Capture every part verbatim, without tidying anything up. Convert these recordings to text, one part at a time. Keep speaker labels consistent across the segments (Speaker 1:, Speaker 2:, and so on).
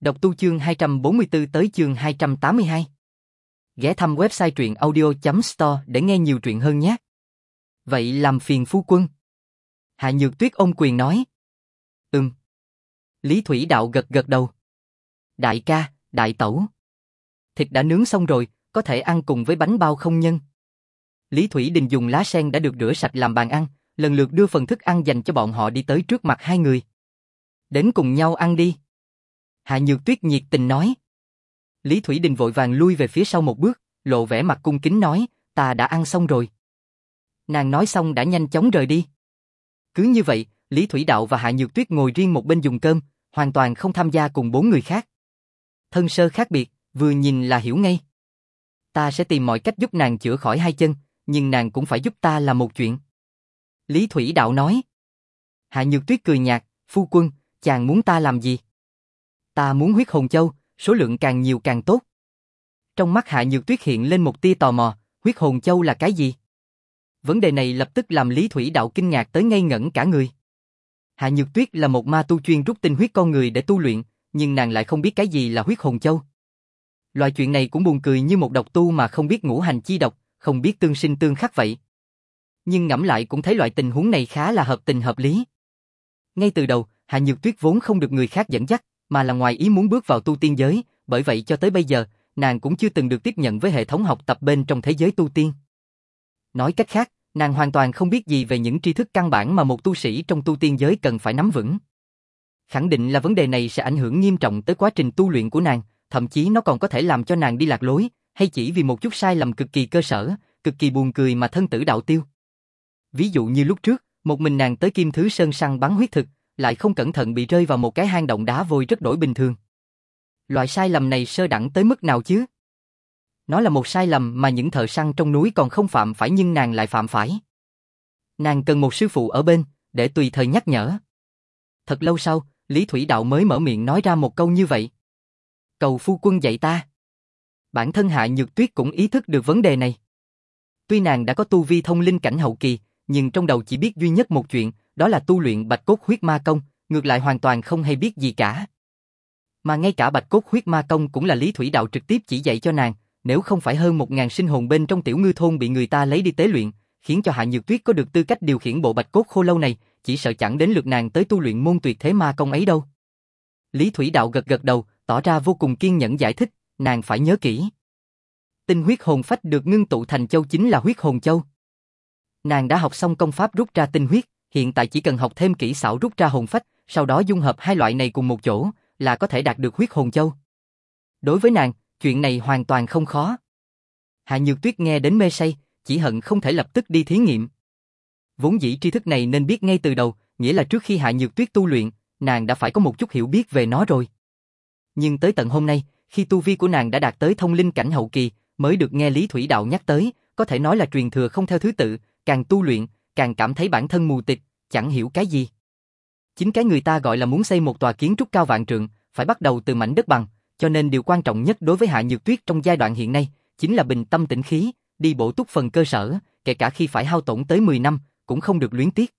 Speaker 1: Đọc tu chương hai trăm bốn mươi tư tới chương hai trăm tám mươi hai. Ghé thăm website truyện audio chấm store để nghe nhiều truyện hơn nhé. Vậy làm phiền phu quân. Hạ Nhược Tuyết ôm quyền nói. Ừm. Lý Thủy Đạo gật gật đầu. Đại ca, đại tẩu. Thịt đã nướng xong rồi, có thể ăn cùng với bánh bao không nhân? Lý Thủy Đình dùng lá sen đã được rửa sạch làm bàn ăn, lần lượt đưa phần thức ăn dành cho bọn họ đi tới trước mặt hai người. Đến cùng nhau ăn đi. Hạ Nhược Tuyết nhiệt tình nói. Lý Thủy Đình vội vàng lui về phía sau một bước, lộ vẻ mặt cung kính nói, ta đã ăn xong rồi. Nàng nói xong đã nhanh chóng rời đi. Cứ như vậy, Lý Thủy Đạo và Hạ Nhược Tuyết ngồi riêng một bên dùng cơm, hoàn toàn không tham gia cùng bốn người khác. Thân sơ khác biệt, vừa nhìn là hiểu ngay. Ta sẽ tìm mọi cách giúp nàng chữa khỏi hai chân, nhưng nàng cũng phải giúp ta làm một chuyện. Lý Thủy Đạo nói. Hạ Nhược Tuyết cười nhạt, phu quân, chàng muốn ta làm gì? Ta muốn huyết hồn châu, số lượng càng nhiều càng tốt. Trong mắt Hạ Nhược Tuyết hiện lên một tia tò mò, huyết hồn châu là cái gì? Vấn đề này lập tức làm Lý Thủy Đạo kinh ngạc tới ngây ngẩn cả người. Hạ Nhược Tuyết là một ma tu chuyên rút tinh huyết con người để tu luyện, nhưng nàng lại không biết cái gì là huyết hồn châu. Loại chuyện này cũng buồn cười như một độc tu mà không biết ngũ hành chi độc, không biết tương sinh tương khắc vậy. Nhưng ngẫm lại cũng thấy loại tình huống này khá là hợp tình hợp lý. Ngay từ đầu, Hạ Nhược Tuyết vốn không được người khác dẫn dắt, mà là ngoài ý muốn bước vào tu tiên giới, bởi vậy cho tới bây giờ, nàng cũng chưa từng được tiếp nhận với hệ thống học tập bên trong thế giới tu tiên. Nói cách khác, nàng hoàn toàn không biết gì về những tri thức căn bản mà một tu sĩ trong tu tiên giới cần phải nắm vững. Khẳng định là vấn đề này sẽ ảnh hưởng nghiêm trọng tới quá trình tu luyện của nàng, thậm chí nó còn có thể làm cho nàng đi lạc lối, hay chỉ vì một chút sai lầm cực kỳ cơ sở, cực kỳ buồn cười mà thân tử đạo tiêu. Ví dụ như lúc trước, một mình nàng tới Kim Thứ Sơn săn bắn huyết thực, lại không cẩn thận bị rơi vào một cái hang động đá vôi rất đổi bình thường. Loại sai lầm này sơ đẳng tới mức nào chứ? Nó là một sai lầm mà những thợ săn trong núi còn không phạm phải nhưng nàng lại phạm phải. Nàng cần một sư phụ ở bên, để tùy thời nhắc nhở. Thật lâu sau, Lý Thủy Đạo mới mở miệng nói ra một câu như vậy. Cầu phu quân dạy ta. Bản thân Hạ Nhược Tuyết cũng ý thức được vấn đề này. Tuy nàng đã có tu vi thông linh cảnh hậu kỳ, nhưng trong đầu chỉ biết duy nhất một chuyện, đó là tu luyện Bạch Cốt Huyết Ma Công, ngược lại hoàn toàn không hay biết gì cả. Mà ngay cả Bạch Cốt Huyết Ma Công cũng là Lý Thủy Đạo trực tiếp chỉ dạy cho nàng, nếu không phải hơn một ngàn sinh hồn bên trong Tiểu Ngư thôn bị người ta lấy đi tế luyện, khiến cho Hạ Nhược Tuyết có được tư cách điều khiển bộ Bạch Cốt Khô Lâu này, chỉ sợ chẳng đến lượt nàng tới tu luyện môn tuyệt thế ma công ấy đâu. Lý Thủy Đạo gật gật đầu, tỏ ra vô cùng kiên nhẫn giải thích, nàng phải nhớ kỹ. Tinh huyết hồn phách được ngưng tụ thành châu chính là huyết hồn châu. Nàng đã học xong công pháp rút ra tinh huyết, hiện tại chỉ cần học thêm kỹ xảo rút ra hồn phách, sau đó dung hợp hai loại này cùng một chỗ, là có thể đạt được huyết hồn châu. Đối với nàng, chuyện này hoàn toàn không khó. Hạ Nhược Tuyết nghe đến mê say, chỉ hận không thể lập tức đi thí nghiệm. Vốn dĩ tri thức này nên biết ngay từ đầu, nghĩa là trước khi Hạ Nhược Tuyết tu luyện, nàng đã phải có một chút hiểu biết về nó rồi. Nhưng tới tận hôm nay, khi tu vi của nàng đã đạt tới thông linh cảnh hậu kỳ, mới được nghe Lý Thủy Đạo nhắc tới, có thể nói là truyền thừa không theo thứ tự, càng tu luyện, càng cảm thấy bản thân mù tịt, chẳng hiểu cái gì. Chính cái người ta gọi là muốn xây một tòa kiến trúc cao vạn trượng, phải bắt đầu từ mảnh đất bằng, cho nên điều quan trọng nhất đối với Hạ Nhược Tuyết trong giai đoạn hiện nay, chính là bình tâm tĩnh khí, đi bổ túc phần cơ sở, kể cả khi phải hao tổn tới mười năm, cũng không được luyến tiếc.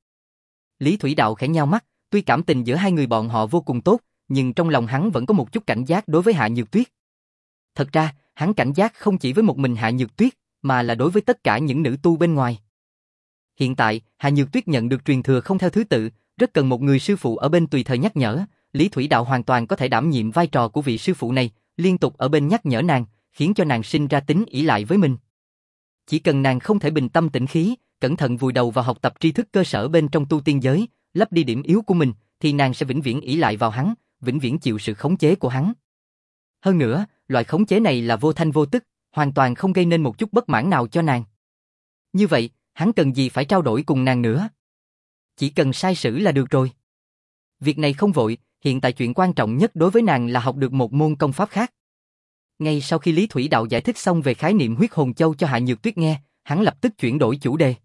Speaker 1: Lý Thủy Đạo khẽ nhao mắt, tuy cảm tình giữa hai người bọn họ vô cùng tốt, nhưng trong lòng hắn vẫn có một chút cảnh giác đối với Hạ Nhược Tuyết. Thật ra, hắn cảnh giác không chỉ với một mình Hạ Nhược Tuyết, mà là đối với tất cả những nữ tu bên ngoài. Hiện tại, Hạ Nhược Tuyết nhận được truyền thừa không theo thứ tự, rất cần một người sư phụ ở bên tùy thời nhắc nhở, Lý Thủy Đạo hoàn toàn có thể đảm nhiệm vai trò của vị sư phụ này, liên tục ở bên nhắc nhở nàng, khiến cho nàng sinh ra tính ỷ lại với mình. Chỉ cần nàng không thể bình tâm tĩnh khí, cẩn thận vùi đầu vào học tập tri thức cơ sở bên trong tu tiên giới, lấp đi điểm yếu của mình, thì nàng sẽ vĩnh viễn ỷ lại vào hắn, vĩnh viễn chịu sự khống chế của hắn. Hơn nữa, loại khống chế này là vô thanh vô tức, hoàn toàn không gây nên một chút bất mãn nào cho nàng. Như vậy, hắn cần gì phải trao đổi cùng nàng nữa? Chỉ cần sai sử là được rồi. Việc này không vội, hiện tại chuyện quan trọng nhất đối với nàng là học được một môn công pháp khác. Ngay sau khi Lý Thủy Đạo giải thích xong về khái niệm huyết hồn châu cho Hạ Nhược Tuyết nghe, hắn lập tức chuyển đổi chủ đề.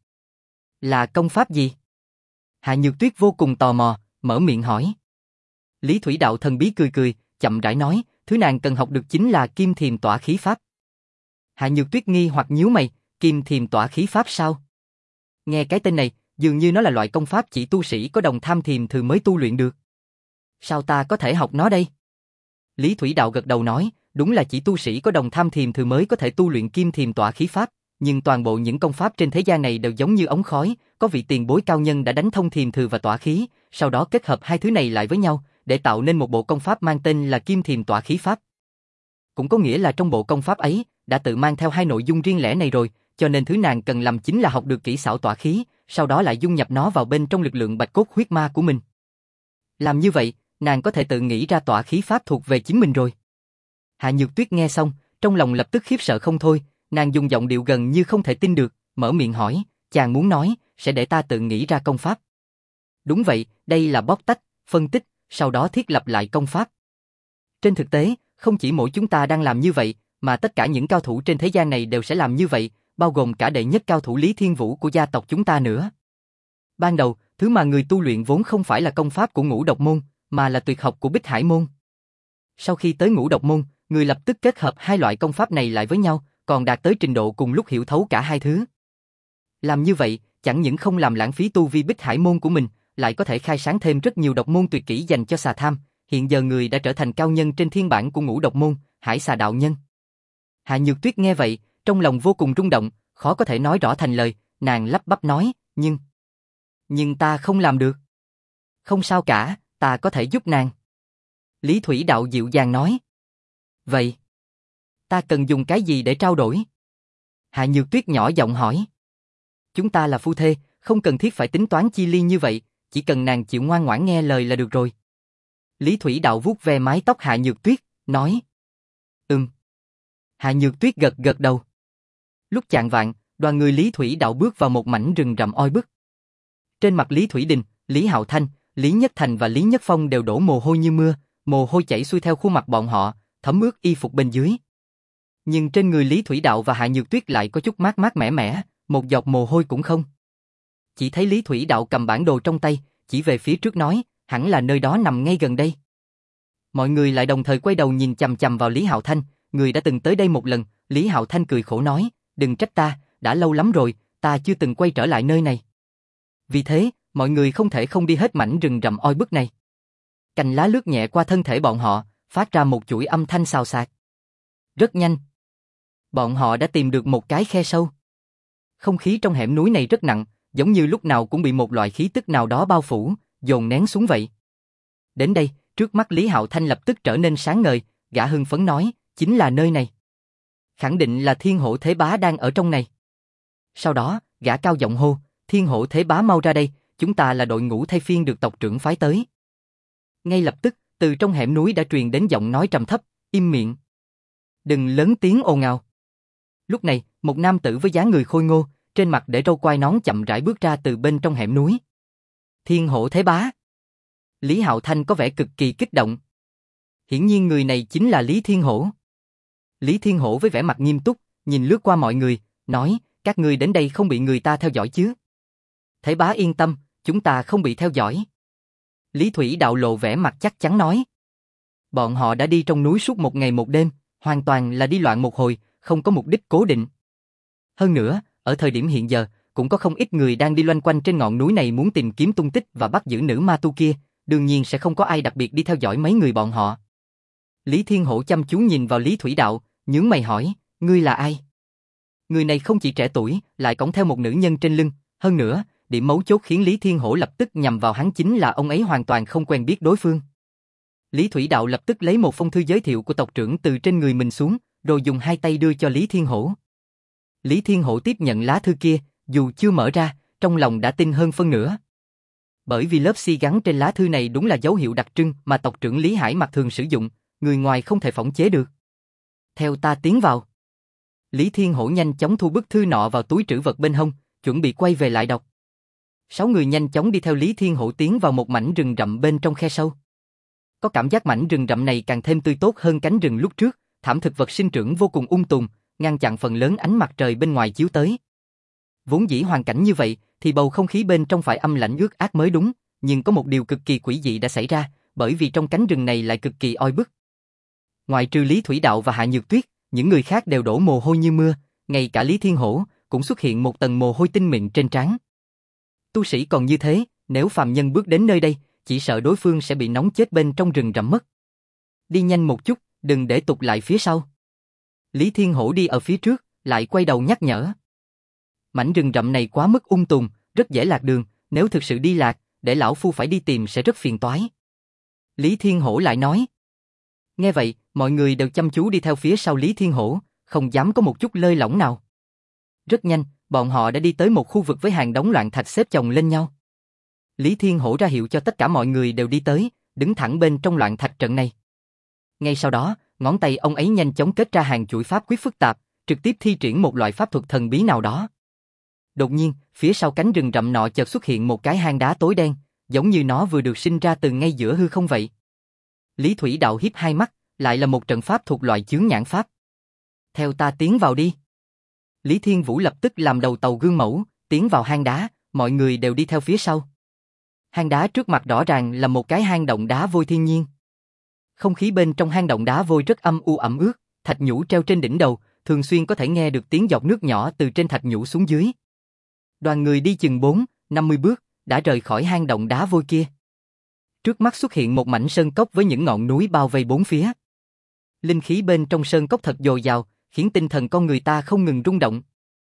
Speaker 1: Là công pháp gì? Hạ Nhược Tuyết vô cùng tò mò, mở miệng hỏi. Lý Thủy Đạo thần bí cười cười, chậm rãi nói, thứ nàng cần học được chính là Kim Thiềm Tỏa Khí Pháp. Hạ Nhược Tuyết nghi hoặc nhíu mày, Kim Thiềm Tỏa Khí Pháp sao? Nghe cái tên này, dường như nó là loại công pháp chỉ tu sĩ có đồng tham thiềm thử mới tu luyện được. Sao ta có thể học nó đây? Lý Thủy Đạo gật đầu nói, đúng là chỉ tu sĩ có đồng tham thiềm thừa mới có thể tu luyện kim thiềm tọa khí pháp, nhưng toàn bộ những công pháp trên thế gian này đều giống như ống khói, có vị tiền bối cao nhân đã đánh thông thiềm thừa và tọa khí, sau đó kết hợp hai thứ này lại với nhau, để tạo nên một bộ công pháp mang tên là kim thiềm tọa khí pháp. Cũng có nghĩa là trong bộ công pháp ấy, đã tự mang theo hai nội dung riêng lẻ này rồi, cho nên thứ nàng cần làm chính là học được kỹ xảo tọa khí, sau đó lại dung nhập nó vào bên trong lực lượng bạch cốt huyết ma của mình. Làm như vậy, nàng có thể tự nghĩ ra tọa khí pháp thuộc về chính mình rồi. Hạ Nhược Tuyết nghe xong, trong lòng lập tức khiếp sợ không thôi, nàng dùng giọng điệu gần như không thể tin được, mở miệng hỏi, chàng muốn nói, sẽ để ta tự nghĩ ra công pháp. Đúng vậy, đây là bóc tách, phân tích, sau đó thiết lập lại công pháp. Trên thực tế, không chỉ mỗi chúng ta đang làm như vậy, mà tất cả những cao thủ trên thế gian này đều sẽ làm như vậy, bao gồm cả đệ nhất cao thủ Lý Thiên Vũ của gia tộc chúng ta nữa. Ban đầu, thứ mà người tu luyện vốn không phải là công pháp của Ngũ Độc Môn, mà là tuyệt học của Bích Hải Môn. Sau khi tới Ngũ Độc Môn, người lập tức kết hợp hai loại công pháp này lại với nhau, còn đạt tới trình độ cùng lúc hiểu thấu cả hai thứ. Làm như vậy, chẳng những không làm lãng phí tu vi Bích Hải Môn của mình, lại có thể khai sáng thêm rất nhiều độc môn tuyệt kỹ dành cho xà tham. Hiện giờ người đã trở thành cao nhân trên thiên bản của Ngũ Độc Môn, Hải Xà đạo nhân. Hạ Nhược Tuyết nghe vậy, trong lòng vô cùng rung động, khó có thể nói rõ thành lời, nàng lắp bắp nói, nhưng... Nhưng ta không làm được. Không sao cả, ta có thể giúp nàng. Lý Thủy Đạo dịu dàng nói. Vậy, ta cần dùng cái gì để trao đổi? Hạ Nhược Tuyết nhỏ giọng hỏi. Chúng ta là phu thê, không cần thiết phải tính toán chi ly như vậy, chỉ cần nàng chịu ngoan ngoãn nghe lời là được rồi. Lý Thủy Đạo vuốt ve mái tóc Hạ Nhược Tuyết, nói. Ừm. Hạ Nhược Tuyết gật gật đầu. Lúc chạng vạng, đoàn người Lý Thủy Đạo bước vào một mảnh rừng rậm oi bức. Trên mặt Lý Thủy Đình, Lý Hạo Thanh, Lý Nhất Thành và Lý Nhất Phong đều đổ mồ hôi như mưa, mồ hôi chảy xuôi theo khuôn mặt bọn họ, thấm ướt y phục bên dưới. Nhưng trên người Lý Thủy Đạo và Hạ Nhược Tuyết lại có chút mát mát mẻ mẻ, một giọt mồ hôi cũng không. Chỉ thấy Lý Thủy Đạo cầm bản đồ trong tay, chỉ về phía trước nói, hẳn là nơi đó nằm ngay gần đây. Mọi người lại đồng thời quay đầu nhìn chằm chằm vào Lý Hạo Thanh, người đã từng tới đây một lần. Lý Hạo Thanh cười khổ nói, đừng trách ta, đã lâu lắm rồi, ta chưa từng quay trở lại nơi này. Vì thế, mọi người không thể không đi hết mảnh rừng rậm oi bức này. Cành lá lướt nhẹ qua thân thể bọn họ, phát ra một chuỗi âm thanh xào xạc. Rất nhanh, bọn họ đã tìm được một cái khe sâu. Không khí trong hẻm núi này rất nặng, giống như lúc nào cũng bị một loại khí tức nào đó bao phủ, dồn nén xuống vậy. Đến đây, trước mắt Lý Hạo Thanh lập tức trở nên sáng ngời, gã hưng phấn nói, chính là nơi này. Khẳng định là Thiên Hổ Thế Bá đang ở trong này. Sau đó, gã cao giọng hô, Thiên Hổ Thế Bá mau ra đây, chúng ta là đội ngũ thay phiên được tộc trưởng phái tới. Ngay lập tức, từ trong hẻm núi đã truyền đến giọng nói trầm thấp, im miệng. Đừng lớn tiếng ồn ào. Lúc này, một nam tử với dáng người khôi ngô, trên mặt để râu quai nón chậm rãi bước ra từ bên trong hẻm núi. Thiên Hổ Thế Bá. Lý Hạo Thanh có vẻ cực kỳ kích động. Hiển nhiên người này chính là Lý Thiên Hổ. Lý Thiên Hổ với vẻ mặt nghiêm túc, nhìn lướt qua mọi người, nói, các ngươi đến đây không bị người ta theo dõi chứ? Thế Bá yên tâm, chúng ta không bị theo dõi. Lý Thủy Đạo lộ vẻ mặt chắc chắn nói. Bọn họ đã đi trong núi suốt một ngày một đêm, hoàn toàn là đi loạn một hồi, không có mục đích cố định. Hơn nữa, ở thời điểm hiện giờ, cũng có không ít người đang đi loanh quanh trên ngọn núi này muốn tìm kiếm tung tích và bắt giữ nữ ma tu kia, đương nhiên sẽ không có ai đặc biệt đi theo dõi mấy người bọn họ. Lý Thiên Hổ chăm chú nhìn vào Lý Thủy Đạo, nhướng mày hỏi, ngươi là ai? Người này không chỉ trẻ tuổi, lại cõng theo một nữ nhân trên lưng, hơn nữa, điểm mấu chốt khiến Lý Thiên Hổ lập tức nhằm vào hắn chính là ông ấy hoàn toàn không quen biết đối phương. Lý Thủy Đạo lập tức lấy một phong thư giới thiệu của tộc trưởng từ trên người mình xuống, rồi dùng hai tay đưa cho Lý Thiên Hổ. Lý Thiên Hổ tiếp nhận lá thư kia, dù chưa mở ra, trong lòng đã tin hơn phân nửa. Bởi vì lớp xi gắn trên lá thư này đúng là dấu hiệu đặc trưng mà tộc trưởng Lý Hải Mặc thường sử dụng, người ngoài không thể phỏng chế được. Theo ta tiến vào. Lý Thiên Hổ nhanh chóng thu bức thư nọ vào túi trữ vật bên hông, chuẩn bị quay về lại đọc. Sáu người nhanh chóng đi theo Lý Thiên Hổ tiến vào một mảnh rừng rậm bên trong khe sâu. Có cảm giác mảnh rừng rậm này càng thêm tươi tốt hơn cánh rừng lúc trước, thảm thực vật sinh trưởng vô cùng ung tùm, ngăn chặn phần lớn ánh mặt trời bên ngoài chiếu tới. Vốn dĩ hoàn cảnh như vậy, thì bầu không khí bên trong phải âm lạnh ướt át mới đúng, nhưng có một điều cực kỳ quỷ dị đã xảy ra, bởi vì trong cánh rừng này lại cực kỳ oi bức. Ngoài trừ Lý Thủy Đạo và Hạ Nhược Tuyết, những người khác đều đổ mồ hôi như mưa, ngay cả Lý Thiên Hổ cũng xuất hiện một tầng mồ hôi tinh mịn trên trán. Tu sĩ còn như thế, nếu phàm nhân bước đến nơi đây, chỉ sợ đối phương sẽ bị nóng chết bên trong rừng rậm mất. Đi nhanh một chút, đừng để tụt lại phía sau. Lý Thiên Hổ đi ở phía trước, lại quay đầu nhắc nhở. Mảnh rừng rậm này quá mức ung tùm, rất dễ lạc đường, nếu thực sự đi lạc, để lão phu phải đi tìm sẽ rất phiền toái. Lý Thiên Hổ lại nói. Nghe vậy, mọi người đều chăm chú đi theo phía sau Lý Thiên Hổ, không dám có một chút lơi lỏng nào. Rất nhanh, bọn họ đã đi tới một khu vực với hàng đống loạn thạch xếp chồng lên nhau. Lý Thiên Hổ ra hiệu cho tất cả mọi người đều đi tới, đứng thẳng bên trong loạn thạch trận này. Ngay sau đó, ngón tay ông ấy nhanh chóng kết ra hàng chuỗi pháp quyết phức tạp, trực tiếp thi triển một loại pháp thuật thần bí nào đó. Đột nhiên, phía sau cánh rừng rậm nọ chợt xuất hiện một cái hang đá tối đen, giống như nó vừa được sinh ra từ ngay giữa hư không vậy. Lý Thủy Đạo hiếp hai mắt, lại là một trận pháp thuộc loại chướng nhãn pháp. Theo ta tiến vào đi. Lý Thiên Vũ lập tức làm đầu tàu gương mẫu, tiến vào hang đá, mọi người đều đi theo phía sau. Hang đá trước mặt rõ ràng là một cái hang động đá vôi thiên nhiên. Không khí bên trong hang động đá vôi rất âm u ẩm ướt, thạch nhũ treo trên đỉnh đầu, thường xuyên có thể nghe được tiếng giọt nước nhỏ từ trên thạch nhũ xuống dưới. Đoàn người đi chừng bốn, năm mươi bước, đã rời khỏi hang động đá vôi kia. Trước mắt xuất hiện một mảnh sơn cốc với những ngọn núi bao vây bốn phía. Linh khí bên trong sơn cốc thật dồi dào, khiến tinh thần con người ta không ngừng rung động.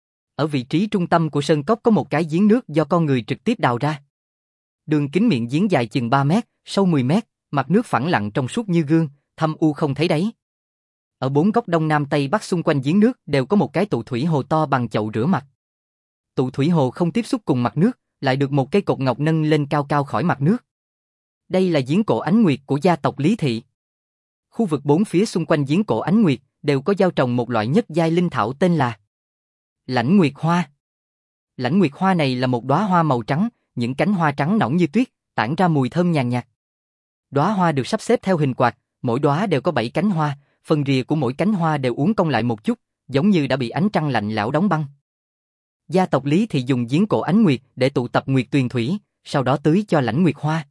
Speaker 1: Ở vị trí trung tâm của sơn cốc có một cái giếng nước do con người trực tiếp đào ra. Đường kính miệng giếng dài chừng ba mét, sâu mười mét, mặt nước phẳng lặng trong suốt như gương, thâm u không thấy đáy. Ở bốn góc đông nam tây bắc xung quanh giếng nước đều có một cái tụ thủy hồ to bằng chậu rửa mặt. Tụ thủy hồ không tiếp xúc cùng mặt nước, lại được một cây cột ngọc nâng lên cao cao khỏi mặt nước. Đây là giếng cổ Ánh Nguyệt của gia tộc Lý Thị. Khu vực bốn phía xung quanh giếng cổ Ánh Nguyệt đều có gieo trồng một loại nhất giai linh thảo tên là Lãnh Nguyệt Hoa. Lãnh Nguyệt Hoa này là một đóa hoa màu trắng, những cánh hoa trắng nõn như tuyết, tản ra mùi thơm nhàn nhạt. Đóa hoa được sắp xếp theo hình quạt, mỗi đóa đều có bảy cánh hoa, phần rìa của mỗi cánh hoa đều uốn cong lại một chút, giống như đã bị ánh trăng lạnh lẽo đóng băng. Gia tộc Lý Thị dùng giếng cổ Ánh Nguyệt để tụ tập nguyệt tuyền thủy, sau đó tưới cho Lãnh Nguyệt Hoa.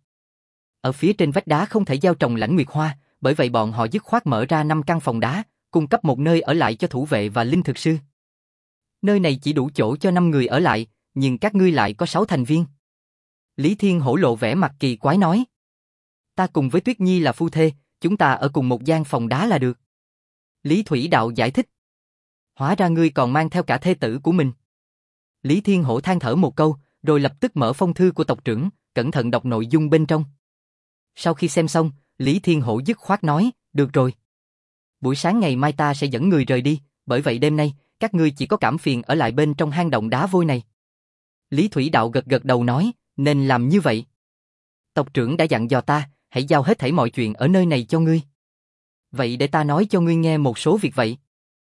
Speaker 1: Ở phía trên vách đá không thể gieo trồng Lãnh Nguyệt Hoa, bởi vậy bọn họ dứt khoát mở ra năm căn phòng đá, cung cấp một nơi ở lại cho thủ vệ và linh thực sư. Nơi này chỉ đủ chỗ cho năm người ở lại, nhưng các ngươi lại có sáu thành viên. Lý Thiên Hổ lộ vẻ mặt kỳ quái nói. Ta cùng với Tuyết Nhi là phu thê, chúng ta ở cùng một gian phòng đá là được. Lý Thủy Đạo giải thích. Hóa ra ngươi còn mang theo cả thê tử của mình. Lý Thiên Hổ than thở một câu, rồi lập tức mở phong thư của tộc trưởng, cẩn thận đọc nội dung bên trong. Sau khi xem xong, Lý Thiên Hổ dứt khoát nói, được rồi. Buổi sáng ngày mai ta sẽ dẫn người rời đi, bởi vậy đêm nay, các ngươi chỉ có cảm phiền ở lại bên trong hang động đá vôi này. Lý Thủy Đạo gật gật đầu nói, nên làm như vậy. Tộc trưởng đã dặn dò ta, hãy giao hết thảy mọi chuyện ở nơi này cho ngươi. Vậy để ta nói cho ngươi nghe một số việc vậy.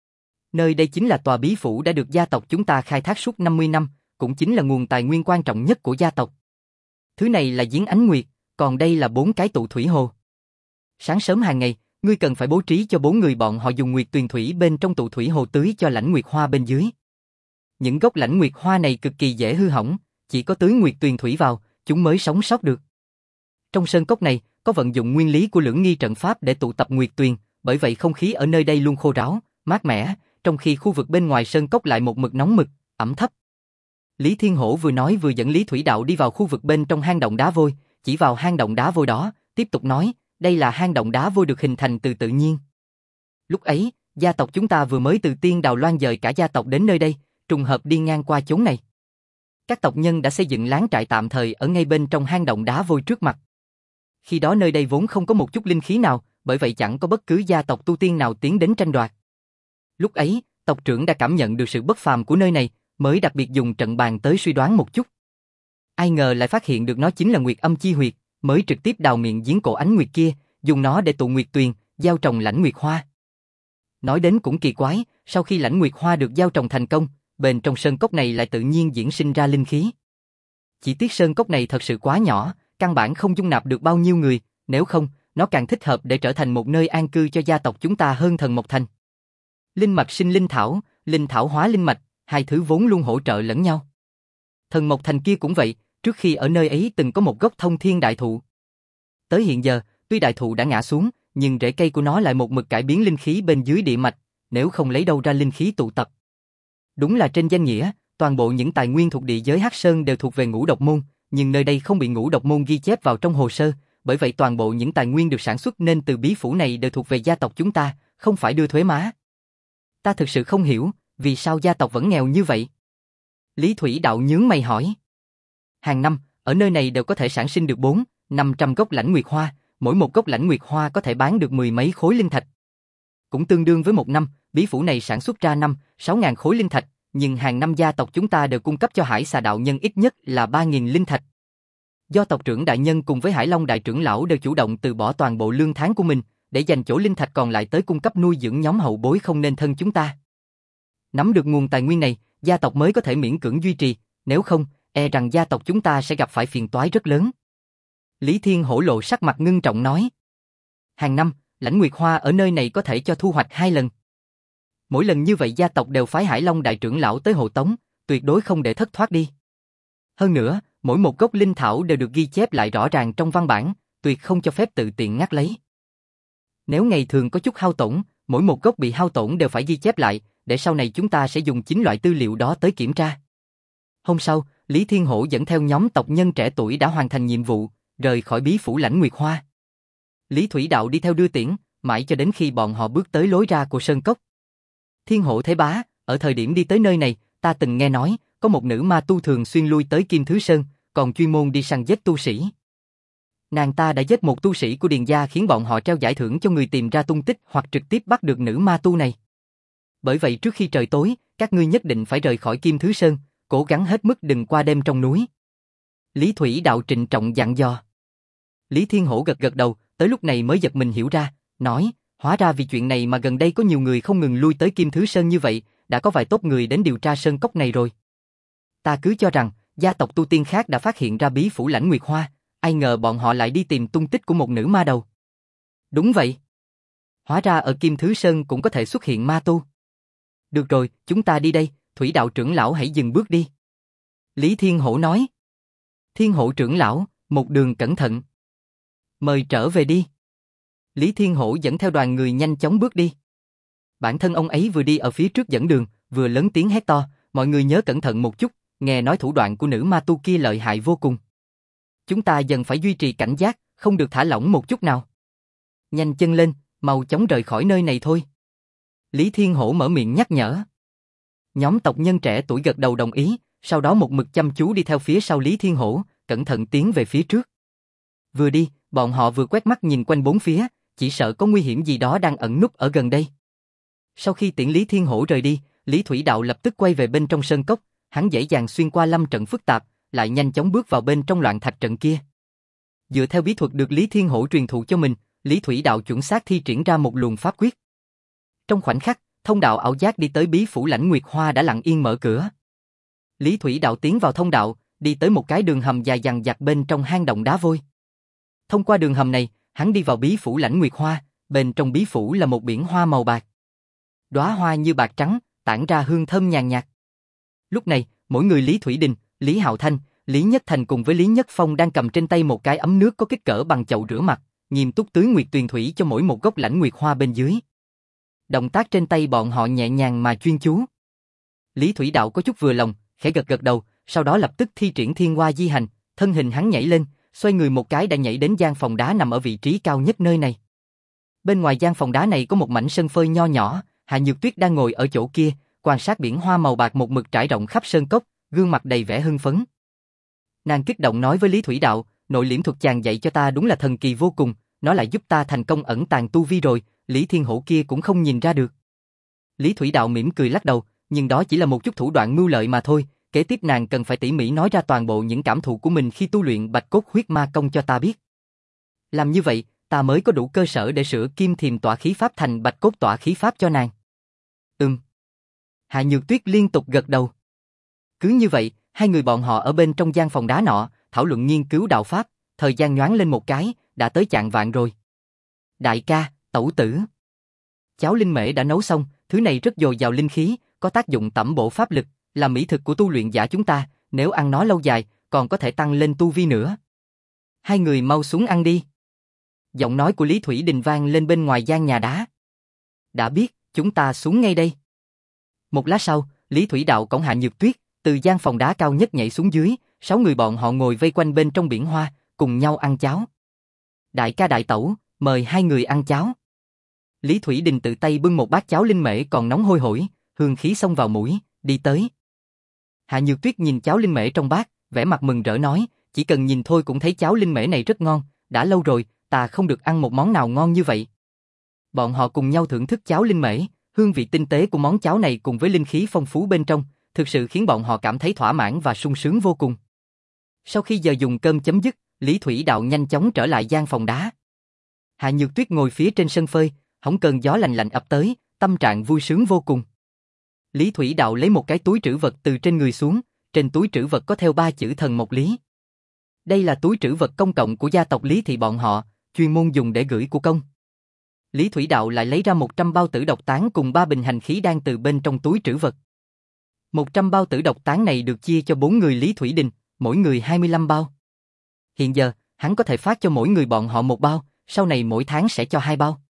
Speaker 1: Nơi đây chính là tòa bí phủ đã được gia tộc chúng ta khai thác suốt năm mươi năm, cũng chính là nguồn tài nguyên quan trọng nhất của gia tộc. Thứ này là giếng Ánh Nguyệt, còn đây là bốn cái tụ thủy hồ. Sáng sớm hàng ngày, ngươi cần phải bố trí cho bốn người bọn họ dùng nguyệt tuyền thủy bên trong tụ thủy hồ tưới cho Lãnh Nguyệt Hoa bên dưới. Những gốc Lãnh Nguyệt Hoa này cực kỳ dễ hư hỏng, chỉ có tưới nguyệt tuyền thủy vào, chúng mới sống sót được. Trong sơn cốc này, có vận dụng nguyên lý của Lưỡng Nghi trận pháp để tụ tập nguyệt tuyền, bởi vậy không khí ở nơi đây luôn khô ráo, mát mẻ, trong khi khu vực bên ngoài sơn cốc lại một mực nóng mực, ẩm thấp. Lý Thiên Hổ vừa nói vừa dẫn Lý Thủy Đạo đi vào khu vực bên trong hang động đá vôi, chỉ vào hang động đá vôi đó, tiếp tục nói, đây là hang động đá vôi được hình thành từ tự nhiên. Lúc ấy, gia tộc chúng ta vừa mới từ Tiên Đào Loan dời cả gia tộc đến nơi đây, trùng hợp đi ngang qua chốn này. Các tộc nhân đã xây dựng láng trại tạm thời ở ngay bên trong hang động đá vôi trước mặt. Khi đó nơi đây vốn không có một chút linh khí nào, bởi vậy chẳng có bất cứ gia tộc tu tiên nào tiến đến tranh đoạt. Lúc ấy, tộc trưởng đã cảm nhận được sự bất phàm của nơi này, mới đặc biệt dùng trận bàn tới suy đoán một chút. Ai ngờ lại phát hiện được nó chính là Nguyệt Âm Chi Huyệt, mới trực tiếp đào miệng giếng cổ Ánh Nguyệt kia, dùng nó để tụ nguyệt tuyền, gieo trồng Lãnh Nguyệt Hoa. Nói đến cũng kỳ quái, sau khi Lãnh Nguyệt Hoa được gieo trồng thành công, bên trong sơn cốc này lại tự nhiên diễn sinh ra linh khí. Chỉ tiếc sơn cốc này thật sự quá nhỏ, căn bản không dung nạp được bao nhiêu người, nếu không, nó càng thích hợp để trở thành một nơi an cư cho gia tộc chúng ta hơn Thần Mộc Thành. Linh mạch sinh linh thảo, linh thảo hóa linh mạch, hai thứ vốn luôn hỗ trợ lẫn nhau. Thần Mộc Thành kia cũng vậy, trước khi ở nơi ấy từng có một gốc thông thiên đại thụ. Tới hiện giờ, tuy đại thụ đã ngã xuống, nhưng rễ cây của nó lại một mực cải biến linh khí bên dưới địa mạch, nếu không lấy đâu ra linh khí tụ tập. Đúng là trên danh nghĩa, toàn bộ những tài nguyên thuộc địa giới Hắc Sơn đều thuộc về Ngũ Độc Môn, nhưng nơi đây không bị Ngũ Độc Môn ghi chép vào trong hồ sơ, bởi vậy toàn bộ những tài nguyên được sản xuất nên từ bí phủ này đều thuộc về gia tộc chúng ta, không phải đưa thuế má. Ta thực sự không hiểu, vì sao gia tộc vẫn nghèo như vậy? Lý Thủy Đạo nhướng mày hỏi. Hàng năm, ở nơi này đều có thể sản sinh được bốn, năm trăm gốc lãnh nguyệt hoa, mỗi một gốc lãnh nguyệt hoa có thể bán được mười mấy khối linh thạch. Cũng tương đương với một năm, bí phủ này sản xuất ra năm, sáu ngàn khối linh thạch, nhưng hàng năm gia tộc chúng ta đều cung cấp cho Hải Xà đạo nhân ít nhất là ba nghìn linh thạch. Do tộc trưởng đại nhân cùng với Hải Long đại trưởng lão đều chủ động từ bỏ toàn bộ lương tháng của mình, để dành chỗ linh thạch còn lại tới cung cấp nuôi dưỡng nhóm hậu bối không nên thân chúng ta. Nắm được nguồn tài nguyên này, gia tộc mới có thể miễn cưỡng duy trì, nếu không, e rằng gia tộc chúng ta sẽ gặp phải phiền toái rất lớn. Lý Thiên Hổ lộ sắc mặt ngưng trọng nói. Hàng năm, lãnh nguyệt hoa ở nơi này có thể cho thu hoạch hai lần. Mỗi lần như vậy gia tộc đều phái Hải Long đại trưởng lão tới hộ tống, tuyệt đối không để thất thoát đi. Hơn nữa, mỗi một gốc linh thảo đều được ghi chép lại rõ ràng trong văn bản, tuyệt không cho phép tự tiện ngắt lấy. Nếu ngày thường có chút hao tổn, mỗi một gốc bị hao tổn đều phải ghi chép lại, để sau này chúng ta sẽ dùng chính loại tư liệu đó tới kiểm tra. Hôm sau, Lý Thiên Hổ dẫn theo nhóm tộc nhân trẻ tuổi đã hoàn thành nhiệm vụ, rời khỏi bí phủ lãnh nguyệt hoa. Lý Thủy Đạo đi theo đưa tiễn, mãi cho đến khi bọn họ bước tới lối ra của sơn cốc. Thiên Hổ Thế Bá, ở thời điểm đi tới nơi này, ta từng nghe nói, có một nữ ma tu thường xuyên lui tới Kim Thứ Sơn, còn chuyên môn đi săn giết tu sĩ. Nàng ta đã giết một tu sĩ của Điền gia khiến bọn họ treo giải thưởng cho người tìm ra tung tích hoặc trực tiếp bắt được nữ ma tu này. Bởi vậy trước khi trời tối, các ngươi nhất định phải rời khỏi Kim Thứ Sơn, cố gắng hết mức đừng qua đêm trong núi. Lý Thủy Đạo trịnh trọng dặn dò. Lý Thiên Hổ gật gật đầu, tới lúc này mới giật mình hiểu ra, nói, hóa ra vì chuyện này mà gần đây có nhiều người không ngừng lui tới Kim Thứ Sơn như vậy, đã có vài tốt người đến điều tra sơn cốc này rồi. Ta cứ cho rằng, gia tộc tu tiên khác đã phát hiện ra bí phủ lãnh nguyệt hoa, ai ngờ bọn họ lại đi tìm tung tích của một nữ ma đầu. Đúng vậy. Hóa ra ở Kim Thứ Sơn cũng có thể xuất hiện ma tu. Được rồi, chúng ta đi đây, Thủy Đạo trưởng lão hãy dừng bước đi. Lý Thiên Hổ nói. Thiên Hổ trưởng lão, một đường cẩn thận. Mời trở về đi. Lý Thiên Hổ dẫn theo đoàn người nhanh chóng bước đi. Bản thân ông ấy vừa đi ở phía trước dẫn đường, vừa lớn tiếng hét to, mọi người nhớ cẩn thận một chút, nghe nói thủ đoạn của nữ ma tu kia lợi hại vô cùng. Chúng ta dần phải duy trì cảnh giác, không được thả lỏng một chút nào. Nhanh chân lên, mau chóng rời khỏi nơi này thôi. Lý Thiên Hổ mở miệng nhắc nhở. Nhóm tộc nhân trẻ tuổi gật đầu đồng ý, sau đó một mực chăm chú đi theo phía sau Lý Thiên Hổ, cẩn thận tiến về phía trước. Vừa đi, bọn họ vừa quét mắt nhìn quanh bốn phía, chỉ sợ có nguy hiểm gì đó đang ẩn núp ở gần đây. Sau khi tiễn Lý Thiên Hổ rời đi, Lý Thủy Đạo lập tức quay về bên trong sơn cốc, hắn dễ dàng xuyên qua lâm trận phức tạp, lại nhanh chóng bước vào bên trong loạn thạch trận kia. Dựa theo bí thuật được Lý Thiên Hổ truyền thụ cho mình, Lý Thủy Đạo chuẩn xác thi triển ra một luồng pháp quyết. Trong khoảnh khắc, thông đạo ảo giác đi tới bí phủ lãnh nguyệt hoa đã lặng yên mở cửa. Lý Thủy Đạo tiến vào thông đạo, đi tới một cái đường hầm dài dằng dặc bên trong hang động đá vôi. Thông qua đường hầm này, hắn đi vào bí phủ lãnh nguyệt hoa, bên trong bí phủ là một biển hoa màu bạc. Đóa hoa như bạc trắng, tản ra hương thơm nhàn nhạt. Lúc này, mỗi người Lý Thủy Đình, Lý Hạo Thanh, Lý Nhất Thành cùng với Lý Nhất Phong đang cầm trên tay một cái ấm nước có kích cỡ bằng chậu rửa mặt, nghiêm túc tưới nguyệt tuyền thủy cho mỗi một gốc lãnh nguyệt hoa bên dưới. Động tác trên tay bọn họ nhẹ nhàng mà chuyên chú. Lý Thủy Đạo có chút vừa lòng, khẽ gật gật đầu, sau đó lập tức thi triển thiên hoa di hành, thân hình hắn nhảy lên, xoay người một cái đã nhảy đến gian phòng đá nằm ở vị trí cao nhất nơi này. Bên ngoài gian phòng đá này có một mảnh sân phơi nho nhỏ, Hạ Nhược Tuyết đang ngồi ở chỗ kia, quan sát biển hoa màu bạc một mực trải rộng khắp sơn cốc, gương mặt đầy vẻ hưng phấn. Nàng kích động nói với Lý Thủy Đạo, nội liễm thuật chàng dạy cho ta đúng là thần kỳ vô cùng, nó lại giúp ta thành công ẩn tàng tu vi rồi, Lý Thiên Hổ kia cũng không nhìn ra được. Lý Thủy Đạo mỉm cười lắc đầu, nhưng đó chỉ là một chút thủ đoạn mưu lợi mà thôi, kế tiếp nàng cần phải tỉ mỉ nói ra toàn bộ những cảm thụ của mình khi tu luyện Bạch Cốt Huyết Ma Công cho ta biết. Làm như vậy, ta mới có đủ cơ sở để sửa Kim Thiềm Tỏa Khí Pháp thành Bạch Cốt Tỏa Khí Pháp cho nàng. Ừm. Hạ Nhược Tuyết liên tục gật đầu. Cứ như vậy, hai người bọn họ ở bên trong gian phòng đá nọ, thảo luận nghiên cứu đạo pháp, thời gian nhoáng lên một cái, đã tới chạng vạng rồi. Đại ca, tẩu tử. Cháo linh mễ đã nấu xong, thứ này rất dồi dào linh khí, có tác dụng tẩm bổ pháp lực, là mỹ thực của tu luyện giả chúng ta, nếu ăn nó lâu dài, còn có thể tăng lên tu vi nữa. Hai người mau xuống ăn đi. Giọng nói của Lý Thủy Đình vang lên bên ngoài gian nhà đá. Đã biết, chúng ta xuống ngay đây. Một lát sau, Lý Thủy Đạo cõng Hạ Nhược Tuyết, từ gian phòng đá cao nhất nhảy xuống dưới, sáu người bọn họ ngồi vây quanh bên trong biển hoa, cùng nhau ăn cháo. Đại ca đại tẩu, mời hai người ăn cháo. Lý Thủy Đình tự tay bưng một bát cháo linh mễ còn nóng hôi hổi, hương khí xông vào mũi, đi tới. Hạ Nhược Tuyết nhìn cháo linh mễ trong bát, vẻ mặt mừng rỡ nói, chỉ cần nhìn thôi cũng thấy cháo linh mễ này rất ngon, đã lâu rồi, ta không được ăn một món nào ngon như vậy. Bọn họ cùng nhau thưởng thức cháo linh mễ, hương vị tinh tế của món cháo này cùng với linh khí phong phú bên trong, thực sự khiến bọn họ cảm thấy thỏa mãn và sung sướng vô cùng. Sau khi giờ dùng cơm chấm dứt, Lý Thủy Đạo nhanh chóng trở lại gian phòng đá. Hạ Nhược Tuyết ngồi phía trên sân phơi, hóng cơn gió lạnh lạnh ập tới, tâm trạng vui sướng vô cùng. Lý Thủy Đạo lấy một cái túi trữ vật từ trên người xuống, trên túi trữ vật có theo ba chữ Thần Mộc Lý. Đây là túi trữ vật công cộng của gia tộc Lý thị bọn họ, chuyên môn dùng để gửi của công. Lý Thủy Đạo lại lấy ra một trăm bao tử độc tán cùng ba bình hành khí đan từ bên trong túi trữ vật. một trăm bao tử độc tán này được chia cho bốn người Lý Thủy Đình, mỗi người hai mươi lăm bao. Hiện giờ, hắn có thể phát cho mỗi người bọn họ một bao, sau này mỗi tháng sẽ cho hai bao.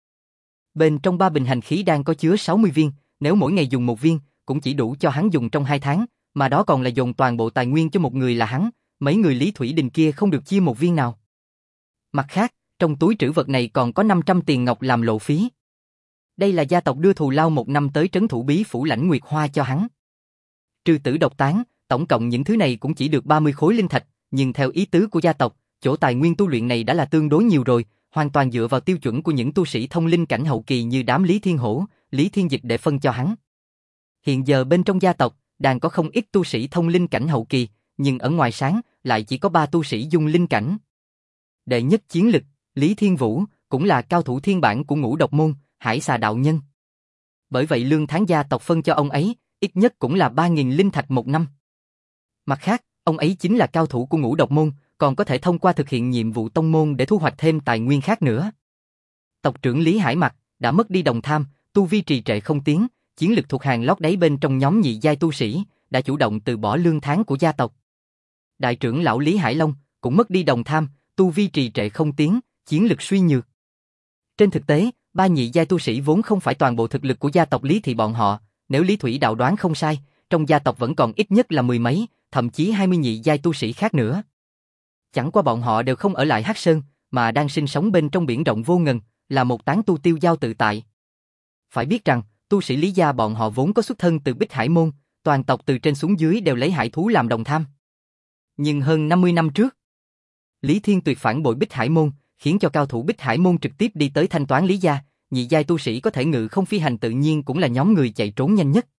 Speaker 1: Bên trong ba bình hành khí đan có chứa sáu mươi viên, nếu mỗi ngày dùng một viên, cũng chỉ đủ cho hắn dùng trong hai tháng, mà đó còn là dồn toàn bộ tài nguyên cho một người là hắn, mấy người Lý Thủy Đình kia không được chia một viên nào. Mặt khác, trong túi trữ vật này còn có năm trăm tiền ngọc làm lộ phí. Đây là gia tộc đưa thù lao một năm tới trấn thủ bí phủ Lãnh Nguyệt Hoa cho hắn. Trừ tử độc tán, tổng cộng những thứ này cũng chỉ được ba mươi khối linh thạch, nhưng theo ý tứ của gia tộc, chỗ tài nguyên tu luyện này đã là tương đối nhiều rồi, hoàn toàn dựa vào tiêu chuẩn của những tu sĩ thông linh cảnh hậu kỳ như đám Lý Thiên Hổ, Lý Thiên Dịch để phân cho hắn. Hiện giờ bên trong gia tộc, đang có không ít tu sĩ thông linh cảnh hậu kỳ, nhưng ở ngoài sáng lại chỉ có ba tu sĩ dung linh cảnh. Đệ nhất chiến lực, Lý Thiên Vũ, cũng là cao thủ thiên bản của Ngũ Độc Môn, Hải Xà đạo nhân. Bởi vậy lương tháng gia tộc phân cho ông ấy, ít nhất cũng là ba nghìn linh thạch một năm. Mặt khác, ông ấy chính là cao thủ của Ngũ Độc Môn, còn có thể thông qua thực hiện nhiệm vụ tông môn để thu hoạch thêm tài nguyên khác nữa. Tộc trưởng Lý Hải Mặc đã mất đi đồng tham, tu vi trì trệ không tiến, chiến lực thuộc hàng lót đáy bên trong nhóm nhị giai tu sĩ, đã chủ động từ bỏ lương tháng của gia tộc. Đại trưởng lão Lý Hải Long cũng mất đi đồng tham, tu vi trì trệ không tiến, chiến lực suy nhược. Trên thực tế, ba nhị giai tu sĩ vốn không phải toàn bộ thực lực của gia tộc Lý thị bọn họ, nếu Lý Thủy Đạo đoán không sai, trong gia tộc vẫn còn ít nhất là mười mấy, thậm chí hai mươi nhị giai tu sĩ khác nữa. Chẳng qua bọn họ đều không ở lại Hắc Sơn, mà đang sinh sống bên trong biển rộng vô ngần, là một tán tu tiêu dao tự tại. Phải biết rằng, tu sĩ Lý gia bọn họ vốn có xuất thân từ Bích Hải môn, toàn tộc từ trên xuống dưới đều lấy hải thú làm đồng tham. Nhưng hơn năm mươi năm trước, Lý Thiên Tuyệt phản bội Bích Hải môn, khiến cho cao thủ Bích Hải môn trực tiếp đi tới thanh toán Lý gia, nhị giai tu sĩ có thể ngự không phi hành tự nhiên cũng là nhóm người chạy trốn nhanh nhất.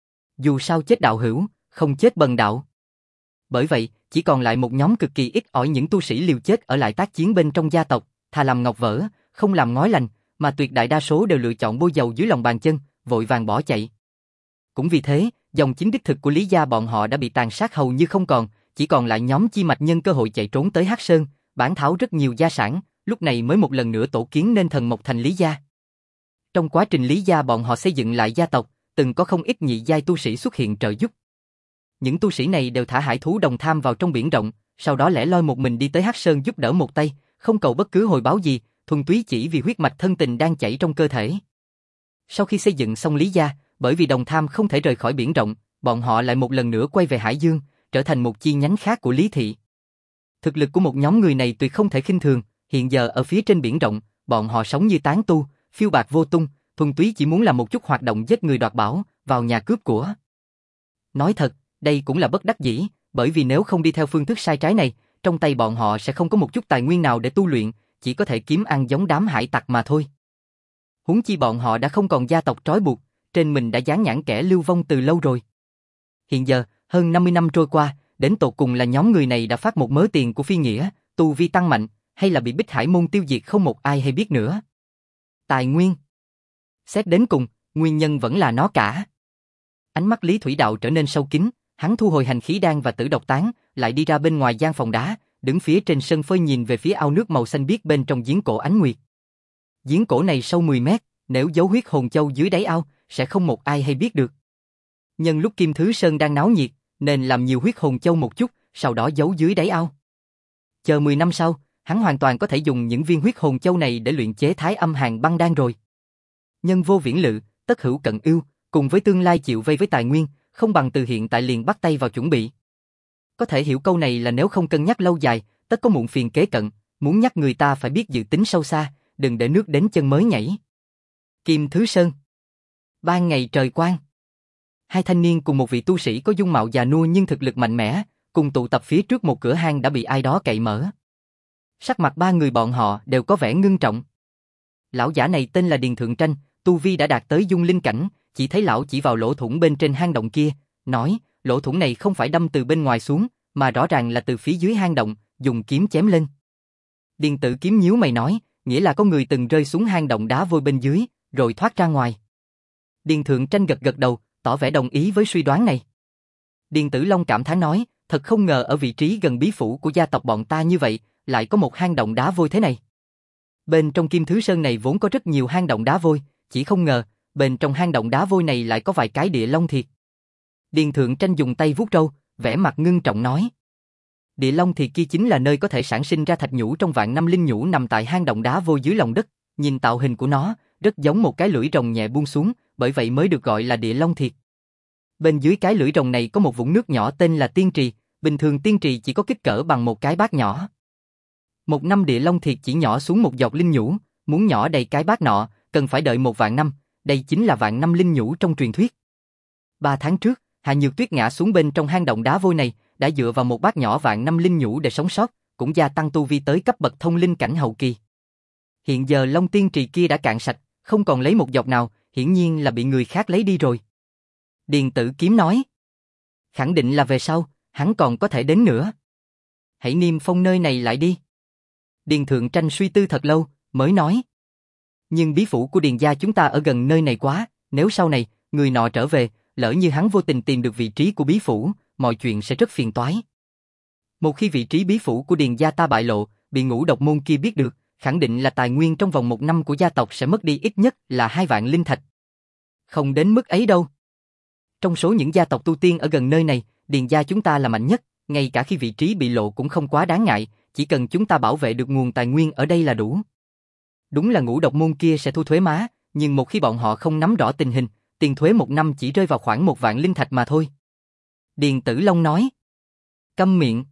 Speaker 1: Dù sao chết đạo hữu, không chết bần đạo. Bởi vậy, chỉ còn lại một nhóm cực kỳ ít ỏi những tu sĩ liều chết ở lại tác chiến bên trong gia tộc, thà làm ngọc vỡ, không làm ngói lành, mà tuyệt đại đa số đều lựa chọn bôi dầu dưới lòng bàn chân, vội vàng bỏ chạy. Cũng vì thế, dòng chính đích thực của Lý gia bọn họ đã bị tàn sát hầu như không còn, chỉ còn lại nhóm chi mạch nhân cơ hội chạy trốn tới Hắc Sơn, bản thảo rất nhiều gia sản, lúc này mới một lần nữa tổ kiến nên Thần Mộc Thành Lý gia. Trong quá trình Lý gia bọn họ xây dựng lại gia tộc, từng có không ít nhị giai tu sĩ xuất hiện trợ giúp. Những tu sĩ này đều thả hải thú đồng tham vào trong biển rộng, sau đó lẻ loi một mình đi tới Hắc Sơn giúp đỡ một tay, không cầu bất cứ hồi báo gì, thuần túy chỉ vì huyết mạch thân tình đang chảy trong cơ thể. Sau khi xây dựng xong Lý gia, bởi vì đồng tham không thể rời khỏi biển rộng, bọn họ lại một lần nữa quay về Hải Dương, trở thành một chi nhánh khác của Lý thị. Thực lực của một nhóm người này tuyệt không thể khinh thường, hiện giờ ở phía trên biển rộng, bọn họ sống như tán tu, phiêu bạt vô tung, thuần túy chỉ muốn làm một chút hoạt động giết người đoạt bảo, vào nhà cướp của. Nói thật, đây cũng là bất đắc dĩ, bởi vì nếu không đi theo phương thức sai trái này, trong tay bọn họ sẽ không có một chút tài nguyên nào để tu luyện, chỉ có thể kiếm ăn giống đám hải tặc mà thôi. Huống chi bọn họ đã không còn gia tộc trói buộc, trên mình đã dán nhãn kẻ lưu vong từ lâu rồi. Hiện giờ, hơn năm mươi năm trôi qua, đến tột cùng là nhóm người này đã phát một mớ tiền của phi nghĩa, tu vi tăng mạnh, hay là bị Bích Hải môn tiêu diệt không một ai hay biết nữa. Tài nguyên. Xét đến cùng, nguyên nhân vẫn là nó cả. Ánh mắt Lý Thủy Đạo trở nên sâu kín, hắn thu hồi hành khí đan và tử độc tán, lại đi ra bên ngoài gian phòng đá, đứng phía trên sân phơi nhìn về phía ao nước màu xanh biếc bên trong giếng cổ ánh nguyệt. Giếng cổ này sâu mười mét, nếu giấu huyết hồn châu dưới đáy ao, sẽ không một ai hay biết được. Nhân lúc Kim Thứ Sơn đang náo nhiệt, nên làm nhiều huyết hồn châu một chút, sau đó giấu dưới đáy ao. Chờ mười năm sau, hắn hoàn toàn có thể dùng những viên huyết hồn châu này để luyện chế Thái Âm Hàn Băng Đan rồi. Nhân vô viễn lự, tất hữu cận ưu, cùng với tương lai chịu vây với tài nguyên, không bằng từ hiện tại liền bắt tay vào chuẩn bị. Có thể hiểu câu này là nếu không cân nhắc lâu dài, tất có muộn phiền kế cận, muốn nhắc người ta phải biết dự tính sâu xa, đừng để nước đến chân mới nhảy. Kim Thứ Sơn. Ban ngày trời quang. Hai thanh niên cùng một vị tu sĩ có dung mạo già nua nhưng thực lực mạnh mẽ, cùng tụ tập phía trước một cửa hang đã bị ai đó cậy mở. Sắc mặt ba người bọn họ đều có vẻ ngưng trọng. Lão giả này tên là Điền Thượng Tranh, tu vi đã đạt tới dung linh cảnh, chỉ thấy lão chỉ vào lỗ thủng bên trên hang động kia, nói, lỗ thủng này không phải đâm từ bên ngoài xuống, mà rõ ràng là từ phía dưới hang động, dùng kiếm chém lên. Điền Tử Kiếm nhíu mày nói, nghĩa là có người từng rơi xuống hang động đá vôi bên dưới, rồi thoát ra ngoài. Điền Thượng Tranh gật gật đầu, tỏ vẻ đồng ý với suy đoán này. Điền Tử Long cảm thán nói, thật không ngờ ở vị trí gần bí phủ của gia tộc bọn ta như vậy, lại có một hang động đá vôi thế này. Bên trong Kim Thứ Sơn này vốn có rất nhiều hang động đá vôi, chỉ không ngờ, bên trong hang động đá vôi này lại có vài cái địa long thiệt. Điền Thượng Tranh dùng tay vuốt râu, vẻ mặt ngưng trọng nói. Địa long thiệt kia chính là nơi có thể sản sinh ra thạch nhũ trong vạn năm linh nhũ nằm tại hang động đá vôi dưới lòng đất, nhìn tạo hình của nó, rất giống một cái lưỡi rồng nhẹ buông xuống, bởi vậy mới được gọi là địa long thiệt. Bên dưới cái lưỡi rồng này có một vũng nước nhỏ tên là tiên trì, bình thường tiên trì chỉ có kích cỡ bằng một cái bát nhỏ. Một năm địa long thiệt chỉ nhỏ xuống một giọt linh nhũ, muốn nhỏ đầy cái bát nọ, cần phải đợi một vạn năm, đây chính là vạn năm linh nhũ trong truyền thuyết. Ba tháng trước, Hạ Nhược Tuyết ngã xuống bên trong hang động đá vôi này, đã dựa vào một bát nhỏ vạn năm linh nhũ để sống sót, cũng gia tăng tu vi tới cấp bậc thông linh cảnh hậu kỳ. Hiện giờ long tiên trì kia đã cạn sạch, không còn lấy một giọt nào, hiển nhiên là bị người khác lấy đi rồi. Điền Tử Kiếm nói, khẳng định là về sau, hắn còn có thể đến nữa. Hãy niêm phong nơi này lại đi. Điền Thượng Tranh suy tư thật lâu, mới nói. Nhưng bí phủ của Điền gia chúng ta ở gần nơi này quá, nếu sau này, người nọ trở về, lỡ như hắn vô tình tìm được vị trí của bí phủ, mọi chuyện sẽ rất phiền toái. Một khi vị trí bí phủ của Điền gia ta bại lộ, bị Ngũ Độc môn kia biết được, khẳng định là tài nguyên trong vòng một năm của gia tộc sẽ mất đi ít nhất là hai vạn linh thạch. Không đến mức ấy đâu. Trong số những gia tộc tu tiên ở gần nơi này, Điền gia chúng ta là mạnh nhất, ngay cả khi vị trí bị lộ cũng không quá đáng ngại, chỉ cần chúng ta bảo vệ được nguồn tài nguyên ở đây là đủ. Đúng là Ngũ Độc môn kia sẽ thu thuế má, nhưng một khi bọn họ không nắm rõ tình hình, tiền thuế một năm chỉ rơi vào khoảng một vạn linh thạch mà thôi. Điền Tử Long nói. Câm miệng.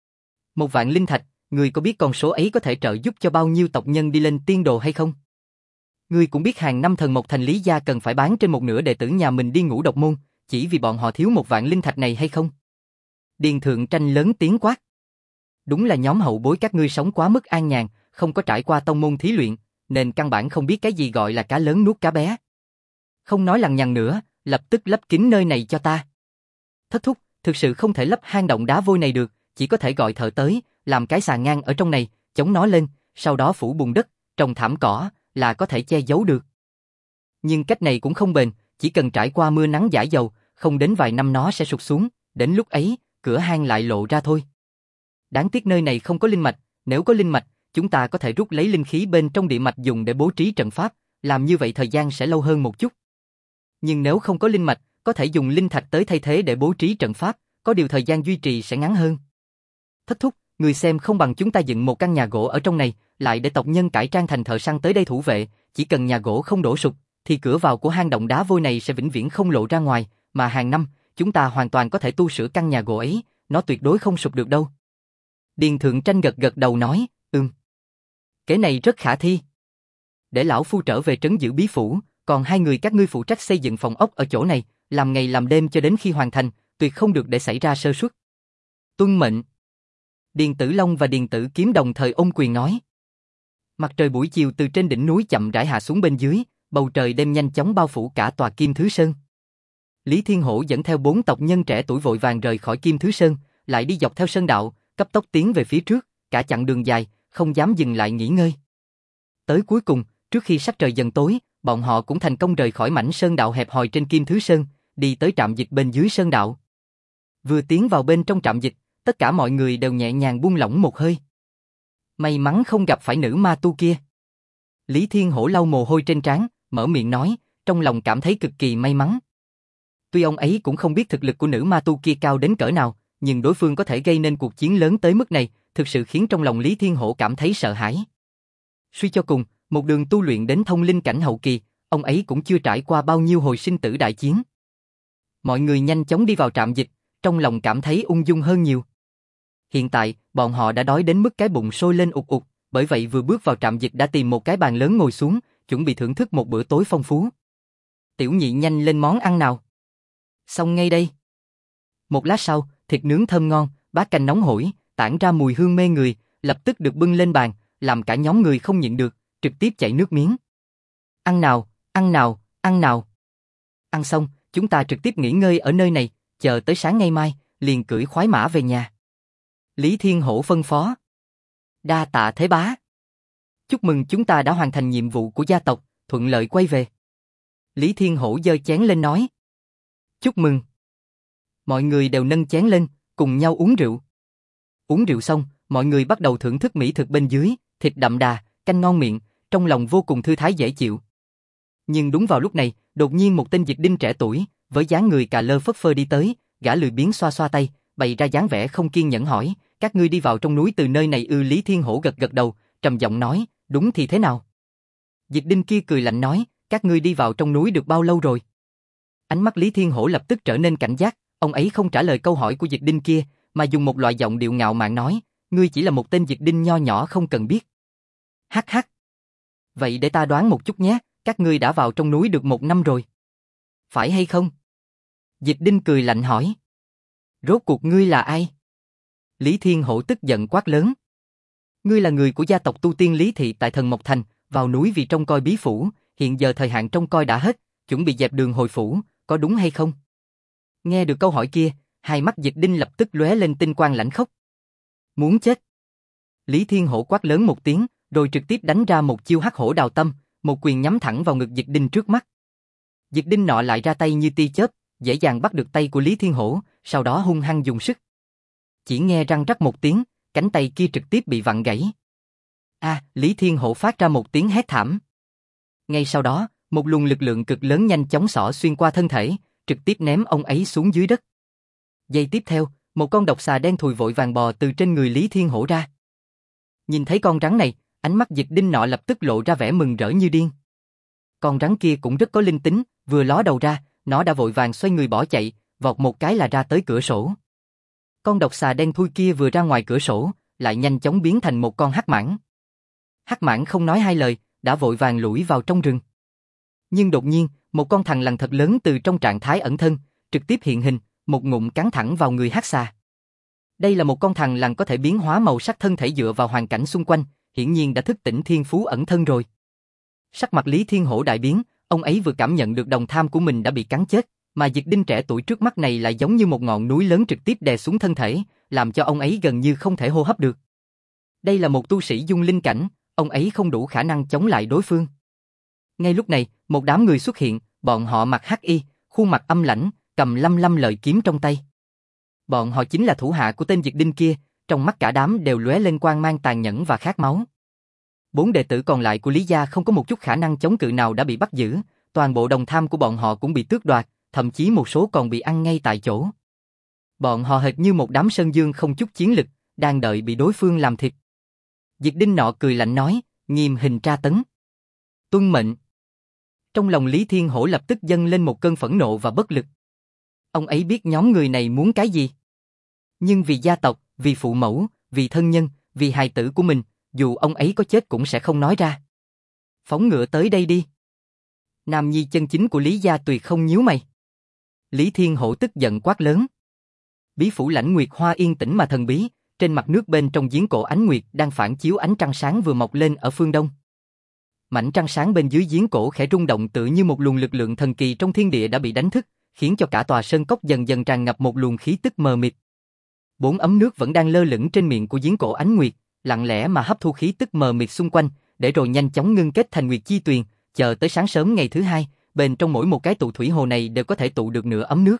Speaker 1: Một vạn linh thạch, ngươi có biết con số ấy có thể trợ giúp cho bao nhiêu tộc nhân đi lên tiên đồ hay không? Ngươi cũng biết hàng năm Thần Mộc Thành Lý gia cần phải bán trên một nửa đệ tử nhà mình đi Ngũ Độc môn, chỉ vì bọn họ thiếu một vạn linh thạch này hay không? Điền Thượng Tranh lớn tiếng quát. Đúng là nhóm hậu bối các ngươi sống quá mức an nhàn, không có trải qua tông môn thí luyện, nên căn bản không biết cái gì gọi là cá lớn nuốt cá bé. Không nói lằng nhằng nữa, lập tức lấp kín nơi này cho ta. Thất thúc, thực sự không thể lấp hang động đá vôi này được, chỉ có thể gọi thợ tới, làm cái xà ngang ở trong này, chống nó lên, sau đó phủ bùn đất, trồng thảm cỏ, là có thể che giấu được. Nhưng cách này cũng không bền, chỉ cần trải qua mưa nắng dãi dầu, không đến vài năm nó sẽ sụt xuống, đến lúc ấy, cửa hang lại lộ ra thôi. Đáng tiếc nơi này không có linh mạch, nếu có linh mạch, chúng ta có thể rút lấy linh khí bên trong địa mạch dùng để bố trí trận pháp, làm như vậy thời gian sẽ lâu hơn một chút. Nhưng nếu không có linh mạch, có thể dùng linh thạch tới thay thế để bố trí trận pháp, có điều thời gian duy trì sẽ ngắn hơn. Thất thúc, người xem không bằng chúng ta dựng một căn nhà gỗ ở trong này, lại để tộc nhân cải trang thành thợ săn tới đây thủ vệ, chỉ cần nhà gỗ không đổ sụp, thì cửa vào của hang động đá vôi này sẽ vĩnh viễn không lộ ra ngoài, mà hàng năm, chúng ta hoàn toàn có thể tu sửa căn nhà gỗ ấy, nó tuyệt đối không sụp được đâu. Điền Thượng Tranh gật gật đầu nói, ừm. Cái này rất khả thi. Để lão phu trở về trấn giữ bí phủ, còn hai người các ngươi phụ trách xây dựng phòng ốc ở chỗ này, làm ngày làm đêm cho đến khi hoàn thành, tuyệt không được để xảy ra sơ suất. Tuân mệnh. Điền Tử Long và Điền Tử Kiếm đồng thời ôm quyền nói. Mặt trời buổi chiều từ trên đỉnh núi chậm rãi hạ xuống bên dưới, bầu trời đêm nhanh chóng bao phủ cả tòa Kim Thứ Sơn. Lý Thiên Hổ dẫn theo bốn tộc nhân trẻ tuổi vội vàng rời khỏi Kim Thứ Sơn, lại đi dọc theo sơn đạo, cấp tốc tiến về phía trước, cả chặng đường dài, không dám dừng lại nghỉ ngơi. Tới cuối cùng, trước khi sắc trời dần tối, bọn họ cũng thành công rời khỏi mảnh sơn đạo hẹp hòi trên Kim Thứ Sơn, đi tới trạm dịch bên dưới sơn đạo. Vừa tiến vào bên trong trạm dịch, tất cả mọi người đều nhẹ nhàng buông lỏng một hơi. May mắn không gặp phải nữ ma tu kia. Lý Thiên Hổ lau mồ hôi trên trán, mở miệng nói, trong lòng cảm thấy cực kỳ may mắn. Tuy ông ấy cũng không biết thực lực của nữ ma tu kia cao đến cỡ nào, nhưng đối phương có thể gây nên cuộc chiến lớn tới mức này, thực sự khiến trong lòng Lý Thiên Hổ cảm thấy sợ hãi. Suy cho cùng, một đường tu luyện đến thông linh cảnh hậu kỳ, ông ấy cũng chưa trải qua bao nhiêu hồi sinh tử đại chiến. Mọi người nhanh chóng đi vào trạm dịch, trong lòng cảm thấy ung dung hơn nhiều. Hiện tại, bọn họ đã đói đến mức cái bụng sôi lên ục ục, bởi vậy vừa bước vào trạm dịch đã tìm một cái bàn lớn ngồi xuống, chuẩn bị thưởng thức một bữa tối phong phú. Tiểu nhị nhanh lên món ăn nào. Xong ngay đây. Một lát sau, thịt nướng thơm ngon, bát canh nóng hổi, tản ra mùi hương mê người, lập tức được bưng lên bàn, làm cả nhóm người không nhịn được, trực tiếp chảy nước miếng. Ăn nào, ăn nào, ăn nào. Ăn xong, chúng ta trực tiếp nghỉ ngơi ở nơi này, chờ tới sáng ngày mai, liền cưỡi khoái mã về nhà. Lý Thiên Hổ phân phó. Đa tạ thế bá. Chúc mừng chúng ta đã hoàn thành nhiệm vụ của gia tộc, thuận lợi quay về. Lý Thiên Hổ giơ chén lên nói. Chúc mừng. Mọi người đều nâng chén lên, cùng nhau uống rượu. Uống rượu xong, mọi người bắt đầu thưởng thức mỹ thực bên dưới, thịt đậm đà, canh ngon miệng, trong lòng vô cùng thư thái dễ chịu. Nhưng đúng vào lúc này, đột nhiên một tên dịch đinh trẻ tuổi, với dáng người cà lơ phất phơ đi tới, gã lười biếng xoa xoa tay, bày ra dáng vẻ không kiên nhẫn hỏi, các ngươi đi vào trong núi từ nơi này ư? Lý Thiên Hổ gật gật đầu, trầm giọng nói, đúng thì thế nào? Dịch đinh kia cười lạnh nói, các ngươi đi vào trong núi được bao lâu rồi? Ánh mắt Lý Thiên Hổ lập tức trở nên cảnh giác, ông ấy không trả lời câu hỏi của dịch đinh kia, mà dùng một loại giọng điệu ngạo mạn nói, ngươi chỉ là một tên dịch đinh nho nhỏ không cần biết. Hắc hắc. Vậy để ta đoán một chút nhé, các ngươi đã vào trong núi được một năm rồi. Phải hay không? Dịch đinh cười lạnh hỏi. Rốt cuộc ngươi là ai? Lý Thiên Hổ tức giận quát lớn. Ngươi là người của gia tộc tu tiên Lý Thị tại Thần Mộc Thành, vào núi vì trông coi bí phủ, hiện giờ thời hạn trông coi đã hết, chuẩn bị dẹp đường hồi phủ, có đúng hay không? Nghe được câu hỏi kia, hai mắt dịch đinh lập tức lóe lên tinh quang lãnh khốc. Muốn chết. Lý Thiên Hổ quát lớn một tiếng, rồi trực tiếp đánh ra một chiêu hắc hổ đào tâm, một quyền nhắm thẳng vào ngực dịch đinh trước mắt. Dịch đinh nọ lại ra tay như tia chớp, dễ dàng bắt được tay của Lý Thiên Hổ, sau đó hung hăng dùng sức. Chỉ nghe răng rắc một tiếng, cánh tay kia trực tiếp bị vặn gãy. A, à, Lý Thiên Hổ phát ra một tiếng hét thảm. Ngay sau đó, một luồng lực lượng cực lớn nhanh chóng xỏ xuyên qua thân thể, trực tiếp ném ông ấy xuống dưới đất. Giây tiếp theo, một con độc xà đen thùi vội vàng bò từ trên người Lý Thiên Hổ ra. Nhìn thấy con rắn này, ánh mắt dịch đinh nọ lập tức lộ ra vẻ mừng rỡ như điên. Con rắn kia cũng rất có linh tính, vừa ló đầu ra, nó đã vội vàng xoay người bỏ chạy, vọt một cái là ra tới cửa sổ. Con độc xà đen thui kia vừa ra ngoài cửa sổ, lại nhanh chóng biến thành một con hắc mãng. Hắc mãng không nói hai lời, đã vội vàng lủi vào trong rừng. Nhưng đột nhiên, một con thằn lằn thật lớn từ trong trạng thái ẩn thân, trực tiếp hiện hình, một ngụm cắn thẳng vào người hắc xà. Đây là một con thằn lằn có thể biến hóa màu sắc thân thể dựa vào hoàn cảnh xung quanh, hiển nhiên đã thức tỉnh thiên phú ẩn thân rồi. Sắc mặt Lý Thiên Hổ đại biến, ông ấy vừa cảm nhận được đồng tham của mình đã bị cắn chết, mà dịch đinh trẻ tuổi trước mắt này lại giống như một ngọn núi lớn trực tiếp đè xuống thân thể, làm cho ông ấy gần như không thể hô hấp được. Đây là một tu sĩ dung linh cảnh, ông ấy không đủ khả năng chống lại đối phương. Ngay lúc này, một đám người xuất hiện, bọn họ mặc hắc y, khuôn mặt âm lãnh, cầm lăm lăm lợi kiếm trong tay. Bọn họ chính là thủ hạ của tên dịch đinh kia, trong mắt cả đám đều lóe lên quang mang tàn nhẫn và khát máu. Bốn đệ tử còn lại của Lý gia không có một chút khả năng chống cự nào đã bị bắt giữ, toàn bộ đồng tham của bọn họ cũng bị tước đoạt, thậm chí một số còn bị ăn ngay tại chỗ. Bọn họ hệt như một đám sơn dương không chút chiến lực, đang đợi bị đối phương làm thịt. Dịch đinh nọ cười lạnh nói, nghiêm hình tra tấn. Tuân mệnh. Trong lòng Lý Thiên Hổ lập tức dâng lên một cơn phẫn nộ và bất lực. Ông ấy biết nhóm người này muốn cái gì. Nhưng vì gia tộc, vì phụ mẫu, vì thân nhân, vì hài tử của mình, dù ông ấy có chết cũng sẽ không nói ra. Phóng ngựa tới đây đi. Nam nhi chân chính của Lý gia tuyệt không nhíu mày. Lý Thiên Hổ tức giận quát lớn. Bí phủ Lãnh Nguyệt Hoa yên tĩnh mà thần bí, trên mặt nước bên trong giếng cổ ánh nguyệt đang phản chiếu ánh trăng sáng vừa mọc lên ở phương đông. Mảnh trăng sáng bên dưới giếng cổ khẽ rung động tựa như một luồng lực lượng thần kỳ trong thiên địa đã bị đánh thức, khiến cho cả tòa sơn cốc dần dần tràn ngập một luồng khí tức mờ mịt. Bốn ấm nước vẫn đang lơ lửng trên miệng của giếng cổ ánh nguyệt, lặng lẽ mà hấp thu khí tức mờ mịt xung quanh, để rồi nhanh chóng ngưng kết thành nguyệt chi tuyền, chờ tới sáng sớm ngày thứ hai, bên trong mỗi một cái tụ thủy hồ này đều có thể tụ được nửa ấm nước.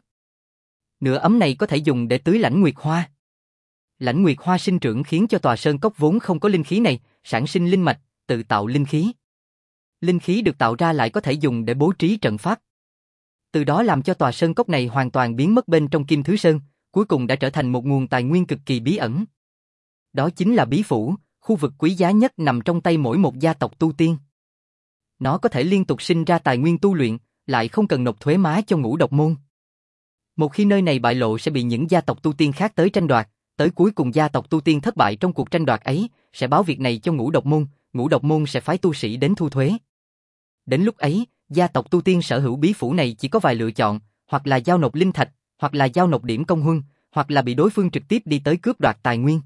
Speaker 1: Nửa ấm này có thể dùng để tưới Lãnh Nguyệt Hoa. Lãnh Nguyệt Hoa sinh trưởng khiến cho tòa sơn cốc vốn không có linh khí này, sản sinh linh mạch, tự tạo linh khí. Linh khí được tạo ra lại có thể dùng để bố trí trận pháp. Từ đó làm cho tòa sơn cốc này hoàn toàn biến mất bên trong Kim Thứ Sơn, cuối cùng đã trở thành một nguồn tài nguyên cực kỳ bí ẩn. Đó chính là bí phủ, khu vực quý giá nhất nằm trong tay mỗi một gia tộc tu tiên. Nó có thể liên tục sinh ra tài nguyên tu luyện, lại không cần nộp thuế má cho Ngũ Độc môn. Một khi nơi này bại lộ sẽ bị những gia tộc tu tiên khác tới tranh đoạt, Tới cuối cùng gia tộc tu tiên thất bại trong cuộc tranh đoạt ấy, sẽ báo việc này cho Ngũ Độc Môn, Ngũ Độc Môn sẽ phái tu sĩ đến thu thuế. Đến lúc ấy, gia tộc tu tiên sở hữu bí phủ này chỉ có vài lựa chọn, hoặc là giao nộp linh thạch, hoặc là giao nộp điểm công huân, hoặc là bị đối phương trực tiếp đi tới cướp đoạt tài nguyên.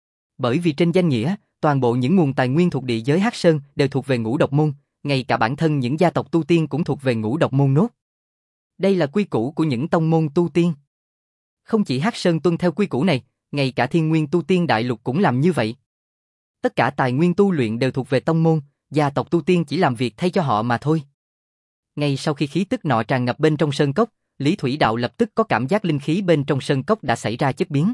Speaker 1: Bởi vì trên danh nghĩa, toàn bộ những nguồn tài nguyên thuộc địa giới Hắc Sơn đều thuộc về Ngũ Độc Môn, ngay cả bản thân những gia tộc tu tiên cũng thuộc về Ngũ Độc Môn nốt. Đây là quy củ của những tông môn tu tiên. Không chỉ Hắc Sơn tuân theo quy củ này, ngay cả Thiên Nguyên tu tiên đại lục cũng làm như vậy. Tất cả tài nguyên tu luyện đều thuộc về tông môn, gia tộc tu tiên chỉ làm việc thay cho họ mà thôi. Ngay sau khi khí tức nọ tràn ngập bên trong sơn cốc, Lý Thủy Đạo lập tức có cảm giác linh khí bên trong sơn cốc đã xảy ra chất biến.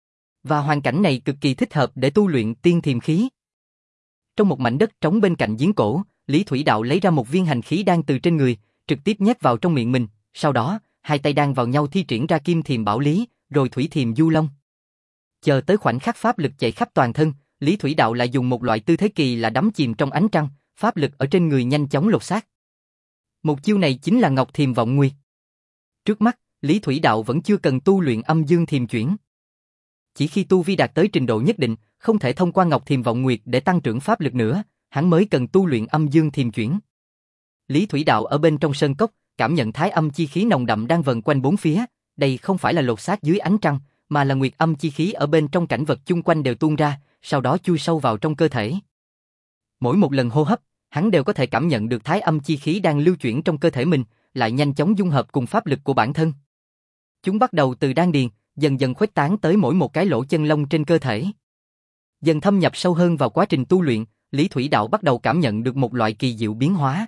Speaker 1: Và hoàn cảnh này cực kỳ thích hợp để tu luyện tiên thiềm khí. Trong một mảnh đất trống bên cạnh giếng cổ, Lý Thủy Đạo lấy ra một viên hành khí đan từ trên người, trực tiếp nhét vào trong miệng mình, sau đó, hai tay đan vào nhau thi triển ra kim thiềm bảo lý, rồi thủy thiềm du long. Chờ tới khoảnh khắc pháp lực chạy khắp toàn thân, Lý Thủy Đạo lại dùng một loại tư thế kỳ lạ đắm chìm trong ánh trăng, pháp lực ở trên người nhanh chóng lột xác. Một chiêu này chính là Ngọc Thiềm Vọng Nguyệt. Trước mắt, Lý Thủy Đạo vẫn chưa cần tu luyện âm dương thiềm chuyển. Chỉ khi tu vi đạt tới trình độ nhất định, không thể thông qua Ngọc Thiềm Vọng Nguyệt để tăng trưởng pháp lực nữa, hắn mới cần tu luyện âm dương thiềm chuyển. Lý Thủy Đạo ở bên trong sơn cốc, cảm nhận thái âm chi khí nồng đậm đang vần quanh bốn phía, đây không phải là lột xác dưới ánh trăng, mà là nguyệt âm chi khí ở bên trong cảnh vật chung quanh đều tuôn ra, sau đó chui sâu vào trong cơ thể. Mỗi một lần hô hấp, hắn đều có thể cảm nhận được thái âm chi khí đang lưu chuyển trong cơ thể mình, lại nhanh chóng dung hợp cùng pháp lực của bản thân. Chúng bắt đầu từ đan điền, dần dần khuếch tán tới mỗi một cái lỗ chân lông trên cơ thể. Dần thâm nhập sâu hơn vào quá trình tu luyện, Lý Thủy Đạo bắt đầu cảm nhận được một loại kỳ diệu biến hóa.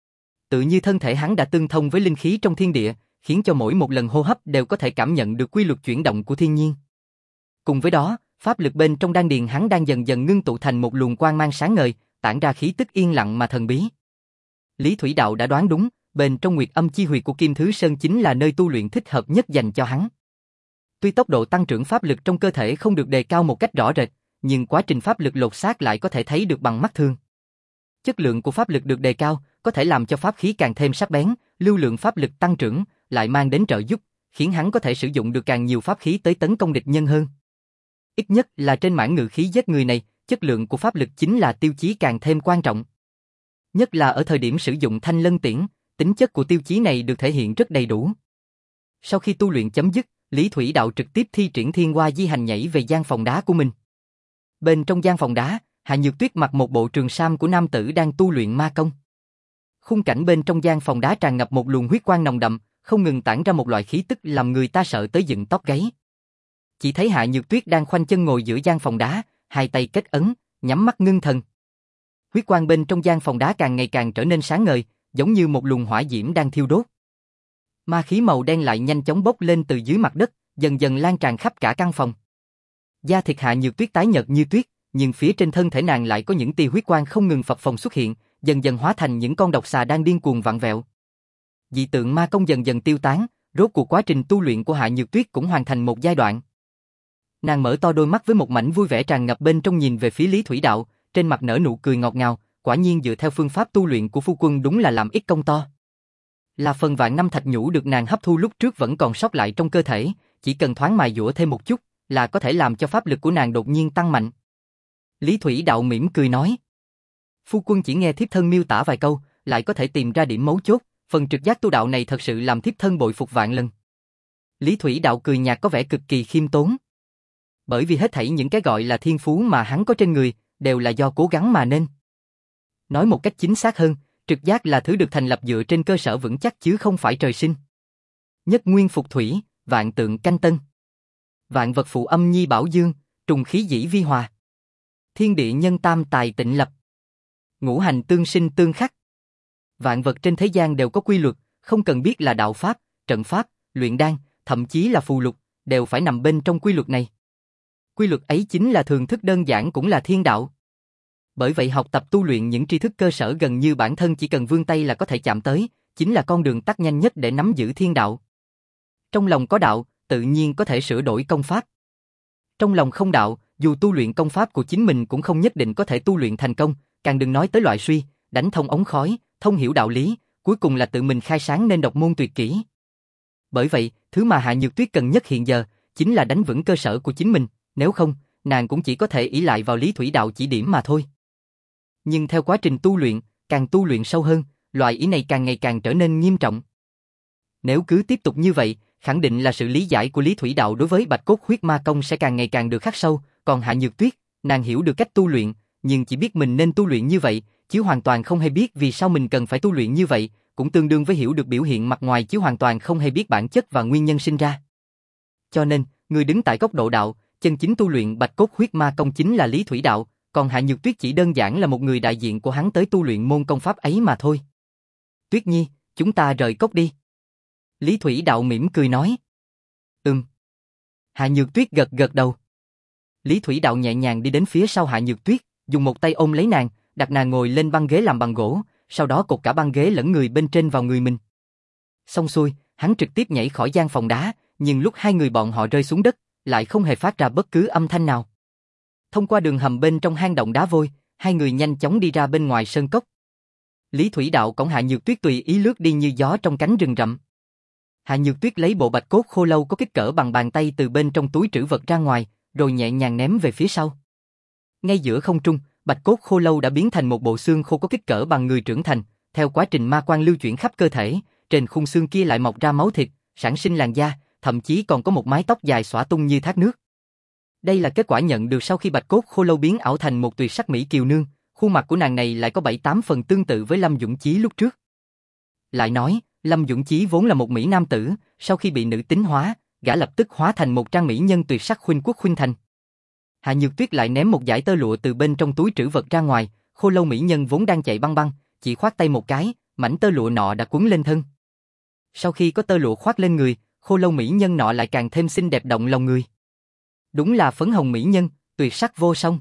Speaker 1: Tự như thân thể hắn đã tương thông với linh khí trong thiên địa, khiến cho mỗi một lần hô hấp đều có thể cảm nhận được quy luật chuyển động của thiên nhiên. Cùng với đó, pháp lực bên trong đan điền hắn đang dần dần ngưng tụ thành một luồng quang mang sáng ngời, tản ra khí tức yên lặng mà thần bí. Lý Thủy Đạo đã đoán đúng, bên trong nguyệt âm chi huyệt của Kim Thứ Sơn chính là nơi tu luyện thích hợp nhất dành cho hắn. Tuy tốc độ tăng trưởng pháp lực trong cơ thể không được đề cao một cách rõ rệt, nhưng quá trình pháp lực lột xác lại có thể thấy được bằng mắt thường. Chất lượng của pháp lực được đề cao, có thể làm cho pháp khí càng thêm sắc bén, lưu lượng pháp lực tăng trưởng, lại mang đến trợ giúp, khiến hắn có thể sử dụng được càng nhiều pháp khí tới tấn công địch nhân hơn. Ít nhất là trên mảng ngự khí giết người này, chất lượng của pháp lực chính là tiêu chí càng thêm quan trọng. Nhất là ở thời điểm sử dụng Thanh Lân Tiễn, tính chất của tiêu chí này được thể hiện rất đầy đủ. Sau khi tu luyện chấm dứt, Lý Thủy Đạo trực tiếp thi triển Thiên Hoa Di Hành nhảy về gian phòng đá của mình. Bên trong gian phòng đá, Hạ Nhược Tuyết mặc một bộ trường sam của nam tử đang tu luyện ma công. Khung cảnh bên trong gian phòng đá tràn ngập một luồng huyết quang nồng đậm, không ngừng tản ra một loại khí tức làm người ta sợ tới dựng tóc gáy. Chỉ thấy Hạ Nhược Tuyết đang khoanh chân ngồi giữa gian phòng đá, hai tay kết ấn, nhắm mắt ngưng thần. Huyết quang bên trong gian phòng đá càng ngày càng trở nên sáng ngời, giống như một luồng hỏa diễm đang thiêu đốt. Ma khí màu đen lại nhanh chóng bốc lên từ dưới mặt đất, dần dần lan tràn khắp cả căn phòng. Da thịt Hạ Nhược Tuyết tái nhợt như tuyết, nhưng phía trên thân thể nàng lại có những tia huyết quang không ngừng phập phồng xuất hiện, dần dần hóa thành những con độc xà đang điên cuồng vặn vẹo. Dị tượng ma công dần dần tiêu tán, rốt cuộc quá trình tu luyện của Hạ Nhược Tuyết cũng hoàn thành một giai đoạn. Nàng mở to đôi mắt với một mảnh vui vẻ tràn ngập bên trong nhìn về phía Lý Thủy Đạo, trên mặt nở nụ cười ngọt ngào, quả nhiên dựa theo phương pháp tu luyện của phu quân đúng là làm ít công to. Là phần vạn năm thạch nhũ được nàng hấp thu lúc trước vẫn còn sót lại trong cơ thể, chỉ cần thoáng mài dũa thêm một chút, là có thể làm cho pháp lực của nàng đột nhiên tăng mạnh. Lý Thủy Đạo mỉm cười nói. Phu quân chỉ nghe thiếp thân miêu tả vài câu, lại có thể tìm ra điểm mấu chốt, phần trực giác tu đạo này thật sự làm thiếp thân bội phục vạn lần. Lý Thủy Đạo cười nhạt có vẻ cực kỳ khiêm tốn. Bởi vì hết thảy những cái gọi là thiên phú mà hắn có trên người, đều là do cố gắng mà nên. Nói một cách chính xác hơn, trực giác là thứ được thành lập dựa trên cơ sở vững chắc chứ không phải trời sinh. Nhất nguyên phục thủy, vạn tượng canh tân. Vạn vật phụ âm nhi bảo dương, trùng khí dĩ vi hòa. Thiên địa nhân tam tài tịnh lập. Ngũ hành tương sinh tương khắc. Vạn vật trên thế gian đều có quy luật, không cần biết là đạo pháp, trận pháp, luyện đan, thậm chí là phù lục, đều phải nằm bên trong quy luật này. Quy luật ấy chính là thường thức đơn giản cũng là thiên đạo. Bởi vậy học tập tu luyện những tri thức cơ sở gần như bản thân chỉ cần vươn tay là có thể chạm tới, chính là con đường tắt nhanh nhất để nắm giữ thiên đạo. Trong lòng có đạo, tự nhiên có thể sửa đổi công pháp. Trong lòng không đạo, dù tu luyện công pháp của chính mình cũng không nhất định có thể tu luyện thành công, càng đừng nói tới loại suy, đánh thông ống khói, thông hiểu đạo lý, cuối cùng là tự mình khai sáng nên độc môn tuyệt kỹ. Bởi vậy, thứ mà Hạ Nhược Tuyết cần nhất hiện giờ, chính là đánh vững cơ sở của chính mình, nếu không, nàng cũng chỉ có thể ỷ lại vào Lý Thủy Đạo chỉ điểm mà thôi. Nhưng theo quá trình tu luyện, càng tu luyện sâu hơn, loại ý này càng ngày càng trở nên nghiêm trọng. Nếu cứ tiếp tục như vậy, khẳng định là sự lý giải của Lý Thủy Đạo đối với Bạch Cốt Huyết Ma Công sẽ càng ngày càng được khắc sâu, còn Hạ Nhược Tuyết, nàng hiểu được cách tu luyện, nhưng chỉ biết mình nên tu luyện như vậy, chứ hoàn toàn không hề biết vì sao mình cần phải tu luyện như vậy, cũng tương đương với hiểu được biểu hiện mặt ngoài chứ hoàn toàn không hề biết bản chất và nguyên nhân sinh ra. Cho nên, người đứng tại góc độ đạo, chân chính tu luyện Bạch Cốt Huyết Ma Công chính là Lý Thủy Đạo, còn Hạ Nhược Tuyết chỉ đơn giản là một người đại diện của hắn tới tu luyện môn công pháp ấy mà thôi. Tuyết Nhi, chúng ta rời cốc đi. Lý Thủy Đạo mỉm cười nói. Ừm. Hạ Nhược Tuyết gật gật đầu. Lý Thủy Đạo nhẹ nhàng đi đến phía sau Hạ Nhược Tuyết, dùng một tay ôm lấy nàng, đặt nàng ngồi lên băng ghế làm bằng gỗ, sau đó cột cả băng ghế lẫn người bên trên vào người mình. Xong xuôi, hắn trực tiếp nhảy khỏi gian phòng đá, nhưng lúc hai người bọn họ rơi xuống đất, lại không hề phát ra bất cứ âm thanh nào. Thông qua đường hầm bên trong hang động đá vôi, hai người nhanh chóng đi ra bên ngoài sơn cốc. Lý Thủy Đạo cõng Hạ Nhược Tuyết tùy ý lướt đi như gió trong cánh rừng rậm. Hạ Nhược Tuyết lấy bộ bạch cốt khô lâu có kích cỡ bằng bàn tay từ bên trong túi trữ vật ra ngoài, rồi nhẹ nhàng ném về phía sau. Ngay giữa không trung, bạch cốt khô lâu đã biến thành một bộ xương khô có kích cỡ bằng người trưởng thành, theo quá trình ma quang lưu chuyển khắp cơ thể, trên khung xương kia lại mọc ra máu thịt, sản sinh làn da, thậm chí còn có một mái tóc dài xõa tung như thác nước. Đây là kết quả nhận được sau khi bạch cốt khô lâu biến ảo thành một tuyệt sắc mỹ kiều nương, khuôn mặt của nàng này lại có bảy tám phần tương tự với Lâm Dũng Chí lúc trước. Lại nói, Lâm Dũng Chí vốn là một mỹ nam tử, sau khi bị nữ tính hóa, gã lập tức hóa thành một trang mỹ nhân tuyệt sắc khuynh quốc khuynh thành. Hạ Nhược Tuyết lại ném một dải tơ lụa từ bên trong túi trữ vật ra ngoài, khô lâu mỹ nhân vốn đang chạy băng băng, chỉ khoát tay một cái, mảnh tơ lụa nọ đã quấn lên thân. Sau khi có tơ lụa khoác lên người, khô lâu mỹ nhân nọ lại càng thêm xinh đẹp động lòng người. Đúng là phấn hồng mỹ nhân, tuyệt sắc vô song.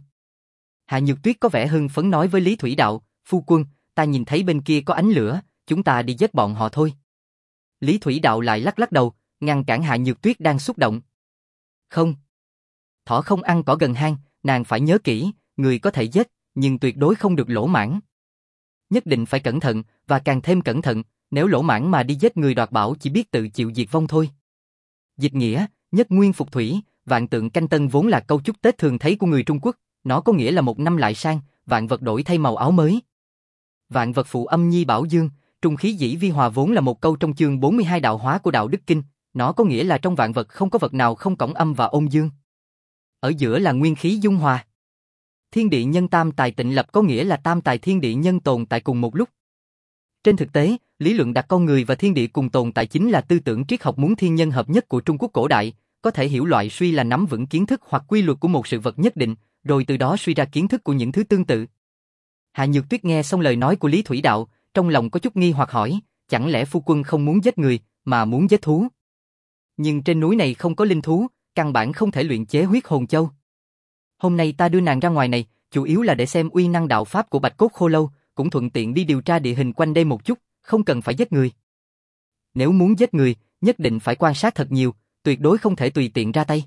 Speaker 1: Hạ Nhược Tuyết có vẻ hưng phấn nói với Lý Thủy Đạo, phu quân, ta nhìn thấy bên kia có ánh lửa, chúng ta đi giết bọn họ thôi. Lý Thủy Đạo lại lắc lắc đầu, ngăn cản Hạ Nhược Tuyết đang xúc động. Không. Thỏ không ăn cỏ gần hang, nàng phải nhớ kỹ, người có thể giết, nhưng tuyệt đối không được lỗ mãng. Nhất định phải cẩn thận, và càng thêm cẩn thận, nếu lỗ mãng mà đi giết người đoạt bảo chỉ biết tự chịu diệt vong thôi. Dịch nghĩa, nhất nguyên phục thủy, vạn tượng canh tân vốn là câu chúc Tết thường thấy của người Trung Quốc, nó có nghĩa là một năm lại sang, vạn vật đổi thay màu áo mới. Vạn vật phụ âm nhi bảo dương, trung khí dĩ vi hòa vốn là một câu trong chương bốn mươi hai đạo hóa của Đạo Đức Kinh, nó có nghĩa là trong vạn vật không có vật nào không cõng âm và ôn dương. Ở giữa là nguyên khí dung hòa. Thiên địa nhân tam tài tịnh lập có nghĩa là tam tài thiên địa nhân tồn tại cùng một lúc. Trên thực tế, lý luận đặt con người và thiên địa cùng tồn tại chính là tư tưởng triết học muốn thiên nhân hợp nhất của Trung Quốc cổ đại, có thể hiểu loại suy là nắm vững kiến thức hoặc quy luật của một sự vật nhất định, rồi từ đó suy ra kiến thức của những thứ tương tự. Hạ Nhược Tuyết nghe xong lời nói của Lý Thủy Đạo, trong lòng có chút nghi hoặc hỏi, chẳng lẽ phu quân không muốn giết người, mà muốn giết thú? Nhưng trên núi này không có linh thú, căn bản không thể luyện chế huyết hồn châu. Hôm nay ta đưa nàng ra ngoài này, chủ yếu là để xem uy năng đạo pháp của bạch cốt khô lâu, cũng thuận tiện đi điều tra địa hình quanh đây một chút, không cần phải giết người. Nếu muốn giết người, nhất định phải quan sát thật nhiều, tuyệt đối không thể tùy tiện ra tay.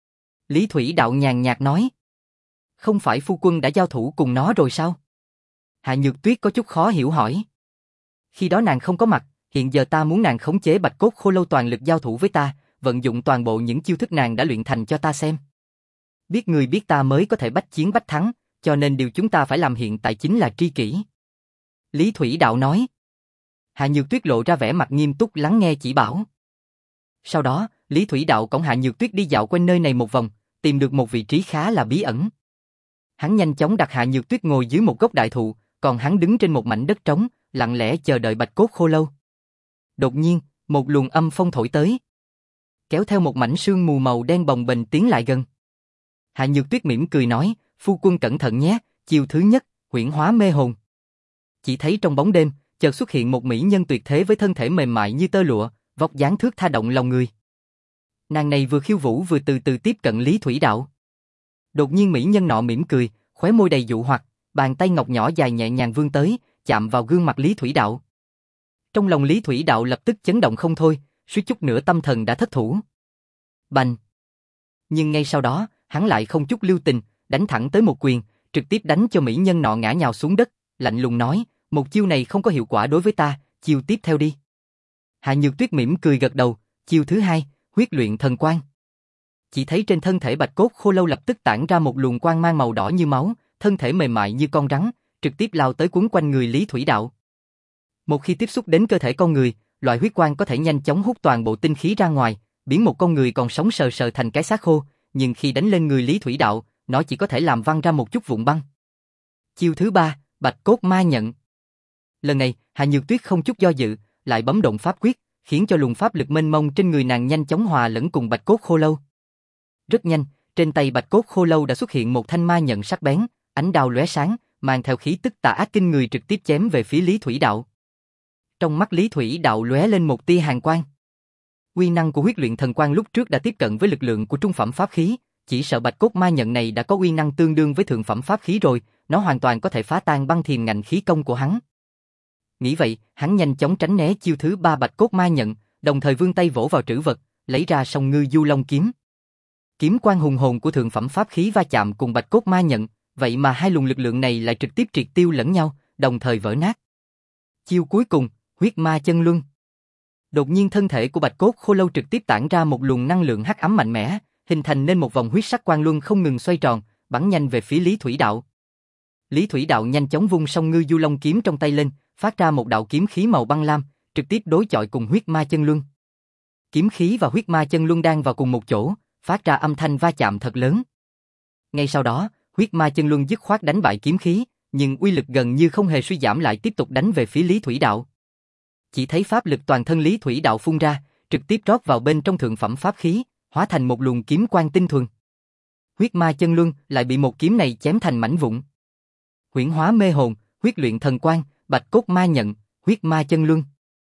Speaker 1: Lý Thủy Đạo nhàn nhạt nói. Không phải phu quân đã giao thủ cùng nó rồi sao? Hạ Nhược Tuyết có chút khó hiểu hỏi. Khi đó nàng không có mặt, hiện giờ ta muốn nàng khống chế bạch cốt khô lâu toàn lực giao thủ với ta, vận dụng toàn bộ những chiêu thức nàng đã luyện thành cho ta xem. Biết người biết ta mới có thể bách chiến bách thắng, cho nên điều chúng ta phải làm hiện tại chính là tri kỷ. Lý Thủy Đạo nói. Hạ Nhược Tuyết lộ ra vẻ mặt nghiêm túc lắng nghe chỉ bảo. Sau đó, Lý Thủy Đạo cõng Hạ Nhược Tuyết đi dạo quanh nơi này một vòng, tìm được một vị trí khá là bí ẩn. Hắn nhanh chóng đặt Hạ Nhược Tuyết ngồi dưới một gốc đại thụ, còn hắn đứng trên một mảnh đất trống, lặng lẽ chờ đợi bạch cốt khô lâu. Đột nhiên, một luồng âm phong thổi tới, kéo theo một mảnh sương mù màu đen bồng bềnh tiến lại gần. Hạ Nhược Tuyết mỉm cười nói, phu quân cẩn thận nhé, chiêu thứ nhất, huyễn hóa mê hồn. Chỉ thấy trong bóng đêm, chợt xuất hiện một mỹ nhân tuyệt thế với thân thể mềm mại như tơ lụa, vóc dáng thước tha động lòng người. Nàng này vừa khiêu vũ vừa từ từ tiếp cận Lý Thủy Đạo. Đột nhiên mỹ nhân nọ mỉm cười, khóe môi đầy dụ hoặc, bàn tay ngọc nhỏ dài nhẹ nhàng vươn tới, chạm vào gương mặt Lý Thủy Đạo. Trong lòng Lý Thủy Đạo lập tức chấn động không thôi, suýt chút nữa tâm thần đã thất thủ. Bành! Nhưng ngay sau đó, hắn lại không chút lưu tình, đánh thẳng tới một quyền, trực tiếp đánh cho mỹ nhân nọ ngã nhào xuống đất, lạnh lùng nói, một chiêu này không có hiệu quả đối với ta, chiêu tiếp theo đi. Hạ Nhược Tuyết mỉm cười gật đầu, chiêu thứ hai, huyết luyện thần quang. Chỉ thấy trên thân thể bạch cốt khô lâu lập tức tản ra một luồng quang mang màu đỏ như máu, thân thể mềm mại như con rắn, trực tiếp lao tới quấn quanh người Lý Thủy Đạo. Một khi tiếp xúc đến cơ thể con người, loại huyết quang có thể nhanh chóng hút toàn bộ tinh khí ra ngoài, biến một con người còn sống sờ sờ thành cái xác khô, nhưng khi đánh lên người Lý Thủy Đạo, nó chỉ có thể làm văng ra một chút vụn băng. Chiêu thứ ba, Bạch Cốt Ma Nhận. Lần này, Hạ Nhược Tuyết không chút do dự, lại bấm động pháp quyết, khiến cho luồng pháp lực mênh mông trên người nàng nhanh chóng hòa lẫn cùng bạch cốt khô lâu. Rất nhanh, trên tay bạch cốt khô lâu đã xuất hiện một thanh ma nhận sắc bén, ánh đao lóe sáng, mang theo khí tức tà ác kinh người trực tiếp chém về phía Lý Thủy Đạo. Trong mắt Lý Thủy Đạo lóe lên một tia hàn quang. Uy năng của huyết luyện thần quang lúc trước đã tiếp cận với lực lượng của trung phẩm pháp khí, chỉ sợ bạch cốt ma nhận này đã có uy năng tương đương với thượng phẩm pháp khí rồi, nó hoàn toàn có thể phá tan băng thiềm ngạnh khí công của hắn. Nghĩ vậy, hắn nhanh chóng tránh né chiêu thứ ba bạch cốt ma nhận, đồng thời vươn tay vỗ vào trữ vật, lấy ra song ngư du long kiếm. Kiếm quang hùng hồn của thượng phẩm pháp khí va chạm cùng bạch cốt ma nhận, vậy mà hai luồng lực lượng này lại trực tiếp triệt tiêu lẫn nhau, đồng thời vỡ nát. Chiêu cuối cùng, huyết ma chân luân. Đột nhiên thân thể của bạch cốt khô lâu trực tiếp tản ra một luồng năng lượng hắc ám mạnh mẽ, hình thành nên một vòng huyết sắc quang luân không ngừng xoay tròn, bắn nhanh về phía Lý Thủy Đạo. Lý Thủy Đạo nhanh chóng vung song ngư du long kiếm trong tay lên, phát ra một đạo kiếm khí màu băng lam, trực tiếp đối chọi cùng huyết ma chân luân. Kiếm khí và huyết ma chân luân đang vào cùng một chỗ, phát ra âm thanh va chạm thật lớn. Ngay sau đó, huyết ma chân luân dứt khoát đánh bại kiếm khí, nhưng uy lực gần như không hề suy giảm lại tiếp tục đánh về phía Lý Thủy Đạo. Chỉ thấy pháp lực toàn thân Lý Thủy Đạo phun ra, trực tiếp rót vào bên trong thượng phẩm pháp khí, hóa thành một luồng kiếm quang tinh thuần. Huyết ma chân luân lại bị một kiếm này chém thành mảnh vụn. Huyễn hóa mê hồn, huyết luyện thần quang, bạch cốt ma nhận, huyết ma chân luân.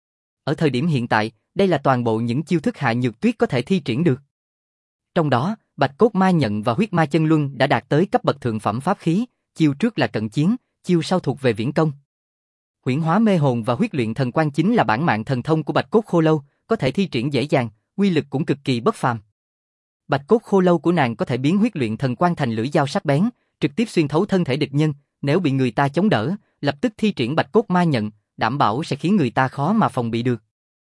Speaker 1: Ở thời điểm hiện tại, đây là toàn bộ những chiêu thức Hạ Nhược Tuyết có thể thi triển được. Trong đó, bạch cốt ma nhận và huyết ma chân luân đã đạt tới cấp bậc thượng phẩm pháp khí, chiêu trước là cận chiến, chiêu sau thuộc về viễn công. Huyễn hóa mê hồn và huyết luyện thần quang chính là bản mạng thần thông của bạch cốt khô lâu, có thể thi triển dễ dàng, uy lực cũng cực kỳ bất phàm. Bạch cốt khô lâu của nàng có thể biến huyết luyện thần quang thành lưỡi dao sắc bén, trực tiếp xuyên thấu thân thể địch nhân, nếu bị người ta chống đỡ, lập tức thi triển bạch cốt ma nhận, đảm bảo sẽ khiến người ta khó mà phòng bị được.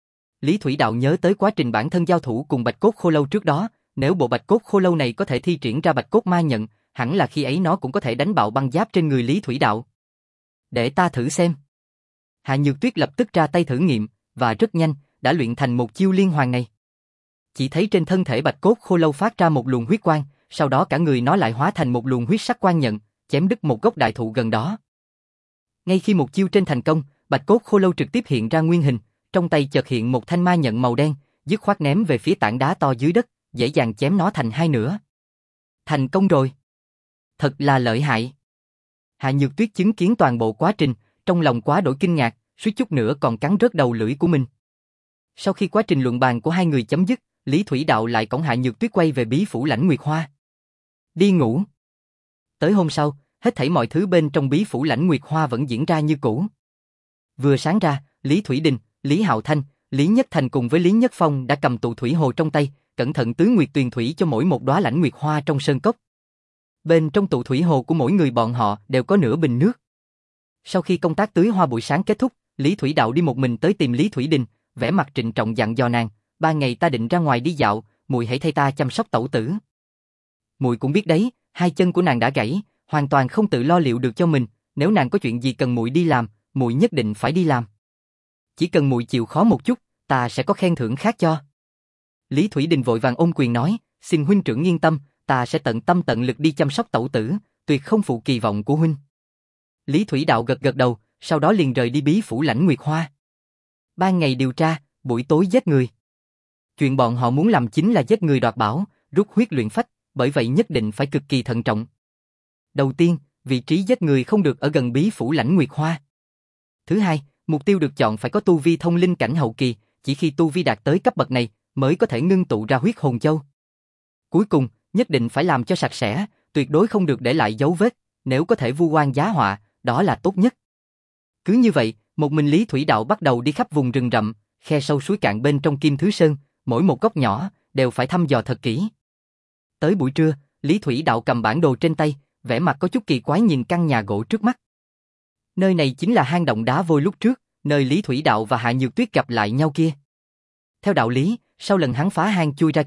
Speaker 1: Lý Thủy Đạo nhớ tới quá trình bản thân giao thủ cùng bạch cốt khô lâu trước đó, nếu bộ bạch cốt khô lâu này có thể thi triển ra bạch cốt ma nhận, hẳn là khi ấy nó cũng có thể đánh bạo băng giáp trên người Lý Thủy Đạo. Để ta thử xem. Hạ Nhược Tuyết lập tức ra tay thử nghiệm, và rất nhanh, đã luyện thành một chiêu liên hoàn này. Chỉ thấy trên thân thể bạch cốt khô lâu phát ra một luồng huyết quang, sau đó cả người nó lại hóa thành một luồng huyết sắc quang nhận, chém đứt một gốc đại thụ gần đó. Ngay khi một chiêu trên thành công, bạch cốt khô lâu trực tiếp hiện ra nguyên hình, trong tay chợt hiện một thanh ma nhận màu đen, dứt khoát ném về phía tảng đá to dưới đất, dễ dàng chém nó thành hai nửa. Thành công rồi. Thật là lợi hại. Hạ Nhược Tuyết chứng kiến toàn bộ quá trình, trong lòng quá đổi kinh ngạc, suýt chút nữa còn cắn rớt đầu lưỡi của mình. Sau khi quá trình luận bàn của hai người chấm dứt, Lý Thủy Đạo lại cõng Hạ Nhược Tuyết quay về bí phủ Lãnh Nguyệt Hoa. Đi ngủ. Tới hôm sau, hết thảy mọi thứ bên trong bí phủ Lãnh Nguyệt Hoa vẫn diễn ra như cũ. Vừa sáng ra, Lý Thủy Đình, Lý Hạo Thanh, Lý Nhất Thành cùng với Lý Nhất Phong đã cầm tụ thủy hồ trong tay, cẩn thận tưới nguyệt tuyền thủy cho mỗi một đóa Lãnh Nguyệt Hoa trong sơn cốc. Bên trong tụ thủy hồ của mỗi người bọn họ đều có nửa bình nước. Sau khi công tác tưới hoa buổi sáng kết thúc, Lý Thủy Đạo đi một mình tới tìm Lý Thủy Đình, vẻ mặt trịnh trọng dặn dò nàng, ba ngày ta định ra ngoài đi dạo, muội hãy thay ta chăm sóc tẩu tử. Muội cũng biết đấy, hai chân của nàng đã gãy, hoàn toàn không tự lo liệu được cho mình, nếu nàng có chuyện gì cần muội đi làm, muội nhất định phải đi làm. Chỉ cần muội chịu khó một chút, ta sẽ có khen thưởng khác cho. Lý Thủy Đình vội vàng ôm quyền nói, xin huynh trưởng yên tâm, ta sẽ tận tâm tận lực đi chăm sóc tẩu tử, tuyệt không phụ kỳ vọng của huynh. Lý Thủy Đạo gật gật đầu, sau đó liền rời đi bí phủ Lãnh Nguyệt Hoa. Ban ngày điều tra, buổi tối giết người. Chuyện bọn họ muốn làm chính là giết người đoạt bảo, rút huyết luyện phách, bởi vậy nhất định phải cực kỳ thận trọng. Đầu tiên, vị trí giết người không được ở gần bí phủ Lãnh Nguyệt Hoa. Thứ hai, mục tiêu được chọn phải có tu vi thông linh cảnh hậu kỳ, chỉ khi tu vi đạt tới cấp bậc này mới có thể ngưng tụ ra huyết hồn châu. Cuối cùng, nhất định phải làm cho sạch sẽ, tuyệt đối không được để lại dấu vết, nếu có thể vu oan giá họa, đó là tốt nhất. Cứ như vậy, một mình Lý Thủy Đạo bắt đầu đi khắp vùng rừng rậm, khe sâu suối cạn bên trong Kim Thứ Sơn, mỗi một góc nhỏ đều phải thăm dò thật kỹ. Tới buổi trưa, Lý Thủy Đạo cầm bản đồ trên tay, vẻ mặt có chút kỳ quái nhìn căn nhà gỗ trước mắt. Nơi này chính là hang động đá vôi lúc trước, nơi Lý Thủy Đạo và Hạ Nhược Tuyết gặp lại nhau kia. Theo đạo lý, sau lần hắn phá hang chui ra kia,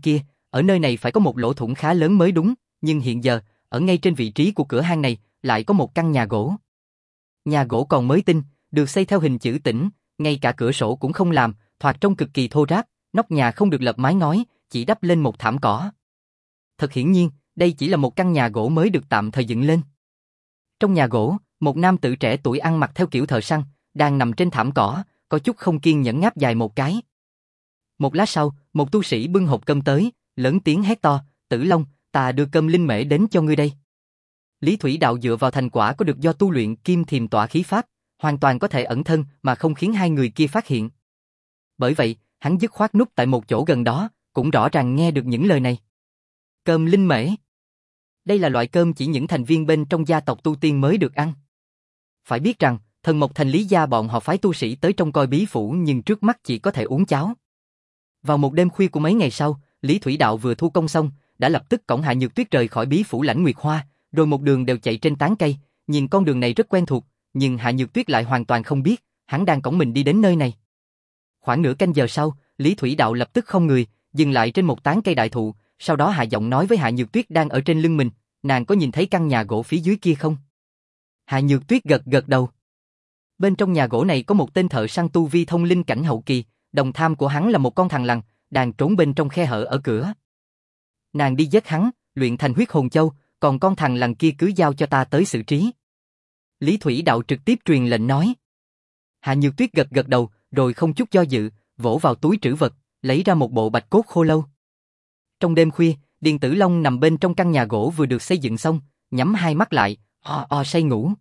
Speaker 1: ở nơi này phải có một lỗ thủng khá lớn mới đúng, nhưng hiện giờ, ở ngay trên vị trí của cửa hang này, lại có một căn nhà gỗ. Nhà gỗ còn mới tinh, được xây theo hình chữ tĩnh, ngay cả cửa sổ cũng không làm, thoạt trông cực kỳ thô ráp, nóc nhà không được lợp mái ngói, chỉ đắp lên một thảm cỏ. Thật hiển nhiên, đây chỉ là một căn nhà gỗ mới được tạm thời dựng lên. Trong nhà gỗ, một nam tử trẻ tuổi ăn mặc theo kiểu thợ săn, đang nằm trên thảm cỏ, có chút không kiên nhẫn ngáp dài một cái. Một lát sau, một tu sĩ bưng hộp cơm tới, lớn tiếng hét to, Tử Long, ta đưa cơm linh mễ đến cho ngươi đây. Lý Thủy Đạo dựa vào thành quả có được do tu luyện kim thiềm tỏa khí pháp, hoàn toàn có thể ẩn thân mà không khiến hai người kia phát hiện. Bởi vậy, hắn dứt khoát núp tại một chỗ gần đó, cũng rõ ràng nghe được những lời này. Cơm linh mễ. Đây là loại cơm chỉ những thành viên bên trong gia tộc tu tiên mới được ăn. Phải biết rằng, Thần Mộc Thành Lý gia bọn họ phái tu sĩ tới trông coi bí phủ nhưng trước mắt chỉ có thể uống cháo. Vào một đêm khuya của mấy ngày sau, Lý Thủy Đạo vừa thu công xong, đã lập tức cõng Hạ Nhược Tuyết rời khỏi bí phủ Lãnh Nguyệt Hoa, rồi một đường đều chạy trên tán cây, nhìn con đường này rất quen thuộc, nhưng Hạ Nhược Tuyết lại hoàn toàn không biết, hắn đang cõng mình đi đến nơi này. Khoảng nửa canh giờ sau, Lý Thủy Đạo lập tức không người, dừng lại trên một tán cây đại thụ, sau đó hạ giọng nói với Hạ Nhược Tuyết đang ở trên lưng mình, nàng có nhìn thấy căn nhà gỗ phía dưới kia không? Hạ Nhược Tuyết gật gật đầu. Bên trong nhà gỗ này có một tên thợ săn tu vi thông linh cảnh hậu kỳ, đồng tham của hắn là một con thằn lằn, đang trốn bên trong khe hở ở cửa. Nàng đi giết hắn, luyện thành huyết hồn châu, còn con thằn lằn kia cứ giao cho ta tới xử trí. Lý Thủy Đạo trực tiếp truyền lệnh nói. Hạ Nhược Tuyết gật gật đầu, rồi không chút do dự, vỗ vào túi trữ vật, lấy ra một bộ bạch cốt khô lâu. Trong đêm khuya, Điền Tử Long nằm bên trong căn nhà gỗ vừa được xây dựng xong, nhắm hai mắt lại, o o say ngủ.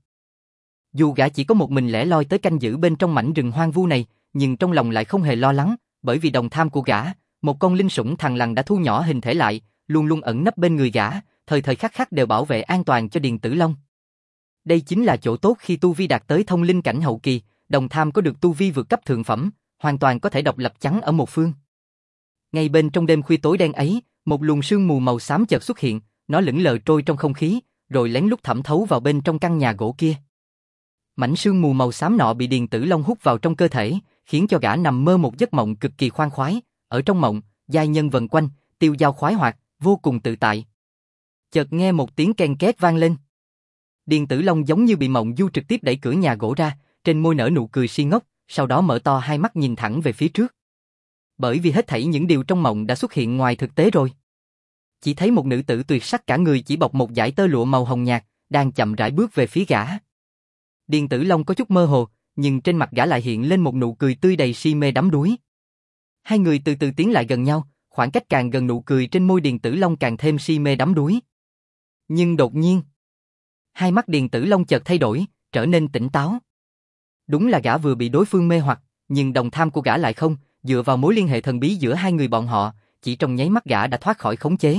Speaker 1: Dù gã chỉ có một mình lẻ loi tới canh giữ bên trong mảnh rừng hoang vu này, nhưng trong lòng lại không hề lo lắng, bởi vì đồng tham của gã, một con linh sủng thằn lằn đã thu nhỏ hình thể lại, luôn luôn ẩn nấp bên người gã, thời thời khắc khắc đều bảo vệ an toàn cho Điền Tử Long. Đây chính là chỗ tốt khi tu vi đạt tới thông linh cảnh hậu kỳ, đồng tham có được tu vi vượt cấp thượng phẩm, hoàn toàn có thể độc lập chắn ở một phương. Ngay bên trong đêm khuya tối đen ấy, một luồng sương mù màu xám chợt xuất hiện, nó lững lờ trôi trong không khí, rồi lén lút thẩm thấu vào bên trong căn nhà gỗ kia. Mảnh sương mù màu xám nọ bị Điền Tử Long hút vào trong cơ thể, khiến cho gã nằm mơ một giấc mộng cực kỳ khoan khoái. Ở trong mộng, giai nhân vần quanh, tiêu dao khoái hoạt, vô cùng tự tại. Chợt nghe một tiếng ken két vang lên. Điền Tử Long giống như bị mộng du trực tiếp đẩy cửa nhà gỗ ra, trên môi nở nụ cười si ngốc, sau đó mở to hai mắt nhìn thẳng về phía trước. Bởi vì hết thảy những điều trong mộng đã xuất hiện ngoài thực tế rồi. Chỉ thấy một nữ tử tuyệt sắc cả người chỉ bọc một dải tơ lụa màu hồng nhạt, đang chậm rãi bước về phía gã. Điền Tử Long có chút mơ hồ, nhưng trên mặt gã lại hiện lên một nụ cười tươi đầy si mê đắm đuối. Hai người từ từ tiến lại gần nhau, khoảng cách càng gần nụ cười trên môi Điền Tử Long càng thêm si mê đắm đuối. Nhưng đột nhiên, hai mắt Điền Tử Long chợt thay đổi, trở nên tỉnh táo. Đúng là gã vừa bị đối phương mê hoặc, nhưng đồng tham của gã lại không, dựa vào mối liên hệ thần bí giữa hai người bọn họ, chỉ trong nháy mắt gã đã thoát khỏi khống chế.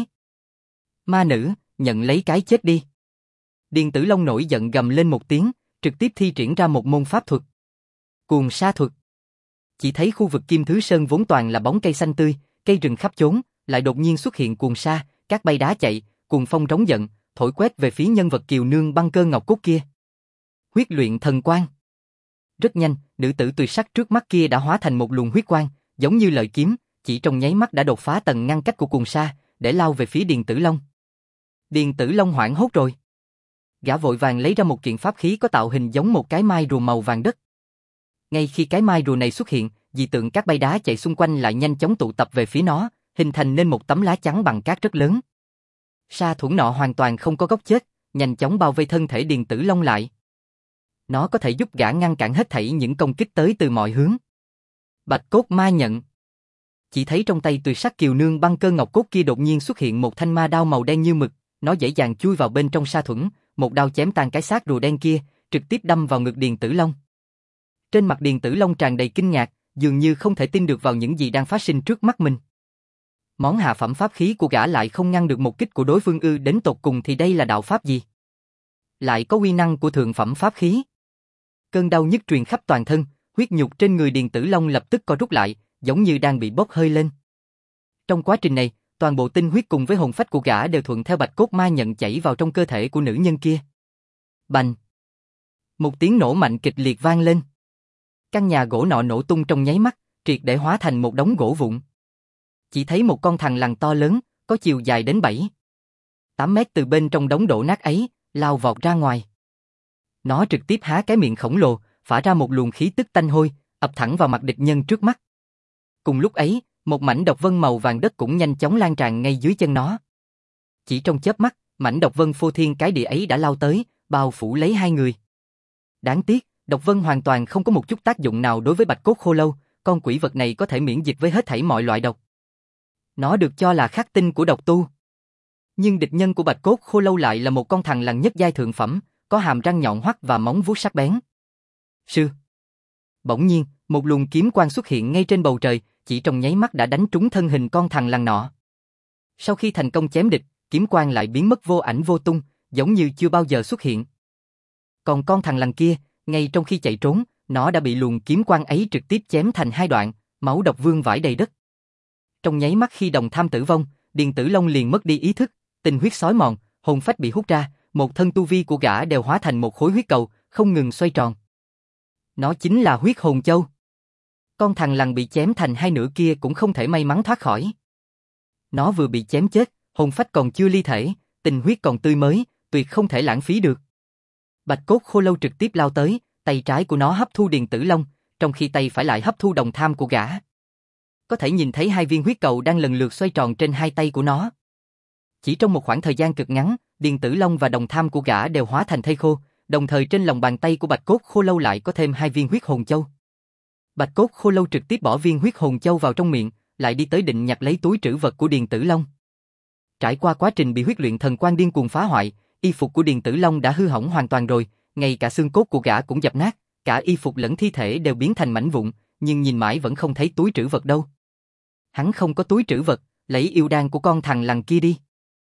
Speaker 1: Ma nữ, nhận lấy cái chết đi. Điền Tử Long nổi giận gầm lên một tiếng, trực tiếp thi triển ra một môn pháp thuật. Cuồng sa thuật. Chỉ thấy khu vực Kim Thứ Sơn vốn toàn là bóng cây xanh tươi, cây rừng khắp chốn, lại đột nhiên xuất hiện cuồng sa, cát bay đá chạy, cuồng phong rống giận, thổi quét về phía nhân vật kiều nương băng cơ ngọc cốt kia. Huyết luyện thần quang. Rất nhanh, nữ tử tuyệt sắc trước mắt kia đã hóa thành một luồng huyết quang, giống như lợi kiếm, chỉ trong nháy mắt đã đột phá tầng ngăn cách của cuồng sa, để lao về phía Điền Tử Long. Điền Tử Long hoảng hốt rồi. Gã vội vàng lấy ra một kiện pháp khí có tạo hình giống một cái mai rùa màu vàng đất. Ngay khi cái mai rùa này xuất hiện, dị tượng cát bay đá chạy xung quanh lại nhanh chóng tụ tập về phía nó, hình thành nên một tấm lá chắn bằng cát rất lớn. Sa thuẫn nọ hoàn toàn không có góc chết, nhanh chóng bao vây thân thể Điền Tử Long lại. Nó có thể giúp gã ngăn cản hết thảy những công kích tới từ mọi hướng. Bạch cốt ma nhận. Chỉ thấy trong tay tuyệt sắc kiều nương băng cơ ngọc cốt kia đột nhiên xuất hiện một thanh ma đao màu đen như mực, nó dễ dàng chui vào bên trong sa thuẫn, một đao chém tan cái xác rùa đen kia, trực tiếp đâm vào ngực Điền Tử Long. Trên mặt Điền Tử Long tràn đầy kinh ngạc, dường như không thể tin được vào những gì đang phát sinh trước mắt mình. Món hạ phẩm pháp khí của gã lại không ngăn được một kích của đối phương ư, đến tột cùng thì đây là đạo pháp gì? Lại có uy năng của thượng phẩm pháp khí. Cơn đau nhức truyền khắp toàn thân, huyết nhục trên người Điền Tử Long lập tức co rút lại, giống như đang bị bốc hơi lên. Trong quá trình này, toàn bộ tinh huyết cùng với hồn phách của gã đều thuận theo bạch cốt ma nhận chảy vào trong cơ thể của nữ nhân kia. Bành! Một tiếng nổ mạnh kịch liệt vang lên. Căn nhà gỗ nọ nổ tung trong nháy mắt, triệt để hóa thành một đống gỗ vụn. Chỉ thấy một con thằn lằn to lớn, có chiều dài đến bảy, tám mét từ bên trong đống đổ nát ấy, lao vọt ra ngoài. Nó trực tiếp há cái miệng khổng lồ, phả ra một luồng khí tức tanh hôi, ập thẳng vào mặt địch nhân trước mắt. Cùng lúc ấy, một mảnh độc vân màu vàng đất cũng nhanh chóng lan tràn ngay dưới chân nó. Chỉ trong chớp mắt, mảnh độc vân phô thiên cái địa ấy đã lao tới, bao phủ lấy hai người. Đáng tiếc, độc vân hoàn toàn không có một chút tác dụng nào đối với bạch cốt khô lâu, con quỷ vật này có thể miễn dịch với hết thảy mọi loại độc. Nó được cho là khắc tinh của độc tu. Nhưng địch nhân của bạch cốt khô lâu lại là một con thằn lằn nhất giai thượng phẩm, có hàm răng nhọn hoắt và móng vuốt sắc bén. Sư. Bỗng nhiên, một luồng kiếm quang xuất hiện ngay trên bầu trời, chỉ trong nháy mắt đã đánh trúng thân hình con thằn lằn nọ. Sau khi thành công chém địch, kiếm quang lại biến mất vô ảnh vô tung, giống như chưa bao giờ xuất hiện. Còn con thằn lằn kia, ngay trong khi chạy trốn, nó đã bị luồng kiếm quang ấy trực tiếp chém thành hai đoạn, máu độc vương vãi đầy đất. Trong nháy mắt khi đồng tham tử vong, Điền Tử Long liền mất đi ý thức, tinh huyết xói mòn, hồn phách bị hút ra, một thân tu vi của gã đều hóa thành một khối huyết cầu, không ngừng xoay tròn. Nó chính là huyết hồn châu. Con thằn lằn bị chém thành hai nửa kia cũng không thể may mắn thoát khỏi. Nó vừa bị chém chết, hồn phách còn chưa ly thể, tinh huyết còn tươi mới, tuyệt không thể lãng phí được. Bạch cốt khô lâu trực tiếp lao tới, tay trái của nó hấp thu Điền Tử Long, trong khi tay phải lại hấp thu đồng tham của gã. Có thể nhìn thấy hai viên huyết cầu đang lần lượt xoay tròn trên hai tay của nó. Chỉ trong một khoảng thời gian cực ngắn, Điền Tử Long và đồng tham của gã đều hóa thành thây khô, đồng thời trên lòng bàn tay của bạch cốt khô lâu lại có thêm hai viên huyết hồn châu. Bạch cốt khô lâu trực tiếp bỏ viên huyết hồn châu vào trong miệng, lại đi tới định nhặt lấy túi trữ vật của Điền Tử Long. Trải qua quá trình bị huyết luyện thần quang điên cuồng phá hoại, y phục của Điền Tử Long đã hư hỏng hoàn toàn rồi, ngay cả xương cốt của gã cũng dập nát, cả y phục lẫn thi thể đều biến thành mảnh vụn, nhưng nhìn mãi vẫn không thấy túi trữ vật đâu. Hắn không có túi trữ vật, lấy yêu đan của con thằn lằn kia đi.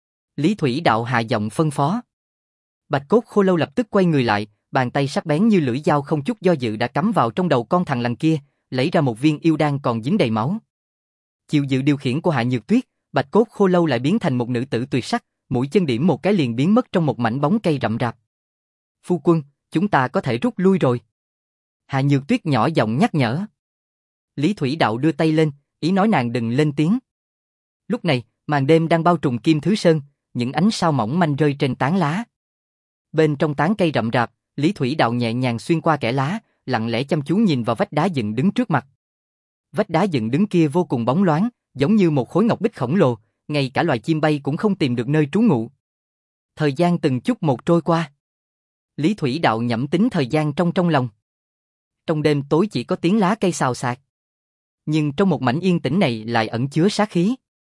Speaker 1: Lý Thủy Đạo hạ giọng phân phó. Bạch cốt khô lâu lập tức quay người lại, bàn tay sắc bén như lưỡi dao không chút do dự đã cắm vào trong đầu con thằn lằn kia, lấy ra một viên yêu đan còn dính đầy máu. Chịu dự điều khiển của Hạ Nhược Tuyết, bạch cốt khô lâu lại biến thành một nữ tử tuyệt sắc, mũi chân điểm một cái liền biến mất trong một mảnh bóng cây rậm rạp. Phu quân, chúng ta có thể rút lui rồi. Hạ Nhược Tuyết nhỏ giọng nhắc nhở. Lý Thủy Đạo đưa tay lên, ý nói nàng đừng lên tiếng. Lúc này, màn đêm đang bao trùm Kim Thứ Sơn, những ánh sao mỏng manh rơi trên tán lá. Bên trong tán cây rậm rạp, Lý Thủy Đạo nhẹ nhàng xuyên qua kẽ lá, lặng lẽ chăm chú nhìn vào vách đá dựng đứng trước mặt. Vách đá dựng đứng kia vô cùng bóng loáng, giống như một khối ngọc bích khổng lồ, ngay cả loài chim bay cũng không tìm được nơi trú ngụ. Thời gian từng chút một trôi qua. Lý Thủy Đạo nhẩm tính thời gian trong trong lòng. Trong đêm tối chỉ có tiếng lá cây xào xạc. Nhưng trong một mảnh yên tĩnh này lại ẩn chứa sát khí.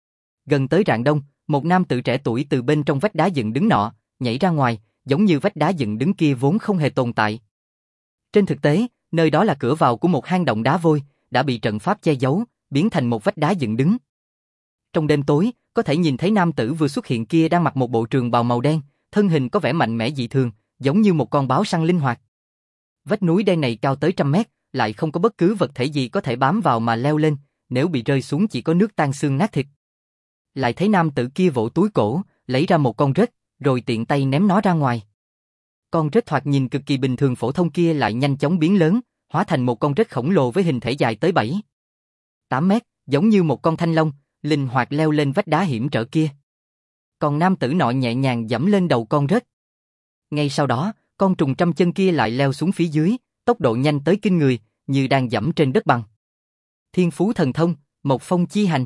Speaker 1: Gần tới rạng đông, một nam tử trẻ tuổi từ bên trong vách đá dựng đứng nọ, nhảy ra ngoài, giống như vách đá dựng đứng kia vốn không hề tồn tại. Trên thực tế, nơi đó là cửa vào của một hang động đá vôi, đã bị trận pháp che giấu, biến thành một vách đá dựng đứng. Trong đêm tối, có thể nhìn thấy nam tử vừa xuất hiện kia đang mặc một bộ trường bào màu đen, thân hình có vẻ mạnh mẽ dị thường, giống như một con báo săn linh hoạt. Vách núi đen này cao tới trăm mét, lại không có bất cứ vật thể gì có thể bám vào mà leo lên, nếu bị rơi xuống chỉ có nước tan xương nát thịt. Lại thấy nam tử kia vỗ túi cổ, lấy ra một con rết, rồi tiện tay ném nó ra ngoài. Con rết thoạt nhìn cực kỳ bình thường phổ thông kia lại nhanh chóng biến lớn, hóa thành một con rết khổng lồ với hình thể dài tới bảy, tám mét, giống như một con thanh long, linh hoạt leo lên vách đá hiểm trở kia. Còn nam tử nọ nhẹ nhàng giẫm lên đầu con rết. Ngay sau đó, con trùng trăm chân kia lại leo xuống phía dưới, tốc độ nhanh tới kinh người, như đang giẫm trên đất bằng. Thiên phú thần thông, một phong chi hành.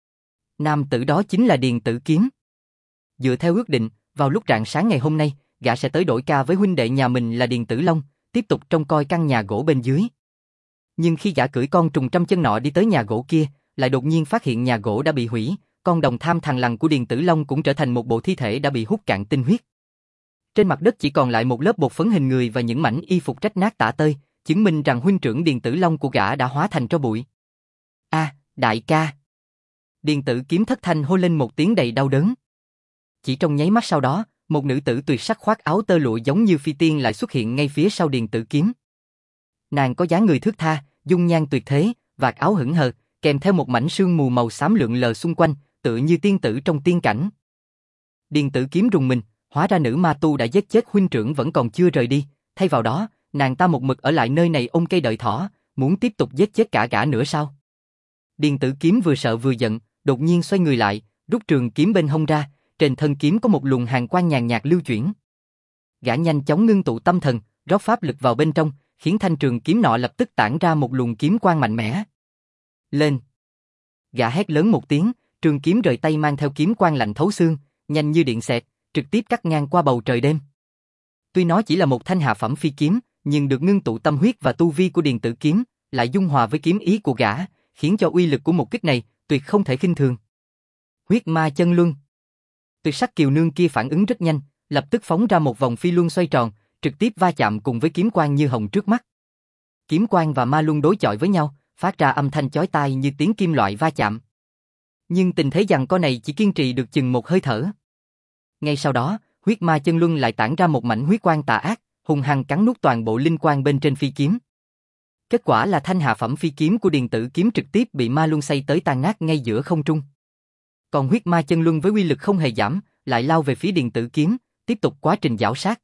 Speaker 1: Nam tử đó chính là Điền Tử Kiếm. Dựa theo ước định, vào lúc rạng sáng ngày hôm nay, gã sẽ tới đổi ca với huynh đệ nhà mình là Điền Tử Long, tiếp tục trông coi căn nhà gỗ bên dưới. Nhưng khi gã cưỡi con trùng trăm chân nọ đi tới nhà gỗ kia, lại đột nhiên phát hiện nhà gỗ đã bị hủy, con đồng tham thằn lằn của Điền Tử Long cũng trở thành một bộ thi thể đã bị hút cạn tinh huyết. Trên mặt đất chỉ còn lại một lớp bột phấn hình người và những mảnh y phục rách nát tả tơi, chứng minh rằng huynh trưởng Điền Tử Long của gã đã hóa thành tro bụi. A, đại ca! Điền Tử Kiếm thất thanh hô lên một tiếng đầy đau đớn. Chỉ trong nháy mắt sau đó, một nữ tử tuyệt sắc khoác áo tơ lụa giống như phi tiên lại xuất hiện ngay phía sau Điền Tử Kiếm. Nàng có dáng người thướt tha, dung nhan tuyệt thế, vạt áo hững hờ, kèm theo một mảnh sương mù màu xám lượn lờ xung quanh, tựa như tiên tử trong tiên cảnh. Điền Tử Kiếm rùng mình, hóa ra nữ ma tu đã giết chết huynh trưởng vẫn còn chưa rời đi, thay vào đó, nàng ta một mực ở lại nơi này ôm cây đợi thỏ, muốn tiếp tục giết chết cả gã nữa sao? Điền Tử Kiếm vừa sợ vừa giận, đột nhiên xoay người lại, Rút trường kiếm bên hông ra, trên thân kiếm có một luồng hàn quang nhàn nhạt lưu chuyển. Gã nhanh chóng ngưng tụ tâm thần, rót pháp lực vào bên trong, khiến thanh trường kiếm nọ lập tức tản ra một luồng kiếm quang mạnh mẽ. Lên! Gã hét lớn một tiếng, trường kiếm rời tay mang theo kiếm quang lạnh thấu xương, nhanh như điện xẹt, trực tiếp cắt ngang qua bầu trời đêm. Tuy nó chỉ là một thanh hạ phẩm phi kiếm, nhưng được ngưng tụ tâm huyết và tu vi của Điền Tử kiếm, lại dung hòa với kiếm ý của gã, khiến cho uy lực của một kích này tuyệt không thể khinh thường. Huyết ma chân luân. Tuyệt sắc kiều nương kia phản ứng rất nhanh, lập tức phóng ra một vòng phi luân xoay tròn, trực tiếp va chạm cùng với kiếm quang như hồng trước mắt. Kiếm quang và ma luân đối chọi với nhau, phát ra âm thanh chói tai như tiếng kim loại va chạm. Nhưng tình thế giằng co này chỉ kiên trì được chừng một hơi thở. Ngay sau đó, huyết ma chân luân lại tản ra một mảnh huyết quang tà ác, hung hăng cắn nuốt toàn bộ linh quang bên trên phi kiếm. Kết quả là thanh hạ phẩm phi kiếm của Điền Tử kiếm trực tiếp bị ma luân xay tới tan nát ngay giữa không trung. Còn huyết ma chân luân với uy lực không hề giảm, lại lao về phía Điền Tử kiếm, tiếp tục quá trình giảo sát.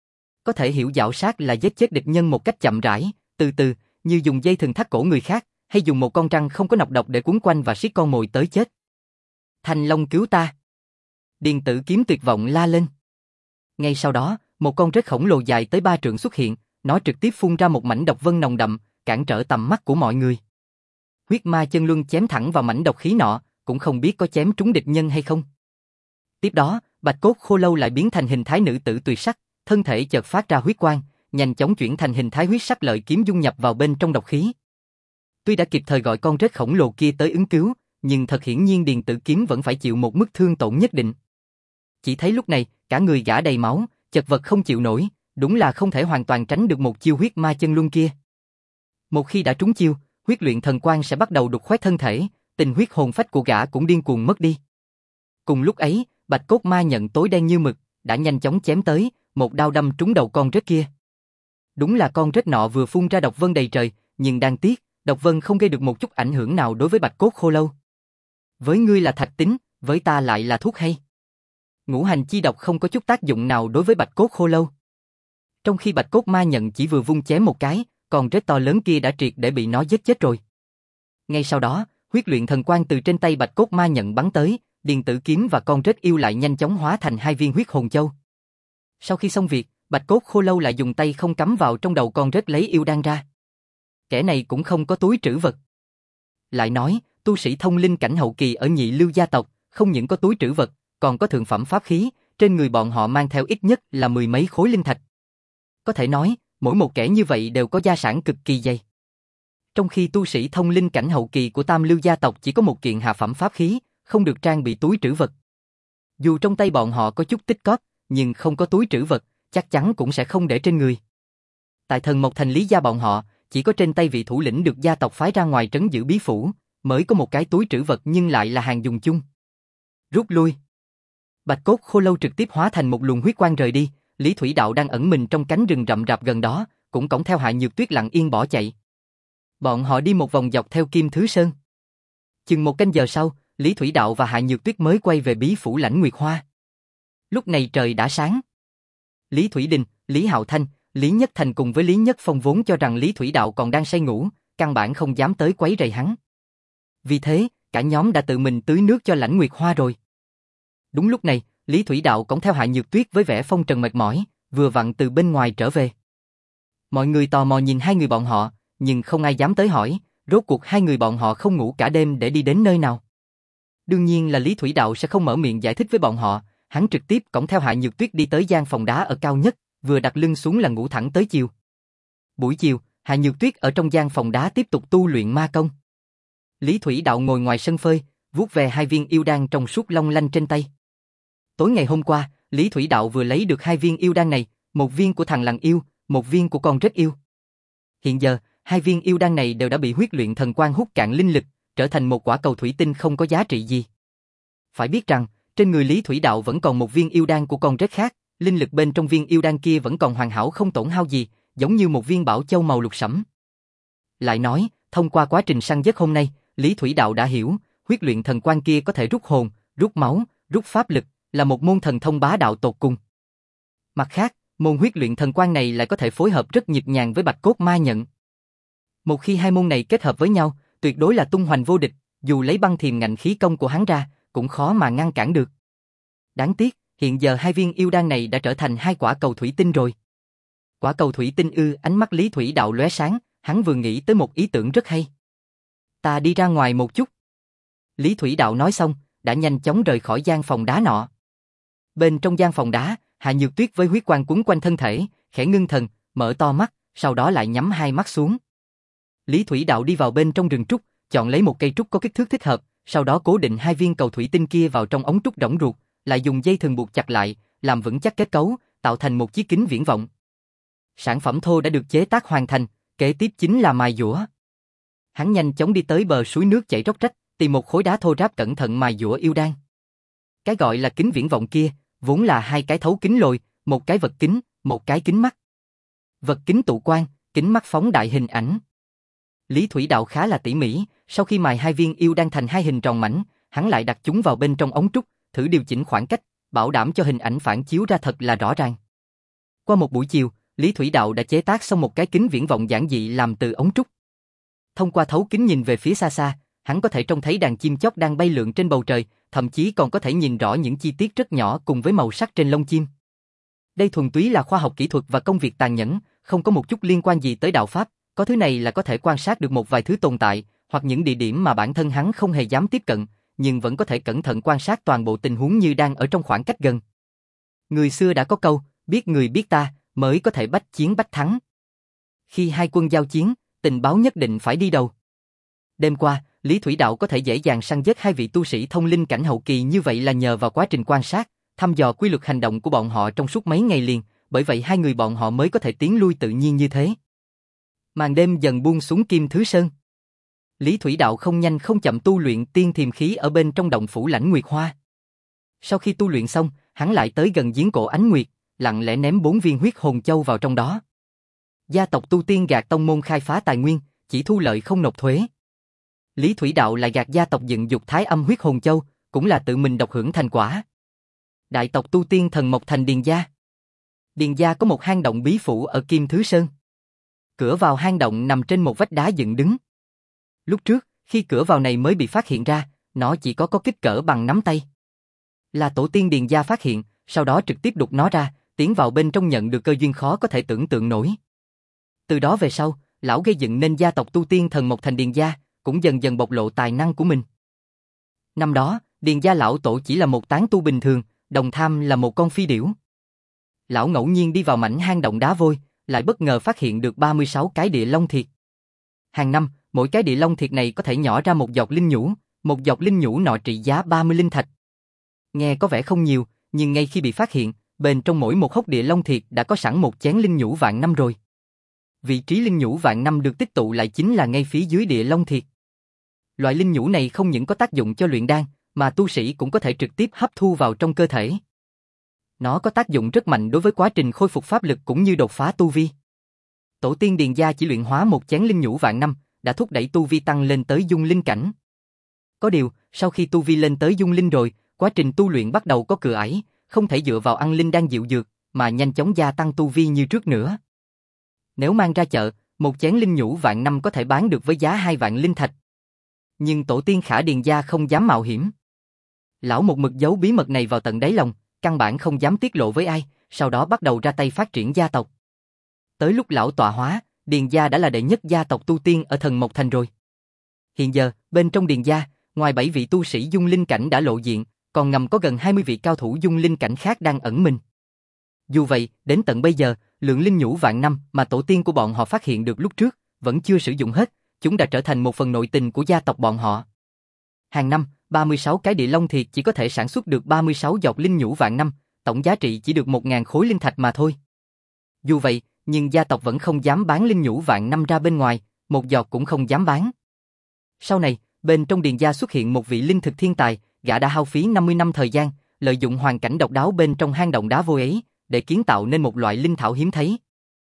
Speaker 1: Có thể hiểu giảo sát là giết chết địch nhân một cách chậm rãi, từ từ, như dùng dây thừng thắt cổ người khác, hay dùng một con răng không có nọc độc để quấn quanh và siết con mồi tới chết. Thanh Long cứu ta! Điền Tử kiếm tuyệt vọng la lên. Ngay sau đó, một con rết khổng lồ dài tới ba trượng xuất hiện, nó trực tiếp phun ra một mảnh độc vân nồng đậm, cản trở tầm mắt của mọi người. Huyết ma chân luân chém thẳng vào mảnh độc khí nọ, cũng không biết có chém trúng địch nhân hay không. Tiếp đó, bạch cốt khô lâu lại biến thành hình thái nữ tử tuyệt sắc, thân thể chợt phát ra huyết quang, nhanh chóng chuyển thành hình thái huyết sắc lợi kiếm dung nhập vào bên trong độc khí. Tuy đã kịp thời gọi con rết khổng lồ kia tới ứng cứu, nhưng thật hiển nhiên Điền Tử kiếm vẫn phải chịu một mức thương tổn nhất định. Chỉ thấy lúc này, cả người gã đầy máu, chật vật không chịu nổi, đúng là không thể hoàn toàn tránh được một chiêu huyết ma chân luân kia. Một khi đã trúng chiêu, huyết luyện thần quang sẽ bắt đầu đục khoét thân thể, tình huyết hồn phách của gã cũng điên cuồng mất đi. Cùng lúc ấy, bạch cốt ma nhận tối đen như mực, đã nhanh chóng chém tới, một đao đâm trúng đầu con rết kia. Đúng là con rết nọ vừa phun ra độc vân đầy trời, nhưng đáng tiếc, độc vân không gây được một chút ảnh hưởng nào đối với bạch cốt khô lâu. Với ngươi là thạch tín, với ta lại là thuốc hay. Ngũ hành chi độc không có chút tác dụng nào đối với bạch cốt khô lâu. Trong khi bạch cốt ma nhận chỉ vừa vung chém một cái, con rết to lớn kia đã triệt để bị nó giết chết rồi. Ngay sau đó, huyết luyện thần quang từ trên tay bạch cốt ma nhận bắn tới, Điền Tử kiếm và con rết yêu lại nhanh chóng hóa thành hai viên huyết hồn châu. Sau khi xong việc, bạch cốt khô lâu lại dùng tay không cắm vào trong đầu con rết lấy yêu đan ra. Kẻ này cũng không có túi trữ vật. Lại nói, tu sĩ thông linh cảnh hậu kỳ ở Nhị Lưu gia tộc, không những có túi trữ vật, còn có thượng phẩm pháp khí, trên người bọn họ mang theo ít nhất là mười mấy khối linh thạch. Có thể nói, mỗi một kẻ như vậy đều có gia sản cực kỳ dày. Trong khi tu sĩ thông linh cảnh hậu kỳ của Tam Lưu gia tộc chỉ có một kiện hạ phẩm pháp khí, không được trang bị túi trữ vật. Dù trong tay bọn họ có chút tích cóp, nhưng không có túi trữ vật, chắc chắn cũng sẽ không để trên người. Tại Thần Mộc Thành Lý gia bọn họ, chỉ có trên tay vị thủ lĩnh được gia tộc phái ra ngoài trấn giữ bí phủ, mới có một cái túi trữ vật nhưng lại là hàng dùng chung. Rút lui. Bạch cốt khô lâu trực tiếp hóa thành một luồng huyết quang rời đi, Lý Thủy Đạo đang ẩn mình trong cánh rừng rậm rạp gần đó, cũng cõng theo Hạ Nhược Tuyết lặng yên bỏ chạy. Bọn họ đi một vòng dọc theo Kim Thứ Sơn. Chừng một canh giờ sau, Lý Thủy Đạo và Hạ Nhược Tuyết mới quay về bí phủ Lãnh Nguyệt Hoa. Lúc này trời đã sáng. Lý Thủy Đình, Lý Hạo Thanh, Lý Nhất Thành cùng với Lý Nhất Phong vốn cho rằng Lý Thủy Đạo còn đang say ngủ, căn bản không dám tới quấy rầy hắn. Vì thế, cả nhóm đã tự mình tưới nước cho Lãnh Nguyệt Hoa rồi. Đúng lúc này, Lý Thủy Đạo cõng theo Hạ Nhược Tuyết với vẻ phong trần mệt mỏi, vừa vặn từ bên ngoài trở về. Mọi người tò mò nhìn hai người bọn họ, nhưng không ai dám tới hỏi, rốt cuộc hai người bọn họ không ngủ cả đêm để đi đến nơi nào. Đương nhiên là Lý Thủy Đạo sẽ không mở miệng giải thích với bọn họ, hắn trực tiếp cõng theo Hạ Nhược Tuyết đi tới gian phòng đá ở cao nhất, vừa đặt lưng xuống là ngủ thẳng tới chiều. Buổi chiều, Hạ Nhược Tuyết ở trong gian phòng đá tiếp tục tu luyện ma công. Lý Thủy Đạo ngồi ngoài sân phơi, vuốt về hai viên yêu đan trong suốt long lanh trên tay. Tối ngày hôm qua, Lý Thủy Đạo vừa lấy được hai viên yêu đan này, một viên của thằng lằn yêu, một viên của con rết yêu. Hiện giờ, hai viên yêu đan này đều đã bị huyết luyện thần quang hút cạn linh lực, trở thành một quả cầu thủy tinh không có giá trị gì. Phải biết rằng, trên người Lý Thủy Đạo vẫn còn một viên yêu đan của con rết khác, linh lực bên trong viên yêu đan kia vẫn còn hoàn hảo không tổn hao gì, giống như một viên bảo châu màu lục sẫm. Lại nói, thông qua quá trình săn giết hôm nay, Lý Thủy Đạo đã hiểu, huyết luyện thần quang kia có thể rút hồn, rút máu, rút pháp lực, là một môn thần thông bá đạo tột cùng. Mặt khác, môn huyết luyện thần quang này lại có thể phối hợp rất nhịp nhàng với bạch cốt ma nhận. Một khi hai môn này kết hợp với nhau, tuyệt đối là tung hoành vô địch, dù lấy băng thiềm ngạnh khí công của hắn ra, cũng khó mà ngăn cản được. Đáng tiếc, hiện giờ hai viên yêu đan này đã trở thành hai quả cầu thủy tinh rồi. Quả cầu thủy tinh ư? Ánh mắt Lý Thủy Đạo lóe sáng, hắn vừa nghĩ tới một ý tưởng rất hay. Ta đi ra ngoài một chút. Lý Thủy Đạo nói xong, đã nhanh chóng rời khỏi gian phòng đá nọ. Bên trong gian phòng đá, Hạ Nhược Tuyết với huyết quang quấn quanh thân thể, khẽ ngưng thần, mở to mắt, sau đó lại nhắm hai mắt xuống. Lý Thủy Đạo đi vào bên trong rừng trúc, chọn lấy một cây trúc có kích thước thích hợp, sau đó cố định hai viên cầu thủy tinh kia vào trong ống trúc rỗng ruột, lại dùng dây thừng buộc chặt lại, làm vững chắc kết cấu, tạo thành một chiếc kính viễn vọng. Sản phẩm thô đã được chế tác hoàn thành, kế tiếp chính là mài dũa. Hắn nhanh chóng đi tới bờ suối nước chảy róc rách, tìm một khối đá thô ráp cẩn thận mài dũa yêu đan. Cái gọi là kính viễn vọng kia, vốn là hai cái thấu kính lồi, một cái vật kính, một cái kính mắt. Vật kính tụ quang, kính mắt phóng đại hình ảnh. Lý Thủy Đạo khá là tỉ mỉ, sau khi mài hai viên yêu đan thành hai hình tròn mảnh, hắn lại đặt chúng vào bên trong ống trúc, thử điều chỉnh khoảng cách, bảo đảm cho hình ảnh phản chiếu ra thật là rõ ràng. Qua một buổi chiều, Lý Thủy Đạo đã chế tác xong một cái kính viễn vọng giản dị làm từ ống trúc. Thông qua thấu kính nhìn về phía xa xa, hắn có thể trông thấy đàn chim chóc đang bay lượn trên bầu trời, thậm chí còn có thể nhìn rõ những chi tiết rất nhỏ cùng với màu sắc trên lông chim. Đây thuần túy là khoa học kỹ thuật và công việc tàn nhẫn, không có một chút liên quan gì tới đạo pháp, có thứ này là có thể quan sát được một vài thứ tồn tại, hoặc những địa điểm mà bản thân hắn không hề dám tiếp cận, nhưng vẫn có thể cẩn thận quan sát toàn bộ tình huống như đang ở trong khoảng cách gần. Người xưa đã có câu, biết người biết ta, mới có thể bách chiến bách thắng. Khi hai quân giao chiến, tình báo nhất định phải đi đầu. Đêm qua, Lý Thủy Đạo có thể dễ dàng săn giết hai vị tu sĩ thông linh cảnh hậu kỳ như vậy là nhờ vào quá trình quan sát, thăm dò quy luật hành động của bọn họ trong suốt mấy ngày liền, bởi vậy hai người bọn họ mới có thể tiến lui tự nhiên như thế. Màn đêm dần buông xuống Kim Thứ Sơn. Lý Thủy Đạo không nhanh không chậm tu luyện tiên thiềm khí ở bên trong động phủ Lãnh Nguyệt Hoa. Sau khi tu luyện xong, hắn lại tới gần giếng cổ Ánh Nguyệt, lặng lẽ ném bốn viên huyết hồn châu vào trong đó. Gia tộc tu tiên gạt tông môn khai phá tài nguyên, chỉ thu lợi không nộp thuế. Lý Thủy Đạo lại gạt gia tộc dựng dục Thái Âm huyết hồn châu, cũng là tự mình độc hưởng thành quả. Đại tộc tu tiên thần mộc thành Điền gia. Điền gia có một hang động bí phủ ở Kim Thứ Sơn. Cửa vào hang động nằm trên một vách đá dựng đứng. Lúc trước, khi cửa vào này mới bị phát hiện ra, nó chỉ có có kích cỡ bằng nắm tay. Là tổ tiên Điền gia phát hiện, sau đó trực tiếp đục nó ra, tiến vào bên trong nhận được cơ duyên khó có thể tưởng tượng nổi. Từ đó về sau, lão gây dựng nên gia tộc tu tiên thần mộc thành Điền gia, cũng dần dần bộc lộ tài năng của mình. Năm đó, Điền gia lão tổ chỉ là một tán tu bình thường, Đồng Tham là một con phi điểu. Lão ngẫu nhiên đi vào mảnh hang động đá vôi, lại bất ngờ phát hiện được ba mươi sáu cái địa long thiệt. Hàng năm, mỗi cái địa long thiệt này có thể nhỏ ra một giọt linh nhũ, một giọt linh nhũ nọ trị giá ba mươi linh thạch. Nghe có vẻ không nhiều, nhưng ngay khi bị phát hiện, bên trong mỗi một hốc địa long thiệt đã có sẵn một chén linh nhũ vạn năm rồi. Vị trí linh nhũ vạn năm được tích tụ lại chính là ngay phía dưới địa long thiệt. Loại linh nhũ này không những có tác dụng cho luyện đan, mà tu sĩ cũng có thể trực tiếp hấp thu vào trong cơ thể. Nó có tác dụng rất mạnh đối với quá trình khôi phục pháp lực cũng như đột phá tu vi. Tổ tiên Điền gia chỉ luyện hóa một chén linh nhũ vạn năm, đã thúc đẩy tu vi tăng lên tới dung linh cảnh. Có điều, sau khi tu vi lên tới dung linh rồi, quá trình tu luyện bắt đầu có cửa ải, không thể dựa vào ăn linh đan dịu dược, mà nhanh chóng gia tăng tu vi như trước nữa. Nếu mang ra chợ, một chén linh nhũ vạn năm có thể bán được với giá hai vạn linh thạch. Nhưng tổ tiên Khả Điền gia không dám mạo hiểm. Lão một mực giấu bí mật này vào tận đáy lòng, căn bản không dám tiết lộ với ai, sau đó bắt đầu ra tay phát triển gia tộc. Tới lúc lão tọa hóa, Điền gia đã là đệ nhất gia tộc tu tiên ở Thần Mộc Thành rồi. Hiện giờ, bên trong Điền gia, ngoài bảy vị tu sĩ dung linh cảnh đã lộ diện, còn ngầm có gần hai mươi vị cao thủ dung linh cảnh khác đang ẩn mình. Dù vậy, đến tận bây giờ, lượng linh nhũ vạn năm mà tổ tiên của bọn họ phát hiện được lúc trước, vẫn chưa sử dụng hết, chúng đã trở thành một phần nội tình của gia tộc bọn họ. Hàng năm, ba mươi sáu cái địa long thiệt chỉ có thể sản xuất được ba mươi sáu giọt linh nhũ vạn năm, tổng giá trị chỉ được một nghìn khối linh thạch mà thôi. Dù vậy, nhưng gia tộc vẫn không dám bán linh nhũ vạn năm ra bên ngoài, một giọt cũng không dám bán. Sau này, bên trong Điền gia xuất hiện một vị linh thực thiên tài, gã đã hao phí năm mươi năm thời gian, lợi dụng hoàn cảnh độc đáo bên trong hang động đá vôi ấy, để kiến tạo nên một loại linh thảo hiếm thấy.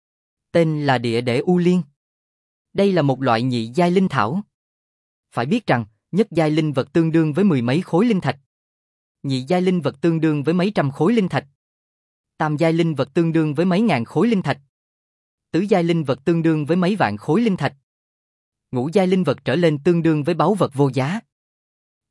Speaker 1: Tên là Địa Để U Liên. Đây là một loại nhị giai linh thảo. Phải biết rằng, nhất giai linh vật tương đương với mười mấy khối linh thạch. Nhị giai linh vật tương đương với mấy trăm khối linh thạch. Tam giai linh vật tương đương với mấy ngàn khối linh thạch. Tứ giai linh vật tương đương với mấy vạn khối linh thạch. Ngũ giai linh vật trở lên tương đương với báu vật vô giá.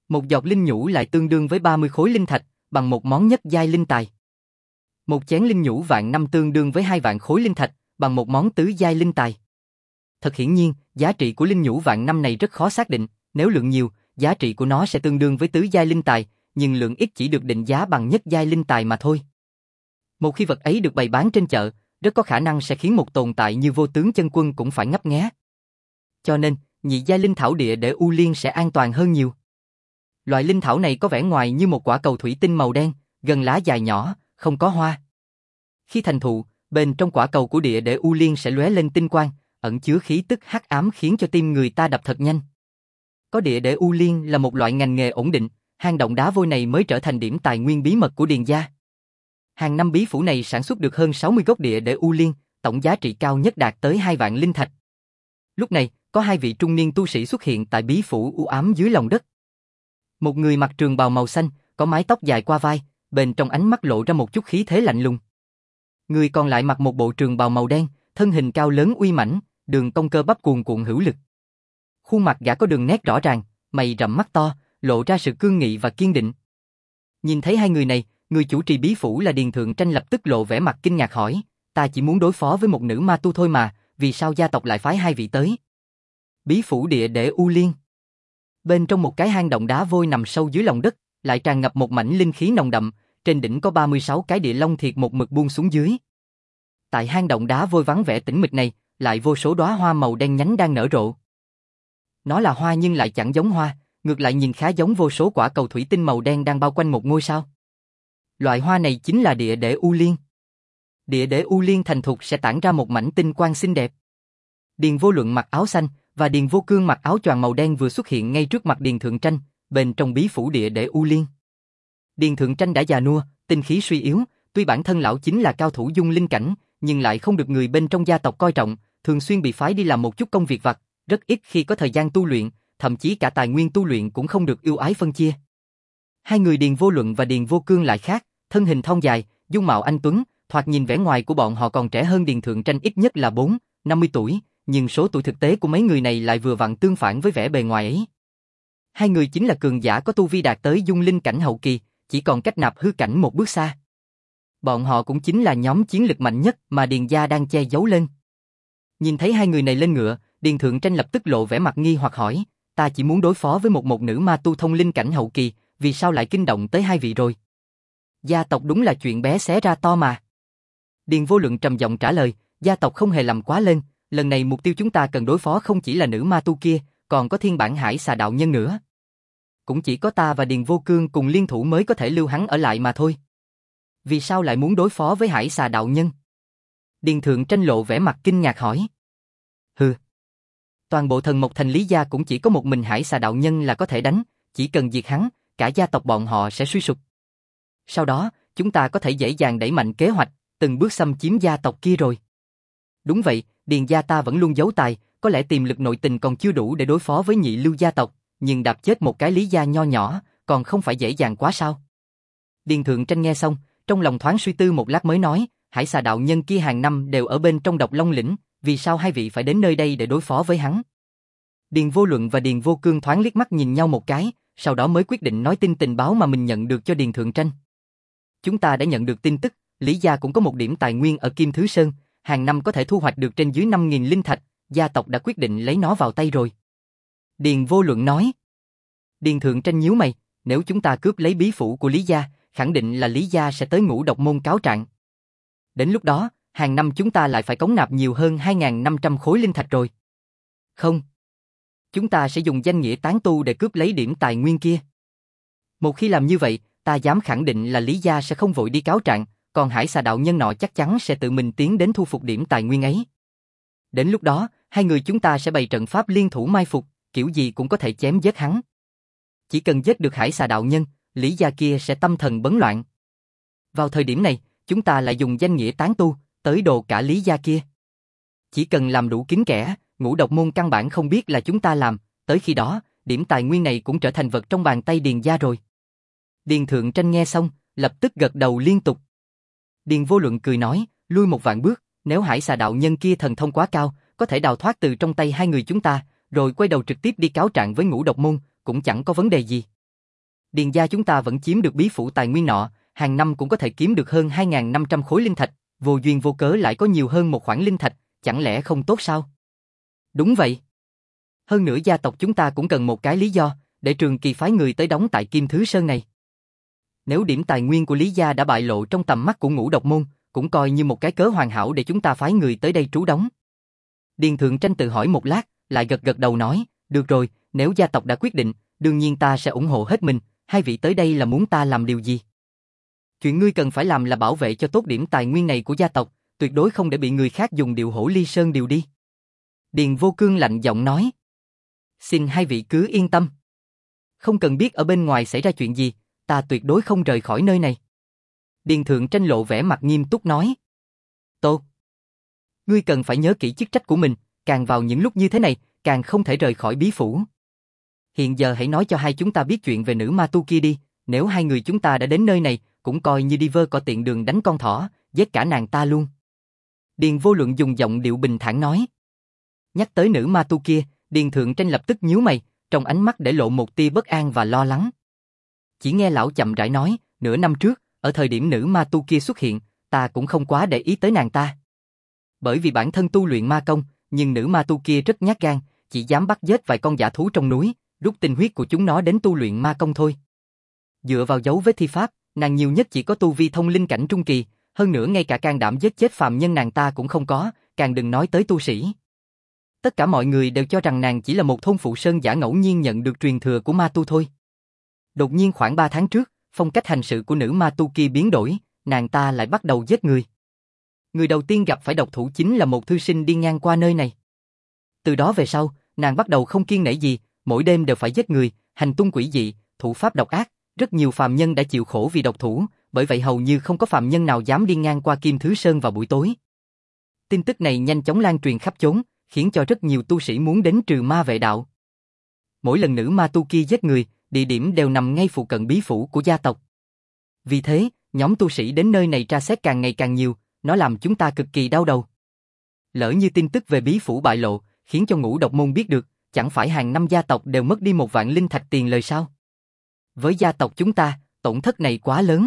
Speaker 1: Một giọt linh nhũ lại tương đương với ba mươi khối linh thạch, bằng một món nhất giai linh tài. Một chén linh nhũ vạn năm tương đương với hai vạn khối linh thạch, bằng một món tứ giai linh tài. Thật hiển nhiên, giá trị của linh nhũ vạn năm này rất khó xác định, nếu lượng nhiều, giá trị của nó sẽ tương đương với tứ giai linh tài, nhưng lượng ít chỉ được định giá bằng nhất giai linh tài mà thôi. Một khi vật ấy được bày bán trên chợ, rất có khả năng sẽ khiến một tồn tại như Vô Tướng Chân Quân cũng phải ngấp nghé. Cho nên, nhị giai linh thảo địa để U Liên sẽ an toàn hơn nhiều. Loại linh thảo này có vẻ ngoài như một quả cầu thủy tinh màu đen, gần lá dài nhỏ, không có hoa. Khi thành thụ, bên trong quả cầu của địa để U Liên sẽ lóe lên tinh quang, ẩn chứa khí tức hắc ám khiến cho tim người ta đập thật nhanh. Có địa để U Liên là một loại ngành nghề ổn định, hang động đá vôi này mới trở thành điểm tài nguyên bí mật của Điền gia. Hàng năm bí phủ này sản xuất được hơn sáu mươi gốc địa để U Liên, tổng giá trị cao nhất đạt tới hai vạn linh thạch. Lúc này, có hai vị trung niên tu sĩ xuất hiện tại bí phủ u ám dưới lòng đất. Một người mặc trường bào màu xanh, có mái tóc dài qua vai, bên trong ánh mắt lộ ra một chút khí thế lạnh lùng. Người còn lại mặc một bộ trường bào màu đen, thân hình cao lớn uy mãnh, đường cong cơ bắp cuồn cuộn hữu lực. Khuôn mặt gã có đường nét rõ ràng, mày rậm mắt to, lộ ra sự cương nghị và kiên định. Nhìn thấy hai người này, người chủ trì bí phủ là Điền Thượng Tranh lập tức lộ vẻ mặt kinh ngạc hỏi, ta chỉ muốn đối phó với một nữ ma tu thôi mà, vì sao gia tộc lại phái hai vị tới? Bí phủ địa để U Liên. Bên trong một cái hang động đá vôi nằm sâu dưới lòng đất, lại tràn ngập một mảnh linh khí nồng đậm, trên đỉnh có ba mươi sáu cái địa long thiệt một mực buông xuống dưới. Tại hang động đá vôi vắng vẻ tĩnh mịch này, lại vô số đóa hoa màu đen nhánh đang nở rộ. Nó là hoa nhưng lại chẳng giống hoa, ngược lại nhìn khá giống vô số quả cầu thủy tinh màu đen đang bao quanh một ngôi sao. Loại hoa này chính là địa để U Liên. Địa để U Liên thành thục sẽ tản ra một mảnh tinh quang xinh đẹp. Điền Vô Luận mặc áo xanh và Điền Vô Cương mặc áo choàng màu đen vừa xuất hiện ngay trước mặt Điền Thượng Tranh, bên trong bí phủ địa để U Liên. Điền Thượng Tranh đã già nua, tinh khí suy yếu, tuy bản thân lão chính là cao thủ dung linh cảnh, nhưng lại không được người bên trong gia tộc coi trọng, thường xuyên bị phái đi làm một chút công việc vặt, rất ít khi có thời gian tu luyện, thậm chí cả tài nguyên tu luyện cũng không được ưu ái phân chia. Hai người Điền Vô Luận và Điền Vô Cương lại khác, thân hình thon dài, dung mạo anh tuấn, thoạt nhìn vẻ ngoài của bọn họ còn trẻ hơn Điền Thượng Tranh ít nhất là bốn, năm mươi tuổi, nhưng số tuổi thực tế của mấy người này lại vừa vặn tương phản với vẻ bề ngoài ấy. Hai người chính là cường giả có tu vi đạt tới dung linh cảnh hậu kỳ, chỉ còn cách nạp hư cảnh một bước xa. Bọn họ cũng chính là nhóm chiến lực mạnh nhất mà Điền gia đang che giấu lên. Nhìn thấy hai người này lên ngựa, Điền Thượng Tranh lập tức lộ vẻ mặt nghi hoặc hỏi, ta chỉ muốn đối phó với một một nữ ma tu thông linh cảnh hậu kỳ, vì sao lại kinh động tới hai vị rồi? Gia tộc đúng là chuyện bé xé ra to mà. Điền Vô Luận trầm giọng trả lời, gia tộc không hề làm quá lên, lần này mục tiêu chúng ta cần đối phó không chỉ là nữ ma tu kia, còn có thiên bản hải xà đạo nhân nữa. Cũng chỉ có ta và Điền Vô Cương cùng liên thủ mới có thể lưu hắn ở lại mà thôi. Vì sao lại muốn đối phó với hải xà đạo nhân? Điền Thượng Tranh lộ vẻ mặt kinh ngạc hỏi. Hừ. Toàn bộ Thần Mộc Thành Lý gia cũng chỉ có một mình hải xà đạo nhân là có thể đánh, chỉ cần diệt hắn, cả gia tộc bọn họ sẽ suy sụp. Sau đó, chúng ta có thể dễ dàng đẩy mạnh kế hoạch, từng bước xâm chiếm gia tộc kia rồi. Đúng vậy, Điền gia ta vẫn luôn giấu tài, có lẽ tiềm lực nội tình còn chưa đủ để đối phó với nhị lưu gia tộc, nhưng đạp chết một cái Lý gia nho nhỏ, còn không phải dễ dàng quá sao? Điền Thượng Tranh nghe xong, trong lòng thoáng suy tư một lát mới nói, hải xà đạo nhân kia hàng năm đều ở bên trong Độc Long lĩnh, vì sao hai vị phải đến nơi đây để đối phó với hắn? Điền Vô Luận và Điền Vô Cương thoáng liếc mắt nhìn nhau một cái, sau đó mới quyết định nói tin tình báo mà mình nhận được cho Điền Thượng Tranh. Chúng ta đã nhận được tin tức, Lý gia cũng có một điểm tài nguyên ở Kim Thứ Sơn, hàng năm có thể thu hoạch được trên dưới năm nghìn linh thạch, gia tộc đã quyết định lấy nó vào tay rồi. Điền Vô Luận nói. Điền Thượng Tranh nhíu mày, nếu chúng ta cướp lấy bí phủ của Lý gia, khẳng định là Lý gia sẽ tới Ngũ Độc môn cáo trạng. Đến lúc đó, hàng năm chúng ta lại phải cống nạp nhiều hơn hai nghìn năm trăm khối linh thạch rồi. Không. Chúng ta sẽ dùng danh nghĩa tán tu để cướp lấy điểm tài nguyên kia. Một khi làm như vậy, ta dám khẳng định là Lý gia sẽ không vội đi cáo trạng, còn hải xà đạo nhân nọ chắc chắn sẽ tự mình tiến đến thu phục điểm tài nguyên ấy. Đến lúc đó, hai người chúng ta sẽ bày trận pháp liên thủ mai phục, kiểu gì cũng có thể chém giết hắn. Chỉ cần giết được hải xà đạo nhân, Lý gia kia sẽ tâm thần bấn loạn. Vào thời điểm này, chúng ta lại dùng danh nghĩa tán tu, tới đồ cả Lý gia kia. Chỉ cần làm đủ kín kẽ, Ngũ Độc môn căn bản không biết là chúng ta làm, tới khi đó, điểm tài nguyên này cũng trở thành vật trong bàn tay Điền gia rồi. Điền Thượng Tranh nghe xong, lập tức gật đầu liên tục. Điền Vô Luận cười nói, lui một vạn bước, nếu hải xà đạo nhân kia thần thông quá cao, có thể đào thoát từ trong tay hai người chúng ta, rồi quay đầu trực tiếp đi cáo trạng với Ngũ Độc môn, cũng chẳng có vấn đề gì. Điền gia chúng ta vẫn chiếm được bí phủ tài nguyên nọ, hàng năm cũng có thể kiếm được hơn hai nghìn năm trăm khối linh thạch, vô duyên vô cớ lại có nhiều hơn một khoản linh thạch, chẳng lẽ không tốt sao? Đúng vậy. Hơn nữa gia tộc chúng ta cũng cần một cái lý do, để Trường Kỳ phái người tới đóng tại Kim Thứ Sơn này. Nếu điểm tài nguyên của Lý gia đã bại lộ trong tầm mắt của Ngũ Độc môn, cũng coi như một cái cớ hoàn hảo để chúng ta phái người tới đây trú đóng. Điền Thượng Tranh tự hỏi một lát, lại gật gật đầu nói, được rồi, nếu gia tộc đã quyết định, đương nhiên ta sẽ ủng hộ hết mình, hai vị tới đây là muốn ta làm điều gì? Chuyện ngươi cần phải làm là bảo vệ cho tốt điểm tài nguyên này của gia tộc, tuyệt đối không để bị người khác dùng điệu hổ ly sơn điều đi. Điền Vô Cương lạnh giọng nói. Xin hai vị cứ yên tâm. Không cần biết ở bên ngoài xảy ra chuyện gì, ta tuyệt đối không rời khỏi nơi này. Điền Thượng Tranh lộ vẻ mặt nghiêm túc nói. Tốt. Ngươi cần phải nhớ kỹ chức trách của mình, càng vào những lúc như thế này, càng không thể rời khỏi bí phủ. Hiện giờ hãy nói cho hai chúng ta biết chuyện về nữ ma tu kia đi, nếu hai người chúng ta đã đến nơi này, cũng coi như đi vơ cỏ tiện đường đánh con thỏ, giết cả nàng ta luôn. Điền Vô Luận dùng giọng điệu bình thản nói. Nhắc tới nữ ma tu kia, Điền Thượng Tranh lập tức nhíu mày, trong ánh mắt để lộ một tia bất an và lo lắng. Chỉ nghe lão chậm rãi nói, nửa năm trước, ở thời điểm nữ ma tu kia xuất hiện, ta cũng không quá để ý tới nàng ta. Bởi vì bản thân tu luyện ma công, nhưng nữ ma tu kia rất nhát gan, chỉ dám bắt giết vài con dã thú trong núi, rút tinh huyết của chúng nó đến tu luyện ma công thôi. Dựa vào dấu vết thi pháp, nàng nhiều nhất chỉ có tu vi thông linh cảnh trung kỳ, hơn nữa ngay cả can đảm giết chết phàm nhân nàng ta cũng không có, càng đừng nói tới tu sĩ. Tất cả mọi người đều cho rằng nàng chỉ là một thôn phụ sơn giả ngẫu nhiên nhận được truyền thừa của ma tu thôi. Đột nhiên khoảng ba tháng trước, phong cách hành sự của nữ ma tu kia biến đổi, nàng ta lại bắt đầu giết người. Người đầu tiên gặp phải độc thủ chính là một thư sinh đi ngang qua nơi này. Từ đó về sau, nàng bắt đầu không kiêng nể gì, mỗi đêm đều phải giết người, hành tung quỷ dị, thủ pháp độc ác, rất nhiều phàm nhân đã chịu khổ vì độc thủ, bởi vậy hầu như không có phàm nhân nào dám đi ngang qua Kim Thứ Sơn vào buổi tối. Tin tức này nhanh chóng lan truyền khắp chốn, khiến cho rất nhiều tu sĩ muốn đến trừ ma vệ đạo. Mỗi lần nữ ma tu kia giết người, địa điểm đều nằm ngay phụ cận bí phủ của gia tộc. Vì thế, nhóm tu sĩ đến nơi này tra xét càng ngày càng nhiều, nó làm chúng ta cực kỳ đau đầu. Lỡ như tin tức về bí phủ bại lộ, khiến cho Ngũ Độc môn biết được, chẳng phải hàng năm gia tộc đều mất đi một vạn linh thạch tiền lời sao? Với gia tộc chúng ta, tổn thất này quá lớn.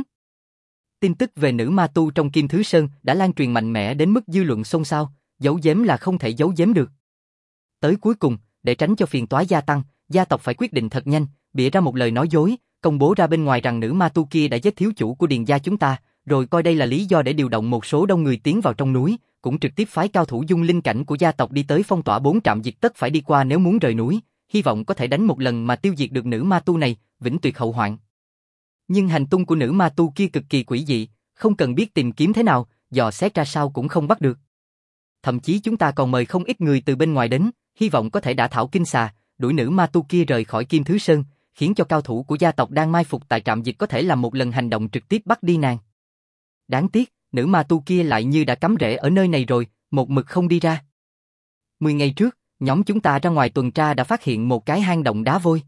Speaker 1: Tin tức về nữ ma tu trong Kim Thứ Sơn đã lan truyền mạnh mẽ đến mức dư luận xôn xao, giấu giếm là không thể giấu giếm được. Tới cuối cùng, để tránh cho phiền toái gia tăng, gia tộc phải quyết định thật nhanh, bịa ra một lời nói dối, công bố ra bên ngoài rằng nữ ma tu kia đã giết thiếu chủ của Điền gia chúng ta, rồi coi đây là lý do để điều động một số đông người tiến vào trong núi, cũng trực tiếp phái cao thủ dung linh cảnh của gia tộc đi tới phong tỏa bốn trạm diệt tất phải đi qua nếu muốn rời núi, hy vọng có thể đánh một lần mà tiêu diệt được nữ ma tu này, vĩnh tuyệt hậu hoạn. Nhưng hành tung của nữ ma tu kia cực kỳ quỷ dị, không cần biết tìm kiếm thế nào, dò xét ra sao cũng không bắt được. Thậm chí chúng ta còn mời không ít người từ bên ngoài đến, hy vọng có thể đả thảo kinh xà, đuổi nữ ma tu kia rời khỏi Kim Thứ Sơn, khiến cho cao thủ của gia tộc đang mai phục tại trạm dịch có thể làm một lần hành động trực tiếp bắt đi nàng. Đáng tiếc, nữ ma tu kia lại như đã cắm rễ ở nơi này rồi, một mực không đi ra. Mười ngày trước, nhóm chúng ta ra ngoài tuần tra đã phát hiện một cái hang động đá vôi.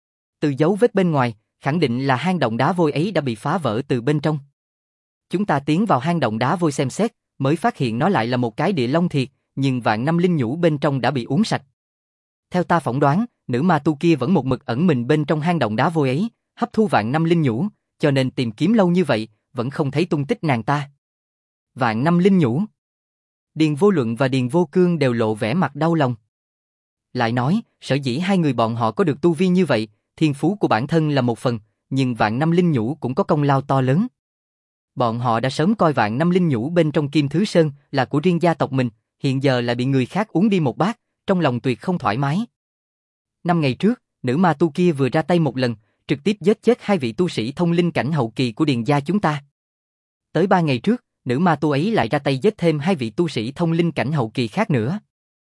Speaker 1: Từ dấu vết bên ngoài, khẳng định là hang động đá vôi ấy đã bị phá vỡ từ bên trong. Chúng ta tiến vào hang động đá vôi xem xét, mới phát hiện nó lại là một cái địa long thiệt, nhưng vạn năm linh nhũ bên trong đã bị uống sạch. Theo ta phỏng đoán, nữ ma tu kia vẫn một mực ẩn mình bên trong hang động đá vôi ấy, hấp thu vạn năm linh nhũ, cho nên tìm kiếm lâu như vậy, vẫn không thấy tung tích nàng ta. Vạn năm linh nhũ. Điền Vô Luận và Điền Vô Cương đều lộ vẻ mặt đau lòng. Lại nói, sở dĩ hai người bọn họ có được tu vi như vậy, thiên phú của bản thân là một phần, nhưng vạn năm linh nhũ cũng có công lao to lớn. Bọn họ đã sớm coi vạn năm linh nhũ bên trong Kim Thứ Sơn là của riêng gia tộc mình, hiện giờ lại bị người khác uống đi một bát, trong lòng tuyệt không thoải mái. Năm ngày trước, nữ ma tu kia vừa ra tay một lần, trực tiếp giết chết hai vị tu sĩ thông linh cảnh hậu kỳ của Điền gia chúng ta. Tới ba ngày trước, nữ ma tu ấy lại ra tay giết thêm hai vị tu sĩ thông linh cảnh hậu kỳ khác nữa.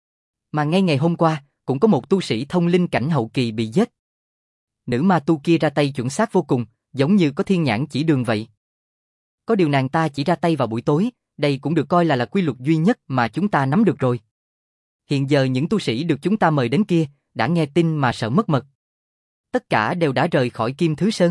Speaker 1: Mà ngay ngày hôm qua, cũng có một tu sĩ thông linh cảnh hậu kỳ bị giết. Nữ ma tu kia ra tay chuẩn xác vô cùng, giống như có thiên nhãn chỉ đường vậy. Có điều nàng ta chỉ ra tay vào buổi tối, đây cũng được coi là là quy luật duy nhất mà chúng ta nắm được rồi. Hiện giờ những tu sĩ được chúng ta mời đến kia, đã nghe tin mà sợ mất mật. Tất cả đều đã rời khỏi Kim Thứ Sơn.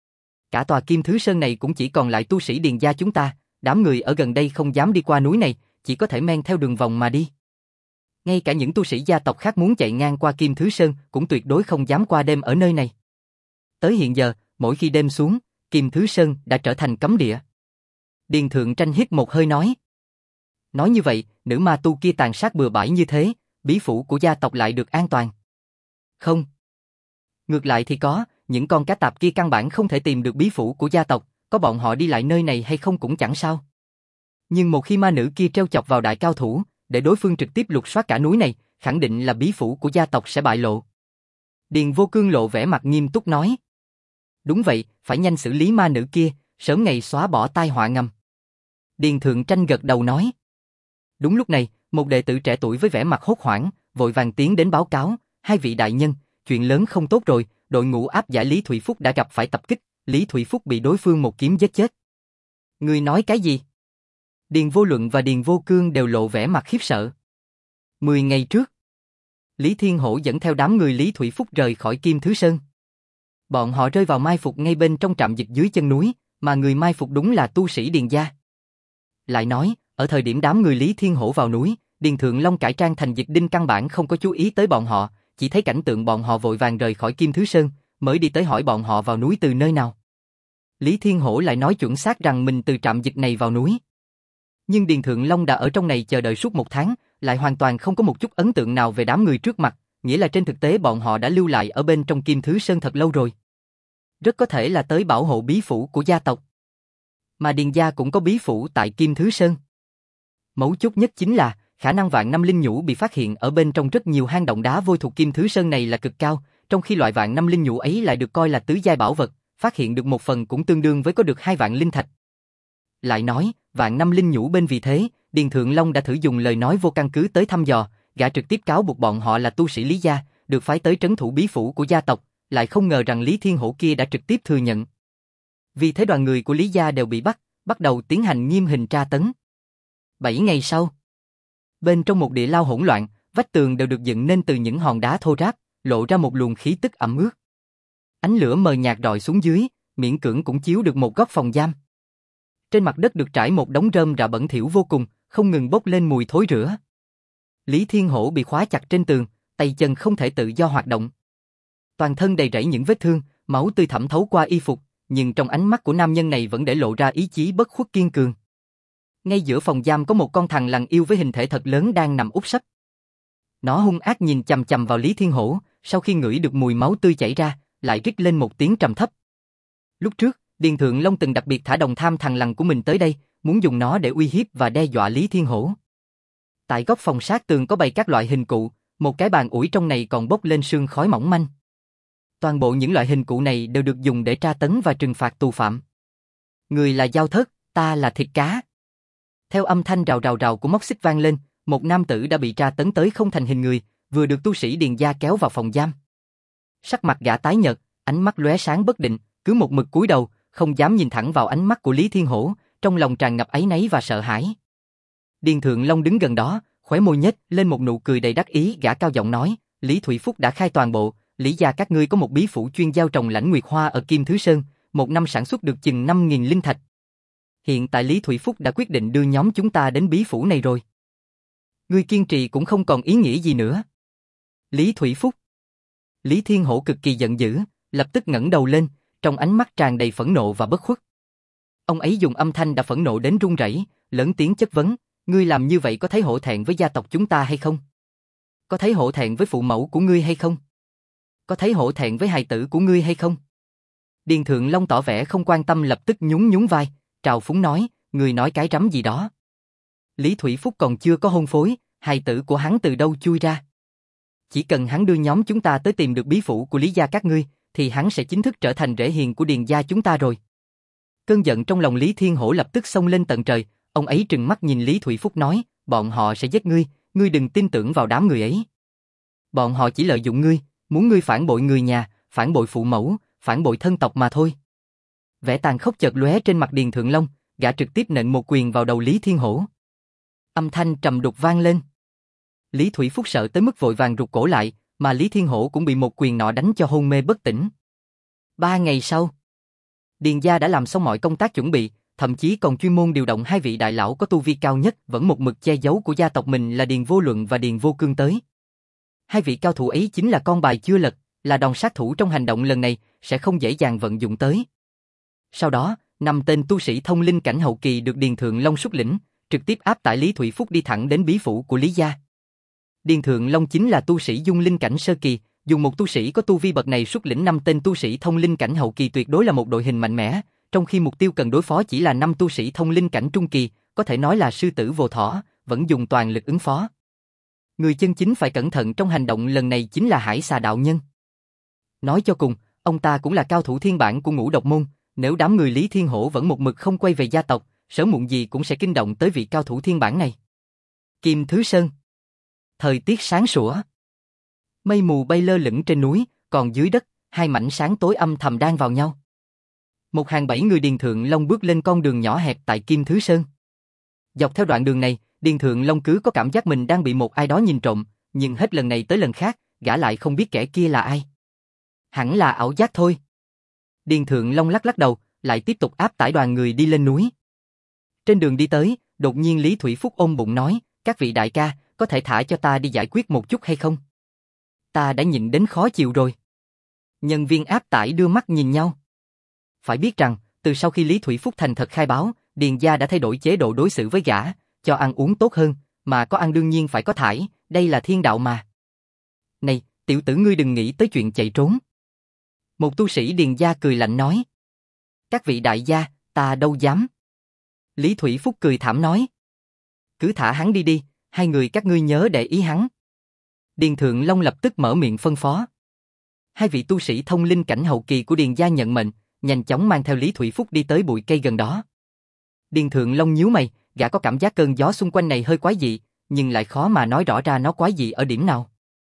Speaker 1: Cả tòa Kim Thứ Sơn này cũng chỉ còn lại tu sĩ Điền gia chúng ta, đám người ở gần đây không dám đi qua núi này, chỉ có thể men theo đường vòng mà đi. Ngay cả những tu sĩ gia tộc khác muốn chạy ngang qua Kim Thứ Sơn cũng tuyệt đối không dám qua đêm ở nơi này. Tới hiện giờ, mỗi khi đêm xuống, Kim Thứ Sơn đã trở thành cấm địa. Điền Thượng Tranh hít một hơi nói. Nói như vậy, nữ ma tu kia tàn sát bừa bãi như thế, bí phủ của gia tộc lại được an toàn. Không. Ngược lại thì có, những con cá tạp kia căn bản không thể tìm được bí phủ của gia tộc, có bọn họ đi lại nơi này hay không cũng chẳng sao. Nhưng một khi ma nữ kia treo chọc vào đại cao thủ, để đối phương trực tiếp lục soát cả núi này, khẳng định là bí phủ của gia tộc sẽ bại lộ. Điền Vô Cương lộ vẻ mặt nghiêm túc nói. Đúng vậy, phải nhanh xử lý ma nữ kia, sớm ngày xóa bỏ tai họa ngầm. Điền Thượng Tranh gật đầu nói. Đúng lúc này, một đệ tử trẻ tuổi với vẻ mặt hốt hoảng, vội vàng tiến đến báo cáo, hai vị đại nhân, chuyện lớn không tốt rồi, đội ngũ áp giải Lý Thủy Phúc đã gặp phải tập kích, Lý Thủy Phúc bị đối phương một kiếm giết chết. Ngươi nói cái gì? Điền Vô Luận và Điền Vô Cương đều lộ vẻ mặt khiếp sợ. Mười ngày trước, Lý Thiên Hổ dẫn theo đám người Lý Thủy Phúc rời khỏi Kim Thứ Sơn. Bọn họ rơi vào mai phục ngay bên trong trạm dịch dưới chân núi, mà người mai phục đúng là tu sĩ Điền gia. Lại nói, ở thời điểm đám người Lý Thiên Hổ vào núi, Điền Thượng Long cải trang thành dịch đinh căn bản không có chú ý tới bọn họ, chỉ thấy cảnh tượng bọn họ vội vàng rời khỏi Kim Thứ Sơn, mới đi tới hỏi bọn họ vào núi từ nơi nào. Lý Thiên Hổ lại nói chuẩn xác rằng mình từ trạm dịch này vào núi. Nhưng Điền Thượng Long đã ở trong này chờ đợi suốt một tháng, lại hoàn toàn không có một chút ấn tượng nào về đám người trước mặt, nghĩa là trên thực tế bọn họ đã lưu lại ở bên trong Kim Thứ Sơn thật lâu rồi. Rất có thể là tới bảo hộ bí phủ của gia tộc. Mà Điền gia cũng có bí phủ tại Kim Thứ Sơn. Mấu chốt nhất chính là, khả năng vạn năm linh nhũ bị phát hiện ở bên trong rất nhiều hang động đá vôi thuộc Kim Thứ Sơn này là cực cao, trong khi loại vạn năm linh nhũ ấy lại được coi là tứ giai bảo vật, phát hiện được một phần cũng tương đương với có được hai vạn linh thạch. Lại nói, vạn năm linh nhũ bên vì thế, Điền Thượng Long đã thử dùng lời nói vô căn cứ tới thăm dò, gã trực tiếp cáo buộc bọn họ là tu sĩ Lý gia, được phái tới trấn thủ bí phủ của gia tộc, lại không ngờ rằng Lý Thiên Hổ kia đã trực tiếp thừa nhận. Vì thế đoàn người của Lý gia đều bị bắt, bắt đầu tiến hành nghiêm hình tra tấn. Bảy ngày sau, bên trong một địa lao hỗn loạn, vách tường đều được dựng nên từ những hòn đá thô ráp, lộ ra một luồng khí tức ẩm ướt. Ánh lửa mờ nhạt rọi xuống dưới, miễn cưỡng cũng chiếu được một góc phòng giam. Trên mặt đất được trải một đống rơm rạ bẩn thỉu vô cùng, không ngừng bốc lên mùi thối rữa. Lý Thiên Hổ bị khóa chặt trên tường, tay chân không thể tự do hoạt động. Toàn thân đầy rẫy những vết thương, máu tươi thẩm thấu qua y phục, nhưng trong ánh mắt của nam nhân này vẫn để lộ ra ý chí bất khuất kiên cường. Ngay giữa phòng giam có một con thằn lằn yêu với hình thể thật lớn đang nằm úp sấp. Nó hung ác nhìn chằm chằm vào Lý Thiên Hổ, sau khi ngửi được mùi máu tươi chảy ra, lại rít lên một tiếng trầm thấp. Lúc trước, Điền Thượng Long từng đặc biệt thả đồng tham thằn lằn của mình tới đây, muốn dùng nó để uy hiếp và đe dọa Lý Thiên Hổ. Tại góc phòng sát tường có bày các loại hình cụ, một cái bàn ủi trong này còn bốc lên sương khói mỏng manh. Toàn bộ những loại hình cụ này đều được dùng để tra tấn và trừng phạt tù phạm. Người là dao thớt, ta là thịt cá. Theo âm thanh rào rào rào của móc xích vang lên, một nam tử đã bị tra tấn tới không thành hình người, vừa được tu sĩ Điền gia kéo vào phòng giam. Sắc mặt gã tái nhợt, ánh mắt lóe sáng bất định, cứ một mực cúi đầu, không dám nhìn thẳng vào ánh mắt của Lý Thiên Hổ, trong lòng tràn ngập áy náy và sợ hãi. Điền Thượng Long đứng gần đó, khóe môi nhếch lên một nụ cười đầy đắc ý, gã cao giọng nói, Lý Thủy Phúc đã khai toàn bộ, Lý gia các ngươi có một bí phủ chuyên gieo trồng lãnh nguyệt hoa ở Kim Thứ Sơn, một năm sản xuất được chừng năm nghìn linh thạch. Hiện tại Lý Thủy Phúc đã quyết định đưa nhóm chúng ta đến bí phủ này rồi. Ngươi kiên trì cũng không còn ý nghĩa gì nữa. Lý Thủy Phúc. Lý Thiên Hổ cực kỳ giận dữ, lập tức ngẩng đầu lên, trong ánh mắt tràn đầy phẫn nộ và bất khuất. Ông ấy dùng âm thanh đã phẫn nộ đến run rẩy, lớn tiếng chất vấn, ngươi làm như vậy có thấy hổ thẹn với gia tộc chúng ta hay không? Có thấy hổ thẹn với phụ mẫu của ngươi hay không? Có thấy hổ thẹn với hài tử của ngươi hay không? Điền Thượng Long tỏ vẻ không quan tâm, lập tức nhún nhún vai, trào phúng nói, ngươi nói cái rắm gì đó? Lý Thủy Phúc còn chưa có hôn phối, hài tử của hắn từ đâu chui ra? Chỉ cần hắn đưa nhóm chúng ta tới tìm được bí phủ của Lý gia các ngươi, thì hắn sẽ chính thức trở thành rể hiền của Điền gia chúng ta rồi. Cơn giận trong lòng Lý Thiên Hổ lập tức xông lên tận trời, ông ấy trừng mắt nhìn Lý Thủy Phúc nói, bọn họ sẽ giết ngươi, ngươi đừng tin tưởng vào đám người ấy. Bọn họ chỉ lợi dụng ngươi, muốn ngươi phản bội người nhà, phản bội phụ mẫu, phản bội thân tộc mà thôi. Vẻ tàn khốc chợt lóe trên mặt Điền Thượng Long, gã trực tiếp nện một quyền vào đầu Lý Thiên Hổ. Âm thanh trầm đục vang lên. Lý Thủy Phúc sợ tới mức vội vàng rụt cổ lại, mà Lý Thiên Hổ cũng bị một quyền nọ đánh cho hôn mê bất tỉnh. Ba ngày sau, Điền gia đã làm xong mọi công tác chuẩn bị, thậm chí còn chuyên môn điều động hai vị đại lão có tu vi cao nhất vẫn một mực che giấu của gia tộc mình là Điền Vô Luận và Điền Vô Cương tới. Hai vị cao thủ ấy chính là con bài chưa lật, là đòn sát thủ trong hành động lần này sẽ không dễ dàng vận dụng tới. Sau đó, năm tên tu sĩ thông linh cảnh hậu kỳ được Điền Thượng Long xuất lĩnh, trực tiếp áp tải Lý Thủy Phúc đi thẳng đến bí phủ của Lý gia. Điền Thượng Long chính là tu sĩ dung linh cảnh sơ kỳ, dùng một tu sĩ có tu vi bậc này xuất lĩnh năm tên tu sĩ thông linh cảnh hậu kỳ tuyệt đối là một đội hình mạnh mẽ, trong khi mục tiêu cần đối phó chỉ là năm tu sĩ thông linh cảnh trung kỳ, có thể nói là sư tử vô thỏ, vẫn dùng toàn lực ứng phó. Người chân chính phải cẩn thận trong hành động lần này chính là Hải Xà đạo nhân. Nói cho cùng, ông ta cũng là cao thủ thiên bản của Ngũ Độc môn, nếu đám người Lý Thiên Hổ vẫn một mực không quay về gia tộc, sớm muộn gì cũng sẽ kinh động tới vị cao thủ thiên bản này. Kim Thứ Sơn. Thời tiết sáng sủa. Mây mù bay lơ lửng trên núi, còn dưới đất, hai mảnh sáng tối âm thầm đan vào nhau. Một hàng bảy người Điền Thượng Long bước lên con đường nhỏ hẹp tại Kim Thứ Sơn. Dọc theo đoạn đường này, Điền Thượng Long cứ có cảm giác mình đang bị một ai đó nhìn trộm, nhưng hết lần này tới lần khác, gã lại không biết kẻ kia là ai. Hẳn là ảo giác thôi. Điền Thượng Long lắc lắc đầu, lại tiếp tục áp tải đoàn người đi lên núi. Trên đường đi tới, đột nhiên Lý Thủy Phúc ôm bụng nói, các vị đại ca, có thể thả cho ta đi giải quyết một chút hay không? Ta đã nhịn đến khó chịu rồi. Nhân viên áp tải đưa mắt nhìn nhau. Phải biết rằng, từ sau khi Lý Thủy Phúc thành thật khai báo, Điền gia đã thay đổi chế độ đối xử với gã, cho ăn uống tốt hơn, mà có ăn đương nhiên phải có thải, đây là thiên đạo mà. Này, tiểu tử ngươi đừng nghĩ tới chuyện chạy trốn. Một tu sĩ Điền gia cười lạnh nói. Các vị đại gia, ta đâu dám. Lý Thủy Phúc cười thảm nói. Cứ thả hắn đi đi, hai người các ngươi nhớ để ý hắn. Điền Thượng Long lập tức mở miệng phân phó. Hai vị tu sĩ thông linh cảnh hậu kỳ của Điền gia nhận mệnh, nhanh chóng mang theo Lý Thủy Phúc đi tới bụi cây gần đó. Điền Thượng Long nhíu mày, gã có cảm giác cơn gió xung quanh này hơi quái dị, nhưng lại khó mà nói rõ ra nó quái dị ở điểm nào.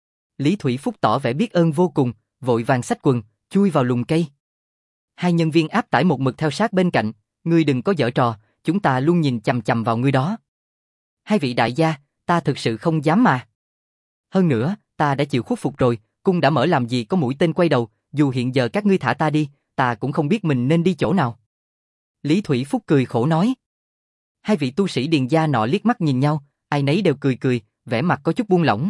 Speaker 1: Lý Thủy Phúc tỏ vẻ biết ơn vô cùng, vội vàng xách quần, chui vào lùm cây. Hai nhân viên áp tải một mực theo sát bên cạnh, ngươi đừng có giở trò, chúng ta luôn nhìn chằm chằm vào ngươi đó. Hai vị đại gia, ta thực sự không dám mà. Hơn nữa, ta đã chịu khuất phục rồi, cung đã mở làm gì có mũi tên quay đầu, dù hiện giờ các ngươi thả ta đi, ta cũng không biết mình nên đi chỗ nào. Lý Thủy Phúc cười khổ nói. Hai vị tu sĩ Điền gia nọ liếc mắt nhìn nhau, ai nấy đều cười cười, vẻ mặt có chút buông lỏng.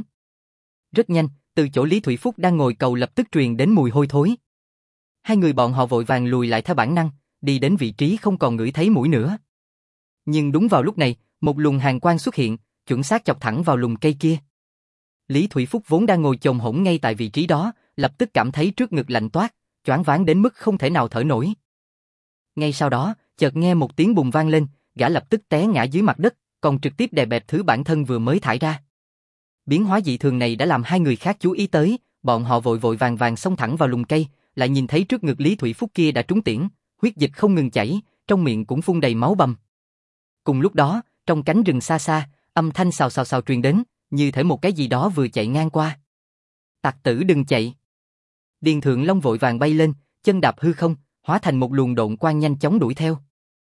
Speaker 1: Rất nhanh, từ chỗ Lý Thủy Phúc đang ngồi cầu lập tức truyền đến mùi hôi thối. Hai người bọn họ vội vàng lùi lại theo bản năng, đi đến vị trí không còn ngửi thấy mũi nữa. Nhưng đúng vào lúc này, một luồng hàn quang xuất hiện, chuẩn xác chọc thẳng vào lùm cây kia. Lý Thủy Phúc vốn đang ngồi chồm hổm ngay tại vị trí đó, lập tức cảm thấy trước ngực lạnh toát, choáng váng đến mức không thể nào thở nổi. Ngay sau đó, chợt nghe một tiếng bùng vang lên, gã lập tức té ngã dưới mặt đất, còn trực tiếp đè bẹp thứ bản thân vừa mới thải ra. Biến hóa dị thường này đã làm hai người khác chú ý tới, bọn họ vội vội vàng vàng xông thẳng vào lùm cây, lại nhìn thấy trước ngực Lý Thủy Phúc kia đã trúng tiễn, huyết dịch không ngừng chảy, trong miệng cũng phun đầy máu bầm. Cùng lúc đó, trong cánh rừng xa xa, âm thanh xào xào xào truyền đến, như thể một cái gì đó vừa chạy ngang qua. Tặc tử đừng chạy. Điền Thượng Long vội vàng bay lên, chân đạp hư không, hóa thành một luồng độn quang nhanh chóng đuổi theo.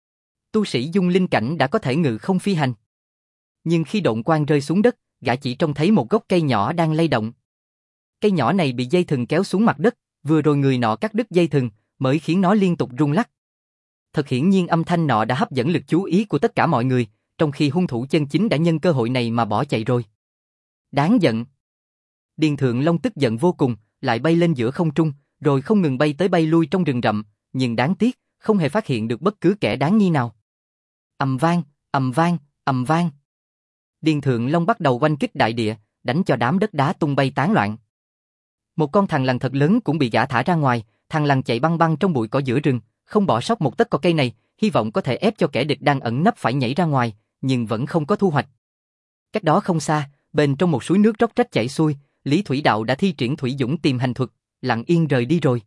Speaker 1: Tu sĩ dung linh cảnh đã có thể ngự không phi hành. Nhưng khi độn quang rơi xuống đất, gã chỉ trông thấy một gốc cây nhỏ đang lay động. Cây nhỏ này bị dây thừng kéo xuống mặt đất, vừa rồi người nọ cắt đứt dây thừng, mới khiến nó liên tục rung lắc. Thật hiển nhiên âm thanh nọ đã hấp dẫn lực chú ý của tất cả mọi người, trong khi hung thủ chân chính đã nhân cơ hội này mà bỏ chạy rồi. Đáng giận. Điền Thượng Long tức giận vô cùng, lại bay lên giữa không trung, rồi không ngừng bay tới bay lui trong rừng rậm, nhưng đáng tiếc, không hề phát hiện được bất cứ kẻ đáng nghi nào. Ầm vang, ầm vang, ầm vang. Điền Thượng Long bắt đầu oanh kích đại địa, đánh cho đám đất đá tung bay tán loạn. Một con thằn lằn thật lớn cũng bị gã thả ra ngoài, thằn lằn chạy băng băng trong bụi cỏ giữa rừng, không bỏ sót một tấc cỏ cây này, hy vọng có thể ép cho kẻ địch đang ẩn nấp phải nhảy ra ngoài, nhưng vẫn không có thu hoạch. Cách đó không xa, bên trong một suối nước róc rách chảy xuôi, Lý Thủy Đạo đã thi triển Thủy Dũng tìm hành thuật, lặng yên rời đi rồi.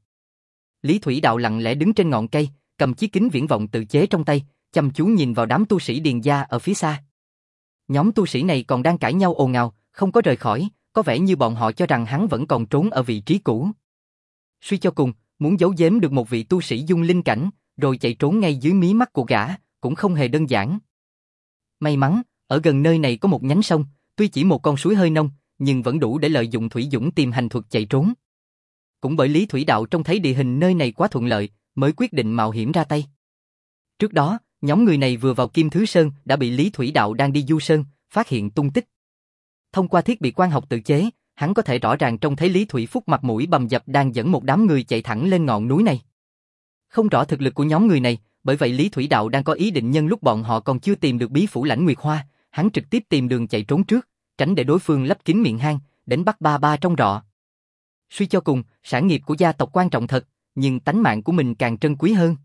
Speaker 1: Lý Thủy Đạo lặng lẽ đứng trên ngọn cây, cầm chiếc kính viễn vọng tự chế trong tay, chăm chú nhìn vào đám tu sĩ Điền gia ở phía xa. Nhóm tu sĩ này còn đang cãi nhau ồn ào, không có rời khỏi, có vẻ như bọn họ cho rằng hắn vẫn còn trốn ở vị trí cũ. Suy cho cùng, muốn giấu giếm được một vị tu sĩ dung linh cảnh, rồi chạy trốn ngay dưới mí mắt của gã, cũng không hề đơn giản. May mắn, ở gần nơi này có một nhánh sông, tuy chỉ một con suối hơi nông, nhưng vẫn đủ để lợi dụng Thủy Dũng tìm hành thuật chạy trốn. Cũng bởi Lý Thủy Đạo trông thấy địa hình nơi này quá thuận lợi, mới quyết định mạo hiểm ra tay. Trước đó, nhóm người này vừa vào Kim Thứ Sơn đã bị Lý Thủy Đạo đang đi du sơn, phát hiện tung tích. Thông qua thiết bị quang học tự chế, hắn có thể rõ ràng trông thấy Lý Thủy Phúc mặt mũi bầm dập đang dẫn một đám người chạy thẳng lên ngọn núi này. Không rõ thực lực của nhóm người này, bởi vậy Lý Thủy Đạo đang có ý định nhân lúc bọn họ còn chưa tìm được bí phủ Lãnh Nguyệt Hoa, hắn trực tiếp tìm đường chạy trốn trước, tránh để đối phương lấp kín miệng hang, đến bắt ba ba trong rọ. Suy cho cùng, sản nghiệp của gia tộc quan trọng thật, nhưng tánh mạng của mình càng trân quý hơn.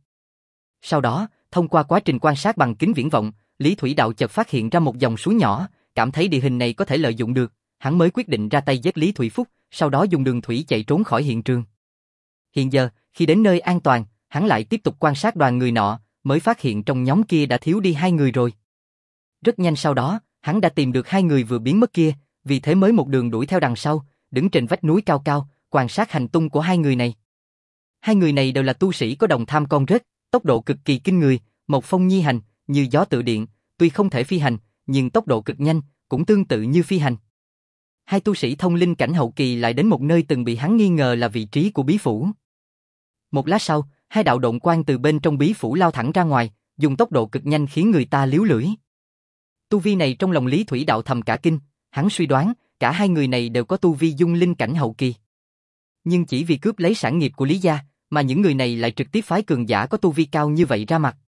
Speaker 1: Sau đó, thông qua quá trình quan sát bằng kính viễn vọng, Lý Thủy Đạo chợt phát hiện ra một dòng suối nhỏ, cảm thấy địa hình này có thể lợi dụng được, hắn mới quyết định ra tay giết Lý Thủy Phúc, sau đó dùng đường thủy chạy trốn khỏi hiện trường. Hiện giờ, khi đến nơi an toàn, hắn lại tiếp tục quan sát đoàn người nọ, mới phát hiện trong nhóm kia đã thiếu đi hai người rồi. Rất nhanh sau đó, hắn đã tìm được hai người vừa biến mất kia, vì thế mới một đường đuổi theo đằng sau, đứng trên vách núi cao cao, quan sát hành tung của hai người này. Hai người này đều là tu sĩ có đồng tham con rết, tốc độ cực kỳ kinh người, một phong nhi hành, như gió tự điện, tuy không thể phi hành, nhưng tốc độ cực nhanh, cũng tương tự như phi hành. Hai tu sĩ thông linh cảnh hậu kỳ lại đến một nơi từng bị hắn nghi ngờ là vị trí của bí phủ. Một lát sau, hai đạo độn quang từ bên trong bí phủ lao thẳng ra ngoài, dùng tốc độ cực nhanh khiến người ta liếu lưỡi. Tu vi này trong lòng Lý Thủy Đạo thầm cả kinh, hắn suy đoán, cả hai người này đều có tu vi dung linh cảnh hậu kỳ. Nhưng chỉ vì cướp lấy sản nghiệp của Lý gia, mà những người này lại trực tiếp phái cường giả có tu vi cao như vậy ra mặt.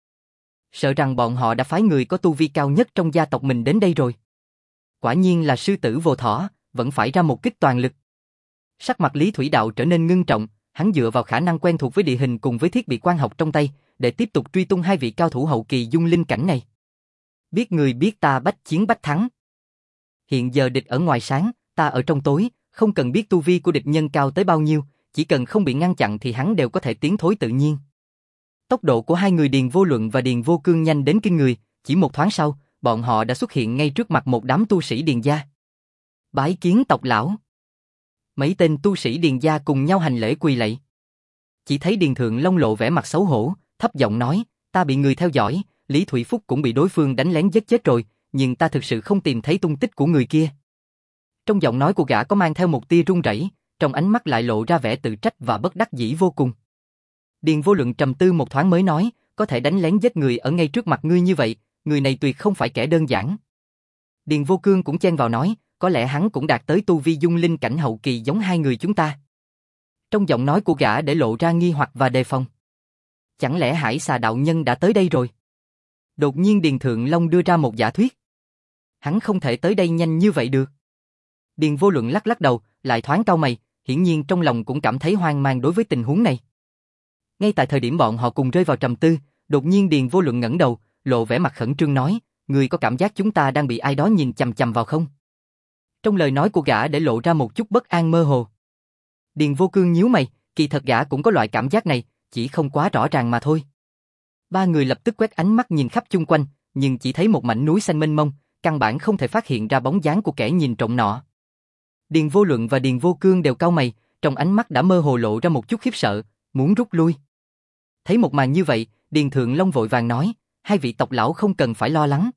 Speaker 1: Sợ rằng bọn họ đã phái người có tu vi cao nhất trong gia tộc mình đến đây rồi. Quả nhiên là sư tử vô thỏ, vẫn phải ra một kích toàn lực. Sắc mặt Lý Thủy Đạo trở nên ngưng trọng, hắn dựa vào khả năng quen thuộc với địa hình cùng với thiết bị quan học trong tay, để tiếp tục truy tung hai vị cao thủ hậu kỳ dung linh cảnh này. Biết người biết ta bách chiến bách thắng. Hiện giờ địch ở ngoài sáng, ta ở trong tối, không cần biết tu vi của địch nhân cao tới bao nhiêu, chỉ cần không bị ngăn chặn thì hắn đều có thể tiến thối tự nhiên. Tốc độ của hai người Điền Vô Luận và Điền Vô Cương nhanh đến kinh người, chỉ một thoáng sau, bọn họ đã xuất hiện ngay trước mặt một đám tu sĩ Điền gia. Bái kiến tộc lão. Mấy tên tu sĩ Điền gia cùng nhau hành lễ quỳ lạy. Chỉ thấy Điền Thượng Long lộ vẻ mặt xấu hổ, thấp giọng nói, ta bị người theo dõi, Lý Thủy Phúc cũng bị đối phương đánh lén giết chết rồi, nhưng ta thực sự không tìm thấy tung tích của người kia. Trong giọng nói của gã có mang theo một tia run rẩy, trong ánh mắt lại lộ ra vẻ tự trách và bất đắc dĩ vô cùng. Điền Vô Luận trầm tư một thoáng mới nói, có thể đánh lén giết người ở ngay trước mặt ngươi như vậy, người này tuyệt không phải kẻ đơn giản. Điền Vô Cương cũng chen vào nói, có lẽ hắn cũng đạt tới tu vi dung linh cảnh hậu kỳ giống hai người chúng ta. Trong giọng nói của gã để lộ ra nghi hoặc và đề phòng. Chẳng lẽ Hải Xà đạo nhân đã tới đây rồi? Đột nhiên Điền Thượng Long đưa ra một giả thuyết. Hắn không thể tới đây nhanh như vậy được. Điền Vô Luận lắc lắc đầu, lại thoáng cau mày, hiển nhiên trong lòng cũng cảm thấy hoang mang đối với tình huống này. Ngay tại thời điểm bọn họ cùng rơi vào trầm tư, đột nhiên Điền Vô Luận ngẩng đầu, lộ vẻ mặt khẩn trương nói, người có cảm giác chúng ta đang bị ai đó nhìn chằm chằm vào không? Trong lời nói của gã để lộ ra một chút bất an mơ hồ. Điền Vô Cương nhíu mày, kỳ thật gã cũng có loại cảm giác này, chỉ không quá rõ ràng mà thôi. Ba người lập tức quét ánh mắt nhìn khắp chung quanh, nhưng chỉ thấy một mảnh núi xanh mênh mông, căn bản không thể phát hiện ra bóng dáng của kẻ nhìn trộm nọ. Điền Vô Luận và Điền Vô Cương đều cau mày, trong ánh mắt đã mơ hồ lộ ra một chút khiếp sợ, muốn rút lui. Thấy một màn như vậy, Điền Thượng Long vội vàng nói, hai vị tộc lão không cần phải lo lắng.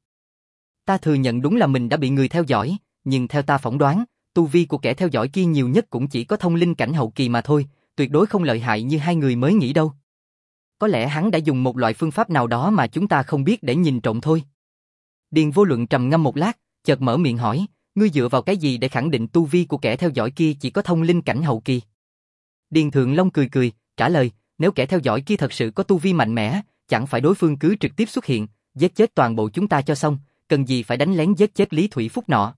Speaker 1: Ta thừa nhận đúng là mình đã bị người theo dõi, nhưng theo ta phỏng đoán, tu vi của kẻ theo dõi kia nhiều nhất cũng chỉ có thông linh cảnh hậu kỳ mà thôi, tuyệt đối không lợi hại như hai người mới nghĩ đâu. Có lẽ hắn đã dùng một loại phương pháp nào đó mà chúng ta không biết để nhìn trộm thôi. Điền Vô Luận trầm ngâm một lát, chợt mở miệng hỏi, ngươi dựa vào cái gì để khẳng định tu vi của kẻ theo dõi kia chỉ có thông linh cảnh hậu kỳ? Điền Thượng Long cười cười, trả lời, nếu kẻ theo dõi kia thật sự có tu vi mạnh mẽ, chẳng phải đối phương cứ trực tiếp xuất hiện, giết chết toàn bộ chúng ta cho xong, cần gì phải đánh lén giết chết Lý Thủy Phúc nọ.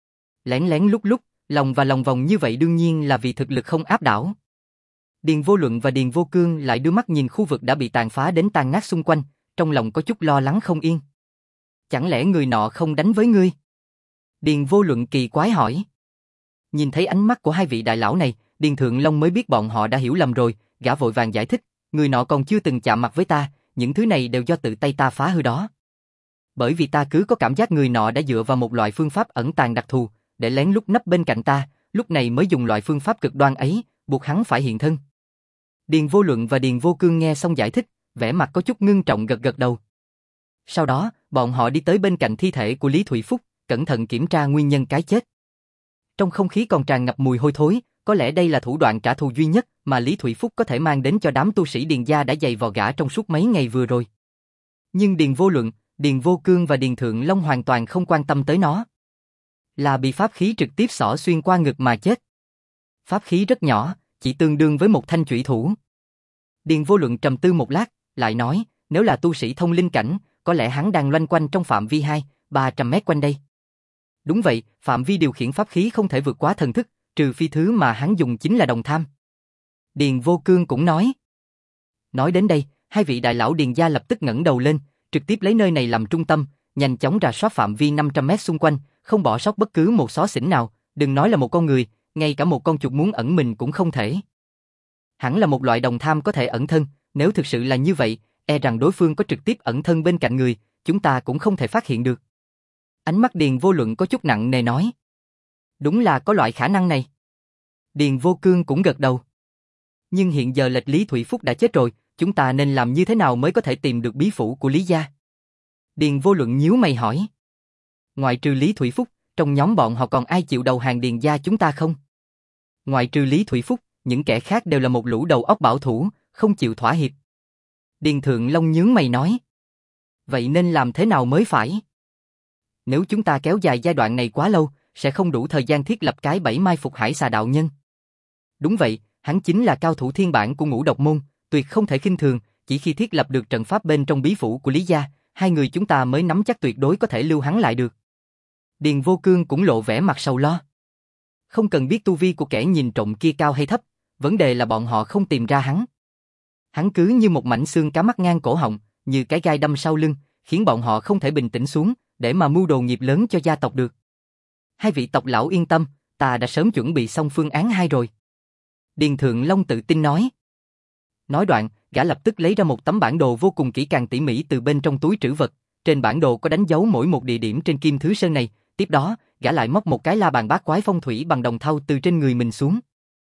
Speaker 1: Lén lén lúc lúc, lòng và lòng vòng như vậy đương nhiên là vì thực lực không áp đảo. Điền Vô Luận và Điền Vô Cương lại đưa mắt nhìn khu vực đã bị tàn phá đến tan nát xung quanh, trong lòng có chút lo lắng không yên. Chẳng lẽ người nọ không đánh với ngươi? Điền Vô Luận kỳ quái hỏi. Nhìn thấy ánh mắt của hai vị đại lão này, Điền Thượng Long mới biết bọn họ đã hiểu lầm rồi, gã vội vàng giải thích, người nọ còn chưa từng chạm mặt với ta, những thứ này đều do tự tay ta phá hư đó. Bởi vì ta cứ có cảm giác người nọ đã dựa vào một loại phương pháp ẩn tàng đặc thù, để lén lút nấp bên cạnh ta, lúc này mới dùng loại phương pháp cực đoan ấy, buộc hắn phải hiện thân. Điền Vô Luận và Điền Vô Cương nghe xong giải thích, vẻ mặt có chút ngưng trọng gật gật đầu. Sau đó, bọn họ đi tới bên cạnh thi thể của Lý Thủy Phúc, cẩn thận kiểm tra nguyên nhân cái chết. Trong không khí còn tràn ngập mùi hôi thối, có lẽ đây là thủ đoạn trả thù duy nhất mà Lý Thủy Phúc có thể mang đến cho đám tu sĩ Điền gia đã dày vò gã trong suốt mấy ngày vừa rồi. Nhưng Điền Vô Luận, Điền Vô Cương và Điền Thượng Long hoàn toàn không quan tâm tới nó. Là bị pháp khí trực tiếp xỏ xuyên qua ngực mà chết. Pháp khí rất nhỏ, chỉ tương đương với một thanh chủy thủ. Điền Vô Luận trầm tư một lát, lại nói, nếu là tu sĩ thông linh cảnh, có lẽ hắn đang loanh quanh trong phạm vi hai, ba trăm mét quanh đây. Đúng vậy, phạm vi điều khiển pháp khí không thể vượt quá thần thức, trừ phi thứ mà hắn dùng chính là đồng tham. Điền Vô Cương cũng nói. Nói đến đây, hai vị đại lão Điền gia lập tức ngẩng đầu lên, trực tiếp lấy nơi này làm trung tâm, nhanh chóng rà soát phạm vi năm trăm mét xung quanh, không bỏ sót bất cứ một xó xỉnh nào, đừng nói là một con người, ngay cả một con chuột muốn ẩn mình cũng không thể. Hẳn là một loại đồng tham có thể ẩn thân, nếu thực sự là như vậy, e rằng đối phương có trực tiếp ẩn thân bên cạnh người, chúng ta cũng không thể phát hiện được. Ánh mắt Điền Vô Luận có chút nặng nề nói. Đúng là có loại khả năng này. Điền Vô Cương cũng gật đầu. Nhưng hiện giờ Lệch Lý Thủy Phúc đã chết rồi, chúng ta nên làm như thế nào mới có thể tìm được bí phủ của Lý gia? Điền Vô Luận nhíu mày hỏi. Ngoại trừ Lý Thủy Phúc, trong nhóm bọn họ còn ai chịu đầu hàng Điền gia chúng ta không? Ngoại trừ Lý Thủy Phúc, những kẻ khác đều là một lũ đầu óc bảo thủ, không chịu thỏa hiệp. Điền Thượng Long nhướng mày nói. Vậy nên làm thế nào mới phải? Nếu chúng ta kéo dài giai đoạn này quá lâu, sẽ không đủ thời gian thiết lập cái bẫy mai phục Hải Xà đạo nhân. Đúng vậy, hắn chính là cao thủ thiên bản của Ngũ Độc môn, tuyệt không thể khinh thường, chỉ khi thiết lập được trận pháp bên trong bí phủ của Lý gia, hai người chúng ta mới nắm chắc tuyệt đối có thể lưu hắn lại được. Điền Vô Cương cũng lộ vẻ mặt sầu lo. Không cần biết tu vi của kẻ nhìn trộm kia cao hay thấp, vấn đề là bọn họ không tìm ra hắn. Hắn cứ như một mảnh xương cá mắc ngang cổ họng, như cái gai đâm sau lưng, khiến bọn họ không thể bình tĩnh xuống, để mà mưu đồ nghiệp lớn cho gia tộc được. Hai vị tộc lão yên tâm, ta đã sớm chuẩn bị xong phương án hai rồi. Điền Thượng Long tự tin nói. Nói đoạn, gã lập tức lấy ra một tấm bản đồ vô cùng kỹ càng tỉ mỉ từ bên trong túi trữ vật. Trên bản đồ có đánh dấu mỗi một địa điểm trên Kim Thứ Sơn này. Tiếp đó, gã lại móc một cái la bàn bát quái phong thủy bằng đồng thau từ trên người mình xuống.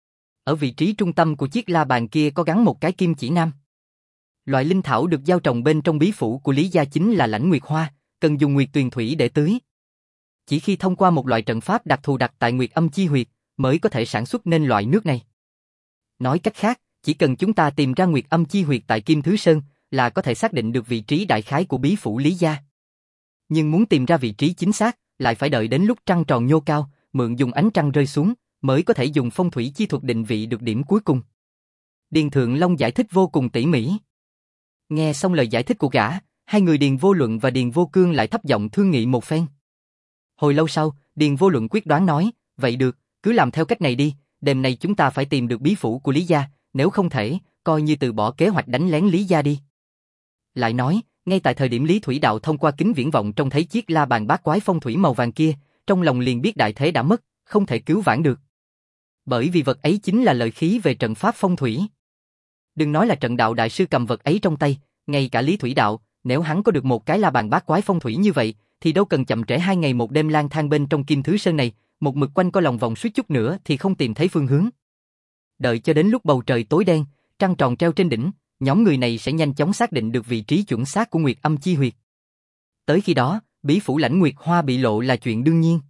Speaker 1: Ở vị trí trung tâm của chiếc la bàn kia có gắn một cái kim chỉ nam. Loại linh thảo được gieo trồng bên trong bí phủ của Lý gia chính là lãnh nguyệt hoa, cần dùng nguyệt tuyền thủy để tưới. Chỉ khi thông qua một loại trận pháp đặc thù đặt tại nguyệt âm chi huyệt, mới có thể sản xuất nên loại nước này. Nói cách khác, chỉ cần chúng ta tìm ra nguyệt âm chi huyệt tại Kim Thứ Sơn, là có thể xác định được vị trí đại khái của bí phủ Lý gia. Nhưng muốn tìm ra vị trí chính xác, lại phải đợi đến lúc trăng tròn nhô cao, mượn dùng ánh trăng rơi xuống, mới có thể dùng phong thủy chi thuật định vị được điểm cuối cùng. Điền Thượng Long giải thích vô cùng tỉ mỉ. Nghe xong lời giải thích của gã, hai người Điền Vô Luận và Điền Vô Cương lại thấp giọng thương nghị một phen. Hồi lâu sau, Điền Vô Luận quyết đoán nói, vậy được, cứ làm theo cách này đi, đêm nay chúng ta phải tìm được bí phủ của Lý gia, nếu không thể, coi như từ bỏ kế hoạch đánh lén Lý gia đi. Lại nói, ngay tại thời điểm Lý Thủy Đạo thông qua kính viễn vọng trông thấy chiếc la bàn bát quái phong thủy màu vàng kia, trong lòng liền biết đại thế đã mất, không thể cứu vãn được. Bởi vì vật ấy chính là lợi khí về trận pháp phong thủy. Đừng nói là trận đạo đại sư cầm vật ấy trong tay, ngay cả Lý Thủy Đạo, nếu hắn có được một cái la bàn bát quái phong thủy như vậy, thì đâu cần chậm trễ hai ngày một đêm lang thang bên trong Kim Thứ Sơn này, một mực quanh co lòng vòng suýt chút nữa thì không tìm thấy phương hướng. Đợi cho đến lúc bầu trời tối đen, trăng tròn treo trên đỉnh, nhóm người này sẽ nhanh chóng xác định được vị trí chuẩn xác của Nguyệt Âm chi huyệt. Tới khi đó, bí phủ lãnh Nguyệt Hoa bị lộ là chuyện đương nhiên.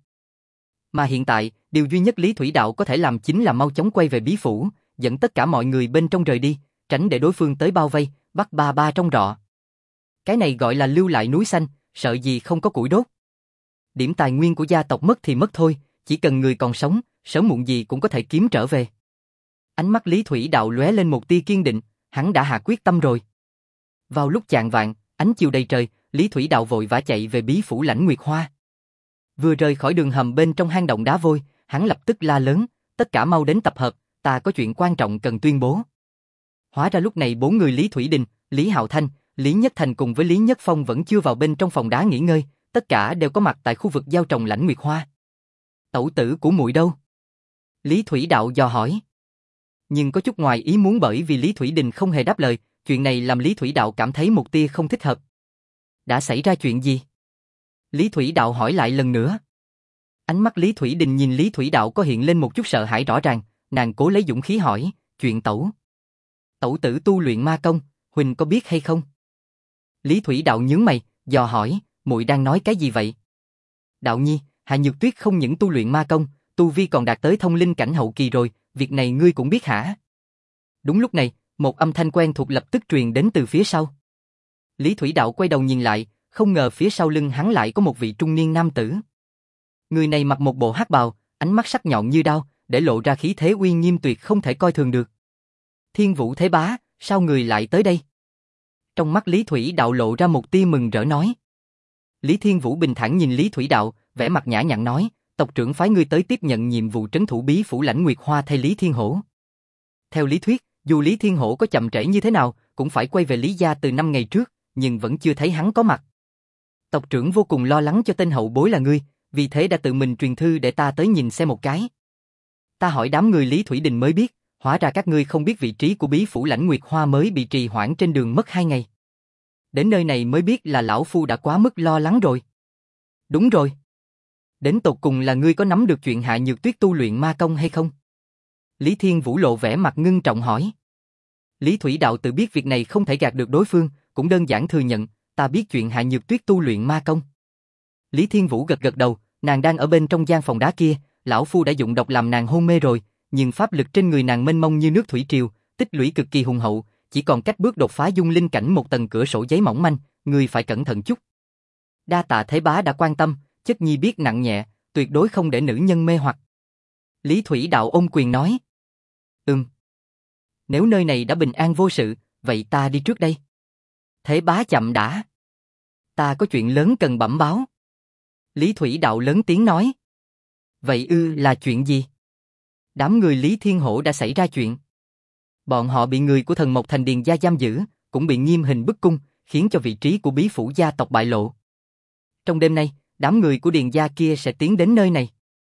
Speaker 1: Mà hiện tại, điều duy nhất Lý Thủy Đạo có thể làm chính là mau chóng quay về bí phủ, dẫn tất cả mọi người bên trong rời đi, tránh để đối phương tới bao vây, bắt ba ba trong rọ. Cái này gọi là lưu lại núi xanh, sợ gì không có củi đốt. Điểm tài nguyên của gia tộc mất thì mất thôi, chỉ cần người còn sống, sớm muộn gì cũng có thể kiếm trở về. Ánh mắt Lý Thủy Đạo lóe lên một tia kiên định, hắn đã hạ quyết tâm rồi. Vào lúc chạng vạng, ánh chiều đầy trời, Lý Thủy Đạo vội vã chạy về bí phủ lãnh Nguyệt Hoa. Vừa rời khỏi đường hầm bên trong hang động đá vôi, hắn lập tức la lớn, tất cả mau đến tập hợp, ta có chuyện quan trọng cần tuyên bố. Hóa ra lúc này bốn người Lý Thủy Đình, Lý Hạo Thanh, Lý Nhất Thành cùng với Lý Nhất Phong vẫn chưa vào bên trong phòng đá nghỉ ngơi, tất cả đều có mặt tại khu vực gieo trồng lãnh Nguyệt Hoa. Tẩu tử của muội đâu? Lý Thủy Đạo dò hỏi. Nhưng có chút ngoài ý muốn bởi vì Lý Thủy Đình không hề đáp lời, chuyện này làm Lý Thủy Đạo cảm thấy một tia không thích hợp. Đã xảy ra chuyện gì? Lý Thủy Đạo hỏi lại lần nữa. Ánh mắt Lý Thủy Đình nhìn Lý Thủy Đạo có hiện lên một chút sợ hãi rõ ràng, nàng cố lấy dũng khí hỏi, chuyện tẩu. Tẩu tử tu luyện ma công, Huỳnh có biết hay không? Lý Thủy Đạo nhướng mày, dò hỏi, muội đang nói cái gì vậy? Đạo nhi, Hạ Nhược Tuyết không những tu luyện ma công, tu vi còn đạt tới thông linh cảnh hậu kỳ rồi, việc này ngươi cũng biết hả? Đúng lúc này, một âm thanh quen thuộc lập tức truyền đến từ phía sau. Lý Thủy Đạo quay đầu nhìn lại, không ngờ phía sau lưng hắn lại có một vị trung niên nam tử. Người này mặc một bộ hắc bào, ánh mắt sắc nhọn như đao, để lộ ra khí thế uy nghiêm tuyệt không thể coi thường được. Thiên Vũ Thế Bá, sao người lại tới đây? Trong mắt Lý Thủy Đạo lộ ra một tia mừng rỡ nói. Lý Thiên Vũ bình thản nhìn Lý Thủy Đạo, vẻ mặt nhã nhặn nói, tộc trưởng phái ngươi tới tiếp nhận nhiệm vụ trấn thủ bí phủ Lãnh Nguyệt Hoa thay Lý Thiên Hổ. Theo lý thuyết, dù Lý Thiên Hổ có chậm trễ như thế nào, cũng phải quay về Lý gia từ năm ngày trước, nhưng vẫn chưa thấy hắn có mặt. Tộc trưởng vô cùng lo lắng cho tên hậu bối là ngươi, vì thế đã tự mình truyền thư để ta tới nhìn xem một cái. Ta hỏi đám người Lý Thủy Đình mới biết, hóa ra các ngươi không biết vị trí của bí phủ Lãnh Nguyệt Hoa mới bị trì hoãn trên đường mất hai ngày. Đến nơi này mới biết là lão phu đã quá mức lo lắng rồi. Đúng rồi. Đến tột cùng là ngươi có nắm được chuyện Hạ Nhược Tuyết tu luyện ma công hay không? Lý Thiên Vũ lộ vẻ mặt ngưng trọng hỏi. Lý Thủy Đạo tự biết việc này không thể gạt được đối phương, cũng đơn giản thừa nhận, ta biết chuyện Hạ Nhược Tuyết tu luyện ma công. Lý Thiên Vũ gật gật đầu, nàng đang ở bên trong gian phòng đá kia, lão phu đã dụng độc làm nàng hôn mê rồi, nhưng pháp lực trên người nàng mênh mông như nước thủy triều, tích lũy cực kỳ hùng hậu, chỉ còn cách bước đột phá dung linh cảnh một tầng cửa sổ giấy mỏng manh, ngươi phải cẩn thận chút. Đa tạ Thế Bá đã quan tâm, chất nhi biết nặng nhẹ, tuyệt đối không để nữ nhân mê hoặc. Lý Thủy Đạo ôm quyền nói. Ừm. Nếu nơi này đã bình an vô sự, vậy ta đi trước đây. Thế Bá chậm đã. Ta có chuyện lớn cần bẩm báo. Lý Thủy Đạo lớn tiếng nói. Vậy ư là chuyện gì? Đám người Lý Thiên Hổ đã xảy ra chuyện. Bọn họ bị người của Thần Mộc Thành Điền gia giam giữ, cũng bị nghiêm hình bức cung, khiến cho vị trí của bí phủ gia tộc bại lộ. Trong đêm nay, đám người của Điền gia kia sẽ tiến đến nơi này.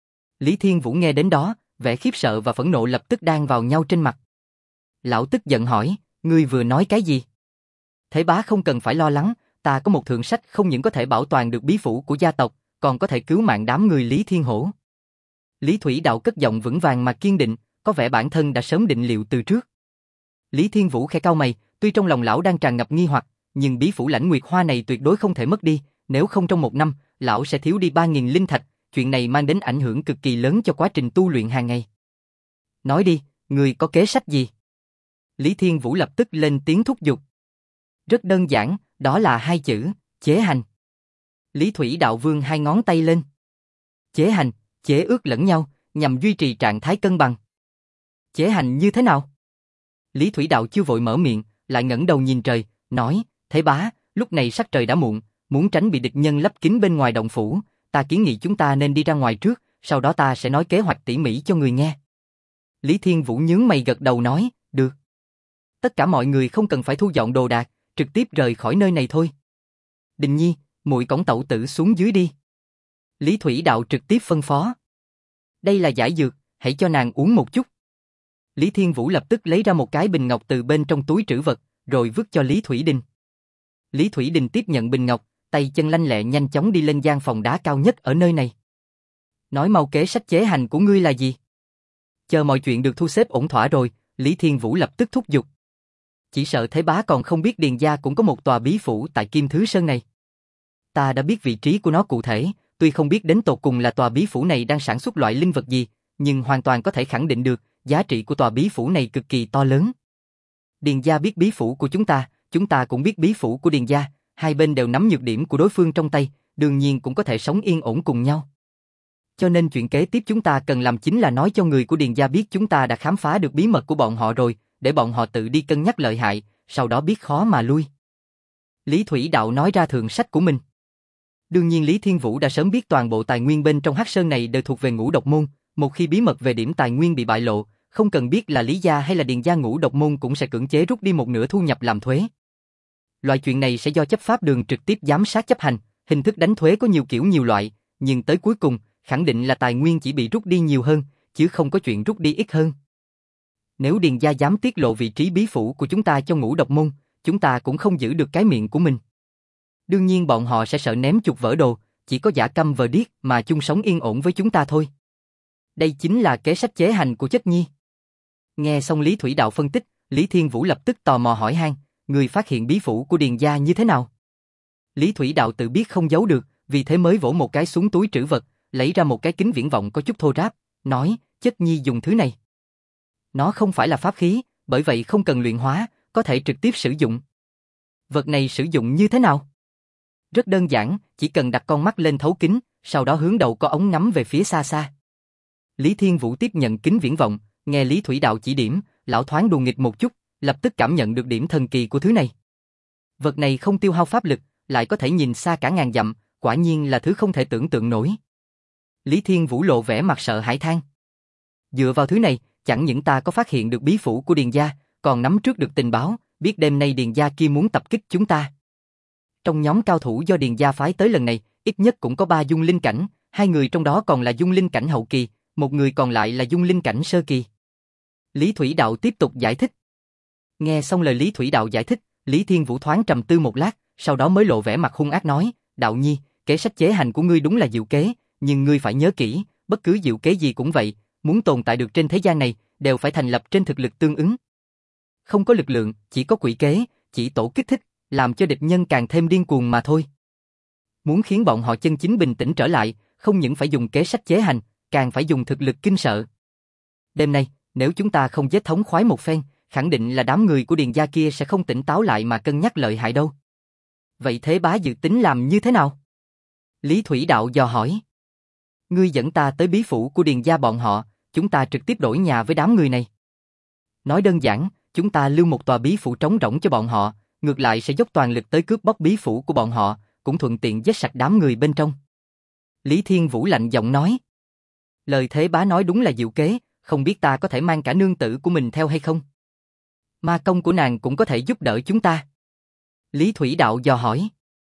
Speaker 1: Lý Thiên Vũ nghe đến đó, vẻ khiếp sợ và phẫn nộ lập tức đan vào nhau trên mặt. Lão tức giận hỏi, ngươi vừa nói cái gì? Thế Bá không cần phải lo lắng, ta có một thượng sách không những có thể bảo toàn được bí phủ của gia tộc, còn có thể cứu mạng đám người Lý Thiên Hổ. Lý Thủy Đạo cất giọng vững vàng mà kiên định, có vẻ bản thân đã sớm định liệu từ trước. Lý Thiên Vũ khẽ cau mày, tuy trong lòng lão đang tràn ngập nghi hoặc, nhưng bí phủ Lãnh Nguyệt Hoa này tuyệt đối không thể mất đi, nếu không trong một năm, lão sẽ thiếu đi ba nghìn linh thạch, chuyện này mang đến ảnh hưởng cực kỳ lớn cho quá trình tu luyện hàng ngày. Nói đi, người có kế sách gì? Lý Thiên Vũ lập tức lên tiếng thúc giục. Rất đơn giản, đó là hai chữ, chế hành. Lý Thủy Đạo vươn hai ngón tay lên. Chế hành, chế ước lẫn nhau, nhằm duy trì trạng thái cân bằng. Chế hành như thế nào? Lý Thủy Đạo chưa vội mở miệng, lại ngẩng đầu nhìn trời, nói, Thế Bá, lúc này sắc trời đã muộn, muốn tránh bị địch nhân lấp kín bên ngoài động phủ, ta kiến nghị chúng ta nên đi ra ngoài trước, sau đó ta sẽ nói kế hoạch tỉ mỉ cho người nghe. Lý Thiên Vũ nhướng mày gật đầu nói, được. Tất cả mọi người không cần phải thu dọn đồ đạc, trực tiếp rời khỏi nơi này thôi. Đình Nhi, muội cõng tẩu tử xuống dưới đi. Lý Thủy Đạo trực tiếp phân phó. Đây là giải dược, hãy cho nàng uống một chút. Lý Thiên Vũ lập tức lấy ra một cái bình ngọc từ bên trong túi trữ vật, rồi vứt cho Lý Thủy Đình. Lý Thủy Đình tiếp nhận bình ngọc, tay chân lanh lẹ nhanh chóng đi lên gian phòng đá cao nhất ở nơi này. Nói mau kế sách chế hành của ngươi là gì? Chờ mọi chuyện được thu xếp ổn thỏa rồi, Lý Thiên Vũ lập tức thúc giục. Chỉ sợ Thế Bá còn không biết Điền gia cũng có một tòa bí phủ tại Kim Thứ Sơn này. Ta đã biết vị trí của nó cụ thể, tuy không biết đến tột cùng là tòa bí phủ này đang sản xuất loại linh vật gì, nhưng hoàn toàn có thể khẳng định được, giá trị của tòa bí phủ này cực kỳ to lớn. Điền gia biết bí phủ của chúng ta, chúng ta cũng biết bí phủ của Điền gia, hai bên đều nắm nhược điểm của đối phương trong tay, đương nhiên cũng có thể sống yên ổn cùng nhau. Cho nên chuyện kế tiếp chúng ta cần làm chính là nói cho người của Điền gia biết chúng ta đã khám phá được bí mật của bọn họ rồi, để bọn họ tự đi cân nhắc lợi hại, sau đó biết khó mà lui. Lý Thủy Đạo nói ra thượng sách của mình. Đương nhiên Lý Thiên Vũ đã sớm biết toàn bộ tài nguyên bên trong Hắc Sơn này đều thuộc về Ngũ Độc môn, một khi bí mật về điểm tài nguyên bị bại lộ, không cần biết là Lý gia hay là Điền gia Ngũ Độc môn cũng sẽ cưỡng chế rút đi một nửa thu nhập làm thuế. Loại chuyện này sẽ do chấp pháp đường trực tiếp giám sát chấp hành, hình thức đánh thuế có nhiều kiểu nhiều loại, nhưng tới cuối cùng, khẳng định là tài nguyên chỉ bị rút đi nhiều hơn, chứ không có chuyện rút đi ít hơn. Nếu Điền gia dám tiết lộ vị trí bí phủ của chúng ta cho Ngũ Độc môn, chúng ta cũng không giữ được cái miệng của mình. Đương nhiên bọn họ sẽ sợ ném chuột vỡ đồ, chỉ có giả câm vờ điếc mà chung sống yên ổn với chúng ta thôi. Đây chính là kế sách chế hành của chất nhi. Nghe xong Lý Thủy Đạo phân tích, Lý Thiên Vũ lập tức tò mò hỏi han, người phát hiện bí phủ của Điền gia như thế nào? Lý Thủy Đạo tự biết không giấu được, vì thế mới vỗ một cái xuống túi trữ vật, lấy ra một cái kính viễn vọng có chút thô ráp, nói, chất nhi dùng thứ này. Nó không phải là pháp khí, bởi vậy không cần luyện hóa, có thể trực tiếp sử dụng. Vật này sử dụng như thế nào? Rất đơn giản, chỉ cần đặt con mắt lên thấu kính, sau đó hướng đầu có ống ngắm về phía xa xa. Lý Thiên Vũ tiếp nhận kính viễn vọng, nghe Lý Thủy Đạo chỉ điểm, lão thoáng đùa nghịch một chút, lập tức cảm nhận được điểm thần kỳ của thứ này. Vật này không tiêu hao pháp lực, lại có thể nhìn xa cả ngàn dặm, quả nhiên là thứ không thể tưởng tượng nổi. Lý Thiên Vũ lộ vẻ mặt sợ hãi than. Dựa vào thứ này, chẳng những ta có phát hiện được bí phủ của Điền gia, còn nắm trước được tình báo, biết đêm nay Điền gia kia muốn tập kích chúng ta. Trong nhóm cao thủ do Điền gia phái tới lần này, ít nhất cũng có ba dung linh cảnh, hai người trong đó còn là dung linh cảnh hậu kỳ, một người còn lại là dung linh cảnh sơ kỳ. Lý Thủy Đạo tiếp tục giải thích. Nghe xong lời Lý Thủy Đạo giải thích, Lý Thiên Vũ thoáng trầm tư một lát, sau đó mới lộ vẻ mặt hung ác nói, Đạo Nhi, kế sách chế hành của ngươi đúng là diệu kế, nhưng ngươi phải nhớ kỹ, bất cứ diệu kế gì cũng vậy, muốn tồn tại được trên thế gian này, đều phải thành lập trên thực lực tương ứng. Không có lực lượng, chỉ có quỷ kế, chỉ tổ kích thích, làm cho địch nhân càng thêm điên cuồng mà thôi. Muốn khiến bọn họ chân chính bình tĩnh trở lại, không những phải dùng kế sách chế hành, càng phải dùng thực lực kinh sợ. Đêm nay, nếu chúng ta không giết thống khoái một phen, khẳng định là đám người của Điền gia kia sẽ không tỉnh táo lại mà cân nhắc lợi hại đâu. Vậy Thế Bá dự tính làm như thế nào? Lý Thủy Đạo dò hỏi. Ngươi dẫn ta tới bí phủ của Điền gia bọn họ, chúng ta trực tiếp đổi nhà với đám người này. Nói đơn giản, chúng ta lưu một tòa bí phủ trống rỗng cho bọn họ, ngược lại sẽ dốc toàn lực tới cướp bóc bí phủ của bọn họ, cũng thuận tiện giết sạch đám người bên trong. Lý Thiên Vũ lạnh giọng nói. Lời Thế Bá nói đúng là diệu kế, không biết ta có thể mang cả nương tử của mình theo hay không? Ma công của nàng cũng có thể giúp đỡ chúng ta. Lý Thủy Đạo dò hỏi.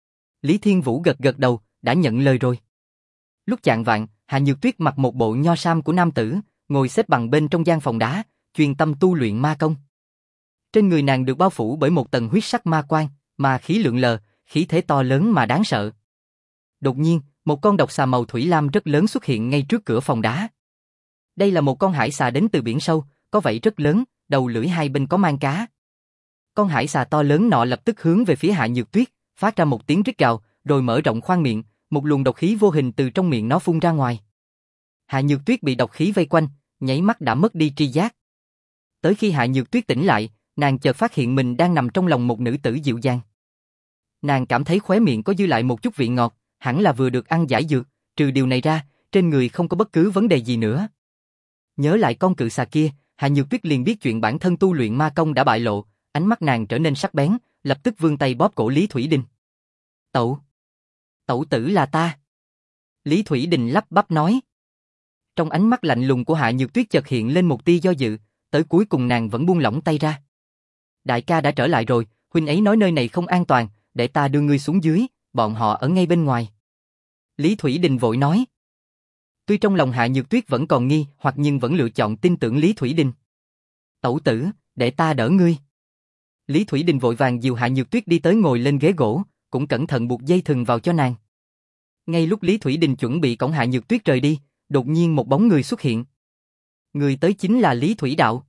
Speaker 1: Lý Thiên Vũ gật gật đầu, đã nhận lời rồi. Lúc chạng vạng, Hà Nhược Tuyết mặc một bộ nho sam của nam tử, ngồi xếp bằng bên trong gian phòng đá, chuyên tâm tu luyện ma công. Trên người nàng được bao phủ bởi một tầng huyết sắc ma quang, ma khí lượn lờ, khí thế to lớn mà đáng sợ. Đột nhiên, một con độc xà màu thủy lam rất lớn xuất hiện ngay trước cửa phòng đá. Đây là một con hải xà đến từ biển sâu, có vảy rất lớn, đầu lưỡi hai bên có mang cá. Con hải xà to lớn nọ lập tức hướng về phía Hạ Nhược Tuyết, phát ra một tiếng rít gào, rồi mở rộng khoang miệng, một luồng độc khí vô hình từ trong miệng nó phun ra ngoài. Hạ Nhược Tuyết bị độc khí vây quanh, nháy mắt đã mất đi tri giác. Tới khi Hạ Nhược Tuyết tỉnh lại, nàng chợt phát hiện mình đang nằm trong lòng một nữ tử dịu dàng. Nàng cảm thấy khóe miệng có dư lại một chút vị ngọt, hẳn là vừa được ăn giải dược, trừ điều này ra, trên người không có bất cứ vấn đề gì nữa. Nhớ lại con cự xà kia, Hạ Nhược Tuyết liền biết chuyện bản thân tu luyện ma công đã bại lộ, ánh mắt nàng trở nên sắc bén, lập tức vươn tay bóp cổ Lý Thủy Đình. Tẩu, tẩu tử là ta. Lý Thủy Đình lắp bắp nói. Trong ánh mắt lạnh lùng của Hạ Nhược Tuyết chợt hiện lên một tia do dự, tới cuối cùng nàng vẫn buông lỏng tay ra. Đại ca đã trở lại rồi, huynh ấy nói nơi này không an toàn, để ta đưa ngươi xuống dưới, bọn họ ở ngay bên ngoài. Lý Thủy Đình vội nói. Tuy trong lòng Hạ Nhược Tuyết vẫn còn nghi hoặc nhưng vẫn lựa chọn tin tưởng Lý Thủy Đình. Tẩu tử, để ta đỡ ngươi. Lý Thủy Đình vội vàng dìu Hạ Nhược Tuyết đi tới ngồi lên ghế gỗ, cũng cẩn thận buộc dây thừng vào cho nàng. Ngay lúc Lý Thủy Đình chuẩn bị cõng Hạ Nhược Tuyết rời đi, đột nhiên một bóng người xuất hiện. Người tới chính là Lý Thủy Đạo.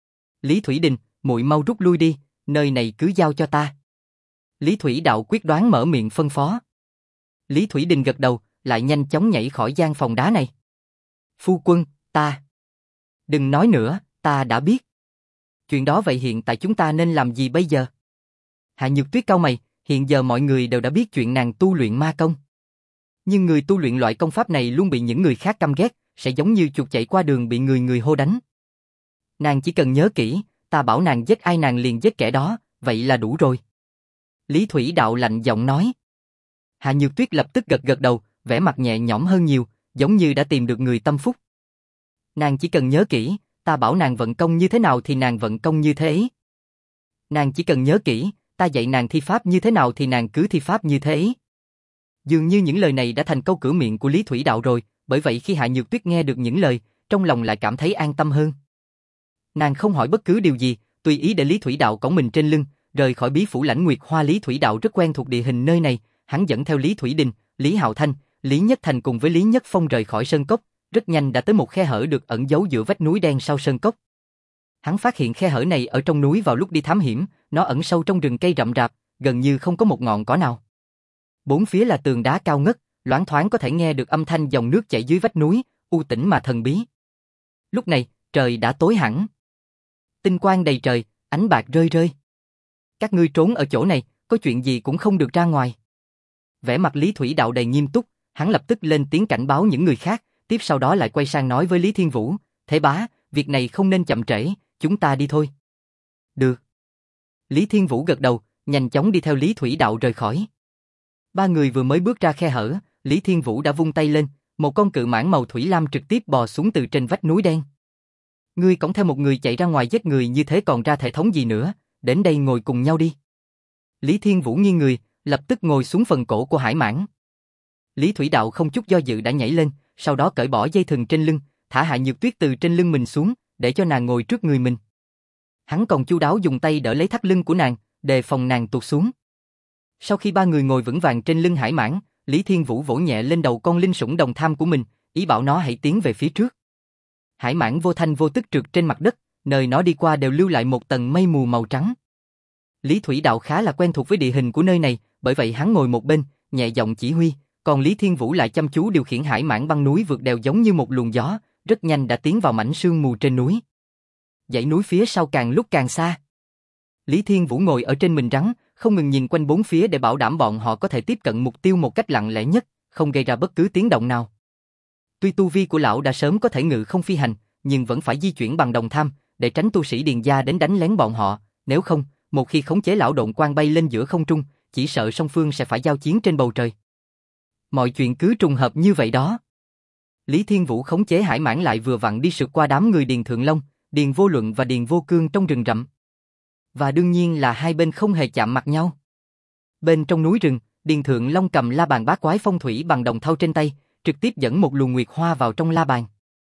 Speaker 1: Lý Thủy Đình, muội mau rút lui đi, nơi này cứ giao cho ta. Lý Thủy Đạo quyết đoán mở miệng phân phó. Lý Thủy Đình gật đầu, lại nhanh chóng nhảy khỏi gian phòng đá này. Phu quân, ta... Đừng nói nữa, ta đã biết. Chuyện đó vậy hiện tại chúng ta nên làm gì bây giờ? Hạ Nhược Tuyết cau mày, hiện giờ mọi người đều đã biết chuyện nàng tu luyện ma công. Nhưng người tu luyện loại công pháp này luôn bị những người khác căm ghét, sẽ giống như chuột chạy qua đường bị người người hô đánh. Nàng chỉ cần nhớ kỹ, ta bảo nàng giết ai nàng liền giết kẻ đó, vậy là đủ rồi. Lý Thủy Đạo lạnh giọng nói. Hạ Nhược Tuyết lập tức gật gật đầu, vẻ mặt nhẹ nhõm hơn nhiều, giống như đã tìm được người tâm phúc. Nàng chỉ cần nhớ kỹ, ta bảo nàng vận công như thế nào thì nàng vận công như thế ấy. Nàng chỉ cần nhớ kỹ, ta dạy nàng thi pháp như thế nào thì nàng cứ thi pháp như thế ấy. Dường như những lời này đã thành câu cửa miệng của Lý Thủy Đạo rồi, bởi vậy khi Hạ Nhược Tuyết nghe được những lời, trong lòng lại cảm thấy an tâm hơn. Nàng không hỏi bất cứ điều gì, tùy ý để Lý Thủy Đạo cõng mình trên lưng, rời khỏi bí phủ Lãnh Nguyệt Hoa. Lý Thủy Đạo rất quen thuộc địa hình nơi này, hắn dẫn theo Lý Thủy Đình, Lý Hạo Thanh, Lý Nhất Thành cùng với Lý Nhất Phong rời khỏi sơn cốc, rất nhanh đã tới một khe hở được ẩn giấu giữa vách núi đen sau sơn cốc. Hắn phát hiện khe hở này ở trong núi vào lúc đi thám hiểm, nó ẩn sâu trong rừng cây rậm rạp, gần như không có một ngọn cỏ nào. Bốn phía là tường đá cao ngất, loáng thoáng có thể nghe được âm thanh dòng nước chảy dưới vách núi, u tĩnh mà thần bí. Lúc này, trời đã tối hẳn. Tinh quang đầy trời, ánh bạc rơi rơi. Các ngươi trốn ở chỗ này, có chuyện gì cũng không được ra ngoài. Vẻ mặt Lý Thủy Đạo đầy nghiêm túc, hắn lập tức lên tiếng cảnh báo những người khác, tiếp sau đó lại quay sang nói với Lý Thiên Vũ, Thế bá, việc này không nên chậm trễ, chúng ta đi thôi. Được. Lý Thiên Vũ gật đầu, nhanh chóng đi theo Lý Thủy Đạo rời khỏi. Ba người vừa mới bước ra khe hở, Lý Thiên Vũ đã vung tay lên, một con cự mãng màu thủy lam trực tiếp bò xuống từ trên vách núi đen. Ngươi cõng theo một người chạy ra ngoài giết người như thế còn ra thể thống gì nữa, đến đây ngồi cùng nhau đi. Lý Thiên Vũ nghiêng người, lập tức ngồi xuống phần cổ của hải mãng. Lý Thủy Đạo không chút do dự đã nhảy lên, sau đó cởi bỏ dây thừng trên lưng, thả Hạ Nhược Tuyết từ trên lưng mình xuống, để cho nàng ngồi trước người mình. Hắn còn chu đáo dùng tay đỡ lấy thắt lưng của nàng, đề phòng nàng tuột xuống. Sau khi ba người ngồi vững vàng trên lưng hải mãng, Lý Thiên Vũ vỗ nhẹ lên đầu con linh sủng đồng tham của mình, ý bảo nó hãy tiến về phía trước. Hải mãng vô thanh vô tức trượt trên mặt đất, nơi nó đi qua đều lưu lại một tầng mây mù màu trắng. Lý Thủy Đạo khá là quen thuộc với địa hình của nơi này, bởi vậy hắn ngồi một bên, nhẹ giọng chỉ huy, còn Lý Thiên Vũ lại chăm chú điều khiển hải mãng băng núi vượt đèo giống như một luồng gió, rất nhanh đã tiến vào mảnh sương mù trên núi. Dãy núi phía sau càng lúc càng xa. Lý Thiên Vũ ngồi ở trên mình rắn, không ngừng nhìn quanh bốn phía để bảo đảm bọn họ có thể tiếp cận mục tiêu một cách lặng lẽ nhất, không gây ra bất cứ tiếng động nào. Tuy tu vi của lão đã sớm có thể ngự không phi hành, nhưng vẫn phải di chuyển bằng đồng tham, để tránh tu sĩ Điền gia đến đánh lén bọn họ, nếu không, một khi khống chế lão độn quang bay lên giữa không trung, chỉ sợ song phương sẽ phải giao chiến trên bầu trời. Mọi chuyện cứ trùng hợp như vậy đó. Lý Thiên Vũ khống chế hải mãng lại vừa vặn đi sượt qua đám người Điền Thượng Long, Điền Vô Luận và Điền Vô Cương trong rừng rậm. Và đương nhiên là hai bên không hề chạm mặt nhau. Bên trong núi rừng, Điền Thượng Long cầm la bàn bát quái phong thủy bằng đồng thau trên tay, trực tiếp dẫn một luồng nguyệt hoa vào trong la bàn.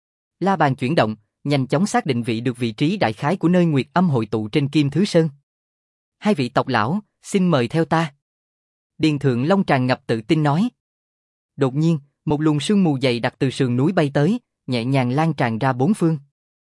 Speaker 1: La bàn chuyển động, nhanh chóng xác định vị được vị trí đại khái của nơi nguyệt âm hội tụ trên Kim Thứ Sơn. Hai vị tộc lão, xin mời theo ta. Điền Thượng Long tràn ngập tự tin nói. Đột nhiên, một luồng sương mù dày đặc từ sườn núi bay tới, nhẹ nhàng lan tràn ra bốn phương.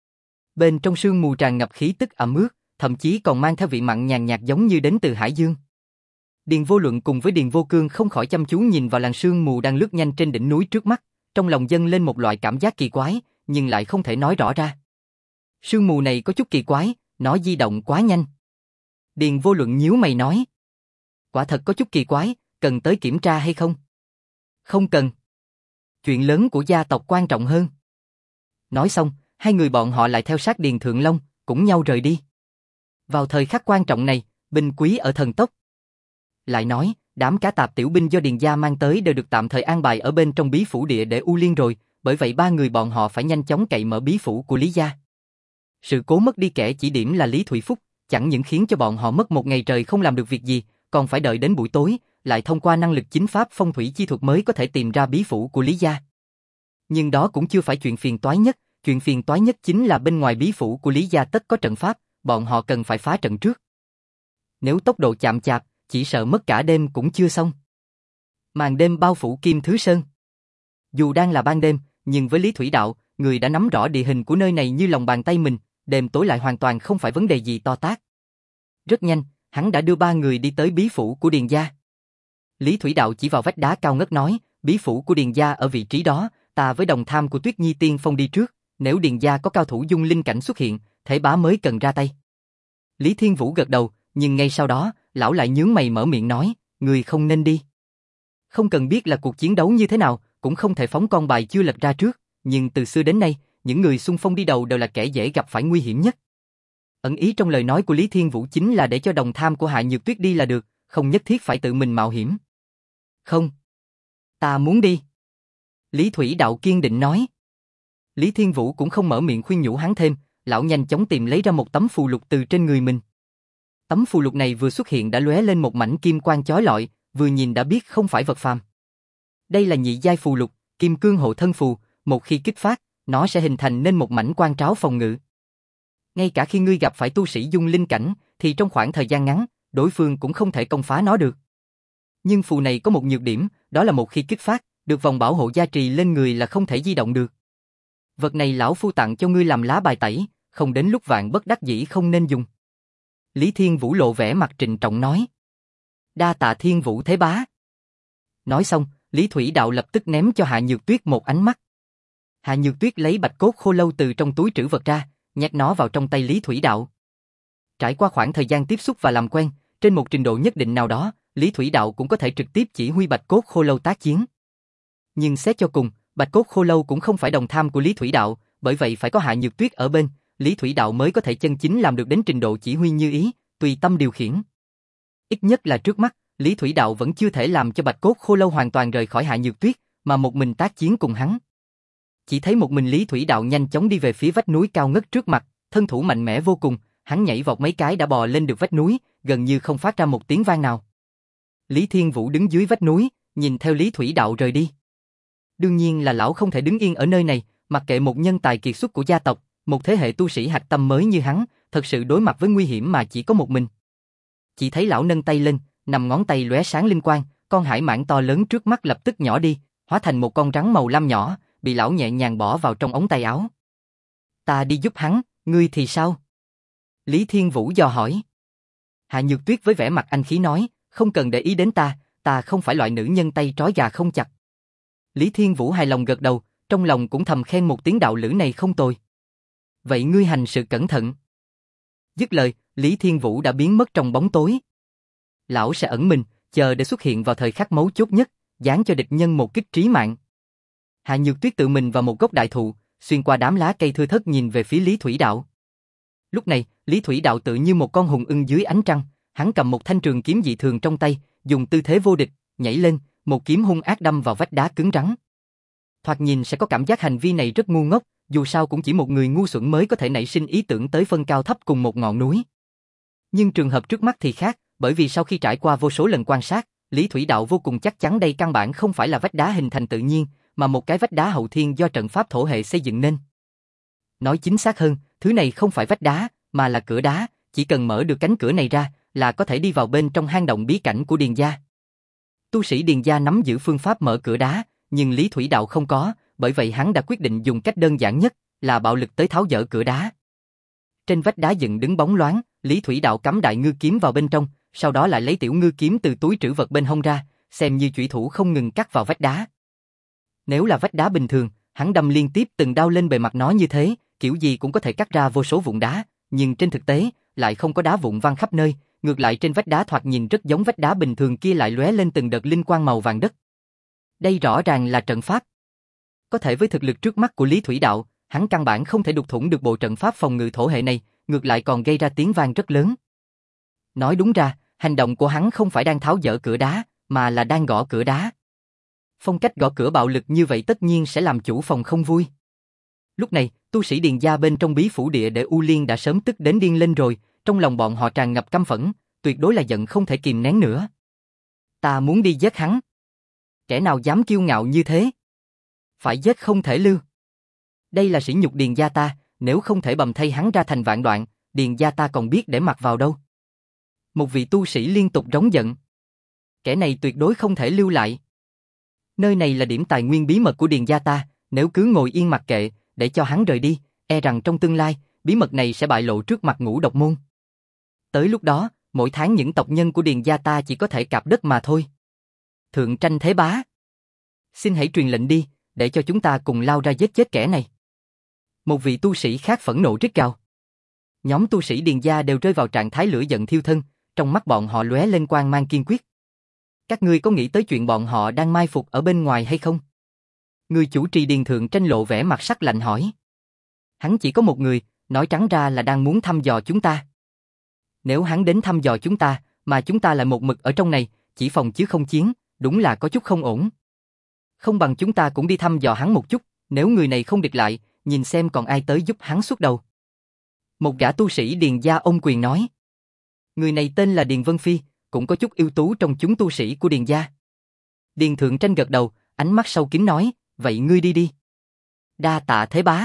Speaker 1: Bên trong sương mù tràn ngập khí tức ẩm ướt, thậm chí còn mang theo vị mặn nhàn nhạt giống như đến từ hải dương. Điền Vô Luận cùng với Điền Vô Cương không khỏi chăm chú nhìn vào làn sương mù đang lướt nhanh trên đỉnh núi trước mắt, trong lòng dâng lên một loại cảm giác kỳ quái, nhưng lại không thể nói rõ ra. Sương mù này có chút kỳ quái, nó di động quá nhanh. Điền Vô Luận nhíu mày nói. Quả thật có chút kỳ quái, cần tới kiểm tra hay không? Không cần. Chuyện lớn của gia tộc quan trọng hơn. Nói xong, hai người bọn họ lại theo sát Điền Thượng Long, cũng nhau rời đi. Vào thời khắc quan trọng này, binh quý ở thần tốc. Lại nói, đám cá tạp tiểu binh do Điền gia mang tới đều được tạm thời an bài ở bên trong bí phủ địa để U Liên rồi, bởi vậy ba người bọn họ phải nhanh chóng cậy mở bí phủ của Lý gia. Sự cố mất đi kẻ chỉ điểm là Lý Thủy Phúc, chẳng những khiến cho bọn họ mất một ngày trời không làm được việc gì, còn phải đợi đến buổi tối, lại thông qua năng lực chính pháp phong thủy chi thuật mới có thể tìm ra bí phủ của Lý gia. Nhưng đó cũng chưa phải chuyện phiền toái nhất, chuyện phiền toái nhất chính là bên ngoài bí phủ của Lý gia tất có trận pháp, bọn họ cần phải phá trận trước. Nếu tốc độ chậm chạp, chỉ sợ mất cả đêm cũng chưa xong. Màn đêm bao phủ Kim Thứ Sơn. Dù đang là ban đêm, nhưng với Lý Thủy Đạo, người đã nắm rõ địa hình của nơi này như lòng bàn tay mình, đêm tối lại hoàn toàn không phải vấn đề gì to tát. Rất nhanh, hắn đã đưa ba người đi tới bí phủ của Điền gia. Lý Thủy Đạo chỉ vào vách đá cao ngất nói, bí phủ của Điền gia ở vị trí đó, ta với đồng tham của Tuyết Nhi tiên phong đi trước, nếu Điền gia có cao thủ dung linh cảnh xuất hiện, Thể bá mới cần ra tay. Lý Thiên Vũ gật đầu, nhưng ngay sau đó, lão lại nhướng mày mở miệng nói, người không nên đi. Không cần biết là cuộc chiến đấu như thế nào, cũng không thể phóng con bài chưa lật ra trước, nhưng từ xưa đến nay, những người xung phong đi đầu đều là kẻ dễ gặp phải nguy hiểm nhất. Ẩn ý trong lời nói của Lý Thiên Vũ chính là để cho đồng tham của Hạ Nhược Tuyết đi là được, không nhất thiết phải tự mình mạo hiểm. Không. Ta muốn đi. Lý Thủy Đạo kiên định nói. Lý Thiên Vũ cũng không mở miệng khuyên nhủ hắn thêm, lão nhanh chóng tìm lấy ra một tấm phù lục từ trên người mình. Tấm phù lục này vừa xuất hiện đã lóe lên một mảnh kim quang chói lọi, vừa nhìn đã biết không phải vật phàm. Đây là nhị giai phù lục, Kim Cương Hộ Thân Phù, một khi kích phát, nó sẽ hình thành nên một mảnh quang tráo phòng ngự. Ngay cả khi ngươi gặp phải tu sĩ dung linh cảnh, thì trong khoảng thời gian ngắn, đối phương cũng không thể công phá nó được. Nhưng phù này có một nhược điểm, đó là một khi kích phát, được vòng bảo hộ gia trì lên người là không thể di động được. Vật này lão phu tặng cho ngươi làm lá bài tẩy, không đến lúc vạn bất đắc dĩ không nên dùng. Lý Thiên Vũ lộ vẻ mặt trịnh trọng nói. Đa tạ Thiên Vũ thế bá. Nói xong, Lý Thủy Đạo lập tức ném cho Hạ Nhược Tuyết một ánh mắt. Hạ Nhược Tuyết lấy bạch cốt khô lâu từ trong túi trữ vật ra, nhét nó vào trong tay Lý Thủy Đạo. Trải qua khoảng thời gian tiếp xúc và làm quen, trên một trình độ nhất định nào đó, Lý Thủy Đạo cũng có thể trực tiếp chỉ huy bạch cốt khô lâu tác chiến. Nhưng xét cho cùng, Bạch Cốt Khô Lâu cũng không phải đồng tham của Lý Thủy Đạo, bởi vậy phải có Hạ Nhược Tuyết ở bên, Lý Thủy Đạo mới có thể chân chính làm được đến trình độ chỉ huy như ý, tùy tâm điều khiển. Ít nhất là trước mắt, Lý Thủy Đạo vẫn chưa thể làm cho Bạch Cốt Khô Lâu hoàn toàn rời khỏi Hạ Nhược Tuyết, mà một mình tác chiến cùng hắn. Chỉ thấy một mình Lý Thủy Đạo nhanh chóng đi về phía vách núi cao ngất trước mặt, thân thủ mạnh mẽ vô cùng, hắn nhảy vọt mấy cái đã bò lên được vách núi, gần như không phát ra một tiếng vang nào. Lý Thiên Vũ đứng dưới vách núi, nhìn theo Lý Thủy Đạo rời đi. Đương nhiên là lão không thể đứng yên ở nơi này, mặc kệ một nhân tài kiệt xuất của gia tộc, một thế hệ tu sĩ hạch tâm mới như hắn, thật sự đối mặt với nguy hiểm mà chỉ có một mình. Chỉ thấy lão nâng tay lên, nằm ngón tay lóe sáng linh quang, con hải mãng to lớn trước mắt lập tức nhỏ đi, hóa thành một con rắn màu lam nhỏ, bị lão nhẹ nhàng bỏ vào trong ống tay áo. Ta đi giúp hắn, ngươi thì sao? Lý Thiên Vũ dò hỏi. Hạ Nhược Tuyết với vẻ mặt anh khí nói, không cần để ý đến ta, ta không phải loại nữ nhân tay trói gà không chặt. Lý Thiên Vũ hài lòng gật đầu, trong lòng cũng thầm khen một tiếng đạo lữ này không tồi. Vậy ngươi hành sự cẩn thận. Dứt lời, Lý Thiên Vũ đã biến mất trong bóng tối. Lão sẽ ẩn mình, chờ để xuất hiện vào thời khắc mấu chốt nhất, giáng cho địch nhân một kích trí mạng. Hạ Nhược Tuyết tự mình vào một gốc đại thụ, xuyên qua đám lá cây thưa thớt nhìn về phía Lý Thủy Đạo. Lúc này, Lý Thủy Đạo tự như một con hùng ưng dưới ánh trăng, hắn cầm một thanh trường kiếm dị thường trong tay, dùng tư thế vô địch, nhảy lên, một kiếm hung ác đâm vào vách đá cứng rắn. Thoạt nhìn sẽ có cảm giác hành vi này rất ngu ngốc, dù sao cũng chỉ một người ngu xuẩn mới có thể nảy sinh ý tưởng tới phân cao thấp cùng một ngọn núi. Nhưng trường hợp trước mắt thì khác, bởi vì sau khi trải qua vô số lần quan sát, Lý Thủy Đạo vô cùng chắc chắn đây căn bản không phải là vách đá hình thành tự nhiên, mà một cái vách đá hậu thiên do trận pháp thổ hệ xây dựng nên. Nói chính xác hơn, thứ này không phải vách đá, mà là cửa đá, chỉ cần mở được cánh cửa này ra, là có thể đi vào bên trong hang động bí cảnh của Điền gia. Tu sĩ Điền gia nắm giữ phương pháp mở cửa đá, nhưng Lý Thủy Đạo không có, bởi vậy hắn đã quyết định dùng cách đơn giản nhất, là bạo lực tới tháo dỡ cửa đá. Trên vách đá dựng đứng bóng loáng, Lý Thủy Đạo cắm đại ngư kiếm vào bên trong, sau đó lại lấy tiểu ngư kiếm từ túi trữ vật bên hông ra, xem như chủy thủ không ngừng cắt vào vách đá. Nếu là vách đá bình thường, hắn đâm liên tiếp từng đao lên bề mặt nó như thế, kiểu gì cũng có thể cắt ra vô số vụn đá, nhưng trên thực tế, lại không có đá vụn văng khắp nơi, ngược lại trên vách đá thoạt nhìn rất giống vách đá bình thường kia lại lóe lên từng đợt linh quang màu vàng đất. Đây rõ ràng là trận pháp. Có thể với thực lực trước mắt của Lý Thủy Đạo, hắn căn bản không thể đục thủng được bộ trận pháp phòng ngự thổ hệ này, ngược lại còn gây ra tiếng vang rất lớn. Nói đúng ra, hành động của hắn không phải đang tháo dỡ cửa đá, mà là đang gõ cửa đá. Phong cách gõ cửa bạo lực như vậy tất nhiên sẽ làm chủ phòng không vui. Lúc này, tu sĩ Điền gia bên trong bí phủ địa để U Liên đã sớm tức đến điên lên rồi, trong lòng bọn họ tràn ngập căm phẫn, tuyệt đối là giận không thể kìm nén nữa. Ta muốn đi giết hắn. Kẻ nào dám kiêu ngạo như thế? Phải giết không thể lưu. Đây là sỉ nhục Điền gia ta, nếu không thể bầm thay hắn ra thành vạn đoạn, Điền gia ta còn biết để mặc vào đâu. Một vị tu sĩ liên tục rống giận. Kẻ này tuyệt đối không thể lưu lại. Nơi này là điểm tài nguyên bí mật của Điền gia ta, nếu cứ ngồi yên mặc kệ, để cho hắn rời đi, e rằng trong tương lai, bí mật này sẽ bại lộ trước mặt Ngũ Độc môn. Tới lúc đó, mỗi tháng những tộc nhân của Điền gia ta chỉ có thể cạp đất mà thôi. Thượng Tranh Thế Bá, xin hãy truyền lệnh đi, để cho chúng ta cùng lao ra giết chết kẻ này. Một vị tu sĩ khác phẫn nộ rít gào. Nhóm tu sĩ Điền gia đều rơi vào trạng thái lửa giận thiêu thân, trong mắt bọn họ lóe lên quang mang kiên quyết. Các ngươi có nghĩ tới chuyện bọn họ đang mai phục ở bên ngoài hay không? Người chủ trì Điền Thượng Tranh lộ vẻ mặt sắc lạnh hỏi. Hắn chỉ có một người, nói trắng ra là đang muốn thăm dò chúng ta. Nếu hắn đến thăm dò chúng ta, mà chúng ta lại một mực ở trong này, chỉ phòng chứ không chiến, đúng là có chút không ổn. Không bằng chúng ta cũng đi thăm dò hắn một chút, nếu người này không địch lại, nhìn xem còn ai tới giúp hắn xuất đầu. Một gã tu sĩ Điền gia ôm quyền nói. Người này tên là Điền Vân Phi, cũng có chút ưu tú trong chúng tu sĩ của Điền gia. Điền Thượng Tranh gật đầu, ánh mắt sâu kín nói, vậy ngươi đi đi. Đa tạ Thế Bá.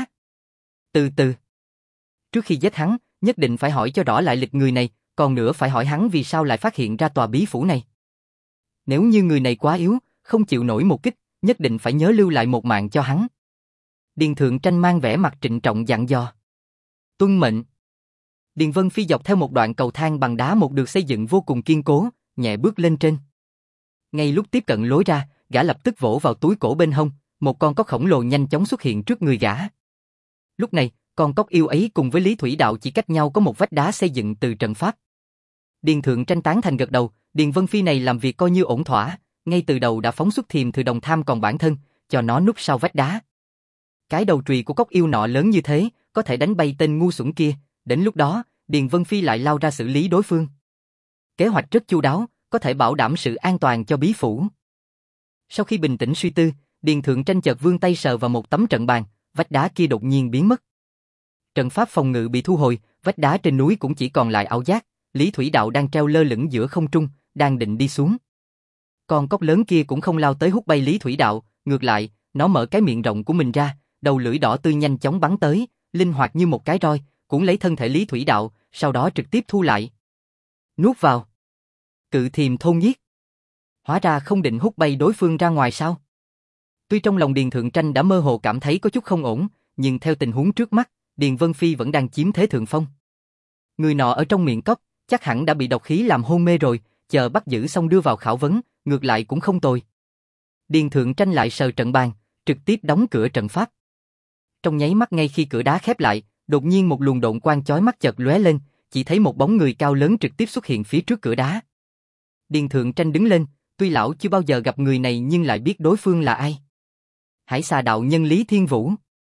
Speaker 1: Từ từ. Trước khi giết hắn, nhất định phải hỏi cho rõ lại lịch người này, còn nữa phải hỏi hắn vì sao lại phát hiện ra tòa bí phủ này. Nếu như người này quá yếu, không chịu nổi một kích, nhất định phải nhớ lưu lại một mạng cho hắn. Điền Thượng Tranh mang vẻ mặt trịnh trọng dặn dò. Tuân mệnh. Điền Vân Phi dọc theo một đoạn cầu thang bằng đá một được xây dựng vô cùng kiên cố, nhẹ bước lên trên. Ngay lúc tiếp cận lối ra, gã lập tức vỗ vào túi cổ bên hông, một con cóc khổng lồ nhanh chóng xuất hiện trước người gã. Lúc này, con cóc yêu ấy cùng với Lý Thủy Đạo chỉ cách nhau có một vách đá xây dựng từ trận pháp. Điền Thượng Tranh tán thành gật đầu, Điền Vân Phi này làm việc coi như ổn thỏa, ngay từ đầu đã phóng xuất thiềm từ đồng tham còn bản thân, cho nó núp sau vách đá. Cái đầu trùy của cốc yêu nọ lớn như thế, có thể đánh bay tên ngu xuẩn kia, đến lúc đó, Điền Vân Phi lại lao ra xử lý đối phương. Kế hoạch rất chu đáo, có thể bảo đảm sự an toàn cho bí phủ. Sau khi bình tĩnh suy tư, Điền Thượng Tranh chợt vươn tay sờ vào một tấm trận bàn, vách đá kia đột nhiên biến mất. Trận pháp phòng ngự bị thu hồi, vách đá trên núi cũng chỉ còn lại ảo giác, Lý Thủy Đạo đang treo lơ lửng giữa không trung, đang định đi xuống. Con cốc lớn kia cũng không lao tới hút bay Lý Thủy Đạo, ngược lại, nó mở cái miệng rộng của mình ra, đầu lưỡi đỏ tươi nhanh chóng bắn tới, linh hoạt như một cái roi, cuốn lấy thân thể Lý Thủy Đạo, sau đó trực tiếp thu lại. Nuốt vào. Cự thiềm thôn nhiết. Hóa ra không định hút bay đối phương ra ngoài sao? Tuy trong lòng Điền Thượng Tranh đã mơ hồ cảm thấy có chút không ổn, nhưng theo tình huống trước mắt, Điền Vân Phi vẫn đang chiếm thế thượng phong. Người nọ ở trong miệng cốc, chắc hẳn đã bị độc khí làm hôn mê rồi, chờ bắt giữ xong đưa vào khảo vấn, ngược lại cũng không tồi. Điền Thượng Tranh lại sờ trận bàn, trực tiếp đóng cửa trận pháp. Trong nháy mắt ngay khi cửa đá khép lại, đột nhiên một luồng độn quang chói mắt chợt lóe lên, chỉ thấy một bóng người cao lớn trực tiếp xuất hiện phía trước cửa đá. Điền Thượng Tranh đứng lên, tuy lão chưa bao giờ gặp người này nhưng lại biết đối phương là ai. Hải Xà đạo nhân Lý Thiên Vũ.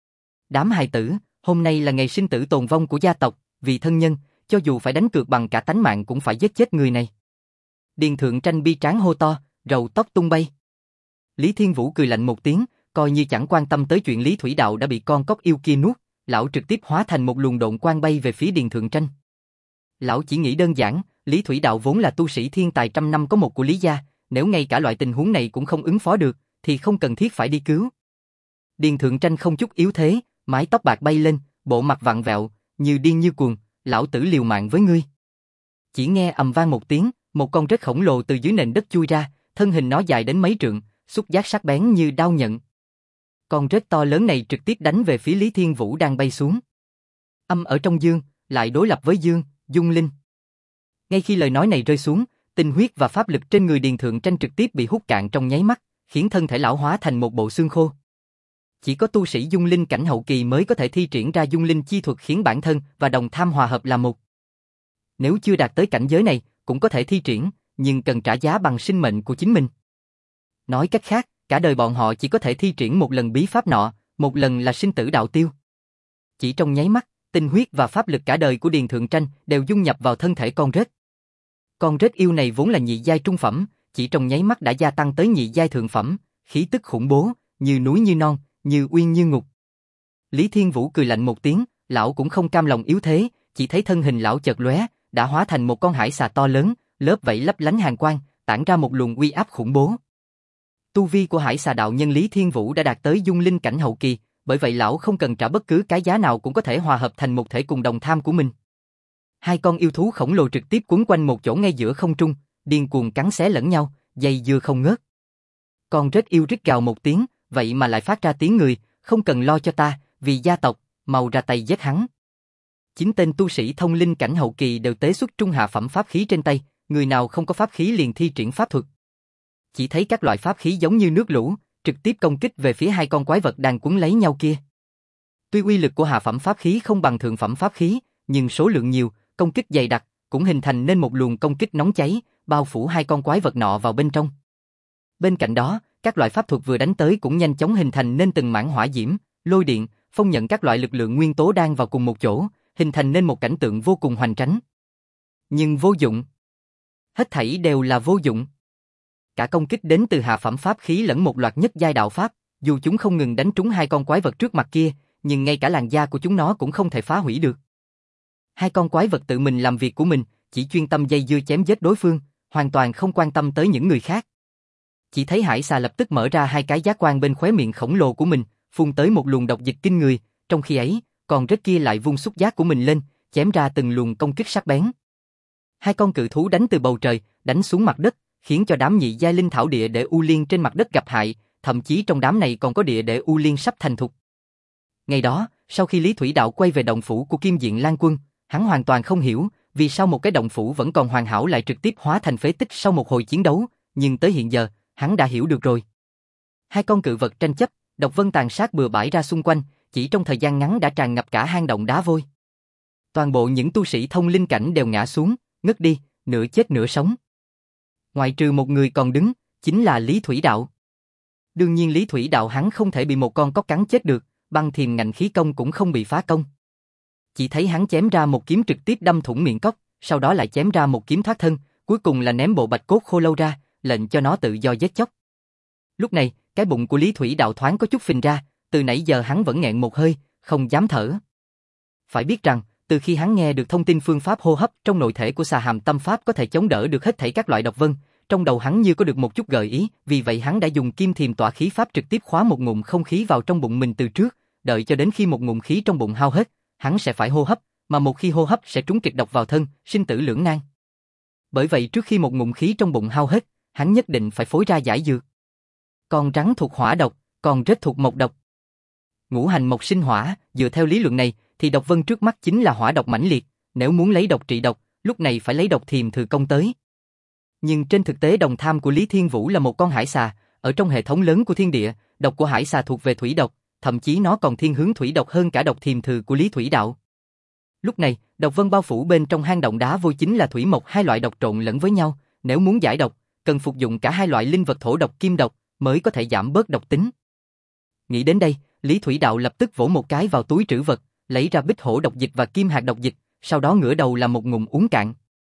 Speaker 1: Đám hài tử, hôm nay là ngày sinh tử tồn vong của gia tộc, vì thân nhân, cho dù phải đánh cược bằng cả tánh mạng cũng phải giết chết người này. Điền Thượng Tranh bi tráng hô to, râu tóc tung bay. Lý Thiên Vũ cười lạnh một tiếng, coi như chẳng quan tâm tới chuyện Lý Thủy Đạo đã bị con cóc yêu kia nuốt, lão trực tiếp hóa thành một luồng độn quang bay về phía Điền Thượng Tranh. Lão chỉ nghĩ đơn giản, Lý Thủy Đạo vốn là tu sĩ thiên tài trăm năm có một của Lý gia, nếu ngay cả loại tình huống này cũng không ứng phó được, thì không cần thiết phải đi cứu. Điền Thượng Tranh không chút yếu thế, mái tóc bạc bay lên, bộ mặt vặn vẹo, như điên như cuồng, lão tử liều mạng với ngươi. Chỉ nghe ầm vang một tiếng, một con rết khổng lồ từ dưới nền đất chui ra, thân hình nó dài đến mấy trượng, xúc giác sắc bén như đao nhận. Con rết to lớn này trực tiếp đánh về phía Lý Thiên Vũ đang bay xuống. Âm ở trong dương, lại đối lập với dương, dung linh. Ngay khi lời nói này rơi xuống, tinh huyết và pháp lực trên người Điền Thượng Tranh trực tiếp bị hút cạn trong nháy mắt, khiến thân thể lão hóa thành một bộ xương khô. Chỉ có tu sĩ dung linh cảnh hậu kỳ mới có thể thi triển ra dung linh chi thuật khiến bản thân và đồng tham hòa hợp là một. Nếu chưa đạt tới cảnh giới này, cũng có thể thi triển, nhưng cần trả giá bằng sinh mệnh của chính mình. Nói cách khác, cả đời bọn họ chỉ có thể thi triển một lần bí pháp nọ, một lần là sinh tử đạo tiêu. Chỉ trong nháy mắt, tinh huyết và pháp lực cả đời của Điền Thượng Tranh đều dung nhập vào thân thể con rết. Con rết yêu này vốn là nhị giai trung phẩm, chỉ trong nháy mắt đã gia tăng tới nhị giai thượng phẩm, khí tức khủng bố, như núi như non, như uyên như ngục. Lý Thiên Vũ cười lạnh một tiếng, lão cũng không cam lòng yếu thế, chỉ thấy thân hình lão chợt lóe, đã hóa thành một con hải xà to lớn, lớp vảy lấp lánh hàn quang, tản ra một luồng uy áp khủng bố. Tu vi của hải xà đạo nhân Lý Thiên Vũ đã đạt tới dung linh cảnh hậu kỳ, bởi vậy lão không cần trả bất cứ cái giá nào cũng có thể hòa hợp thành một thể cùng đồng tham của mình. Hai con yêu thú khổng lồ trực tiếp quấn quanh một chỗ ngay giữa không trung, điên cuồng cắn xé lẫn nhau, dây dưa không ngớt. Con rết yêu rít gào một tiếng, vậy mà lại phát ra tiếng người, không cần lo cho ta, vì gia tộc, mau ra tay giết hắn. Chín tên tu sĩ thông linh cảnh hậu kỳ đều tế xuất trung hạ phẩm pháp khí trên tay, người nào không có pháp khí liền thi triển pháp thuật. Chỉ thấy các loại pháp khí giống như nước lũ, trực tiếp công kích về phía hai con quái vật đang quấn lấy nhau kia. Tuy uy lực của hạ phẩm pháp khí không bằng thượng phẩm pháp khí, nhưng số lượng nhiều, công kích dày đặc, cũng hình thành nên một luồng công kích nóng cháy, bao phủ hai con quái vật nọ vào bên trong. Bên cạnh đó, các loại pháp thuật vừa đánh tới cũng nhanh chóng hình thành nên từng mảng hỏa diễm, lôi điện, phong nhận các loại lực lượng nguyên tố đang vào cùng một chỗ, hình thành nên một cảnh tượng vô cùng hoành tráng. Nhưng vô dụng. Hết thảy đều là vô dụng. Cả công kích đến từ hạ phẩm pháp khí lẫn một loạt nhất giai đạo pháp, dù chúng không ngừng đánh trúng hai con quái vật trước mặt kia, nhưng ngay cả làn da của chúng nó cũng không thể phá hủy được. Hai con quái vật tự mình làm việc của mình, chỉ chuyên tâm dây dưa chém giết đối phương, hoàn toàn không quan tâm tới những người khác. Chỉ thấy hải xà lập tức mở ra hai cái giác quan bên khóe miệng khổng lồ của mình, phun tới một luồng độc dịch kinh người, trong khi ấy, con rết kia lại vung xúc giác của mình lên, chém ra từng luồng công kích sắc bén. Hai con cự thú đánh từ bầu trời, đánh xuống mặt đất, khiến cho đám nhị giai linh thảo địa để u liên trên mặt đất gặp hại, thậm chí trong đám này còn có địa để u liên sắp thành thục. Ngày đó, sau khi Lý Thủy Đạo quay về động phủ của Kim Diện Lan Quân, hắn hoàn toàn không hiểu vì sao một cái động phủ vẫn còn hoàn hảo lại trực tiếp hóa thành phế tích sau một hồi chiến đấu, nhưng tới hiện giờ, hắn đã hiểu được rồi. Hai con cự vật tranh chấp, độc vân tàn sát bừa bãi ra xung quanh, chỉ trong thời gian ngắn đã tràn ngập cả hang động đá vôi. Toàn bộ những tu sĩ thông linh cảnh đều ngã xuống, ngất đi, nửa chết nửa sống. Ngoại trừ một người còn đứng, chính là Lý Thủy Đạo. Đương nhiên Lý Thủy Đạo hắn không thể bị một con cóc cắn chết được, băng thiềm ngạnh khí công cũng không bị phá công. Chỉ thấy hắn chém ra một kiếm trực tiếp đâm thủng miệng cóc, sau đó lại chém ra một kiếm thoát thân, cuối cùng là ném bộ bạch cốt khô lâu ra, lệnh cho nó tự do giết chóc. Lúc này, cái bụng của Lý Thủy Đạo thoáng có chút phình ra, từ nãy giờ hắn vẫn nghẹn một hơi, không dám thở. Phải biết rằng, từ khi hắn nghe được thông tin phương pháp hô hấp trong nội thể của xà hàm tâm pháp có thể chống đỡ được hết thảy các loại độc vân, trong đầu hắn như có được một chút gợi ý, vì vậy hắn đã dùng kim thiềm tỏa khí pháp trực tiếp khóa một ngụm không khí vào trong bụng mình từ trước, đợi cho đến khi một ngụm khí trong bụng hao hết, hắn sẽ phải hô hấp, mà một khi hô hấp sẽ trúng kịch độc vào thân, sinh tử lưỡng nan. Bởi vậy trước khi một ngụm khí trong bụng hao hết, hắn nhất định phải phối ra giải dược. Con rắn thuộc hỏa độc, còn rết thuộc mộc độc. Ngũ hành mộc sinh hỏa, dựa theo lý luận này, thì độc vân trước mắt chính là hỏa độc mãnh liệt, nếu muốn lấy độc trị độc, lúc này phải lấy độc thiềm thừa công tới. Nhưng trên thực tế đồng tham của Lý Thiên Vũ là một con hải xà, ở trong hệ thống lớn của thiên địa, độc của hải xà thuộc về thủy độc, thậm chí nó còn thiên hướng thủy độc hơn cả độc thiềm thừa của Lý Thủy Đạo. Lúc này, độc vân bao phủ bên trong hang động đá vôi chính là thủy mộc hai loại độc trộn lẫn với nhau, nếu muốn giải độc, cần phục dụng cả hai loại linh vật thổ độc kim độc mới có thể giảm bớt độc tính. Nghĩ đến đây, Lý Thủy Đạo lập tức vỗ một cái vào túi trữ vật, lấy ra bích hổ độc dịch và kim hạt độc dịch, sau đó ngửa đầu là một ngụm uống cạn.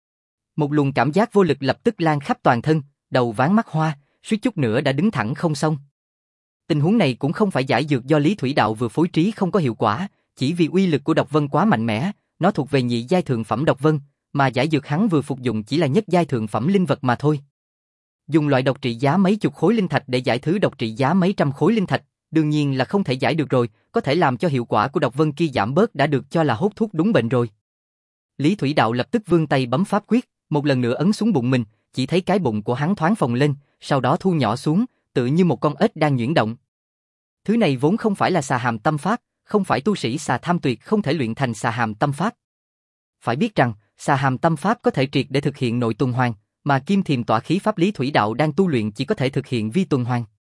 Speaker 1: Một luồng cảm giác vô lực lập tức lan khắp toàn thân, đầu váng mắt hoa, suýt chút nữa đã đứng thẳng không xong. Tình huống này cũng không phải giải dược do Lý Thủy Đạo vừa phối trí không có hiệu quả, chỉ vì uy lực của độc vân quá mạnh mẽ, nó thuộc về nhị giai thượng phẩm độc vân, mà giải dược hắn vừa phục dụng chỉ là nhất giai thượng phẩm linh vật mà thôi. Dùng loại độc trị giá mấy chục khối linh thạch để giải thứ độc trị giá mấy trăm khối linh thạch, đương nhiên là không thể giải được rồi, có thể làm cho hiệu quả của độc vân kia giảm bớt đã được cho là hốt thuốc đúng bệnh rồi. Lý Thủy Đạo lập tức vươn tay bấm pháp quyết, một lần nữa ấn xuống bụng mình, chỉ thấy cái bụng của hắn thoáng phồng lên, sau đó thu nhỏ xuống, tựa như một con ếch đang nhuyễn động. Thứ này vốn không phải là xà hàm tâm pháp, không phải tu sĩ xà tham tuyệt không thể luyện thành xà hàm tâm pháp. Phải biết rằng, xà hàm tâm pháp có thể triệt để thực hiện nội tuần hoàn, mà kim thiềm tỏa khí pháp Lý Thủy Đạo đang tu luyện chỉ có thể thực hiện vi tuần hoàn.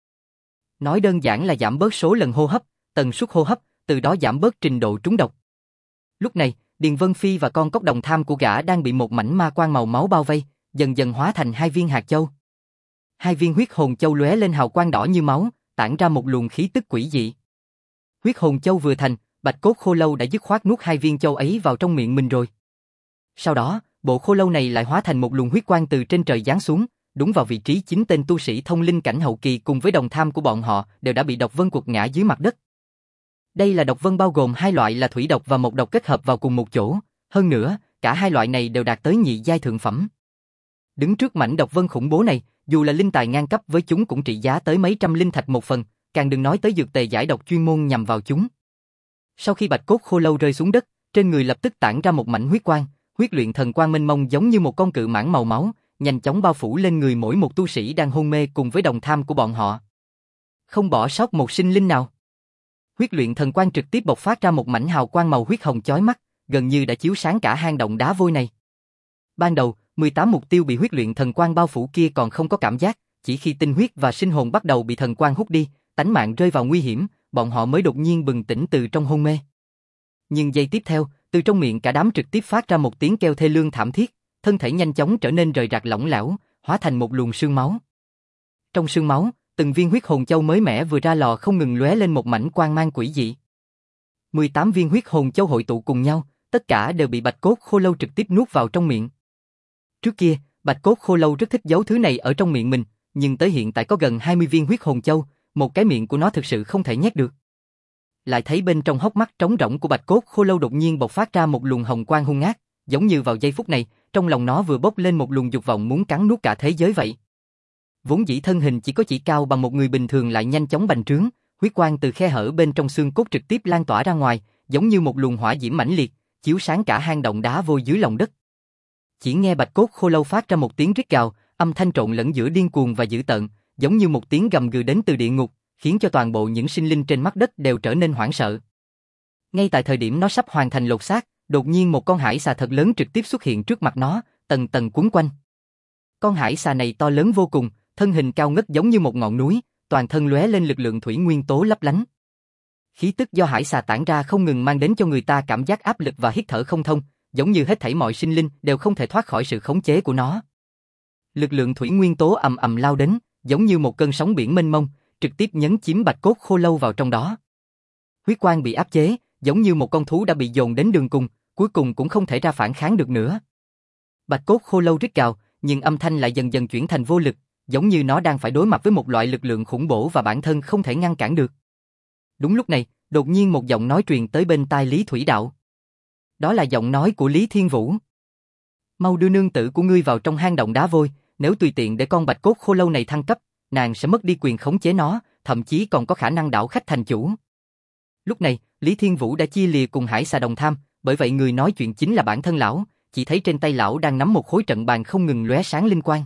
Speaker 1: Nói đơn giản là giảm bớt số lần hô hấp, tần suất hô hấp, từ đó giảm bớt trình độ trúng độc. Lúc này, Điền Vân Phi và con cốc đồng tham của gã đang bị một mảnh ma quang màu máu bao vây, dần dần hóa thành hai viên hạt châu. Hai viên huyết hồn châu lóe lên hào quang đỏ như máu, tản ra một luồng khí tức quỷ dị. Huyết hồn châu vừa thành, bạch cốt khô lâu đã dứt khoát nuốt hai viên châu ấy vào trong miệng mình rồi. Sau đó, bộ khô lâu này lại hóa thành một luồng huyết quang từ trên trời giáng xuống, đúng vào vị trí chín tên tu sĩ thông linh cảnh hậu kỳ cùng với đồng tham của bọn họ đều đã bị độc vân quật ngã dưới mặt đất. Đây là độc vân bao gồm hai loại là thủy độc và mộc độc kết hợp vào cùng một chỗ, hơn nữa, cả hai loại này đều đạt tới nhị giai thượng phẩm. Đứng trước mảnh độc vân khủng bố này, dù là linh tài ngang cấp với chúng cũng trị giá tới mấy trăm linh thạch một phần, càng đừng nói tới dược tề giải độc chuyên môn nhằm vào chúng. Sau khi bạch cốt khô lâu rơi xuống đất, trên người lập tức tản ra một mảnh huyết quang, huyết luyện thần quang mênh mông giống như một con cự mãng màu máu, nhanh chóng bao phủ lên người mỗi một tu sĩ đang hôn mê cùng với đồng tham của bọn họ. Không bỏ sót một sinh linh nào. Huyết luyện thần quang trực tiếp bộc phát ra một mảnh hào quang màu huyết hồng chói mắt, gần như đã chiếu sáng cả hang động đá vôi này. Ban đầu, mười tám mục tiêu bị huyết luyện thần quang bao phủ kia còn không có cảm giác, chỉ khi tinh huyết và sinh hồn bắt đầu bị thần quang hút đi, tánh mạng rơi vào nguy hiểm, bọn họ mới đột nhiên bừng tỉnh từ trong hôn mê. Nhưng giây tiếp theo, từ trong miệng cả đám trực tiếp phát ra một tiếng kêu thê lương thảm thiết, thân thể nhanh chóng trở nên rời rạc lỏng lẻo, hóa thành một luồng sương máu. Trong sương máu, từng viên huyết hồn châu mới mẻ vừa ra lò không ngừng lóe lên một mảnh quang mang quỷ dị. mười tám viên huyết hồn châu hội tụ cùng nhau, tất cả đều bị bạch cốt khô lâu trực tiếp nuốt vào trong miệng. Trước kia, bạch cốt khô lâu rất thích giấu thứ này ở trong miệng mình, nhưng tới hiện tại có gần hai mươi viên huyết hồn châu, một cái miệng của nó thực sự không thể nhét được. Lại thấy bên trong hốc mắt trống rỗng của bạch cốt khô lâu đột nhiên bộc phát ra một luồng hồng quang hung ác, giống như vào giây phút này, trong lòng nó vừa bốc lên một luồng dục vọng muốn cắn nuốt cả thế giới vậy. Vốn dĩ thân hình chỉ có chỉ cao bằng một người bình thường lại nhanh chóng bành trướng, huyết quang từ khe hở bên trong xương cốt trực tiếp lan tỏa ra ngoài, giống như một luồng hỏa diễm mãnh liệt, chiếu sáng cả hang động đá vôi dưới lòng đất. Chỉ nghe bạch cốt khô lâu phát ra một tiếng rít gào, âm thanh trộn lẫn giữa điên cuồng và dữ tợn, giống như một tiếng gầm gừ đến từ địa ngục, khiến cho toàn bộ những sinh linh trên mặt đất đều trở nên hoảng sợ. Ngay tại thời điểm nó sắp hoàn thành lột xác, đột nhiên một con hải xà thật lớn trực tiếp xuất hiện trước mặt nó, tầng tầng quấn quanh. Con hải xà này to lớn vô cùng, thân hình cao ngất giống như một ngọn núi, toàn thân lóe lên lực lượng thủy nguyên tố lấp lánh. Khí tức do hải xà tản ra không ngừng mang đến cho người ta cảm giác áp lực và hít thở không thông, giống như hết thảy mọi sinh linh đều không thể thoát khỏi sự khống chế của nó. Lực lượng thủy nguyên tố ầm ầm lao đến, giống như một cơn sóng biển mênh mông, trực tiếp nhấn chiếm bạch cốt khô lâu vào trong đó. Huyết quang bị áp chế, giống như một con thú đã bị dồn đến đường cùng, cuối cùng cũng không thể ra phản kháng được nữa. Bạch cốt khô lâu rít gào, nhưng âm thanh lại dần dần chuyển thành vô lực, giống như nó đang phải đối mặt với một loại lực lượng khủng bố và bản thân không thể ngăn cản được. Đúng lúc này, đột nhiên một giọng nói truyền tới bên tai Lý Thủy Đạo. Đó là giọng nói của Lý Thiên Vũ. Mau đưa nương tử của ngươi vào trong hang động đá vôi, nếu tùy tiện để con bạch cốt khô lâu này thăng cấp, nàng sẽ mất đi quyền khống chế nó, thậm chí còn có khả năng đảo khách thành chủ. Lúc này, Lý Thiên Vũ đã chia lìa cùng Hải Xà Đồng Tham, bởi vậy người nói chuyện chính là bản thân lão, chỉ thấy trên tay lão đang nắm một khối trận bàn không ngừng lóe sáng linh quang.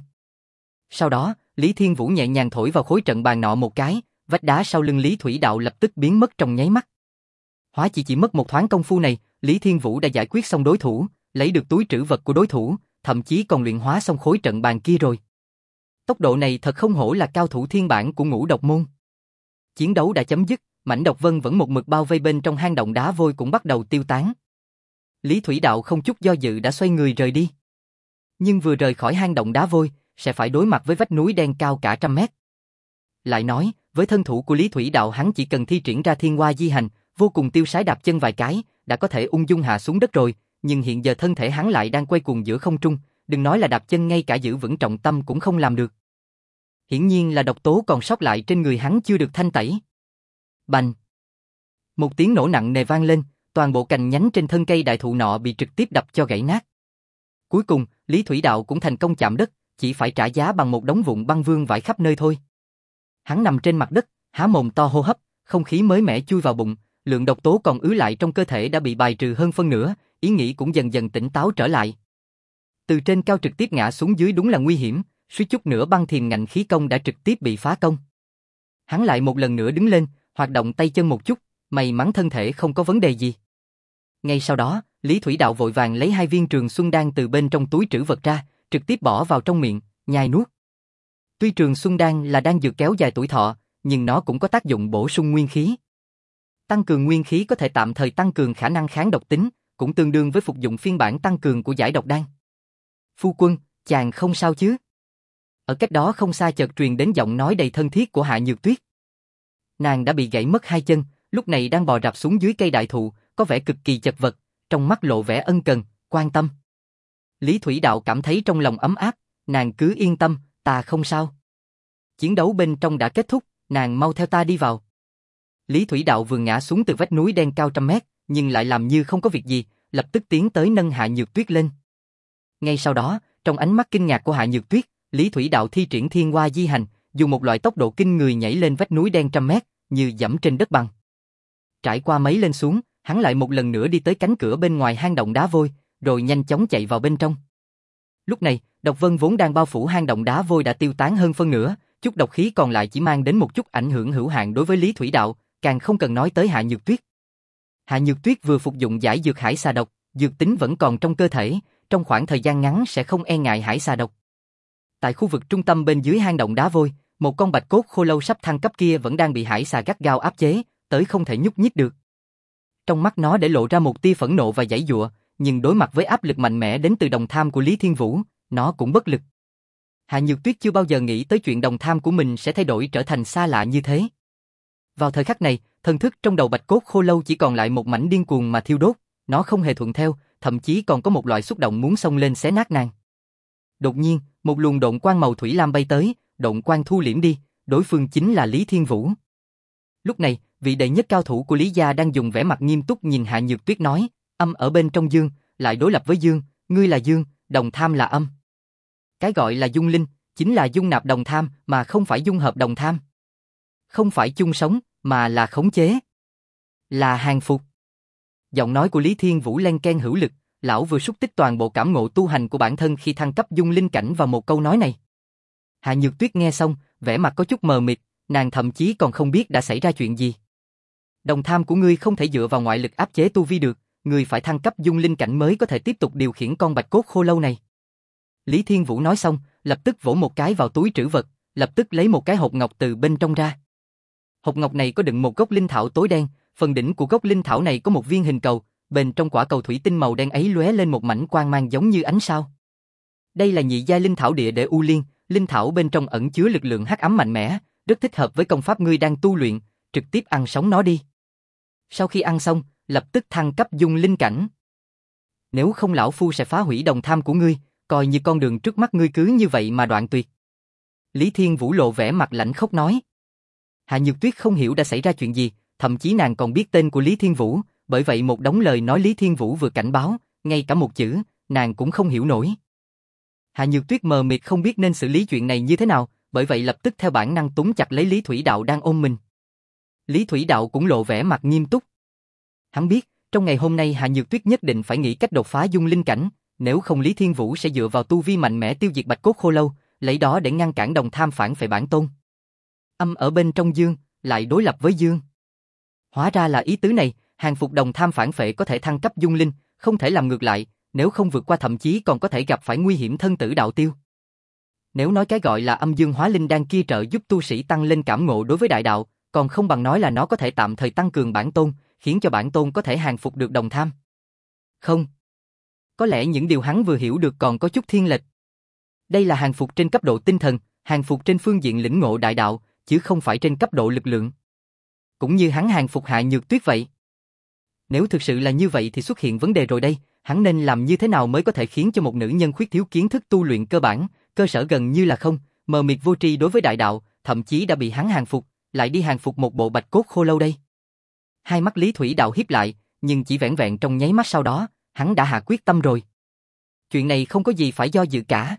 Speaker 1: Sau đó, Lý Thiên Vũ nhẹ nhàng thổi vào khối trận bàn nọ một cái, vách đá sau lưng Lý Thủy Đạo lập tức biến mất trong nháy mắt. Hóa chỉ chỉ mất một thoáng công phu này, Lý Thiên Vũ đã giải quyết xong đối thủ, lấy được túi trữ vật của đối thủ, thậm chí còn luyện hóa xong khối trận bàn kia rồi. Tốc độ này thật không hổ là cao thủ thiên bản của Ngũ Độc Môn. Chiến đấu đã chấm dứt, Mãnh Độc Vân vẫn một mực bao vây bên trong hang động đá vôi cũng bắt đầu tiêu tán. Lý Thủy Đạo không chút do dự đã xoay người rời đi. Nhưng vừa rời khỏi hang động đá vôi, sẽ phải đối mặt với vách núi đen cao cả trăm mét. Lại nói, với thân thủ của Lý Thủy Đạo hắn chỉ cần thi triển ra Thiên Hoa Di Hành, vô cùng tiêu sái đạp chân vài cái, đã có thể ung dung hạ xuống đất rồi, nhưng hiện giờ thân thể hắn lại đang quay cuồng giữa không trung, đừng nói là đạp chân, ngay cả giữ vững trọng tâm cũng không làm được. Hiển nhiên là độc tố còn sót lại trên người hắn chưa được thanh tẩy. Bành! Một tiếng nổ nặng nề vang lên, toàn bộ cành nhánh trên thân cây đại thụ nọ bị trực tiếp đập cho gãy nát. Cuối cùng, Lý Thủy Đạo cũng thành công chạm đất, chỉ phải trả giá bằng một đống vụn băng vương vãi khắp nơi thôi. Hắn nằm trên mặt đất, há mồm to hô hấp, không khí mới mẻ chui vào bụng, lượng độc tố còn ứ lại trong cơ thể đã bị bài trừ hơn phân nửa, ý nghĩ cũng dần dần tỉnh táo trở lại. Từ trên cao trực tiếp ngã xuống dưới đúng là nguy hiểm, suýt chút nữa băng thiềm ngạnh khí công đã trực tiếp bị phá công. Hắn lại một lần nữa đứng lên, hoạt động tay chân một chút, may mắn thân thể không có vấn đề gì. Ngay sau đó, Lý Thủy Đạo vội vàng lấy hai viên Trường Xuân Đan từ bên trong túi trữ vật ra, trực tiếp bỏ vào trong miệng, nhai nuốt. Tuy Trường Xuân Đan là đan dược kéo dài tuổi thọ, nhưng nó cũng có tác dụng bổ sung nguyên khí. Tăng cường nguyên khí có thể tạm thời tăng cường khả năng kháng độc tính, cũng tương đương với phục dụng phiên bản tăng cường của giải độc đan. Phu quân, chàng không sao chứ? Ở cách đó không xa chợt truyền đến giọng nói đầy thân thiết của Hạ Nhược Tuyết. Nàng đã bị gãy mất hai chân, lúc này đang bò rạp xuống dưới cây đại thụ, có vẻ cực kỳ chật vật, trong mắt lộ vẻ ân cần, quan tâm. Lý Thủy Đạo cảm thấy trong lòng ấm áp, nàng cứ yên tâm, ta không sao. Chiến đấu bên trong đã kết thúc, nàng mau theo ta đi vào. Lý Thủy Đạo vừa ngã xuống từ vách núi đen cao trăm mét, nhưng lại làm như không có việc gì, lập tức tiến tới nâng Hạ Nhược Tuyết lên. Ngay sau đó, trong ánh mắt kinh ngạc của Hạ Nhược Tuyết, Lý Thủy Đạo thi triển Thiên Hoa Di Hành, dùng một loại tốc độ kinh người nhảy lên vách núi đen trăm mét, như dẫm trên đất bằng. Trải qua mấy lên xuống, hắn lại một lần nữa đi tới cánh cửa bên ngoài hang động đá vôi, rồi nhanh chóng chạy vào bên trong. Lúc này, độc vân vốn đang bao phủ hang động đá vôi đã tiêu tán hơn phân nửa, chút độc khí còn lại chỉ mang đến một chút ảnh hưởng hữu hạn đối với Lý Thủy Đạo, càng không cần nói tới Hạ Nhược Tuyết. Hạ Nhược Tuyết vừa phục dụng giải dược hải xà độc, dược tính vẫn còn trong cơ thể, trong khoảng thời gian ngắn sẽ không e ngại hải xà độc. Tại khu vực trung tâm bên dưới hang động đá vôi, một con bạch cốt khô lâu sắp thăng cấp kia vẫn đang bị hải xà gắt gao áp chế, tới không thể nhúc nhích được. Trong mắt nó để lộ ra một tia phẫn nộ và giãy giụa, nhưng đối mặt với áp lực mạnh mẽ đến từ đồng tham của Lý Thiên Vũ, nó cũng bất lực. Hạ Nhược Tuyết chưa bao giờ nghĩ tới chuyện đồng tham của mình sẽ thay đổi trở thành xa lạ như thế. Vào thời khắc này, thần thức trong đầu bạch cốt khô lâu chỉ còn lại một mảnh điên cuồng mà thiêu đốt, nó không hề thuận theo, thậm chí còn có một loại xúc động muốn xông lên xé nát nàng. Đột nhiên, một luồng độn quang màu thủy lam bay tới, độn quang thu liễm đi, đối phương chính là Lý Thiên Vũ. Lúc này, vị đệ nhất cao thủ của Lý gia đang dùng vẻ mặt nghiêm túc nhìn Hạ Nhược Tuyết nói, âm ở bên trong dương, lại đối lập với dương, ngươi là dương, đồng tham là âm. Cái gọi là dung linh, chính là dung nạp đồng tham mà không phải dung hợp đồng tham. Không phải chung sống, mà là khống chế. Là hàng phục. Giọng nói của Lý Thiên Vũ len ken hữu lực, lão vừa xúc tích toàn bộ cảm ngộ tu hành của bản thân khi thăng cấp dung linh cảnh vào một câu nói này. Hạ Nhược Tuyết nghe xong, vẻ mặt có chút mờ mịt, nàng thậm chí còn không biết đã xảy ra chuyện gì. Đồng tham của ngươi không thể dựa vào ngoại lực áp chế tu vi được, ngươi phải thăng cấp dung linh cảnh mới có thể tiếp tục điều khiển con bạch cốt khô lâu này. Lý Thiên Vũ nói xong, lập tức vỗ một cái vào túi trữ vật, lập tức lấy một cái hộp ngọc từ bên trong ra. Hộp ngọc này có đựng một gốc linh thảo tối đen, phần đỉnh của gốc linh thảo này có một viên hình cầu, bên trong quả cầu thủy tinh màu đen ấy lóe lên một mảnh quang mang giống như ánh sao. Đây là nhị giai linh thảo địa để u liên, linh thảo bên trong ẩn chứa lực lượng hắc ám mạnh mẽ, rất thích hợp với công pháp ngươi đang tu luyện, trực tiếp ăn sống nó đi. Sau khi ăn xong, lập tức thăng cấp dung linh cảnh. Nếu không lão phu sẽ phá hủy đồng tham của ngươi, coi như con đường trước mắt ngươi cứ như vậy mà đoạn tuyệt. Lý Thiên Vũ lộ vẻ mặt lạnh khốc nói. Hạ Nhược Tuyết không hiểu đã xảy ra chuyện gì, thậm chí nàng còn biết tên của Lý Thiên Vũ, bởi vậy một đống lời nói Lý Thiên Vũ vừa cảnh báo, ngay cả một chữ, nàng cũng không hiểu nổi. Hạ Nhược Tuyết mờ mịt không biết nên xử lý chuyện này như thế nào, bởi vậy lập tức theo bản năng túm chặt lấy Lý Thủy Đạo đang ôm mình. Lý Thủy Đạo cũng lộ vẻ mặt nghiêm túc. Hắn biết, trong ngày hôm nay Hạ Nhược Tuyết nhất định phải nghĩ cách đột phá dung linh cảnh, nếu không Lý Thiên Vũ sẽ dựa vào tu vi mạnh mẽ tiêu diệt Bạch Cốt Khô Lâu, lấy đó để ngăn cản đồng tham phản phệ bản tôn. Âm ở bên trong dương, lại đối lập với dương. Hóa ra là ý tứ này, hàng phục đồng tham phản phệ có thể thăng cấp dung linh, không thể làm ngược lại, nếu không vượt qua thậm chí còn có thể gặp phải nguy hiểm thân tử đạo tiêu. Nếu nói cái gọi là âm dương hóa linh đan kia trợ giúp tu sĩ tăng lên cảm ngộ đối với đại đạo, còn không bằng nói là nó có thể tạm thời tăng cường bản tôn, khiến cho bản tôn có thể hàng phục được đồng tham. Không. Có lẽ những điều hắn vừa hiểu được còn có chút thiên lệch. Đây là hàng phục trên cấp độ tinh thần, hàng phục trên phương diện lĩnh ngộ đại đạo, chứ không phải trên cấp độ lực lượng. Cũng như hắn hàng phục Hạ Nhược Tuyết vậy. Nếu thực sự là như vậy thì xuất hiện vấn đề rồi đây, hắn nên làm như thế nào mới có thể khiến cho một nữ nhân khuyết thiếu kiến thức tu luyện cơ bản, cơ sở gần như là không, mờ mịt vô tri đối với đại đạo, thậm chí đã bị hắn hàng phục, lại đi hàng phục một bộ Bạch Cốt Khô Lâu đây. Hai mắt Lý Thủy Đạo híp lại, nhưng chỉ vẻn vẹn trong nháy mắt sau đó, hắn đã hạ quyết tâm rồi. Chuyện này không có gì phải do dự cả.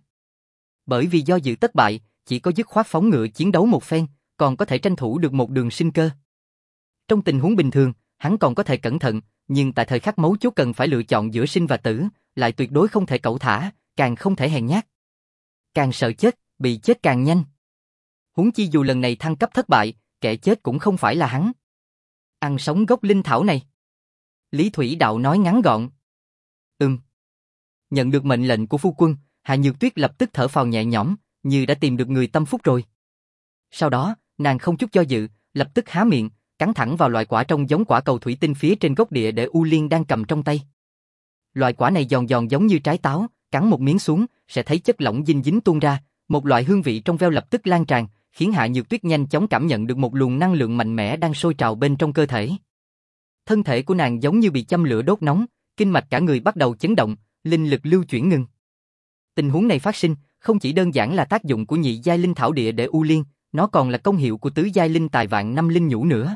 Speaker 1: Bởi vì do dự thất bại, chỉ có dứt khoát phóng ngựa chiến đấu một phen, còn có thể tranh thủ được một đường sinh cơ. Trong tình huống bình thường, hắn còn có thể cẩn thận, nhưng tại thời khắc mấu chốt cần phải lựa chọn giữa sinh và tử, lại tuyệt đối không thể cẩu thả, càng không thể hèn nhát. Càng sợ chết, bị chết càng nhanh. Huống chi dù lần này thăng cấp thất bại, kẻ chết cũng không phải là hắn. Ăn sống gốc linh thảo này. Lý Thủy Đạo nói ngắn gọn. Ừm. Nhận được mệnh lệnh của phu quân, Hạ Nhược Tuyết lập tức thở phào nhẹ nhõm, như đã tìm được người tâm phúc rồi. Sau đó, nàng không chút do dự, lập tức há miệng, cắn thẳng vào loại quả trông giống quả cầu thủy tinh phía trên gốc địa để U Liên đang cầm trong tay. Loại quả này giòn giòn giống như trái táo, cắn một miếng xuống, sẽ thấy chất lỏng dinh dính tuôn ra, một loại hương vị trong veo lập tức lan tràn, khiến Hạ Nhược Tuyết nhanh chóng cảm nhận được một luồng năng lượng mạnh mẽ đang sôi trào bên trong cơ thể. Thân thể của nàng giống như bị châm lửa đốt nóng, kinh mạch cả người bắt đầu chấn động, linh lực lưu chuyển ngừng. Tình huống này phát sinh, không chỉ đơn giản là tác dụng của nhị giai linh thảo địa để U Liên, nó còn là công hiệu của tứ giai linh tài vạn năm linh nhũ nữa.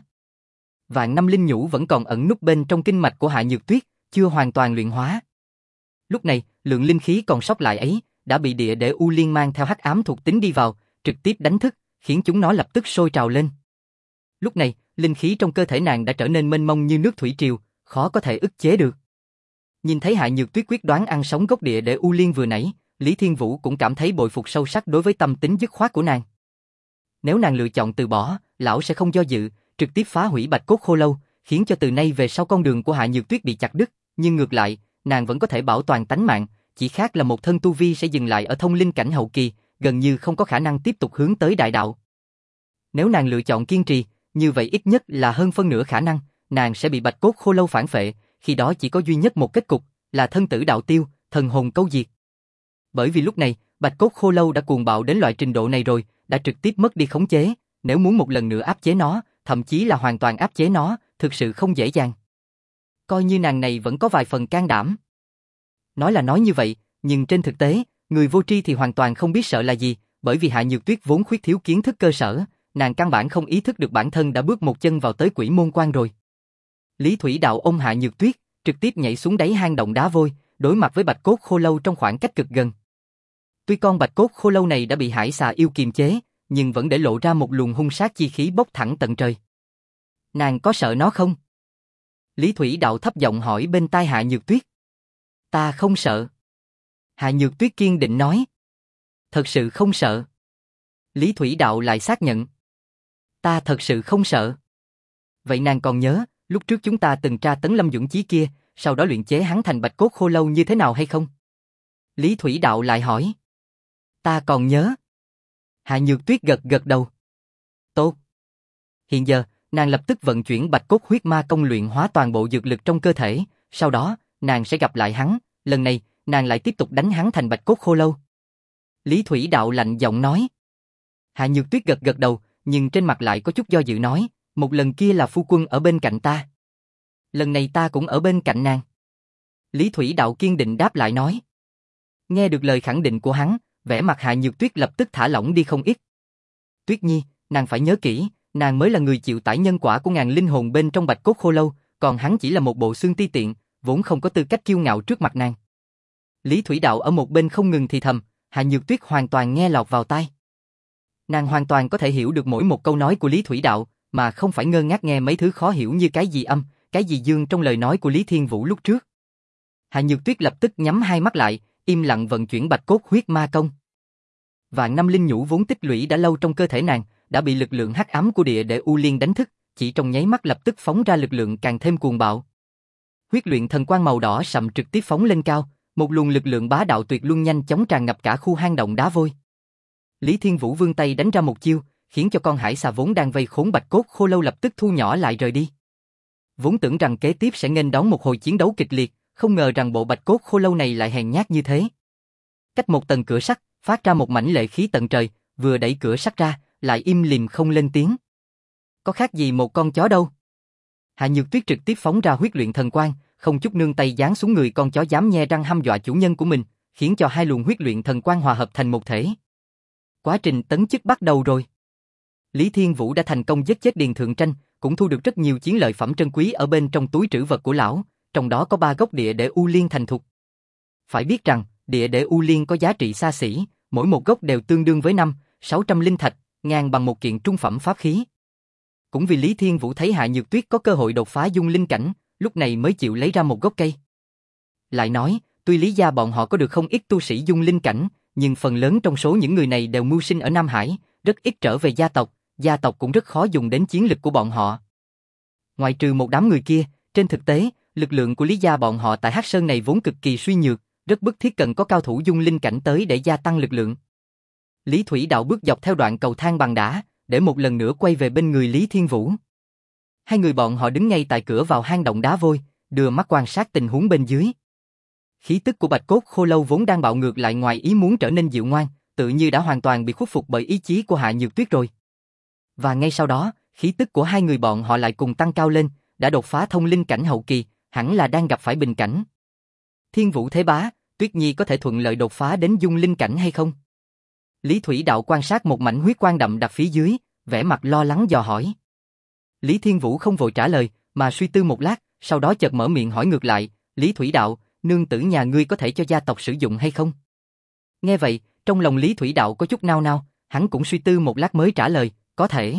Speaker 1: Vạn năm linh nhũ vẫn còn ẩn núp bên trong kinh mạch của Hạ Nhược Tuyết, chưa hoàn toàn luyện hóa. Lúc này, lượng linh khí còn sót lại ấy đã bị địa để U Liên mang theo hắc ám thuộc tính đi vào, trực tiếp đánh thức, khiến chúng nó lập tức sôi trào lên. Lúc này, linh khí trong cơ thể nàng đã trở nên mênh mông như nước thủy triều, khó có thể ức chế được. Nhìn thấy Hạ Nhược Tuyết quyết đoán ăn sống gốc địa để U Liên vừa nãy, Lý Thiên Vũ cũng cảm thấy bội phục sâu sắc đối với tâm tính dứt khoát của nàng. Nếu nàng lựa chọn từ bỏ, lão sẽ không do dự, trực tiếp phá hủy Bạch Cốt Khô Lâu, khiến cho từ nay về sau con đường của Hạ Nhược Tuyết bị chặt đứt, nhưng ngược lại, nàng vẫn có thể bảo toàn tánh mạng, chỉ khác là một thân tu vi sẽ dừng lại ở thông linh cảnh hậu kỳ, gần như không có khả năng tiếp tục hướng tới đại đạo. Nếu nàng lựa chọn kiên trì, như vậy ít nhất là hơn phân nửa khả năng, nàng sẽ bị Bạch Cốt Khô Lâu phản phệ, khi đó chỉ có duy nhất một kết cục, là thân tử đạo tiêu, thần hồn câu diệt. Bởi vì lúc này, Bạch Cốt Khô Lâu đã cuồng bạo đến loại trình độ này rồi, đã trực tiếp mất đi khống chế, nếu muốn một lần nữa áp chế nó, thậm chí là hoàn toàn áp chế nó, thực sự không dễ dàng. Coi như nàng này vẫn có vài phần can đảm. Nói là nói như vậy, nhưng trên thực tế, người vô tri thì hoàn toàn không biết sợ là gì, bởi vì Hạ Nhược Tuyết vốn khuyết thiếu kiến thức cơ sở, nàng căn bản không ý thức được bản thân đã bước một chân vào tới quỷ môn quan rồi. Lý Thủy Đạo ôm Hạ Nhược Tuyết, trực tiếp nhảy xuống đáy hang động đá vôi, đối mặt với Bạch Cốt Khô Lâu trong khoảng cách cực gần. Tuy con Bạch Cốt Khô Lâu này đã bị hải xà yêu kiềm chế, nhưng vẫn để lộ ra một luồng hung sát chi khí bốc thẳng tận trời. Nàng có sợ nó không? Lý Thủy Đạo thấp giọng hỏi bên tai Hạ Nhược Tuyết. Ta không sợ. Hạ Nhược Tuyết kiên định nói. Thật sự không sợ. Lý Thủy Đạo lại xác nhận. Ta thật sự không sợ. Vậy nàng còn nhớ, lúc trước chúng ta từng tra tấn Lâm Dũng Chí kia, sau đó luyện chế hắn thành Bạch Cốt Khô Lâu như thế nào hay không? Lý Thủy Đạo lại hỏi. Ta còn nhớ. Hạ Nhược Tuyết gật gật đầu. Tốt. Hiện giờ, nàng lập tức vận chuyển Bạch Cốt Huyết Ma công luyện hóa toàn bộ dược lực trong cơ thể, sau đó, nàng sẽ gặp lại hắn, lần này, nàng lại tiếp tục đánh hắn thành Bạch Cốt Khô Lâu. Lý Thủy Đạo lạnh giọng nói. Hạ Nhược Tuyết gật gật đầu, nhưng trên mặt lại có chút do dự nói, một lần kia là phu quân ở bên cạnh ta. Lần này ta cũng ở bên cạnh nàng. Lý Thủy Đạo kiên định đáp lại nói. Nghe được lời khẳng định của hắn, vẻ mặt Hạ Nhược Tuyết lập tức thả lỏng đi không ít. Tuyết Nhi, nàng phải nhớ kỹ, nàng mới là người chịu tải nhân quả của ngàn linh hồn bên trong bạch cốt khô lâu, còn hắn chỉ là một bộ xương ti tiện, vốn không có tư cách kiêu ngạo trước mặt nàng. Lý Thủy Đạo ở một bên không ngừng thì thầm, Hạ Nhược Tuyết hoàn toàn nghe lọt vào tai. Nàng hoàn toàn có thể hiểu được mỗi một câu nói của Lý Thủy Đạo, mà không phải ngơ ngác nghe mấy thứ khó hiểu như cái gì âm, cái gì dương trong lời nói của Lý Thiên Vũ lúc trước. Hạ Nhược Tuyết lập tức nhắm hai mắt lại, im lặng vận chuyển bạch cốt huyết ma công. Vạn năm linh nhũ vốn tích lũy đã lâu trong cơ thể nàng, đã bị lực lượng hắc ám của địa để U Liên đánh thức, chỉ trong nháy mắt lập tức phóng ra lực lượng càng thêm cuồng bạo. Huyết luyện thần quang màu đỏ sậm trực tiếp phóng lên cao, một luồng lực lượng bá đạo tuyệt luân nhanh chóng tràn ngập cả khu hang động đá vôi. Lý Thiên Vũ vươn tay đánh ra một chiêu, khiến cho con hải xà vốn đang vây khốn bạch cốt khô lâu lập tức thu nhỏ lại rời đi. Vốn tưởng rằng kế tiếp sẽ nghênh đón một hồi chiến đấu kịch liệt, không ngờ rằng bộ bạch cốt khô lâu này lại hèn nhát như thế. Cách một tầng cửa sắt, phát ra một mảnh lệ khí tận trời, vừa đẩy cửa sắt ra, lại im lìm không lên tiếng. Có khác gì một con chó đâu. Hạ Nhược Tuyết trực tiếp phóng ra huyết luyện thần quang, không chút nương tay giáng xuống người con chó dám nhe răng hăm dọa chủ nhân của mình, khiến cho hai luồng huyết luyện thần quang hòa hợp thành một thể. Quá trình tấn chức bắt đầu rồi. Lý Thiên Vũ đã thành công giết chết Điền Thượng Tranh, cũng thu được rất nhiều chiến lợi phẩm trân quý ở bên trong túi trữ vật của lão, trong đó có ba gốc địa để U Liên thành thục. Phải biết rằng, địa để U Liên có giá trị xa xỉ, mỗi một gốc đều tương đương với năm, sáu trăm linh thạch, ngang bằng một kiện trung phẩm pháp khí. Cũng vì Lý Thiên Vũ thấy Hạ Nhược Tuyết có cơ hội đột phá dung linh cảnh, lúc này mới chịu lấy ra một gốc cây. Lại nói, tuy Lý gia bọn họ có được không ít tu sĩ dung linh cảnh, nhưng phần lớn trong số những người này đều mưu sinh ở Nam Hải, rất ít trở về gia tộc, gia tộc cũng rất khó dùng đến chiến lực của bọn họ. Ngoài trừ một đám người kia, trên thực tế, lực lượng của Lý gia bọn họ tại Hắc Sơn này vốn cực kỳ suy nhược, rất bức thiết cần có cao thủ dung linh cảnh tới để gia tăng lực lượng. Lý Thủy Đạo bước dọc theo đoạn cầu thang bằng đá, để một lần nữa quay về bên người Lý Thiên Vũ. Hai người bọn họ đứng ngay tại cửa vào hang động đá vôi, đưa mắt quan sát tình huống bên dưới. Khí tức của bạch cốt khô lâu vốn đang bạo ngược lại ngoài ý muốn trở nên dịu ngoan, tự như đã hoàn toàn bị khuất phục bởi ý chí của Hạ Nhược Tuyết rồi. Và ngay sau đó, khí tức của hai người bọn họ lại cùng tăng cao lên, đã đột phá thông linh cảnh hậu kỳ, hẳn là đang gặp phải bình cảnh. Thiên Vũ thế bá, Tuyết Nhi có thể thuận lợi đột phá đến dung linh cảnh hay không? Lý Thủy Đạo quan sát một mảnh huyết quang đậm đặc phía dưới, vẻ mặt lo lắng dò hỏi. Lý Thiên Vũ không vội trả lời, mà suy tư một lát, sau đó chợt mở miệng hỏi ngược lại, Lý Thủy Đạo, nương tử nhà ngươi có thể cho gia tộc sử dụng hay không? Nghe vậy, trong lòng Lý Thủy Đạo có chút nao nao, hắn cũng suy tư một lát mới trả lời, có thể.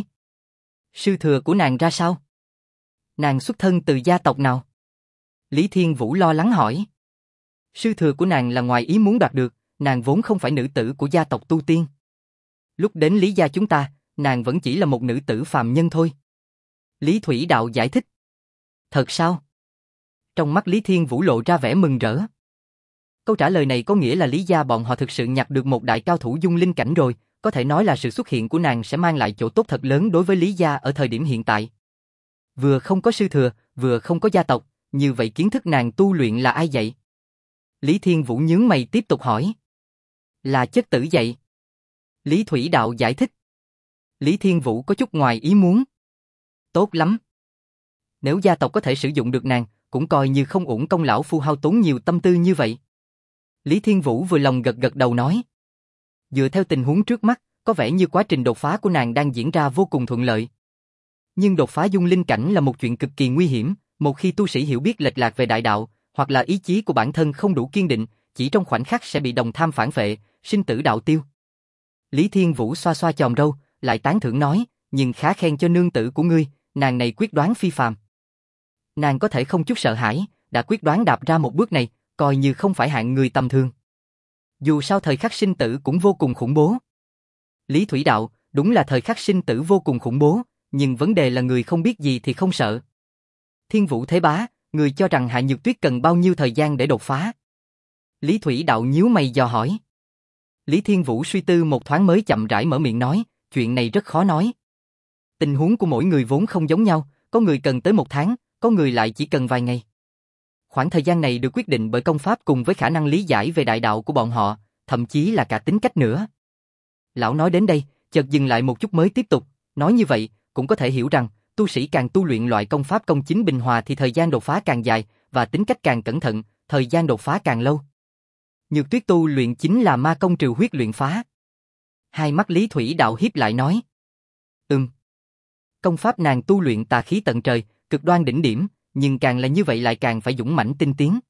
Speaker 1: Sư thừa của nàng ra sao? Nàng xuất thân từ gia tộc nào? Lý Thiên Vũ lo lắng hỏi. Sư thừa của nàng là ngoài ý muốn đoạt được, nàng vốn không phải nữ tử của gia tộc tu tiên. Lúc đến Lý gia chúng ta, nàng vẫn chỉ là một nữ tử phàm nhân thôi. Lý Thủy Đạo giải thích. Thật sao? Trong mắt Lý Thiên Vũ lộ ra vẻ mừng rỡ. Câu trả lời này có nghĩa là Lý gia bọn họ thực sự nhặt được một đại cao thủ dung linh cảnh rồi, có thể nói là sự xuất hiện của nàng sẽ mang lại chỗ tốt thật lớn đối với Lý gia ở thời điểm hiện tại. Vừa không có sư thừa, vừa không có gia tộc, như vậy kiến thức nàng tu luyện là ai dạy? Lý Thiên Vũ nhướng mày tiếp tục hỏi. Là chất tử dạy. Lý Thủy Đạo giải thích. Lý Thiên Vũ có chút ngoài ý muốn. Tốt lắm. Nếu gia tộc có thể sử dụng được nàng, cũng coi như không uổng công lão phu hao tốn nhiều tâm tư như vậy. Lý Thiên Vũ vừa lòng gật gật đầu nói. Dựa theo tình huống trước mắt, có vẻ như quá trình đột phá của nàng đang diễn ra vô cùng thuận lợi. Nhưng đột phá dung linh cảnh là một chuyện cực kỳ nguy hiểm, một khi tu sĩ hiểu biết lệch lạc về đại đạo, hoặc là ý chí của bản thân không đủ kiên định, chỉ trong khoảnh khắc sẽ bị đồng tham phản vệ, sinh tử đạo tiêu. Lý Thiên Vũ xoa xoa chòm râu, lại tán thưởng nói, nhưng khá khen cho nương tử của ngươi, nàng này quyết đoán phi phàm. Nàng có thể không chút sợ hãi, đã quyết đoán đạp ra một bước này, coi như không phải hạng người tầm thường. Dù sao thời khắc sinh tử cũng vô cùng khủng bố. Lý Thủy Đạo, đúng là thời khắc sinh tử vô cùng khủng bố, nhưng vấn đề là người không biết gì thì không sợ. Thiên Vũ thế bá, người cho rằng Hạ Nhược Tuyết cần bao nhiêu thời gian để đột phá? Lý Thủy Đạo nhíu mày dò hỏi. Lý Thiên Vũ suy tư một thoáng mới chậm rãi mở miệng nói, chuyện này rất khó nói. Tình huống của mỗi người vốn không giống nhau, có người cần tới một tháng, có người lại chỉ cần vài ngày. Khoảng thời gian này được quyết định bởi công pháp cùng với khả năng lý giải về đại đạo của bọn họ, thậm chí là cả tính cách nữa. Lão nói đến đây, chợt dừng lại một chút mới tiếp tục, Nói như vậy, cũng có thể hiểu rằng, tu sĩ càng tu luyện loại công pháp công chính bình hòa thì thời gian đột phá càng dài, và tính cách càng cẩn thận, thời gian đột phá càng lâu. Nhược Tuyết tu luyện chính là ma công trừ huyết luyện phá. Hai mắt Lý Thủy Đạo hiếp lại nói. Ừm. Công pháp nàng tu luyện tà khí tận trời, cực đoan đỉnh điểm, nhưng càng là như vậy lại càng phải dũng mãnh tinh tiến.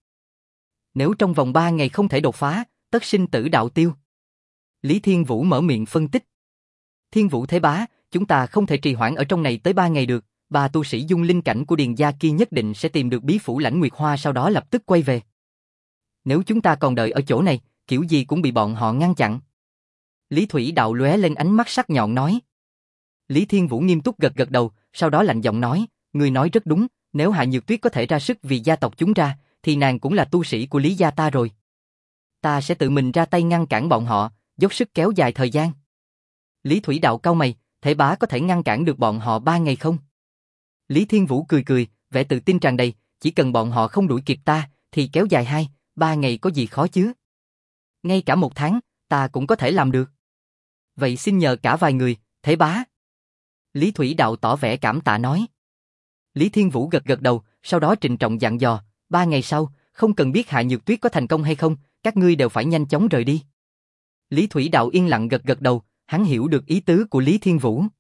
Speaker 1: Nếu trong vòng ba ngày không thể đột phá, tất sinh tử đạo tiêu. Lý Thiên Vũ mở miệng phân tích. Thiên Vũ thế bá, chúng ta không thể trì hoãn ở trong này tới ba ngày được, ba tu sĩ dung linh cảnh của Điền gia kia nhất định sẽ tìm được bí phủ Lãnh Nguyệt Hoa sau đó lập tức quay về. Nếu chúng ta còn đợi ở chỗ này, kiểu gì cũng bị bọn họ ngăn chặn. Lý Thủy Đạo lóe lên ánh mắt sắc nhọn nói. Lý Thiên Vũ nghiêm túc gật gật đầu, sau đó lạnh giọng nói, ngươi nói rất đúng, nếu Hạ Nhược Tuyết có thể ra sức vì gia tộc chúng ra, thì nàng cũng là tu sĩ của Lý gia ta rồi. Ta sẽ tự mình ra tay ngăn cản bọn họ, dốc sức kéo dài thời gian. Lý Thủy Đạo cau mày, thể bá có thể ngăn cản được bọn họ ba ngày không? Lý Thiên Vũ cười cười, vẻ tự tin tràn đầy, chỉ cần bọn họ không đuổi kịp ta, thì kéo dài hai, ba ngày có gì khó chứ? Ngay cả một tháng, ta cũng có thể làm được. Vậy xin nhờ cả vài người, thể bá. Lý Thủy Đạo tỏ vẻ cảm tạ nói. Lý Thiên Vũ gật gật đầu, sau đó trịnh trọng dặn dò, ba ngày sau, không cần biết Hạ Nhược Tuyết có thành công hay không, các ngươi đều phải nhanh chóng rời đi. Lý Thủy Đạo yên lặng gật gật đầu, hắn hiểu được ý tứ của Lý Thiên Vũ.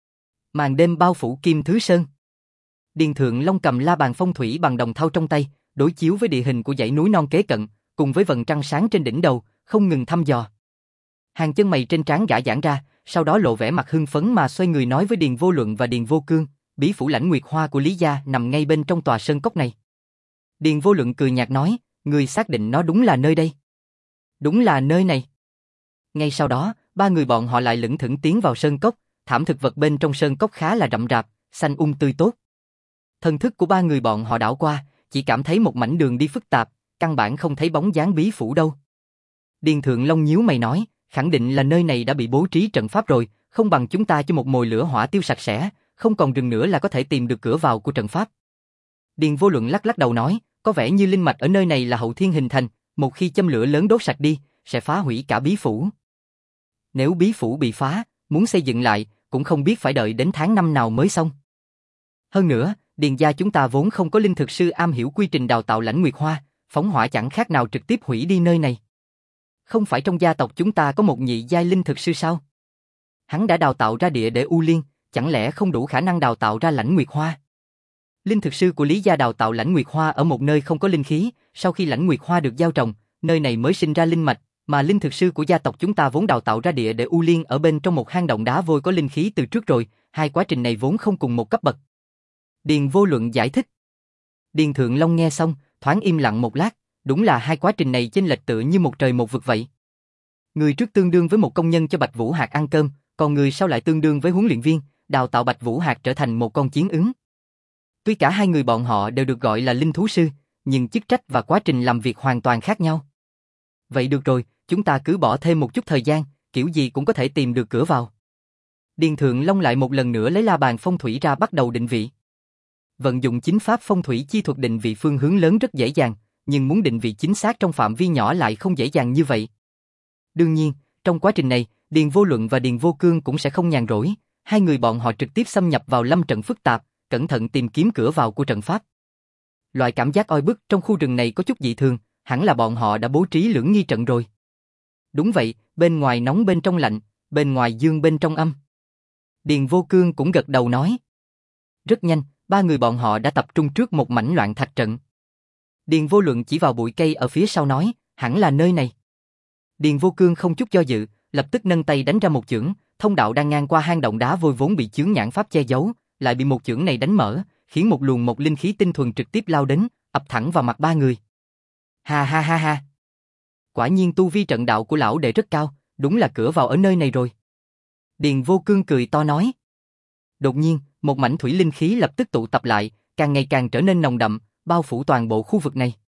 Speaker 1: Màn đêm bao phủ Kim Thứ Sơn. Điền Thượng Long cầm la bàn phong thủy bằng đồng thau trong tay, đối chiếu với địa hình của dãy núi non kế cận, cùng với vầng trăng sáng trên đỉnh đầu, không ngừng thăm dò. Hàng chân mày trên trán gã giãn ra, sau đó lộ vẻ mặt hưng phấn mà xoay người nói với Điền Vô Luận và Điền Vô Cương, bí phủ Lãnh Nguyệt Hoa của Lý gia nằm ngay bên trong tòa sơn cốc này. Điền Vô Luận cười nhạt nói, người xác định nó đúng là nơi đây. Đúng là nơi này. Ngay sau đó, ba người bọn họ lại lững thững tiến vào sơn cốc, thảm thực vật bên trong sơn cốc khá là rậm rạp, xanh um tươi tốt. Thần thức của ba người bọn họ đảo qua, chỉ cảm thấy một mảnh đường đi phức tạp, căn bản không thấy bóng dáng bí phủ đâu. Điền Thượng Long nhíu mày nói, khẳng định là nơi này đã bị bố trí trận pháp rồi, không bằng chúng ta cho một mồi lửa hỏa tiêu sạch sẽ, không còn rừng nữa là có thể tìm được cửa vào của trận pháp. Điền Vô Luận lắc lắc đầu nói, có vẻ như linh mạch ở nơi này là hậu thiên hình thành, một khi châm lửa lớn đốt sạch đi, sẽ phá hủy cả bí phủ. Nếu bí phủ bị phá, muốn xây dựng lại, cũng không biết phải đợi đến tháng năm nào mới xong. Hơn nữa, Điền gia chúng ta vốn không có linh thực sư am hiểu quy trình đào tạo Lãnh Nguyệt Hoa, phóng hỏa chẳng khác nào trực tiếp hủy đi nơi này. Không phải trong gia tộc chúng ta có một nhị giai linh thực sư sao? Hắn đã đào tạo ra địa để U Liên, chẳng lẽ không đủ khả năng đào tạo ra Lãnh Nguyệt Hoa? Linh thực sư của Lý gia đào tạo Lãnh Nguyệt Hoa ở một nơi không có linh khí, sau khi Lãnh Nguyệt Hoa được gieo trồng, nơi này mới sinh ra linh mạch, mà linh thực sư của gia tộc chúng ta vốn đào tạo ra địa để U Liên ở bên trong một hang động đá vôi có linh khí từ trước rồi, hai quá trình này vốn không cùng một cấp bậc. Điền Vô Luận giải thích. Điền Thượng Long nghe xong, thoáng im lặng một lát, đúng là hai quá trình này chênh lệch tựa như một trời một vực vậy. Người trước tương đương với một công nhân cho Bạch Vũ Hạc ăn cơm, còn người sau lại tương đương với huấn luyện viên, đào tạo Bạch Vũ Hạc trở thành một con chiến ứng. Tuy cả hai người bọn họ đều được gọi là linh thú sư, nhưng chức trách và quá trình làm việc hoàn toàn khác nhau. Vậy được rồi, chúng ta cứ bỏ thêm một chút thời gian, kiểu gì cũng có thể tìm được cửa vào. Điền Thượng Long lại một lần nữa lấy la bàn phong thủy ra bắt đầu định vị. Vận dụng chính pháp phong thủy chi thuật định vị phương hướng lớn rất dễ dàng, nhưng muốn định vị chính xác trong phạm vi nhỏ lại không dễ dàng như vậy. Đương nhiên, trong quá trình này, Điền Vô Luận và Điền Vô Cương cũng sẽ không nhàn rỗi, hai người bọn họ trực tiếp xâm nhập vào lâm trận phức tạp, cẩn thận tìm kiếm cửa vào của trận pháp. Loại cảm giác oi bức trong khu rừng này có chút dị thường, hẳn là bọn họ đã bố trí lưỡng nghi trận rồi. Đúng vậy, bên ngoài nóng bên trong lạnh, bên ngoài dương bên trong âm. Điền Vô Cương cũng gật đầu nói. Rất nhanh, ba người bọn họ đã tập trung trước một mảnh loạn thạch trận. Điền Vô Luận chỉ vào bụi cây ở phía sau nói, hẳn là nơi này. Điền Vô Cương không chút do dự, lập tức nâng tay đánh ra một chưởng, thông đạo đang ngang qua hang động đá vôi vốn bị chướng nhãn pháp che giấu, lại bị một chưởng này đánh mở, khiến một luồng một linh khí tinh thuần trực tiếp lao đến, ập thẳng vào mặt ba người. Ha ha ha ha. Quả nhiên tu vi trận đạo của lão đệ rất cao, đúng là cửa vào ở nơi này rồi. Điền Vô Cương cười to nói. Đột nhiên, một mảnh thủy linh khí lập tức tụ tập lại, càng ngày càng trở nên nồng đậm, bao phủ toàn bộ khu vực này.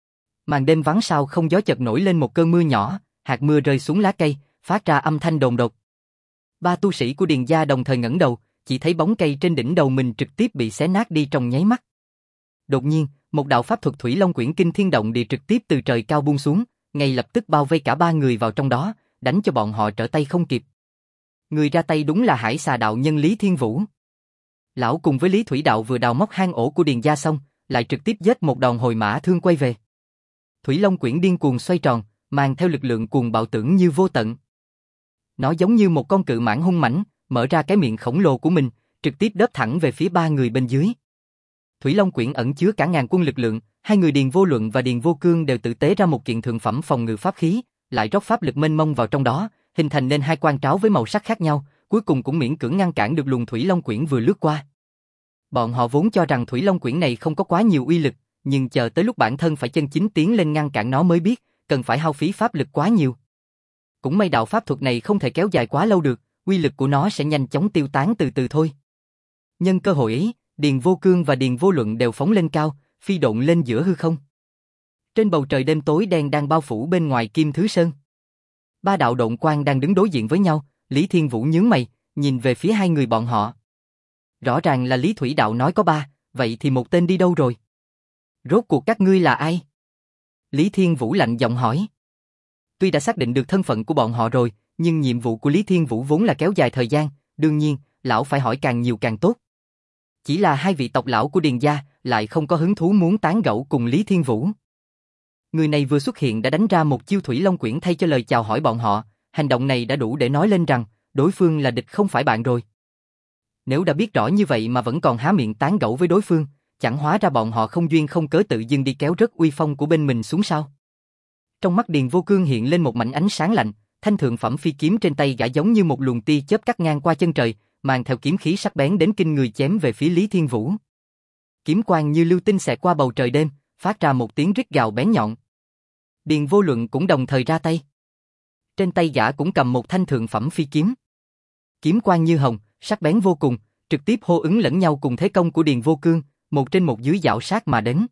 Speaker 1: Màn đêm vắng sao không gió chợt nổi lên một cơn mưa nhỏ, hạt mưa rơi xuống lá cây, phát ra âm thanh đồn đột. Ba tu sĩ của Điền gia đồng thời ngẩng đầu, chỉ thấy bóng cây trên đỉnh đầu mình trực tiếp bị xé nát đi trong nháy mắt. Đột nhiên, một đạo pháp thuật Thủy Long Quyển Kinh Thiên Động Địa trực tiếp từ trời cao buông xuống, ngay lập tức bao vây cả ba người vào trong đó, đánh cho bọn họ trở tay không kịp. Người ra tay đúng là Hải Xà đạo nhân Lý Thiên Vũ. Lão cùng với Lý Thủy đạo vừa đào móc hang ổ của Điền gia xong, lại trực tiếp giết một đòn hồi mã thương quay về. Thủy Long quyển điên cuồng xoay tròn, mang theo lực lượng cuồng bạo tưởng như vô tận. Nó giống như một con cự mãng hung mãnh, mở ra cái miệng khổng lồ của mình, trực tiếp đớp thẳng về phía ba người bên dưới. Thủy Long quyển ẩn chứa cả ngàn quân lực lượng, hai người Điền Vô Luận và Điền Vô Cương đều tự tế ra một kiện thượng phẩm phòng ngự pháp khí, lại rót pháp lực mênh mông vào trong đó, hình thành nên hai quan tráo với màu sắc khác nhau, cuối cùng cũng miễn cưỡng ngăn cản được luồng Thủy Long quyển vừa lướt qua. Bọn họ vốn cho rằng Thủy Long quyển này không có quá nhiều uy lực, nhưng chờ tới lúc bản thân phải chân chính tiến lên ngăn cản nó mới biết, cần phải hao phí pháp lực quá nhiều. Cũng may đạo pháp thuật này không thể kéo dài quá lâu được, uy lực của nó sẽ nhanh chóng tiêu tán từ từ thôi. Nhân cơ hội ấy, Điền Vô Cương và Điền Vô Luận đều phóng lên cao, phi độn lên giữa hư không. Trên bầu trời đêm tối đen đang bao phủ bên ngoài Kim Thứ Sơn. Ba đạo độn quang đang đứng đối diện với nhau, Lý Thiên Vũ nhướng mày, nhìn về phía hai người bọn họ. Rõ ràng là Lý Thủy đạo nói có ba, vậy thì một tên đi đâu rồi? Rốt cuộc các ngươi là ai? Lý Thiên Vũ lạnh giọng hỏi. Tuy đã xác định được thân phận của bọn họ rồi, nhưng nhiệm vụ của Lý Thiên Vũ vốn là kéo dài thời gian, đương nhiên, lão phải hỏi càng nhiều càng tốt. Chỉ là hai vị tộc lão của Điền gia lại không có hứng thú muốn tán gẫu cùng Lý Thiên Vũ. Người này vừa xuất hiện đã đánh ra một chiêu Thủy Long quyển thay cho lời chào hỏi bọn họ, hành động này đã đủ để nói lên rằng đối phương là địch không phải bạn rồi. Nếu đã biết rõ như vậy mà vẫn còn há miệng tán gẫu với đối phương, chẳng hóa ra bọn họ không duyên không cớ tự dưng đi kéo rớt uy phong của bên mình xuống sao? Trong mắt Điền Vô Cương hiện lên một mảnh ánh sáng lạnh, thanh thượng phẩm phi kiếm trên tay gã giống như một luồng tia chớp cắt ngang qua chân trời, mang theo kiếm khí sắc bén đến kinh người chém về phía Lý Thiên Vũ. Kiếm quang như lưu tinh xẹt qua bầu trời đêm, phát ra một tiếng rít gào bén nhọn. Điền Vô Luận cũng đồng thời ra tay. Trên tay gã cũng cầm một thanh thượng phẩm phi kiếm. Kiếm quang như hồng, sắc bén vô cùng, trực tiếp hô ứng lẫn nhau cùng thế công của Điền Vô Cương, một trên một dưới dạo sát mà đến.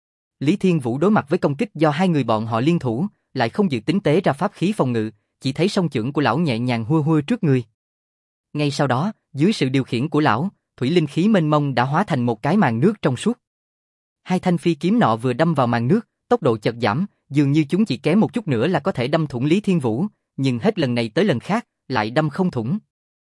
Speaker 1: Lý Thiên Vũ đối mặt với công kích do hai người bọn họ liên thủ, lại không dự tính tế ra pháp khí phòng ngự, chỉ thấy song chưởng của lão nhẹ nhàng hua hua trước người. Ngay sau đó, dưới sự điều khiển của lão, thủy linh khí mênh mông đã hóa thành một cái màn nước trong suốt. Hai thanh phi kiếm nọ vừa đâm vào màn nước, tốc độ chợt giảm, dường như chúng chỉ kém một chút nữa là có thể đâm thủng Lý Thiên Vũ, nhưng hết lần này tới lần khác, lại đâm không thủng.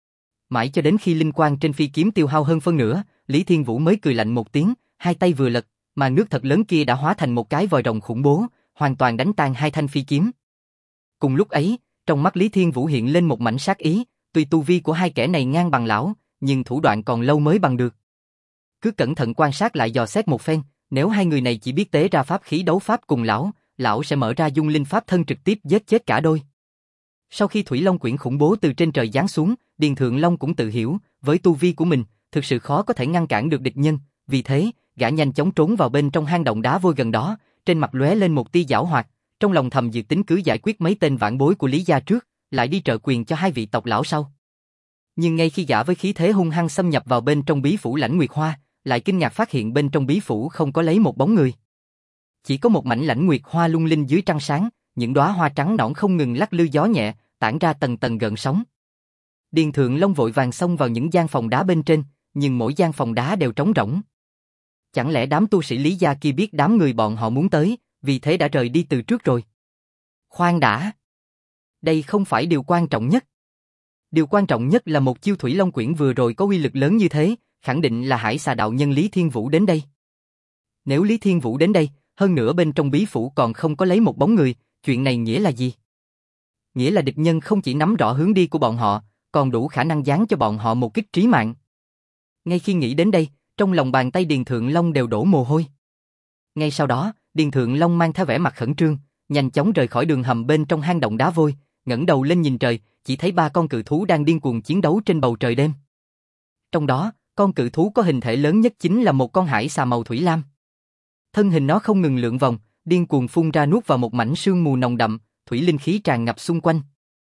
Speaker 1: Mãi cho đến khi linh quang trên phi kiếm tiêu hao hơn phân nửa, Lý Thiên Vũ mới cười lạnh một tiếng, hai tay vừa lật, màn nước thật lớn kia đã hóa thành một cái vòi rồng khủng bố, hoàn toàn đánh tan hai thanh phi kiếm. Cùng lúc ấy, trong mắt Lý Thiên Vũ hiện lên một mảnh sát ý, tuy tu vi của hai kẻ này ngang bằng lão, nhưng thủ đoạn còn lâu mới bằng được. Cứ cẩn thận quan sát lại dò xét một phen, nếu hai người này chỉ biết tế ra pháp khí đấu pháp cùng lão, lão sẽ mở ra dung linh pháp thân trực tiếp giết chết cả đôi. Sau khi Thủy Long quyển khủng bố từ trên trời giáng xuống, Điền Thượng Long cũng tự hiểu, với tu vi của mình, thực sự khó có thể ngăn cản được địch nhân, vì thế, gã nhanh chóng trốn vào bên trong hang động đá vôi gần đó, trên mặt lóe lên một tia giảo hoạt, trong lòng thầm dự tính cứ giải quyết mấy tên vãn bối của Lý gia trước, lại đi trợ quyền cho hai vị tộc lão sau. Nhưng ngay khi gã với khí thế hung hăng xâm nhập vào bên trong bí phủ Lãnh Nguyệt Hoa, lại kinh ngạc phát hiện bên trong bí phủ không có lấy một bóng người. Chỉ có một mảnh Lãnh Nguyệt Hoa lung linh dưới trăng sáng, những đóa hoa trắng nõn không ngừng lắc lư gió nhẹ, tản ra tầng tầng gợn sóng. Điền Thượng Long vội vàng xông vào những gian phòng đá bên trên, nhưng mỗi gian phòng đá đều trống rỗng. Chẳng lẽ đám tu sĩ Lý gia kia biết đám người bọn họ muốn tới, vì thế đã rời đi từ trước rồi? Khoan đã! Đây không phải điều quan trọng nhất. Điều quan trọng nhất là một chiêu Thủy Long quyển vừa rồi có uy lực lớn như thế, khẳng định là Hải Xà đạo nhân Lý Thiên Vũ đến đây. Nếu Lý Thiên Vũ đến đây, hơn nữa bên trong bí phủ còn không có lấy một bóng người, chuyện này nghĩa là gì? Nghĩa là địch nhân không chỉ nắm rõ hướng đi của bọn họ, còn đủ khả năng giáng cho bọn họ một kích trí mạng. Ngay khi nghĩ đến đây, trong lòng bàn tay Điền Thượng Long đều đổ mồ hôi. Ngay sau đó, Điền Thượng Long mang theo vẻ mặt khẩn trương, nhanh chóng rời khỏi đường hầm bên trong hang động đá vôi, ngẩng đầu lên nhìn trời, chỉ thấy ba con cự thú đang điên cuồng chiến đấu trên bầu trời đêm. Trong đó, con cự thú có hình thể lớn nhất chính là một con hải xà màu thủy lam. Thân hình nó không ngừng lượn vòng, điên cuồng phun ra nuốt vào một mảnh sương mù nồng đậm, thủy linh khí tràn ngập xung quanh.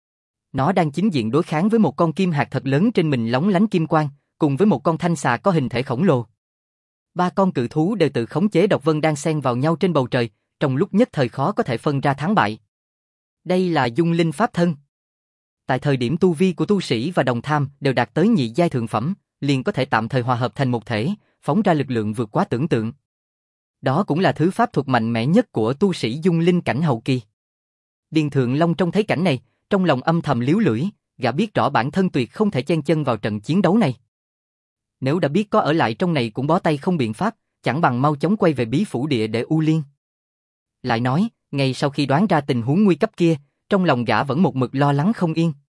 Speaker 1: Nó đang chính diện đối kháng với một con kim hạt thật lớn trên mình lóng lánh kim quang, cùng với một con thanh xà có hình thể khổng lồ. Ba con cự thú đều tự khống chế độc vân đang xen vào nhau trên bầu trời, trong lúc nhất thời khó có thể phân ra thắng bại. Đây là dung linh pháp thân. Tại thời điểm tu vi của tu sĩ và đồng tham đều đạt tới nhị giai thượng phẩm, liền có thể tạm thời hòa hợp thành một thể, phóng ra lực lượng vượt quá tưởng tượng. Đó cũng là thứ pháp thuật mạnh mẽ nhất của tu sĩ dung linh cảnh hậu kỳ. Điền Thượng Long trông thấy cảnh này, trong lòng âm thầm liếu lưỡi, gã biết rõ bản thân tuyệt không thể chen chân vào trận chiến đấu này. Nếu đã biết có ở lại trong này cũng bó tay không biện pháp, chẳng bằng mau chóng quay về bí phủ địa để U Liên. Lại nói, ngay sau khi đoán ra tình huống nguy cấp kia, trong lòng gã vẫn một mực lo lắng không yên.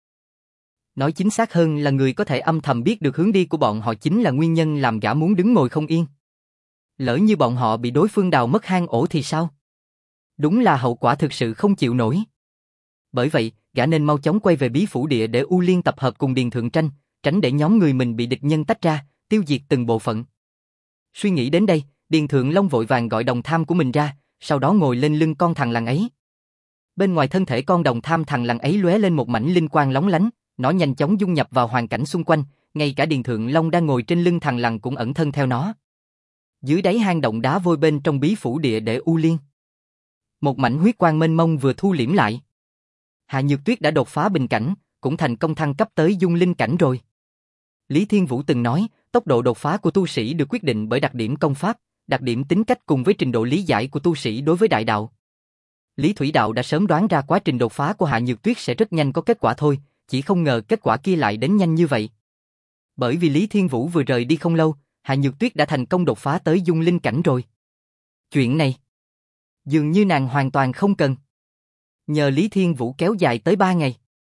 Speaker 1: Nói chính xác hơn là người có thể âm thầm biết được hướng đi của bọn họ chính là nguyên nhân làm gã muốn đứng ngồi không yên. Lỡ như bọn họ bị đối phương đào mất hang ổ thì sao? Đúng là hậu quả thực sự không chịu nổi. Bởi vậy, gã nên mau chóng quay về bí phủ địa để U Liên tập hợp cùng Điền Thượng Tranh, tránh để nhóm người mình bị địch nhân tách ra, tiêu diệt từng bộ phận. Suy nghĩ đến đây, Điền Thượng Long vội vàng gọi đồng tham của mình ra, sau đó ngồi lên lưng con thằn lằn ấy. Bên ngoài thân thể con đồng tham thằn lằn ấy lóe lên một mảnh linh quang lóng lánh, nó nhanh chóng dung nhập vào hoàn cảnh xung quanh, ngay cả Điền Thượng Long đang ngồi trên lưng thằn lằn cũng ẩn thân theo nó. Dưới đáy hang động đá vôi bên trong bí phủ địa để U Liên, một mảnh huyết quang mênh mông vừa thu liễm lại. Hạ Nhược Tuyết đã đột phá bình cảnh, cũng thành công thăng cấp tới dung linh cảnh rồi. Lý Thiên Vũ từng nói, tốc độ đột phá của tu sĩ được quyết định bởi đặc điểm công pháp, đặc điểm tính cách cùng với trình độ lý giải của tu sĩ đối với đại đạo. Lý Thủy Đạo đã sớm đoán ra quá trình đột phá của Hạ Nhược Tuyết sẽ rất nhanh có kết quả thôi, chỉ không ngờ kết quả kia lại đến nhanh như vậy. Bởi vì Lý Thiên Vũ vừa rời đi không lâu, Hạ Nhược Tuyết đã thành công đột phá tới dung linh cảnh rồi. Chuyện này, dường như nàng hoàn toàn không cần. Nhờ Lý Thiên Vũ kéo dài tới ba ngày.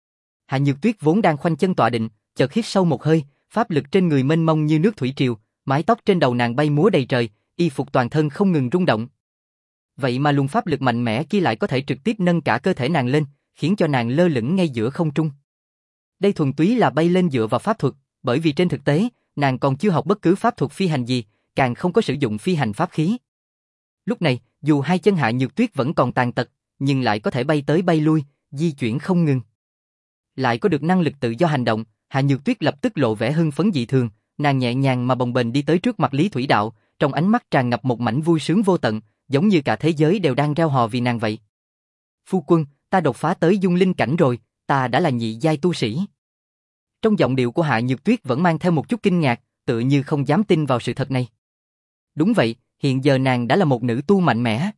Speaker 1: Hạ Nhược Tuyết vốn đang khoanh chân tọa định, chợt hít sâu một hơi, pháp lực trên người mênh mông như nước thủy triều, mái tóc trên đầu nàng bay múa đầy trời, y phục toàn thân không ngừng rung động. Vậy mà luồng pháp lực mạnh mẽ kia lại có thể trực tiếp nâng cả cơ thể nàng lên, khiến cho nàng lơ lửng ngay giữa không trung. Đây thuần túy là bay lên dựa vào pháp thuật, bởi vì trên thực tế, nàng còn chưa học bất cứ pháp thuật phi hành gì, càng không có sử dụng phi hành pháp khí. Lúc này, dù hai chân Hạ Nhược Tuyết vẫn còn tàn tật, nhưng lại có thể bay tới bay lui, di chuyển không ngừng. Lại có được năng lực tự do hành động, Hạ Nhược Tuyết lập tức lộ vẻ hưng phấn dị thường, nàng nhẹ nhàng mà bồng bềnh đi tới trước mặt Lý Thủy Đạo, trong ánh mắt tràn ngập một mảnh vui sướng vô tận, giống như cả thế giới đều đang reo hò vì nàng vậy. Phu quân, ta đột phá tới dung linh cảnh rồi, ta đã là nhị giai tu sĩ. Trong giọng điệu của Hạ Nhược Tuyết vẫn mang theo một chút kinh ngạc, tựa như không dám tin vào sự thật này. Đúng vậy, hiện giờ nàng đã là một nữ tu mạnh mẽ.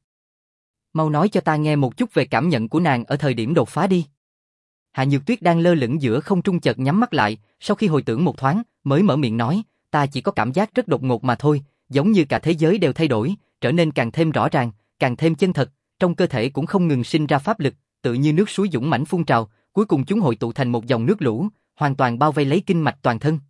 Speaker 1: Mau nói cho ta nghe một chút về cảm nhận của nàng ở thời điểm đột phá đi. Hạ Nhược Tuyết đang lơ lửng giữa không trung chợt nhắm mắt lại, sau khi hồi tưởng một thoáng, mới mở miệng nói, ta chỉ có cảm giác rất đột ngột mà thôi, giống như cả thế giới đều thay đổi, trở nên càng thêm rõ ràng, càng thêm chân thật, trong cơ thể cũng không ngừng sinh ra pháp lực, tự như nước suối dũng mãnh phun trào, cuối cùng chúng hội tụ thành một dòng nước lũ, hoàn toàn bao vây lấy kinh mạch toàn thân.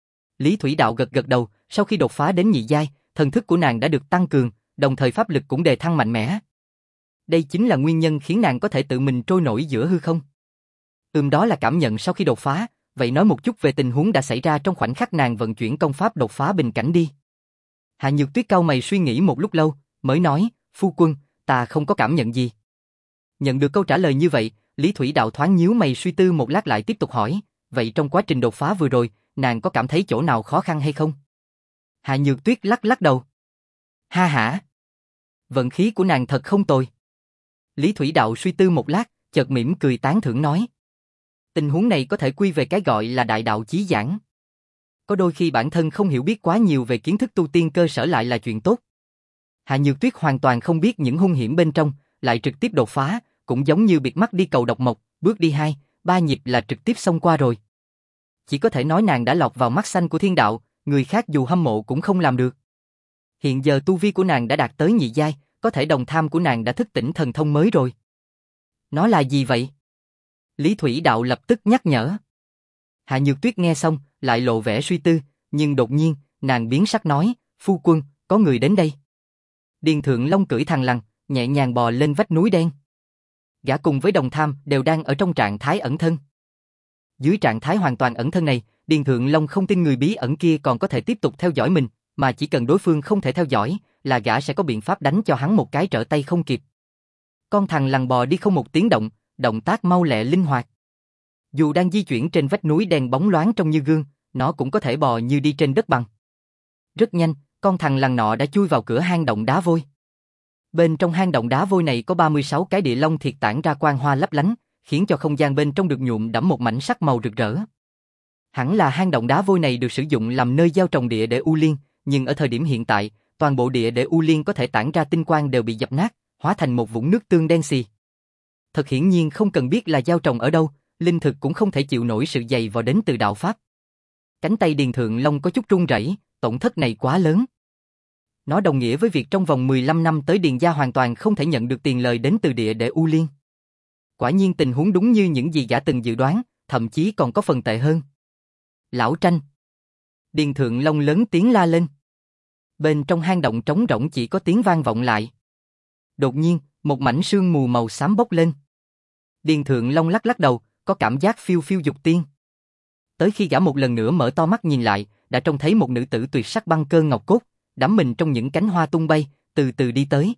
Speaker 1: Lý Thủy Đạo gật gật đầu, sau khi đột phá đến nhị giai, thần thức của nàng đã được tăng cường, đồng thời pháp lực cũng đề thăng mạnh mẽ. Đây chính là nguyên nhân khiến nàng có thể tự mình trôi nổi giữa hư không. Ừm, đó là cảm nhận sau khi đột phá, vậy nói một chút về tình huống đã xảy ra trong khoảnh khắc nàng vận chuyển công pháp đột phá bình cảnh đi. Hạ Nhược Tuyết cau mày suy nghĩ một lúc lâu, mới nói, phu quân, ta không có cảm nhận gì. Nhận được câu trả lời như vậy, Lý Thủy Đạo thoáng nhíu mày suy tư một lát lại tiếp tục hỏi, vậy trong quá trình đột phá vừa rồi, nàng có cảm thấy chỗ nào khó khăn hay không? Hạ Nhược Tuyết lắc lắc đầu. Ha hả? Vận khí của nàng thật không tồi. Lý Thủy Đạo suy tư một lát, chợt mỉm cười tán thưởng nói. Tình huống này có thể quy về cái gọi là đại đạo chí giảng. Có đôi khi bản thân không hiểu biết quá nhiều về kiến thức tu tiên cơ sở lại là chuyện tốt. Hạ Nhược Tuyết hoàn toàn không biết những hung hiểm bên trong, lại trực tiếp đột phá, cũng giống như biệt mắt đi cầu độc mộc, bước đi hai, ba nhịp là trực tiếp xông qua rồi. Chỉ có thể nói nàng đã lọt vào mắt xanh của thiên đạo, người khác dù hâm mộ cũng không làm được. Hiện giờ tu vi của nàng đã đạt tới nhị giai, có thể đồng tham của nàng đã thức tỉnh thần thông mới rồi. Nó là gì vậy? Lý Thủy Đạo lập tức nhắc nhở. Hạ Nhược Tuyết nghe xong, lại lộ vẻ suy tư, nhưng đột nhiên, nàng biến sắc nói, phu quân, có người đến đây. Điền Thượng Long cưỡi thằn lằn, nhẹ nhàng bò lên vách núi đen. Gã cùng với đồng tham đều đang ở trong trạng thái ẩn thân. Dưới trạng thái hoàn toàn ẩn thân này, Điền Thượng Long không tin người bí ẩn kia còn có thể tiếp tục theo dõi mình, mà chỉ cần đối phương không thể theo dõi, là gã sẽ có biện pháp đánh cho hắn một cái trở tay không kịp. Con thằn lằn bò đi không một tiếng động, động tác mau lẹ linh hoạt. Dù đang di chuyển trên vách núi đen bóng loáng trông như gương, nó cũng có thể bò như đi trên đất bằng. Rất nhanh, con thằn lằn nọ đã chui vào cửa hang động đá vôi. Bên trong hang động đá vôi này có ba mươi sáu cái địa long thiệt tản ra quang hoa lấp lánh, khiến cho không gian bên trong được nhuộm đẫm một mảnh sắc màu rực rỡ. Hẳn là hang động đá vôi này được sử dụng làm nơi gieo trồng địa để U Liên, nhưng ở thời điểm hiện tại, toàn bộ địa để U Liên có thể tản ra tinh quang đều bị dập nát, hóa thành một vũng nước tương đen xì. Thật hiển nhiên không cần biết là gieo trồng ở đâu, linh thực cũng không thể chịu nổi sự dày vò đến từ đạo pháp. Cánh tay Điền Thượng Long có chút run rẩy, tổn thất này quá lớn. Nó đồng nghĩa với việc trong vòng mười lăm năm tới Điền gia hoàn toàn không thể nhận được tiền lời đến từ địa để U Liên. Quả nhiên tình huống đúng như những gì gã từng dự đoán, thậm chí còn có phần tệ hơn. Lão Tranh! Điền Thượng Long lớn tiếng la lên. Bên trong hang động trống rỗng chỉ có tiếng vang vọng lại. Đột nhiên, một mảnh sương mù màu xám bốc lên. Điền Thượng Long lắc lắc đầu, có cảm giác phiêu phiêu dục tiên. Tới khi gã một lần nữa mở to mắt nhìn lại, đã trông thấy một nữ tử tuyệt sắc băng cơ ngọc cốt, đắm mình trong những cánh hoa tung bay, từ từ đi tới.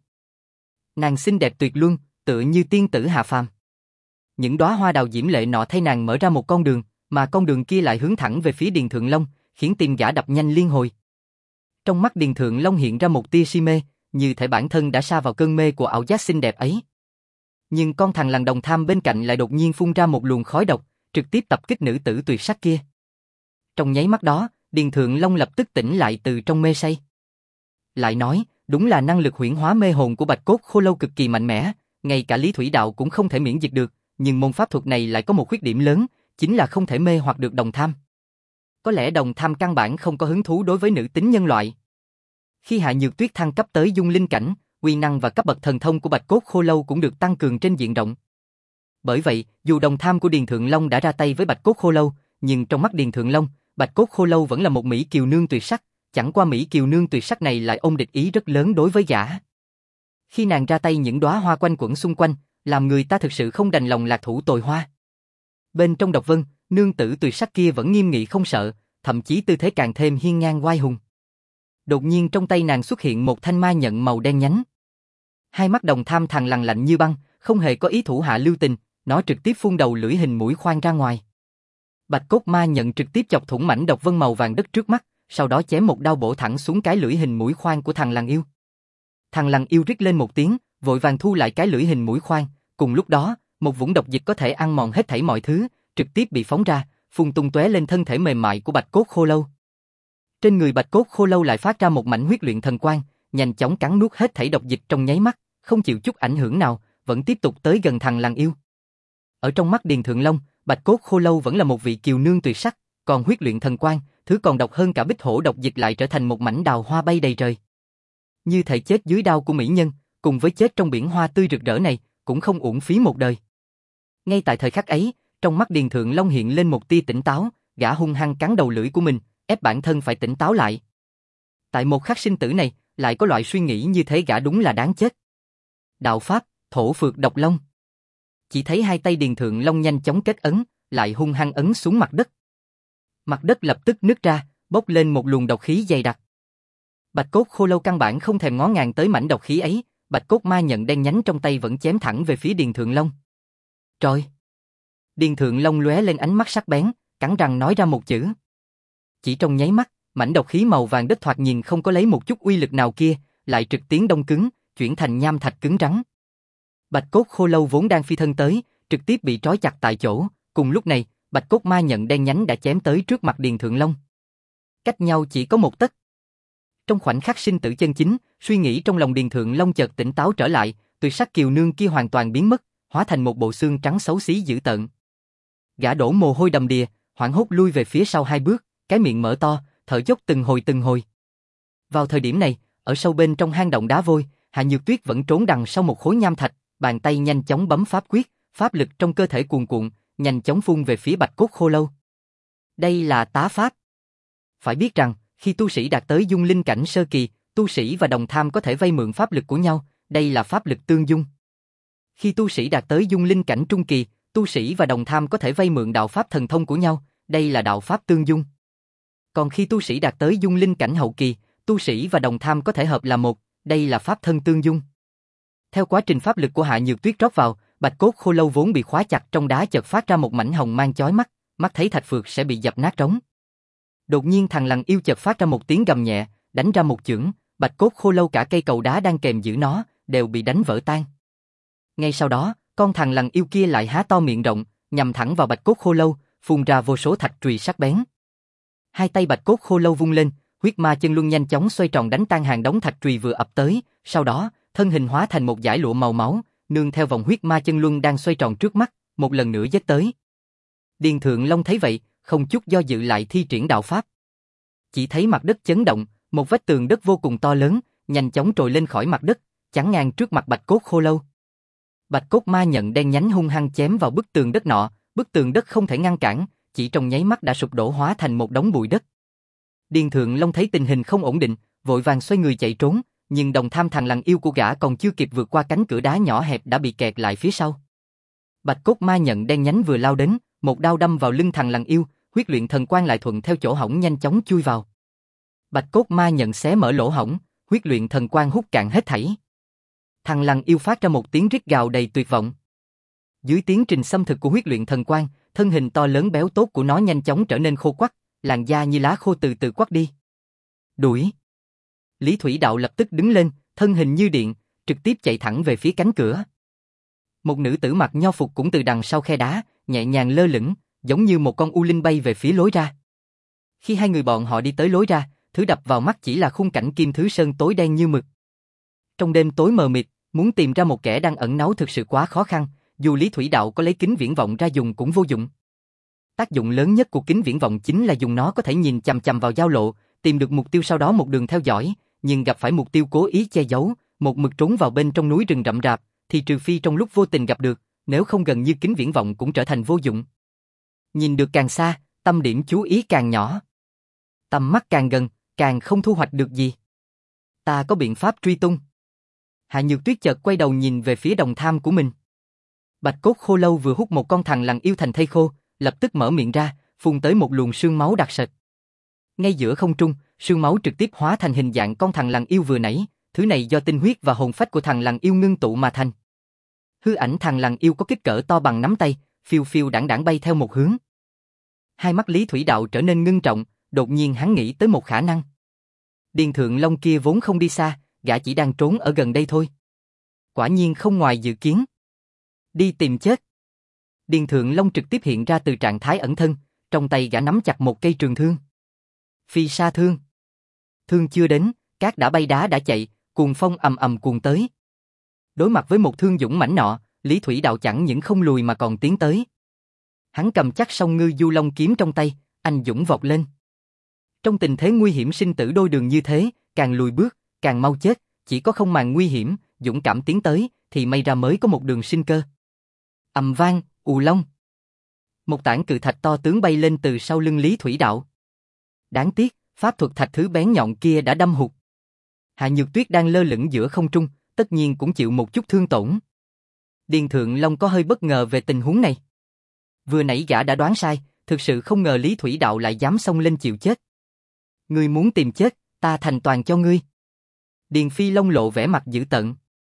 Speaker 1: Nàng xinh đẹp tuyệt luân, tựa như tiên tử hạ phàm. Những đóa hoa đào diễm lệ nọ thay nàng mở ra một con đường, mà con đường kia lại hướng thẳng về phía Điền Thượng Long, khiến tim gã đập nhanh liên hồi. Trong mắt Điền Thượng Long hiện ra một tia si mê, như thể bản thân đã sa vào cơn mê của ảo giác xinh đẹp ấy. Nhưng con thằng lằn đồng tham bên cạnh lại đột nhiên phun ra một luồng khói độc, trực tiếp tập kích nữ tử tuyệt sắc kia. Trong nháy mắt đó, Điền Thượng Long lập tức tỉnh lại từ trong mê say. Lại nói, đúng là năng lực huyễn hóa mê hồn của Bạch Cốt Khô Lâu cực kỳ mạnh mẽ, ngay cả Lý Thủy Đạo cũng không thể miễn dịch được, nhưng môn pháp thuật này lại có một khuyết điểm lớn, chính là không thể mê hoặc được đồng tham. Có lẽ đồng tham căn bản không có hứng thú đối với nữ tính nhân loại. Khi Hạ Nhược Tuyết thăng cấp tới dung linh cảnh, uy năng và cấp bậc thần thông của Bạch Cốt Khô Lâu cũng được tăng cường trên diện rộng. Bởi vậy, dù đồng tham của Điền Thượng Long đã ra tay với Bạch Cốt Khô Lâu, nhưng trong mắt Điền Thượng Long, Bạch Cốt Khô Lâu vẫn là một mỹ kiều nương tuyệt sắc, chẳng qua mỹ kiều nương tuyệt sắc này lại ôm địch ý rất lớn đối với gã. Khi nàng ra tay những đóa hoa quanh quẩn xung quanh, làm người ta thực sự không đành lòng lạc thủ tồi hoa. Bên trong độc vân, nương tử tuyệt sắc kia vẫn nghiêm nghị không sợ, thậm chí tư thế càng thêm hiên ngang oai hùng. Đột nhiên trong tay nàng xuất hiện một thanh ma nhận màu đen nhánh. Hai mắt đồng tham thằn lằn lạnh như băng, không hề có ý thủ hạ lưu tình, nó trực tiếp phun đầu lưỡi hình mũi khoan ra ngoài. Bạch cốt ma nhận trực tiếp chọc thủng mảnh độc vân màu vàng đất trước mắt, sau đó chém một đao bổ thẳng xuống cái lưỡi hình mũi khoan của thằng lằn yêu. Thằng lằn yêu rít lên một tiếng, vội vàng thu lại cái lưỡi hình mũi khoan, cùng lúc đó, một vũng độc dịch có thể ăn mòn hết thảy mọi thứ, trực tiếp bị phóng ra, phun tung tóe lên thân thể mềm mại của Bạch Cốt Khô Lâu. Trên người Bạch Cốt Khô Lâu lại phát ra một mảnh huyết luyện thần quang, nhanh chóng cắn nuốt hết thảy độc dịch trong nháy mắt, không chịu chút ảnh hưởng nào, vẫn tiếp tục tới gần thằng lằn yêu. Ở trong mắt Điền Thượng Long, Bạch Cốt Khô Lâu vẫn là một vị kiều nương tuyệt sắc, còn huyết luyện thần quang, thứ còn độc hơn cả bích hổ độc dịch lại trở thành một mảnh đào hoa bay đầy trời. Như thể chết dưới đao của mỹ nhân, cùng với chết trong biển hoa tươi rực rỡ này, cũng không uổng phí một đời. Ngay tại thời khắc ấy, trong mắt Điền Thượng Long hiện lên một tia tỉnh táo, gã hung hăng cắn đầu lưỡi của mình, ép bản thân phải tỉnh táo lại. Tại một khắc sinh tử này, lại có loại suy nghĩ như thế gã đúng là đáng chết. Đạo pháp, thổ phược độc long. Chỉ thấy hai tay Điền Thượng Long nhanh chóng kết ấn, lại hung hăng ấn xuống mặt đất. Mặt đất lập tức nứt ra, bốc lên một luồng độc khí dày đặc. Bạch Cốt Khô Lâu căn bản không thèm ngó ngàng tới mảnh độc khí ấy, Bạch Cốt ma nhận đen nhánh trong tay vẫn chém thẳng về phía Điền Thượng Long. Trời! Điền Thượng Long lóe lên ánh mắt sắc bén, cắn răng nói ra một chữ. Chỉ trong nháy mắt, mảnh độc khí màu vàng đất thoạt nhìn không có lấy một chút uy lực nào kia, lại trực tiến đông cứng, chuyển thành nham thạch cứng rắn. Bạch Cốt Khô Lâu vốn đang phi thân tới, trực tiếp bị trói chặt tại chỗ, cùng lúc này, Bạch Cốt ma nhận đen nhánh đã chém tới trước mặt Điền Thượng Long. Cách nhau chỉ có một tấc. Trong khoảnh khắc sinh tử chân chính, suy nghĩ trong lòng Điền Thượng Long chợt tỉnh táo trở lại, tuyệt sắc kiều nương kia hoàn toàn biến mất, hóa thành một bộ xương trắng xấu xí dữ tợn. Gã đổ mồ hôi đầm đìa, hoảng hốt lui về phía sau hai bước, cái miệng mở to, thở dốc từng hồi từng hồi. Vào thời điểm này, ở sâu bên trong hang động đá vôi, Hạ Nhược Tuyết vẫn trốn đằng sau một khối nham thạch, bàn tay nhanh chóng bấm pháp quyết, pháp lực trong cơ thể cuồn cuộn, nhanh chóng phun về phía Bạch Cốt Khô Lâu. Đây là tá pháp. Phải biết rằng, khi tu sĩ đạt tới dung linh cảnh sơ kỳ, tu sĩ và đồng tham có thể vay mượn pháp lực của nhau, đây là pháp lực tương dung. Khi tu sĩ đạt tới dung linh cảnh trung kỳ, tu sĩ và đồng tham có thể vay mượn đạo pháp thần thông của nhau, đây là đạo pháp tương dung. Còn khi tu sĩ đạt tới dung linh cảnh hậu kỳ, tu sĩ và đồng tham có thể hợp là một, đây là pháp thân tương dung. Theo quá trình pháp lực của Hạ Nhược Tuyết rót vào, Bạch Cốt Khô Lâu vốn bị khóa chặt trong đá chợt phát ra một mảnh hồng mang chói mắt, mắt thấy thạch phược sẽ bị dập nát trống. Đột nhiên thằng lằn yêu chợt phát ra một tiếng gầm nhẹ, đánh ra một chưởng, Bạch Cốt Khô Lâu cả cây cầu đá đang kèm giữ nó, đều bị đánh vỡ tan. Ngay sau đó, con thằng lằn yêu kia lại há to miệng rộng, nhằm thẳng vào Bạch Cốt Khô Lâu, phun ra vô số thạch trùy sắc bén. Hai tay Bạch Cốt Khô Lâu vung lên, huyết ma chân luân nhanh chóng xoay tròn đánh tan hàng đống thạch trùy vừa ập tới, sau đó, thân hình hóa thành một dải lụa màu máu, nương theo vòng huyết ma chân luân đang xoay tròn trước mắt, một lần nữa giết tới. Điền Thượng Long thấy vậy, không chút do dự lại thi triển đạo pháp. Chỉ thấy mặt đất chấn động, một vách tường đất vô cùng to lớn, nhanh chóng trồi lên khỏi mặt đất, chắn ngang trước mặt Bạch Cốt Khô Lâu. Bạch Cốt Ma Nhận đen nhánh hung hăng chém vào bức tường đất nọ, bức tường đất không thể ngăn cản, chỉ trong nháy mắt đã sụp đổ hóa thành một đống bụi đất. Điền Thượng Long thấy tình hình không ổn định, vội vàng xoay người chạy trốn, nhưng đồng tham thằng lằn yêu của gã còn chưa kịp vượt qua cánh cửa đá nhỏ hẹp đã bị kẹt lại phía sau. Bạch Cốt Ma Nhận đen nhánh vừa lao đến, một đao đâm vào lưng thằng lằn yêu, huyết luyện thần quang lại thuận theo chỗ hổng nhanh chóng chui vào. Bạch Cốt Ma Nhận xé mở lỗ hổng, huyết luyện thần quang hút cạn hết thảy. Thằng lằn yêu phát ra một tiếng rít gào đầy tuyệt vọng. Dưới tiến trình xâm thực của huyết luyện thần quang, thân hình to lớn béo tốt của nó nhanh chóng trở nên khô quắt, làn da như lá khô từ từ quắt đi. Đuổi. Lý Thủy Đạo lập tức đứng lên, thân hình như điện, trực tiếp chạy thẳng về phía cánh cửa. Một nữ tử mặc nho phục cũng từ đằng sau khe đá, nhẹ nhàng lơ lửng, giống như một con u linh bay về phía lối ra. Khi hai người bọn họ đi tới lối ra, thứ đập vào mắt chỉ là khung cảnh Kim Thứ Sơn tối đen như mực. Trong đêm tối mờ mịt, muốn tìm ra một kẻ đang ẩn náu thực sự quá khó khăn, dù Lý Thủy Đạo có lấy kính viễn vọng ra dùng cũng vô dụng. Tác dụng lớn nhất của kính viễn vọng chính là dùng nó có thể nhìn chằm chằm vào giao lộ, tìm được mục tiêu sau đó một đường theo dõi, nhưng gặp phải mục tiêu cố ý che giấu, một mực trốn vào bên trong núi rừng rậm rạp, thì trừ phi trong lúc vô tình gặp được, nếu không gần như kính viễn vọng cũng trở thành vô dụng. Nhìn được càng xa, tâm điểm chú ý càng nhỏ. Tầm mắt càng gần, càng không thu hoạch được gì. Ta có biện pháp truy tung. Hạ Nhược Tuyết chợt quay đầu nhìn về phía đồng tham của mình. Bạch Cốt Khô Lâu vừa hút một con thằn lằn yêu thành thây khô, lập tức mở miệng ra, phun tới một luồng sương máu đặc sệt. Ngay giữa không trung, sương máu trực tiếp hóa thành hình dạng con thằn lằn yêu vừa nãy, thứ này do tinh huyết và hồn phách của thằn lằn yêu ngưng tụ mà thành. Hư ảnh thằn lằn yêu có kích cỡ to bằng nắm tay, phiêu phiêu đãng đãng bay theo một hướng. Hai mắt Lý Thủy Đạo trở nên ngưng trọng, đột nhiên hắn nghĩ tới một khả năng. Điền Thượng Long kia vốn không đi xa, gã chỉ đang trốn ở gần đây thôi. Quả nhiên không ngoài dự kiến. Đi tìm chết. Điền Thượng Long trực tiếp hiện ra từ trạng thái ẩn thân, trong tay gã nắm chặt một cây trường thương. Phi sa thương. Thương chưa đến, cát đã bay đá đã chạy, cuồng phong ầm ầm cuồn tới. Đối mặt với một thương dũng mãnh nọ, Lý Thủy Đạo chẳng những không lùi mà còn tiến tới. Hắn cầm chắc song ngư du long kiếm trong tay, anh dũng vọt lên. Trong tình thế nguy hiểm sinh tử đôi đường như thế, càng lùi bước, càng mau chết, chỉ có không màng nguy hiểm, dũng cảm tiến tới, thì may ra mới có một đường sinh cơ. Ầm vang, ù long. Một tảng cự thạch to tướng bay lên từ sau lưng Lý Thủy Đạo. Đáng tiếc, pháp thuật thạch thứ bén nhọn kia đã đâm hụt. Hạ Nhược Tuyết đang lơ lửng giữa không trung, tất nhiên cũng chịu một chút thương tổn. Điền Thượng Long có hơi bất ngờ về tình huống này. Vừa nãy gã đã đoán sai, thực sự không ngờ Lý Thủy Đạo lại dám xông lên chịu chết. Ngươi muốn tìm chết, ta thành toàn cho ngươi. Điền Phi Long lộ vẻ mặt dữ tợn.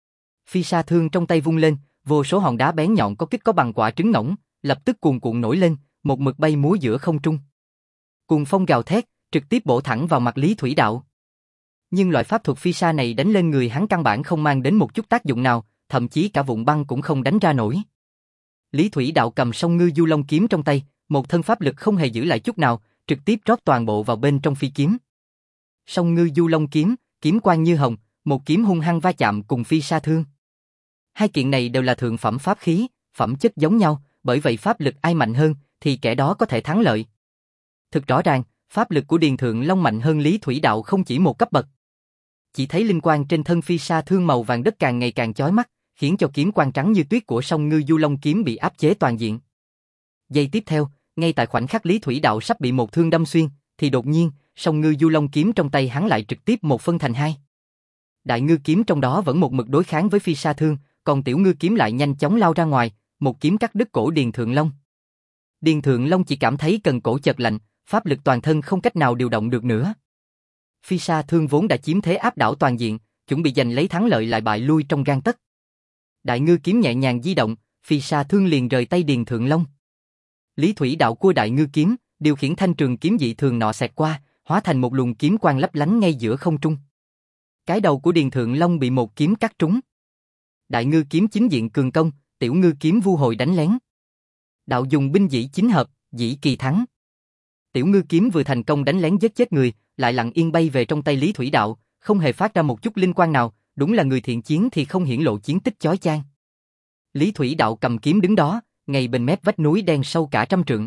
Speaker 1: Phi sa thương trong tay vung lên, vô số hòn đá bén nhọn có kích có bằng quả trứng ngỗng, lập tức cuồn cuộn nổi lên, một mực bay múa giữa không trung. Cuồng phong gào thét, trực tiếp bổ thẳng vào mặt Lý Thủy Đạo. Nhưng loại pháp thuật phi sa này đánh lên người hắn căn bản không mang đến một chút tác dụng nào, thậm chí cả vụn băng cũng không đánh ra nổi. Lý Thủy Đạo cầm song ngư du long kiếm trong tay, một thân pháp lực không hề giữ lại chút nào, trực tiếp rót toàn bộ vào bên trong phi kiếm. Song ngư du long kiếm, kiếm quang như hồng, một kiếm hung hăng va chạm cùng phi sa thương. Hai kiện này đều là thượng phẩm pháp khí, phẩm chất giống nhau, bởi vậy pháp lực ai mạnh hơn thì kẻ đó có thể thắng lợi. Thực rõ ràng, pháp lực của Điền Thượng Long mạnh hơn Lý Thủy Đạo không chỉ một cấp bậc. Chỉ thấy linh quang trên thân phi sa thương màu vàng đất càng ngày càng chói mắt, khiến cho kiếm quang trắng như tuyết của song ngư du long kiếm bị áp chế toàn diện. Giây tiếp theo, ngay tại khoảnh khắc Lý Thủy Đạo sắp bị một thương đâm xuyên, thì đột nhiên, song ngư du long kiếm trong tay hắn lại trực tiếp một phân thành hai. Đại ngư kiếm trong đó vẫn một mực đối kháng với phi sa thương, còn tiểu ngư kiếm lại nhanh chóng lao ra ngoài, một kiếm cắt đứt cổ Điền Thượng Long. Điền Thượng Long chỉ cảm thấy cần cổ chợt lạnh, pháp lực toàn thân không cách nào điều động được nữa. Phi sa thương vốn đã chiếm thế áp đảo toàn diện, chuẩn bị giành lấy thắng lợi lại bại lui trong gang tấc. Đại ngư kiếm nhẹ nhàng di động, phi sa thương liền rời tay Điền Thượng Long. Lý Thủy Đạo cua đại ngư kiếm, điều khiển thanh trường kiếm dị thường nọ xẹt qua, hóa thành một luồng kiếm quang lấp lánh ngay giữa không trung. Cái đầu của Điền Thượng Long bị một kiếm cắt trúng. Đại ngư kiếm chính diện cường công, tiểu ngư kiếm vu hồi đánh lén. Đạo dùng binh dĩ chính hợp, dĩ kỳ thắng. Tiểu ngư kiếm vừa thành công đánh lén giết chết người, lại lặng yên bay về trong tay Lý Thủy Đạo, không hề phát ra một chút linh quang nào, đúng là người thiện chiến thì không hiển lộ chiến tích chói chang. Lý Thủy Đạo cầm kiếm đứng đó, ngay bên mép vách núi đen sâu cả trăm trượng.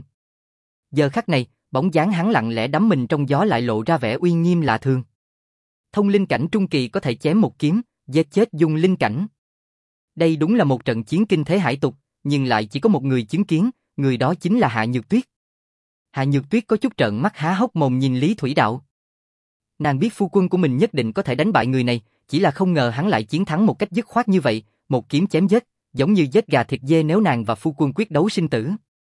Speaker 1: Giờ khắc này, bóng dáng hắn lặng lẽ đắm mình trong gió lại lộ ra vẻ uy nghiêm lạ thường. Thông linh cảnh trung kỳ có thể chém một kiếm, giết chết dung linh cảnh. Đây đúng là một trận chiến kinh thế hải tục, nhưng lại chỉ có một người chứng kiến, người đó chính là Hạ Nhược Tuyết. Hạ Nhược Tuyết có chút trợn mắt há hốc mồm nhìn Lý Thủy Đạo. Nàng biết phu quân của mình nhất định có thể đánh bại người này, chỉ là không ngờ hắn lại chiến thắng một cách dứt khoát như vậy, một kiếm chém giết, giống như giết gà thịt dê nếu nàng và phu quân quyết đấu sinh tử.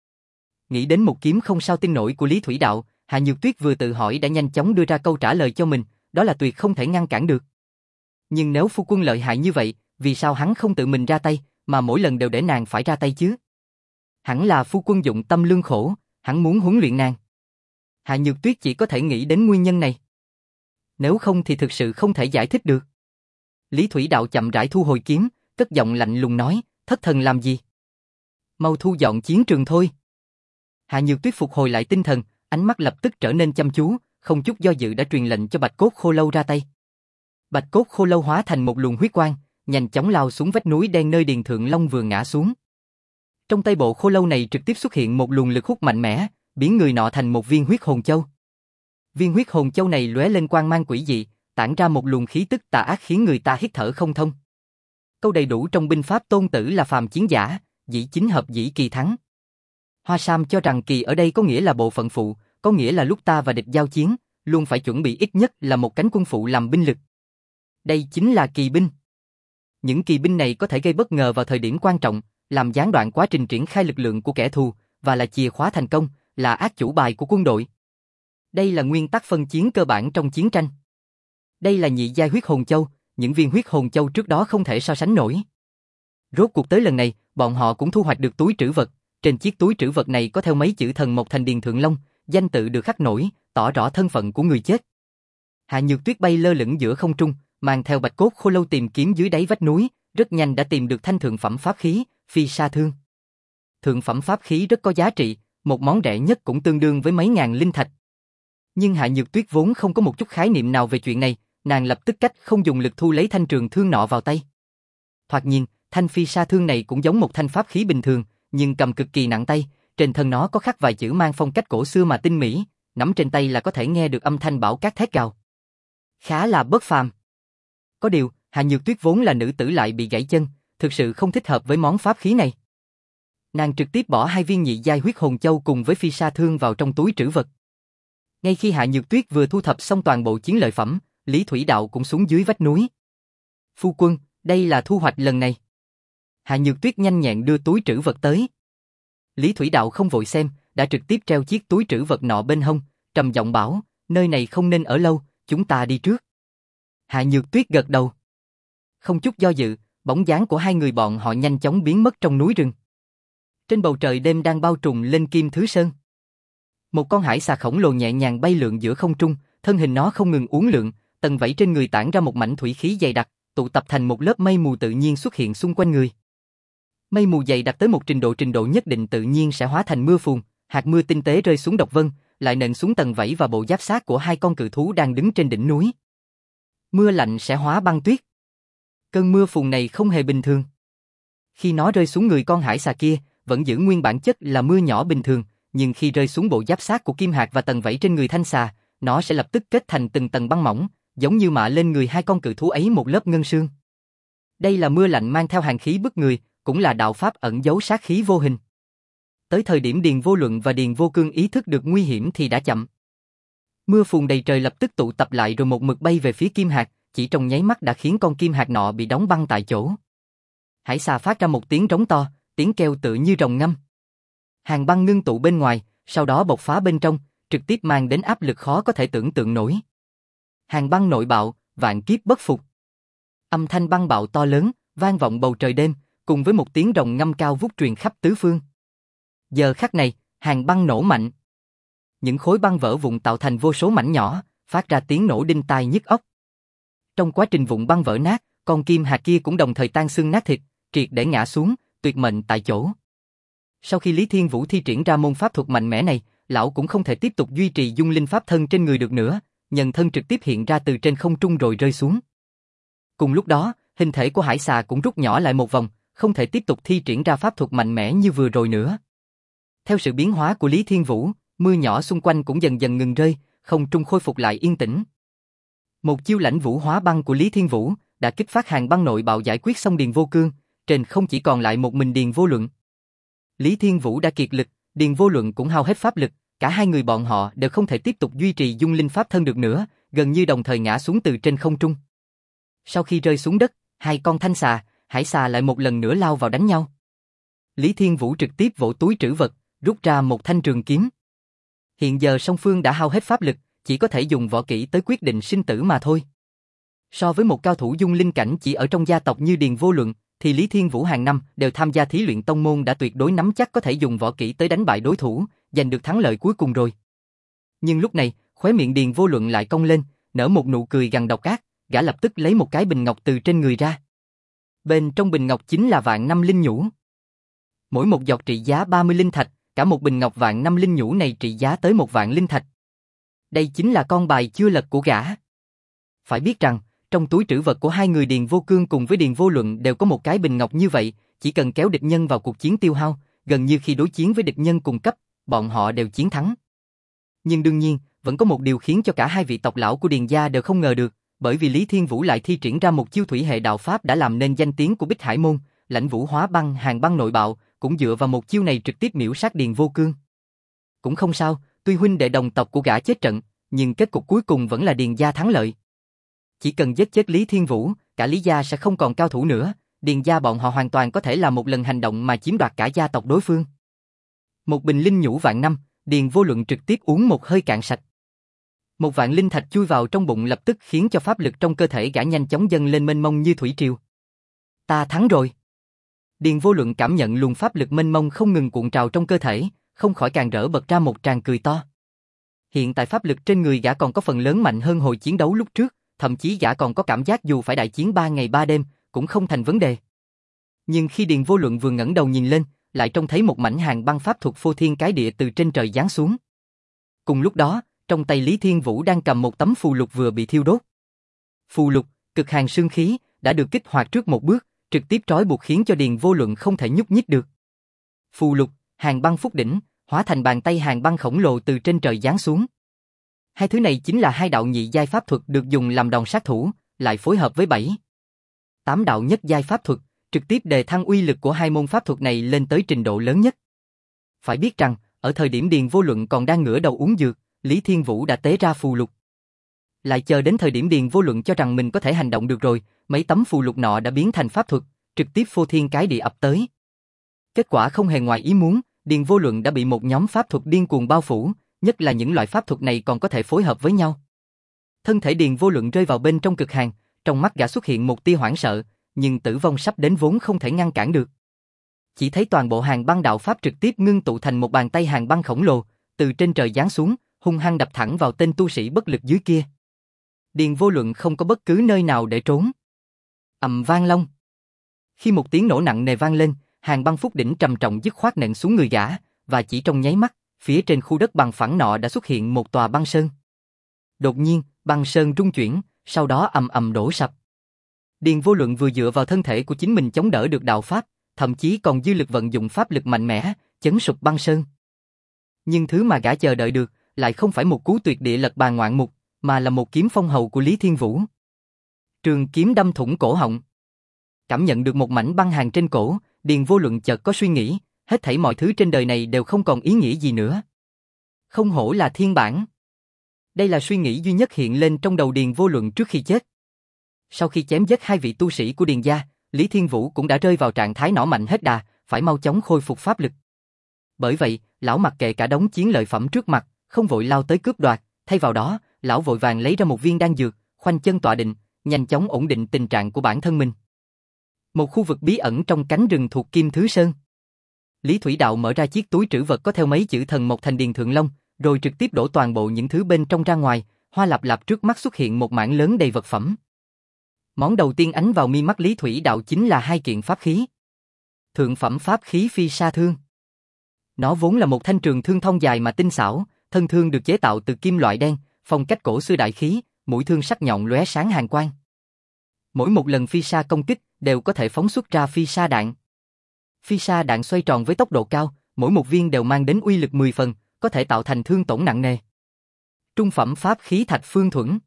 Speaker 1: Nghĩ đến một kiếm không sao tin nổi của Lý Thủy Đạo, Hạ Nhược Tuyết vừa tự hỏi đã nhanh chóng đưa ra câu trả lời cho mình, đó là tuyệt không thể ngăn cản được. Nhưng nếu phu quân lợi hại như vậy, vì sao hắn không tự mình ra tay, mà mỗi lần đều để nàng phải ra tay chứ? Hẳn là phu quân dụng tâm lương khổ, hắn muốn huấn luyện nàng. Hạ Nhược Tuyết chỉ có thể nghĩ đến nguyên nhân này. Nếu không thì thực sự không thể giải thích được. Lý Thủy Đạo chậm rãi thu hồi kiếm, cất giọng lạnh lùng nói, thất thần làm gì? Mau thu dọn chiến trường thôi. Hạ Nhược Tuyết phục hồi lại tinh thần, ánh mắt lập tức trở nên chăm chú, không chút do dự đã truyền lệnh cho Bạch Cốt Khô Lâu ra tay. Bạch Cốt Khô Lâu hóa thành một luồng huyết quang, nhanh chóng lao xuống vách núi đen nơi Điền Thượng Long vừa ngã xuống. Trong tay bộ khô lâu này trực tiếp xuất hiện một luồng lực hút mạnh mẽ, biến người nọ thành một viên huyết hồn châu. Viên huyết hồn châu này lóe lên quang mang quỷ dị, tản ra một luồng khí tức tà ác khiến người ta hít thở không thông. Câu đầy đủ trong binh pháp Tôn Tử là phàm chiến giả, dĩ chính hợp dĩ kỳ thắng. Hoa Sam cho rằng kỳ ở đây có nghĩa là bộ phận phụ, có nghĩa là lúc ta và địch giao chiến, luôn phải chuẩn bị ít nhất là một cánh quân phụ làm binh lực. Đây chính là kỳ binh. Những kỳ binh này có thể gây bất ngờ vào thời điểm quan trọng, làm gián đoạn quá trình triển khai lực lượng của kẻ thù, và là chìa khóa thành công, là át chủ bài của quân đội. Đây là nguyên tắc phân chiến cơ bản trong chiến tranh. Đây là nhị giai huyết hồn châu, những viên huyết hồn châu trước đó không thể so sánh nổi. Rốt cuộc tới lần này, bọn họ cũng thu hoạch được túi trữ vật, trên chiếc túi trữ vật này có theo mấy chữ thần một thành Điền Thượng Long, danh tự được khắc nổi, tỏ rõ thân phận của người chết. Hạ Nhược Tuyết bay lơ lửng giữa không trung, mang theo Bạch Cốt Khô Lâu tìm kiếm dưới đáy vách núi, rất nhanh đã tìm được thanh thượng phẩm pháp khí, Phi Sa Thương. Thượng phẩm pháp khí rất có giá trị, một món rẻ nhất cũng tương đương với mấy ngàn linh thạch. Nhưng Hạ Nhược Tuyết vốn không có một chút khái niệm nào về chuyện này, nàng lập tức cách không dùng lực thu lấy thanh trường thương nọ vào tay. Thoạt nhìn, thanh Phi Sa Thương này cũng giống một thanh pháp khí bình thường, nhưng cầm cực kỳ nặng tay, trên thân nó có khắc vài chữ mang phong cách cổ xưa mà tinh mỹ, nắm trên tay là có thể nghe được âm thanh bão cát thét gào. Khá là bất phàm. Có điều, Hạ Nhược Tuyết vốn là nữ tử lại bị gãy chân, thực sự không thích hợp với món pháp khí này. Nàng trực tiếp bỏ hai viên nhị giai huyết hồn châu cùng với Phi Sa Thương vào trong túi trữ vật. Ngay khi Hạ Nhược Tuyết vừa thu thập xong toàn bộ chiến lợi phẩm, Lý Thủy Đạo cũng xuống dưới vách núi. Phu quân, đây là thu hoạch lần này. Hạ Nhược Tuyết nhanh nhẹn đưa túi trữ vật tới. Lý Thủy Đạo không vội xem, đã trực tiếp treo chiếc túi trữ vật nọ bên hông, trầm giọng bảo, nơi này không nên ở lâu, chúng ta đi trước. Hạ Nhược Tuyết gật đầu. Không chút do dự, bóng dáng của hai người bọn họ nhanh chóng biến mất trong núi rừng. Trên bầu trời đêm đang bao trùm lên Kim Thứ Sơn. Một con hải xà khổng lồ nhẹ nhàng bay lượn giữa không trung, thân hình nó không ngừng uốn lượn, tầng vảy trên người tản ra một mảnh thủy khí dày đặc, tụ tập thành một lớp mây mù tự nhiên xuất hiện xung quanh người. Mây mù dày đặc tới một trình độ trình độ nhất định tự nhiên sẽ hóa thành mưa phùn, hạt mưa tinh tế rơi xuống độc vân, lại nện xuống tầng vảy và bộ giáp xác của hai con cự thú đang đứng trên đỉnh núi. Mưa lạnh sẽ hóa băng tuyết. Cơn mưa phùn này không hề bình thường. Khi nó rơi xuống người con hải xà kia, vẫn giữ nguyên bản chất là mưa nhỏ bình thường, nhưng khi rơi xuống bộ giáp xác của Kim Hạc và tầng vảy trên người thanh xà, nó sẽ lập tức kết thành từng tầng băng mỏng, giống như mạ lên người hai con cự thú ấy một lớp ngân sương. Đây là mưa lạnh mang theo hàn khí bức người, cũng là đạo pháp ẩn giấu sát khí vô hình. Tới thời điểm Điền Vô Luận và Điền Vô Cương ý thức được nguy hiểm thì đã chậm. Mưa phùn đầy trời lập tức tụ tập lại rồi một mực bay về phía Kim Hạc, chỉ trong nháy mắt đã khiến con Kim Hạc nọ bị đóng băng tại chỗ. Hải xà phát ra một tiếng rống to, tiếng kêu tựa như rồng ngâm. Hàng băng ngưng tụ bên ngoài, sau đó bộc phá bên trong, trực tiếp mang đến áp lực khó có thể tưởng tượng nổi. Hàng băng nội bạo, vạn kiếp bất phục. Âm thanh băng bạo to lớn, vang vọng bầu trời đêm, cùng với một tiếng rồng ngâm cao vút truyền khắp tứ phương. Giờ khắc này, hàng băng nổ mạnh. Những khối băng vỡ vụn tạo thành vô số mảnh nhỏ, phát ra tiếng nổ đinh tai nhức óc. Trong quá trình vụn băng vỡ nát, con Kim Hạc kia cũng đồng thời tan xương nát thịt, triệt để ngã xuống, tuyệt mệnh tại chỗ. Sau khi Lý Thiên Vũ thi triển ra môn pháp thuật mạnh mẽ này, lão cũng không thể tiếp tục duy trì dung linh pháp thân trên người được nữa, nhân thân trực tiếp hiện ra từ trên không trung rồi rơi xuống. Cùng lúc đó, hình thể của hải xà cũng rút nhỏ lại một vòng, không thể tiếp tục thi triển ra pháp thuật mạnh mẽ như vừa rồi nữa. Theo sự biến hóa của Lý Thiên Vũ, mưa nhỏ xung quanh cũng dần dần ngừng rơi, không trung khôi phục lại yên tĩnh. Một chiêu lãnh vũ hóa băng của Lý Thiên Vũ đã kích phát hàng băng nội bạo giải quyết xong Điền Vô Cương, trên không chỉ còn lại một mình Điền Vô Luận. Lý Thiên Vũ đã kiệt lực, Điền Vô Luận cũng hao hết pháp lực, cả hai người bọn họ đều không thể tiếp tục duy trì dung linh pháp thân được nữa, gần như đồng thời ngã xuống từ trên không trung. Sau khi rơi xuống đất, hai con thanh xà, hải xà lại một lần nữa lao vào đánh nhau. Lý Thiên Vũ trực tiếp vỗ túi trữ vật, rút ra một thanh trường kiếm. Hiện giờ song phương đã hao hết pháp lực, chỉ có thể dùng võ kỹ tới quyết định sinh tử mà thôi. So với một cao thủ dung linh cảnh chỉ ở trong gia tộc như Điền Vô Luận, thì Lý Thiên Vũ hàng năm đều tham gia thí luyện tông môn đã tuyệt đối nắm chắc có thể dùng võ kỹ tới đánh bại đối thủ, giành được thắng lợi cuối cùng rồi. Nhưng lúc này, khóe miệng Điền Vô Luận lại cong lên, nở một nụ cười gằn độc ác, gã lập tức lấy một cái bình ngọc từ trên người ra. Bên trong bình ngọc chính là vạn năm linh nhũ. Mỗi một giọt trị giá ba mươi linh thạch, cả một bình ngọc vạn năm linh nhũ này trị giá tới một vạn linh thạch. Đây chính là con bài chưa lật của gã. Phải biết rằng, trong túi trữ vật của hai người Điền Vô Cương cùng với Điền Vô Luận đều có một cái bình ngọc như vậy, chỉ cần kéo địch nhân vào cuộc chiến tiêu hao, gần như khi đối chiến với địch nhân cùng cấp, bọn họ đều chiến thắng. Nhưng đương nhiên, vẫn có một điều khiến cho cả hai vị tộc lão của Điền gia đều không ngờ được, bởi vì Lý Thiên Vũ lại thi triển ra một chiêu thủy hệ đạo pháp đã làm nên danh tiếng của Bích Hải môn, lãnh vũ hóa băng, hàng băng nội bạo, cũng dựa vào một chiêu này trực tiếp miểu sát Điền Vô Cương. Cũng không sao, tuy huynh đệ đồng tộc của gã chết trận, nhưng kết cục cuối cùng vẫn là Điền gia thắng lợi. Chỉ cần giết chết Lý Thiên Vũ, cả Lý gia sẽ không còn cao thủ nữa, Điền gia bọn họ hoàn toàn có thể làm một lần hành động mà chiếm đoạt cả gia tộc đối phương. Một bình linh nhũ vạn năm, Điền Vô Luận trực tiếp uống một hơi cạn sạch. Một vạn linh thạch chui vào trong bụng lập tức khiến cho pháp lực trong cơ thể gã nhanh chóng dâng lên mênh mông như thủy triều. Ta thắng rồi. Điền Vô Luận cảm nhận luồng pháp lực mênh mông không ngừng cuộn trào trong cơ thể, không khỏi càng rỡ bật ra một tràng cười to. Hiện tại pháp lực trên người gã còn có phần lớn mạnh hơn hồi chiến đấu lúc trước, thậm chí gã còn có cảm giác dù phải đại chiến ba ngày ba đêm, cũng không thành vấn đề. Nhưng khi Điền Vô Luận vừa ngẩng đầu nhìn lên, lại trông thấy một mảnh hàng băng pháp thuật phô thiên cái địa từ trên trời giáng xuống. Cùng lúc đó, trong tay Lý Thiên Vũ đang cầm một tấm phù lục vừa bị thiêu đốt. Phù lục, cực hàn sương khí, đã được kích hoạt trước một bước, trực tiếp trói buộc khiến cho Điền Vô Luận không thể nhúc nhích được. Phù lục, hàng băng phúc đỉnh, hóa thành bàn tay hàng băng khổng lồ từ trên trời giáng xuống. Hai thứ này chính là hai đạo nhị giai pháp thuật được dùng làm đòn sát thủ, lại phối hợp với bảy, tám đạo nhất giai pháp thuật, trực tiếp đề thăng uy lực của hai môn pháp thuật này lên tới trình độ lớn nhất. Phải biết rằng, ở thời điểm Điền Vô Luận còn đang ngửa đầu uống dược, Lý Thiên Vũ đã tế ra phù lục. Lại chờ đến thời điểm Điền Vô Luận cho rằng mình có thể hành động được rồi, mấy tấm phù lục nọ đã biến thành pháp thuật, trực tiếp phô thiên cái địa ập tới. Kết quả không hề ngoài ý muốn, Điền Vô Luận đã bị một nhóm pháp thuật điên cuồng bao phủ, nhất là những loại pháp thuật này còn có thể phối hợp với nhau. Thân thể Điền Vô Luận rơi vào bên trong cực hàn, trong mắt gã xuất hiện một tia hoảng sợ, nhưng tử vong sắp đến vốn không thể ngăn cản được. Chỉ thấy toàn bộ hàng băng đạo pháp trực tiếp ngưng tụ thành một bàn tay hàng băng khổng lồ, từ trên trời giáng xuống, hung hăng đập thẳng vào tên tu sĩ bất lực dưới kia. Điền Vô Luận không có bất cứ nơi nào để trốn. Ầm vang long. Khi một tiếng nổ nặng nề vang lên, hàng băng phúc đỉnh trầm trọng dứt khoát nện xuống người gã, và chỉ trong nháy mắt, phía trên khu đất bằng phẳng nọ đã xuất hiện một tòa băng sơn. Đột nhiên, băng sơn rung chuyển, sau đó ầm ầm đổ sập. Điền Vô Luận vừa dựa vào thân thể của chính mình chống đỡ được đạo pháp, thậm chí còn dư lực vận dụng pháp lực mạnh mẽ, chấn sụp băng sơn. Nhưng thứ mà gã chờ đợi được, lại không phải một cú tuyệt địa lật bàn ngoạn mục, mà là một kiếm phong hầu của Lý Thiên Vũ. Trường kiếm đâm thủng cổ họng. Cảm nhận được một mảnh băng hàn trên cổ, Điền Vô Luận chợt có suy nghĩ, hết thảy mọi thứ trên đời này đều không còn ý nghĩa gì nữa. Không hổ là thiên bản. Đây là suy nghĩ duy nhất hiện lên trong đầu Điền Vô Luận trước khi chết. Sau khi chém giết hai vị tu sĩ của Điền gia, Lý Thiên Vũ cũng đã rơi vào trạng thái nỏ mạnh hết đà, phải mau chóng khôi phục pháp lực. Bởi vậy, lão mặc kệ cả đống chiến lợi phẩm trước mặt, không vội lao tới cướp đoạt, thay vào đó, lão vội vàng lấy ra một viên đan dược, khoanh chân tọa định, nhanh chóng ổn định tình trạng của bản thân mình. Một khu vực bí ẩn trong cánh rừng thuộc Kim Thứ Sơn. Lý Thủy Đạo mở ra chiếc túi trữ vật có theo mấy chữ thần một thành Điền Thượng Long, rồi trực tiếp đổ toàn bộ những thứ bên trong ra ngoài, hoa lạp lạp trước mắt xuất hiện một mảng lớn đầy vật phẩm. Món đầu tiên ánh vào mi mắt Lý Thủy Đạo chính là hai kiện pháp khí. Thượng phẩm pháp khí Phi Sa Thương. Nó vốn là một thanh trường thương thon dài mà tinh xảo, thân thương được chế tạo từ kim loại đen, phong cách cổ xưa đại khí, mũi thương sắc nhọn lóe sáng hàn quang. Mỗi một lần phi sa công kích đều có thể phóng xuất ra phi sa đạn. Phi sa đạn xoay tròn với tốc độ cao, mỗi một viên đều mang đến uy lực mười phần, có thể tạo thành thương tổn nặng nề. Trung phẩm pháp khí Thạch Phương Thuẫn.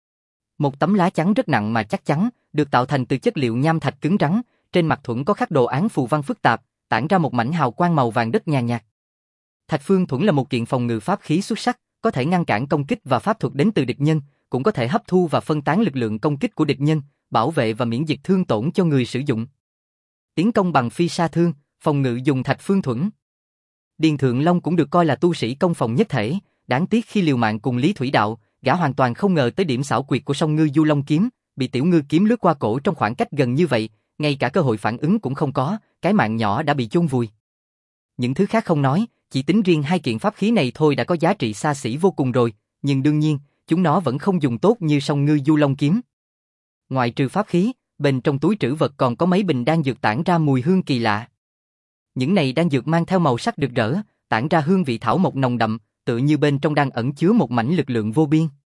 Speaker 1: Một tấm lá chắn rất nặng mà chắc chắn, được tạo thành từ chất liệu nham thạch cứng rắn, trên mặt thuẫn có khắc đồ án phù văn phức tạp, tản ra một mảnh hào quang màu vàng đất nhàn nhạt. Thạch Phương Thuẫn là một kiện phòng ngự pháp khí xuất sắc, có thể ngăn cản công kích và pháp thuật đến từ địch nhân, cũng có thể hấp thu và phân tán lực lượng công kích của địch nhân, bảo vệ và miễn dịch thương tổn cho người sử dụng. Tiến công bằng phi sa thương, phòng ngự dùng Thạch Phương Thuẫn. Điền Thượng Long cũng được coi là tu sĩ công phòng nhất thể, đáng tiếc khi liều mạng cùng Lý Thủy Đạo, gã hoàn toàn không ngờ tới điểm xảo quyệt của song ngư Du Long kiếm, bị tiểu ngư kiếm lướt qua cổ trong khoảng cách gần như vậy, ngay cả cơ hội phản ứng cũng không có, cái mạng nhỏ đã bị chôn vùi. Những thứ khác không nói, chỉ tính riêng hai kiện pháp khí này thôi đã có giá trị xa xỉ vô cùng rồi, nhưng đương nhiên, chúng nó vẫn không dùng tốt như song ngư Du Long kiếm. Ngoại trừ pháp khí, bên trong túi trữ vật còn có mấy bình đan dược tản ra mùi hương kỳ lạ. Những này đan dược mang theo màu sắc rực rỡ, tản ra hương vị thảo mộc nồng đậm, tựa như bên trong đang ẩn chứa một mảnh lực lượng vô biên.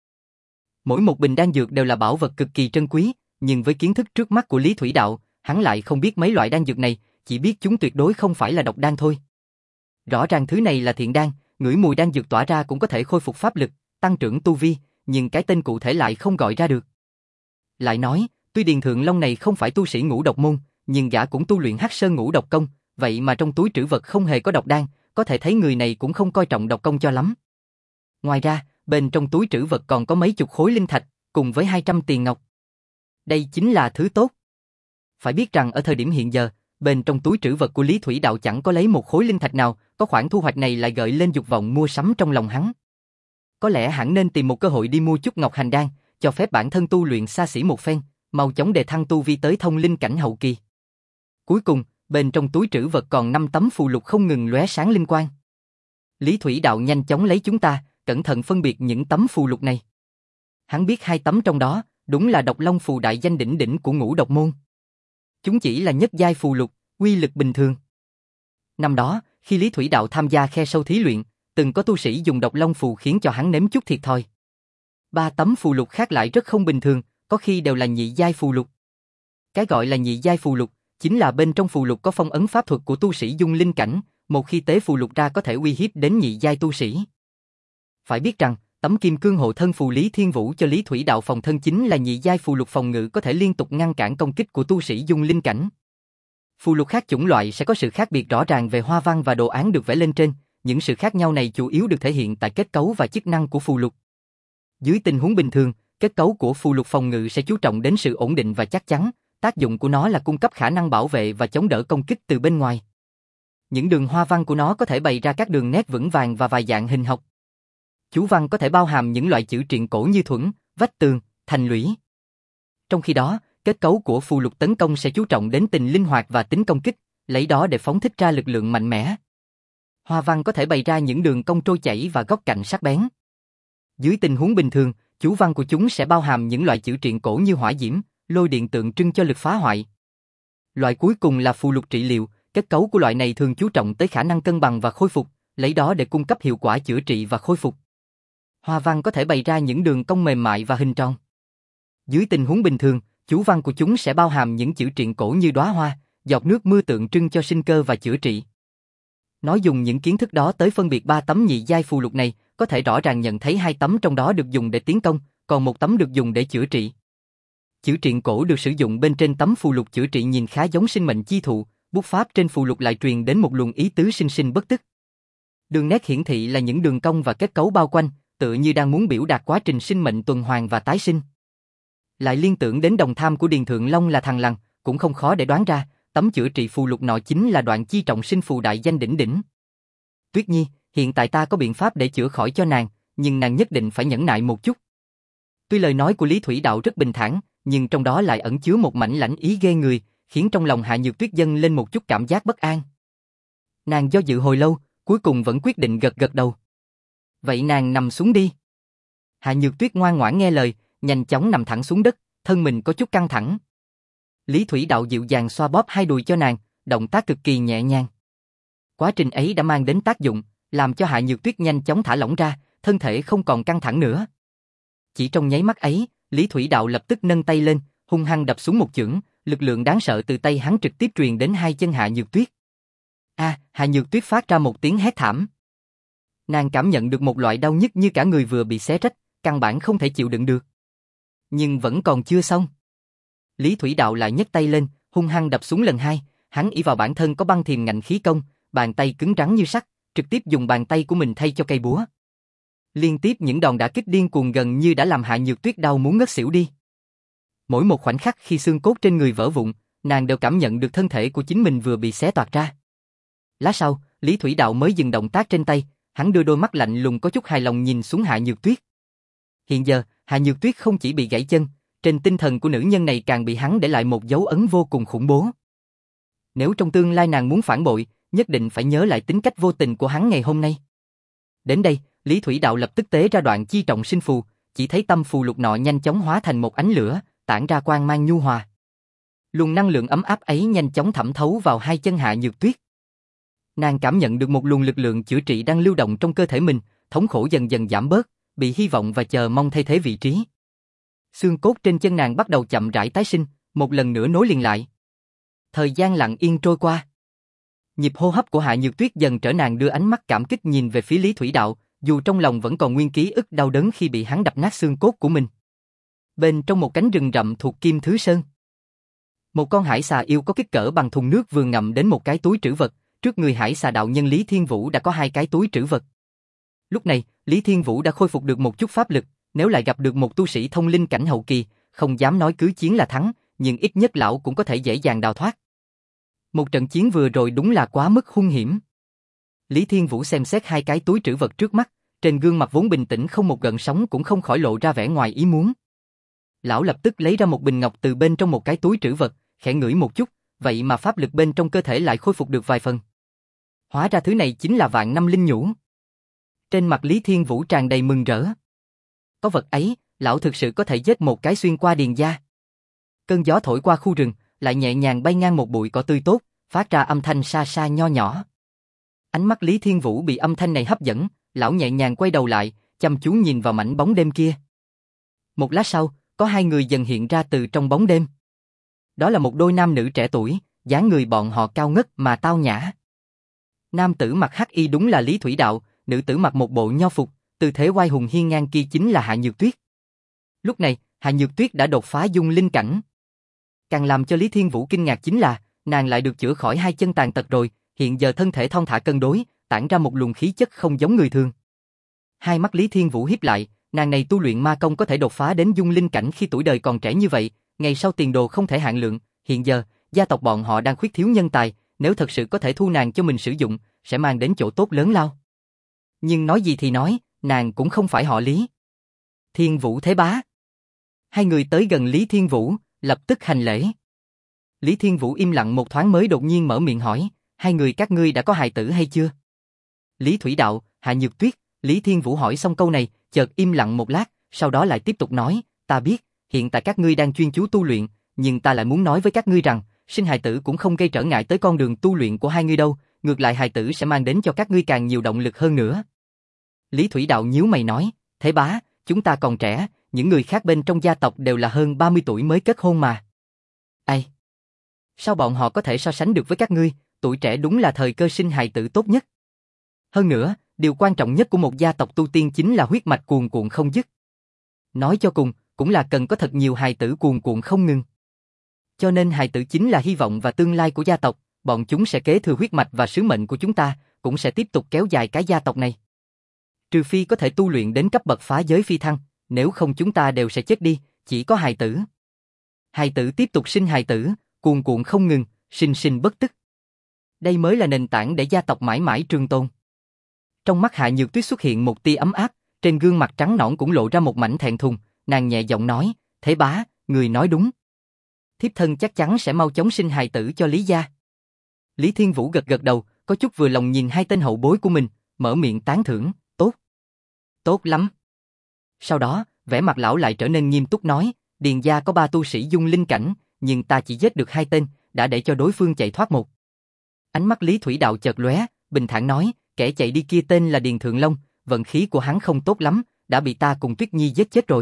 Speaker 1: Mỗi một bình đan dược đều là bảo vật cực kỳ trân quý, nhưng với kiến thức trước mắt của Lý Thủy Đạo, hắn lại không biết mấy loại đan dược này, chỉ biết chúng tuyệt đối không phải là độc đan thôi. Rõ ràng thứ này là thiện đan, ngửi mùi đan dược tỏa ra cũng có thể khôi phục pháp lực, tăng trưởng tu vi, nhưng cái tên cụ thể lại không gọi ra được. Lại nói, tuy Điền Thượng Long này không phải tu sĩ ngũ độc môn, nhưng gã cũng tu luyện Hắc Sơn ngũ độc công, vậy mà trong túi trữ vật không hề có độc đan, có thể thấy người này cũng không coi trọng độc công cho lắm. Ngoài ra, bên trong túi trữ vật còn có mấy chục khối linh thạch, cùng với hai trăm tiền ngọc. Đây chính là thứ tốt. Phải biết rằng ở thời điểm hiện giờ, bên trong túi trữ vật của Lý Thủy Đạo chẳng có lấy một khối linh thạch nào, có khoản thu hoạch này lại gợi lên dục vọng mua sắm trong lòng hắn. Có lẽ hẳn nên tìm một cơ hội đi mua chút ngọc hành đan, cho phép bản thân tu luyện xa xỉ một phen, mau chóng đề thăng tu vi tới thông linh cảnh hậu kỳ. Cuối cùng, bên trong túi trữ vật còn năm tấm phù lục không ngừng lóe sáng linh quang. Lý Thủy Đạo nhanh chóng lấy chúng ta, cẩn thận phân biệt những tấm phù lục này. Hắn biết hai tấm trong đó, đúng là Độc Long phù đại danh đỉnh đỉnh của ngũ độc môn. Chúng chỉ là nhất giai phù lục, uy lực bình thường. Năm đó, khi Lý Thủy Đạo tham gia khe sâu thí luyện, từng có tu sĩ dùng Độc Long phù khiến cho hắn nếm chút thiệt thòi. Ba tấm phù lục khác lại rất không bình thường, có khi đều là nhị giai phù lục. Cái gọi là nhị giai phù lục, chính là bên trong phù lục có phong ấn pháp thuật của tu sĩ dung linh cảnh, một khi tế phù lục ra có thể uy hiếp đến nhị giai tu sĩ. Phải biết rằng, tấm kim cương hộ thân phù Lý Thiên Vũ cho Lý Thủy Đạo phòng thân chính là nhị giai phù lục phòng ngự có thể liên tục ngăn cản công kích của tu sĩ dung linh cảnh. Phù lục khác chủng loại sẽ có sự khác biệt rõ ràng về hoa văn và đồ án được vẽ lên trên, những sự khác nhau này chủ yếu được thể hiện tại kết cấu và chức năng của phù lục. Dưới tình huống bình thường, kết cấu của phù lục phòng ngự sẽ chú trọng đến sự ổn định và chắc chắn, tác dụng của nó là cung cấp khả năng bảo vệ và chống đỡ công kích từ bên ngoài. Những đường hoa văn của nó có thể bày ra các đường nét vững vàng và vài dạng hình học. Chú văn có thể bao hàm những loại chữ triện cổ như thuẫn, vách tường, thành lũy. Trong khi đó, kết cấu của phù lục tấn công sẽ chú trọng đến tình linh hoạt và tính công kích, lấy đó để phóng thích ra lực lượng mạnh mẽ. Hoa văn có thể bày ra những đường cong trôi chảy và góc cạnh sắc bén. Dưới tình huống bình thường, chú văn của chúng sẽ bao hàm những loại chữ triện cổ như hỏa diễm, lôi điện tượng trưng cho lực phá hoại. Loại cuối cùng là phù lục trị liệu, kết cấu của loại này thường chú trọng tới khả năng cân bằng và khôi phục, lấy đó để cung cấp hiệu quả chữa trị và khôi phục. Hoa văn có thể bày ra những đường cong mềm mại và hình tròn. Dưới tình huống bình thường, chú văn của chúng sẽ bao hàm những chữ triện cổ như đóa hoa, giọt nước mưa tượng trưng cho sinh cơ và chữa trị. Nói dùng những kiến thức đó tới phân biệt ba tấm nhị giai phù lục này, có thể rõ ràng nhận thấy hai tấm trong đó được dùng để tiến công, còn một tấm được dùng để chữa trị. Chữ triện cổ được sử dụng bên trên tấm phù lục chữa trị nhìn khá giống sinh mệnh chi thụ, bút pháp trên phù lục lại truyền đến một luồng ý tứ sinh sinh bất tức. Đường nét hiển thị là những đường cong và kết cấu bao quanh, tựa như đang muốn biểu đạt quá trình sinh mệnh tuần hoàn và tái sinh. Lại liên tưởng đến đồng tham của Điền Thượng Long là thằng lằn, cũng không khó để đoán ra, tấm chữa trị phù lục nọ chính là Đoạn Chi trọng sinh phù đại danh đỉnh đỉnh. Tuyết Nhi, hiện tại ta có biện pháp để chữa khỏi cho nàng, nhưng nàng nhất định phải nhẫn nại một chút. Tuy lời nói của Lý Thủy Đạo rất bình thản, nhưng trong đó lại ẩn chứa một mảnh lãnh ý ghê người, khiến trong lòng Hạ Nhược Tuyết dâng lên một chút cảm giác bất an. Nàng do dự hồi lâu, cuối cùng vẫn quyết định gật gật đầu. Vậy nàng nằm xuống đi. Hạ Nhược Tuyết ngoan ngoãn nghe lời, nhanh chóng nằm thẳng xuống đất, thân mình có chút căng thẳng. Lý Thủy Đạo dịu dàng xoa bóp hai đùi cho nàng, động tác cực kỳ nhẹ nhàng. Quá trình ấy đã mang đến tác dụng, làm cho Hạ Nhược Tuyết nhanh chóng thả lỏng ra, thân thể không còn căng thẳng nữa. Chỉ trong nháy mắt ấy, Lý Thủy Đạo lập tức nâng tay lên, hung hăng đập xuống một chưởng, lực lượng đáng sợ từ tay hắn trực tiếp truyền đến hai chân Hạ Nhược Tuyết. A, Hạ Nhược Tuyết phát ra một tiếng hét thảm. Nàng cảm nhận được một loại đau nhức như cả người vừa bị xé rách, căn bản không thể chịu đựng được. Nhưng vẫn còn chưa xong. Lý Thủy Đạo lại nhấc tay lên, hung hăng đập xuống lần hai, hắn ỷ vào bản thân có băng thiềm ngạnh khí công, bàn tay cứng rắn như sắt, trực tiếp dùng bàn tay của mình thay cho cây búa. Liên tiếp những đòn đả kích điên cuồng gần như đã làm Hạ Nhược Tuyết đau muốn ngất xỉu đi. Mỗi một khoảnh khắc khi xương cốt trên người vỡ vụn, nàng đều cảm nhận được thân thể của chính mình vừa bị xé toạc ra. Lát sau, Lý Thủy Đạo mới dừng động tác trên tay, hắn đưa đôi mắt lạnh lùng có chút hài lòng nhìn xuống Hạ Nhược Tuyết. Hiện giờ, Hạ Nhược Tuyết không chỉ bị gãy chân, trên tinh thần của nữ nhân này càng bị hắn để lại một dấu ấn vô cùng khủng bố. Nếu trong tương lai nàng muốn phản bội, nhất định phải nhớ lại tính cách vô tình của hắn ngày hôm nay. Đến đây, Lý Thủy Đạo lập tức tế ra đoạn chi trọng sinh phù, chỉ thấy tâm phù lục nọ nhanh chóng hóa thành một ánh lửa, tản ra quang mang nhu hòa. Luồng năng lượng ấm áp ấy nhanh chóng thẩm thấu vào hai chân Hạ Nhược Tuyết. Nàng cảm nhận được một luồng lực lượng chữa trị đang lưu động trong cơ thể mình, thống khổ dần dần giảm bớt, bị hy vọng và chờ mong thay thế vị trí. Xương cốt trên chân nàng bắt đầu chậm rãi tái sinh, một lần nữa nối liền lại. Thời gian lặng yên trôi qua. Nhịp hô hấp của Hạ Nhược Tuyết dần trở nàng đưa ánh mắt cảm kích nhìn về phía Lý Thủy Đạo, dù trong lòng vẫn còn nguyên ký ức đau đớn khi bị hắn đập nát xương cốt của mình. Bên trong một cánh rừng rậm thuộc Kim Thứ Sơn, một con hải xà yêu có kích cỡ bằng thùng nước vừa ngậm đến một cái túi trữ vật, trước người hải xà đạo nhân Lý Thiên Vũ đã có hai cái túi trữ vật. Lúc này, Lý Thiên Vũ đã khôi phục được một chút pháp lực, nếu lại gặp được một tu sĩ thông linh cảnh hậu kỳ, không dám nói cứ chiến là thắng, nhưng ít nhất lão cũng có thể dễ dàng đào thoát. Một trận chiến vừa rồi đúng là quá mức hung hiểm. Lý Thiên Vũ xem xét hai cái túi trữ vật trước mắt, trên gương mặt vốn bình tĩnh không một gợn sóng cũng không khỏi lộ ra vẻ ngoài ý muốn. Lão lập tức lấy ra một bình ngọc từ bên trong một cái túi trữ vật, khẽ ngửi một chút, vậy mà pháp lực bên trong cơ thể lại khôi phục được vài phần. Hóa ra thứ này chính là vạn năm linh nhũ. Trên mặt Lý Thiên Vũ tràn đầy mừng rỡ. Có vật ấy, lão thực sự có thể giết một cái xuyên qua điền gia. Cơn gió thổi qua khu rừng, lại nhẹ nhàng bay ngang một bụi cỏ tươi tốt, phát ra âm thanh xa xa nho nhỏ. Ánh mắt Lý Thiên Vũ bị âm thanh này hấp dẫn, lão nhẹ nhàng quay đầu lại, chăm chú nhìn vào mảnh bóng đêm kia. Một lát sau, có hai người dần hiện ra từ trong bóng đêm. Đó là một đôi nam nữ trẻ tuổi, dáng người bọn họ cao ngất mà tao nhã. Nam tử mặc hắc y đúng là Lý Thủy Đạo, nữ tử mặc một bộ nho phục, tư thế oai hùng hiên ngang kia chính là Hạ Nhược Tuyết. Lúc này, Hạ Nhược Tuyết đã đột phá dung linh cảnh. Càng làm cho Lý Thiên Vũ kinh ngạc chính là, nàng lại được chữa khỏi hai chân tàn tật rồi, hiện giờ thân thể thon thả cân đối, tản ra một luồng khí chất không giống người thường. Hai mắt Lý Thiên Vũ híp lại, nàng này tu luyện ma công có thể đột phá đến dung linh cảnh khi tuổi đời còn trẻ như vậy, ngày sau tiền đồ không thể hạn lượng, hiện giờ, gia tộc bọn họ đang khuyết thiếu nhân tài, nếu thật sự có thể thu nàng cho mình sử dụng, sẽ mang đến chỗ tốt lớn lao. Nhưng nói gì thì nói, nàng cũng không phải họ Lý. Thiên Vũ Thế Bá. Hai người tới gần Lý Thiên Vũ, lập tức hành lễ. Lý Thiên Vũ im lặng một thoáng mới đột nhiên mở miệng hỏi, hai người các ngươi đã có hài tử hay chưa? Lý Thủy Đạo, Hạ Nhược Tuyết, Lý Thiên Vũ hỏi xong câu này, chợt im lặng một lát, sau đó lại tiếp tục nói, ta biết, hiện tại các ngươi đang chuyên chú tu luyện, nhưng ta lại muốn nói với các ngươi rằng, sinh hài tử cũng không gây trở ngại tới con đường tu luyện của hai ngươi đâu, ngược lại hài tử sẽ mang đến cho các ngươi càng nhiều động lực hơn nữa. Lý Thủy Đạo nhíu mày nói, Thế Bá, chúng ta còn trẻ, những người khác bên trong gia tộc đều là hơn ba mươi tuổi mới kết hôn mà. Ai? Sao bọn họ có thể so sánh được với các ngươi, tuổi trẻ đúng là thời cơ sinh hài tử tốt nhất. Hơn nữa, điều quan trọng nhất của một gia tộc tu tiên chính là huyết mạch cuồn cuộn không dứt. Nói cho cùng, cũng là cần có thật nhiều hài tử cuồn cuộn không ngừng. Cho nên hài tử chính là hy vọng và tương lai của gia tộc, bọn chúng sẽ kế thừa huyết mạch và sứ mệnh của chúng ta, cũng sẽ tiếp tục kéo dài cái gia tộc này. Trừ phi có thể tu luyện đến cấp bậc phá giới phi thăng, nếu không chúng ta đều sẽ chết đi, chỉ có hài tử. Hài tử tiếp tục sinh hài tử, cuồn cuộn không ngừng, sinh sinh bất tức. Đây mới là nền tảng để gia tộc mãi mãi trường tồn. Trong mắt Hạ Nhược Tuyết xuất hiện một tia ấm áp, trên gương mặt trắng nõn cũng lộ ra một mảnh thẹn thùng, nàng nhẹ giọng nói, Thế Bá, người nói đúng. Thiếp thân chắc chắn sẽ mau chóng sinh hài tử cho Lý gia. Lý Thiên Vũ gật gật đầu, có chút vừa lòng nhìn hai tên hậu bối của mình, mở miệng tán thưởng, tốt. Tốt lắm. Sau đó, vẻ mặt lão lại trở nên nghiêm túc nói, Điền gia có ba tu sĩ dung linh cảnh, nhưng ta chỉ giết được hai tên, đã để cho đối phương chạy thoát một. Ánh mắt Lý Thủy Đạo chợt lóe, bình thản nói, kẻ chạy đi kia tên là Điền Thượng Long, vận khí của hắn không tốt lắm, đã bị ta cùng Tuyết Nhi giết chết rồi.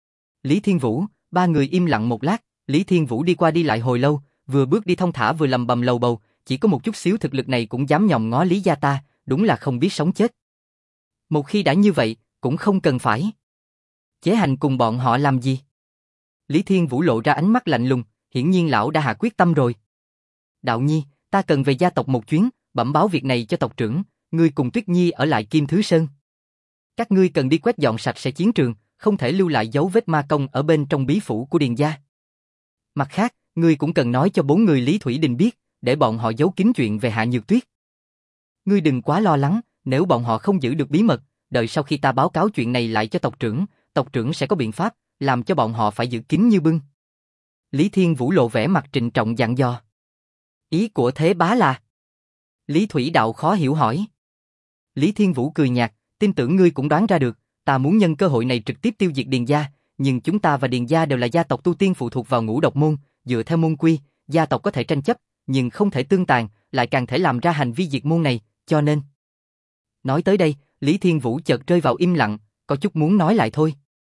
Speaker 1: Lý Thiên Vũ, ba người im lặng một lát, Lý Thiên Vũ đi qua đi lại hồi lâu, vừa bước đi thong thả vừa lầm bầm lầu bầu, chỉ có một chút xíu thực lực này cũng dám nhòm ngó Lý gia ta, đúng là không biết sống chết. Một khi đã như vậy, cũng không cần phải chế hành cùng bọn họ làm gì. Lý Thiên Vũ lộ ra ánh mắt lạnh lùng, hiển nhiên lão đã hạ quyết tâm rồi. Đạo Nhi, ta cần về gia tộc một chuyến, bẩm báo việc này cho tộc trưởng, ngươi cùng Tuyết Nhi ở lại Kim Thứ Sơn. Các ngươi cần đi quét dọn sạch sẽ chiến trường, không thể lưu lại dấu vết ma công ở bên trong bí phủ của Điền gia. Mặt khác, ngươi cũng cần nói cho bốn người Lý Thủy Đình biết, để bọn họ giấu kín chuyện về Hạ Nhược Tuyết. Ngươi đừng quá lo lắng, nếu bọn họ không giữ được bí mật, đợi sau khi ta báo cáo chuyện này lại cho tộc trưởng, tộc trưởng sẽ có biện pháp, làm cho bọn họ phải giữ kín như bưng. Lý Thiên Vũ lộ vẻ mặt trịnh trọng dặn dò. Ý của Thế Bá là? Lý Thủy Đạo khó hiểu hỏi. Lý Thiên Vũ cười nhạt, tin tưởng ngươi cũng đoán ra được, ta muốn nhân cơ hội này trực tiếp tiêu diệt Điền gia, nhưng chúng ta và Điền gia đều là gia tộc tu tiên phụ thuộc vào Ngũ Độc môn, dựa theo môn quy, gia tộc có thể tranh chấp, nhưng không thể tương tàn, lại càng thể làm ra hành vi diệt môn này, cho nên. Nói tới đây, Lý Thiên Vũ chợt rơi vào im lặng, có chút muốn nói lại thôi.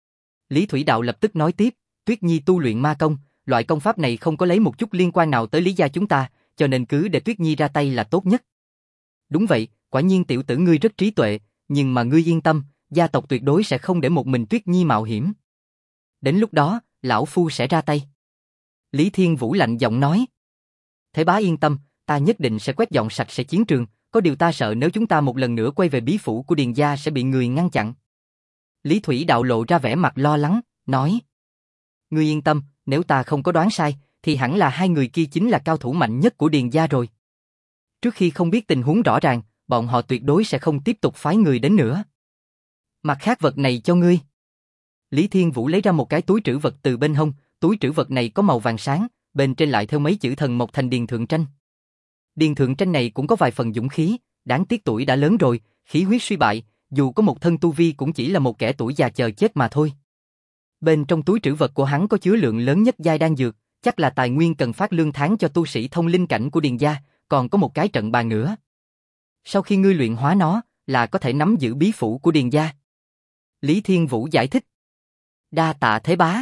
Speaker 1: Lý Thủy Đạo lập tức nói tiếp, Tuyết Nhi tu luyện ma công, loại công pháp này không có lấy một chút liên quan nào tới Lý gia chúng ta, cho nên cứ để Tuyết Nhi ra tay là tốt nhất. Đúng vậy, quả nhiên tiểu tử ngươi rất trí tuệ, nhưng mà ngươi yên tâm, gia tộc tuyệt đối sẽ không để một mình Tuyết Nhi mạo hiểm. Đến lúc đó, lão phu sẽ ra tay. Lý Thiên Vũ lạnh giọng nói. Thế Bá yên tâm, ta nhất định sẽ quét dọn sạch sẽ chiến trường, có điều ta sợ nếu chúng ta một lần nữa quay về bí phủ của Điền gia sẽ bị người ngăn chặn. Lý Thủy Đạo lộ ra vẻ mặt lo lắng, nói. Ngươi yên tâm, nếu ta không có đoán sai, thì hẳn là hai người kia chính là cao thủ mạnh nhất của Điền gia rồi. Trước khi không biết tình huống rõ ràng, bọn họ tuyệt đối sẽ không tiếp tục phái người đến nữa. Mặt khác vật này cho ngươi. Lý Thiên Vũ lấy ra một cái túi trữ vật từ bên hông, túi trữ vật này có màu vàng sáng, bên trên lại theo mấy chữ thần mộc thành Điền Thượng Tranh. Điền Thượng Tranh này cũng có vài phần dũng khí, đáng tiếc tuổi đã lớn rồi, khí huyết suy bại, dù có một thân tu vi cũng chỉ là một kẻ tuổi già chờ chết mà thôi. Bên trong túi trữ vật của hắn có chứa lượng lớn nhất giai đan dược, chắc là tài nguyên cần phát lương tháng cho tu sĩ thông linh cảnh của Điền gia, còn có một cái trận bàn nữa. Sau khi ngươi luyện hóa nó, là có thể nắm giữ bí phủ của Điền gia. Lý Thiên Vũ giải thích. Đa tạ Thế Bá.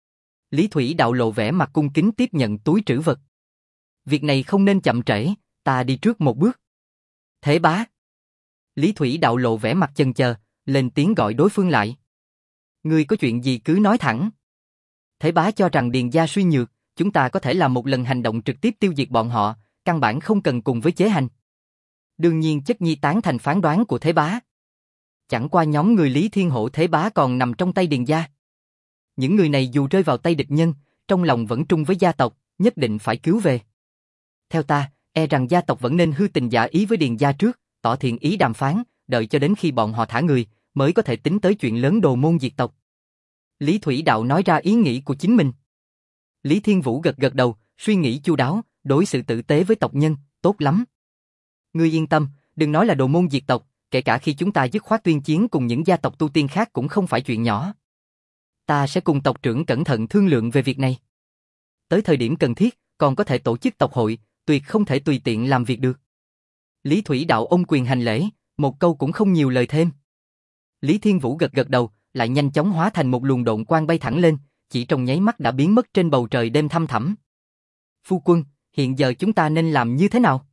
Speaker 1: Lý Thủy Đạo lộ vẻ mặt cung kính tiếp nhận túi trữ vật. Việc này không nên chậm trễ, ta đi trước một bước. Thế Bá. Lý Thủy Đạo lộ vẻ mặt chần chờ, lên tiếng gọi đối phương lại. Ngươi có chuyện gì cứ nói thẳng. Thế Bá cho rằng Điền gia suy nhược, chúng ta có thể làm một lần hành động trực tiếp tiêu diệt bọn họ, căn bản không cần cùng với chế hành. Đương nhiên Chất Nhi tán thành phán đoán của Thế Bá. Chẳng qua nhóm người Lý Thiên Hổ Thế Bá còn nằm trong tay Điền gia. Những người này dù rơi vào tay địch nhân, trong lòng vẫn trung với gia tộc, nhất định phải cứu về. Theo ta, e rằng gia tộc vẫn nên hư tình giả ý với Điền gia trước, tỏ thiện ý đàm phán, đợi cho đến khi bọn họ thả người, mới có thể tính tới chuyện lớn đồ môn diệt tộc. Lý Thủy Đạo nói ra ý nghĩ của chính mình. Lý Thiên Vũ gật gật đầu, suy nghĩ chu đáo, đối xử tử tế với tộc nhân, tốt lắm. Ngươi yên tâm, đừng nói là đồ môn diệt tộc, kể cả khi chúng ta dứt khoát tuyên chiến cùng những gia tộc tu tiên khác cũng không phải chuyện nhỏ. Ta sẽ cùng tộc trưởng cẩn thận thương lượng về việc này. Tới thời điểm cần thiết, còn có thể tổ chức tộc hội, tuyệt không thể tùy tiện làm việc được. Lý Thủy Đạo ôm quyền hành lễ, một câu cũng không nhiều lời thêm. Lý Thiên Vũ gật gật đầu, lại nhanh chóng hóa thành một luồng độn quang bay thẳng lên, chỉ trong nháy mắt đã biến mất trên bầu trời đêm thăm thẳm. Phu quân, hiện giờ chúng ta nên làm như thế nào?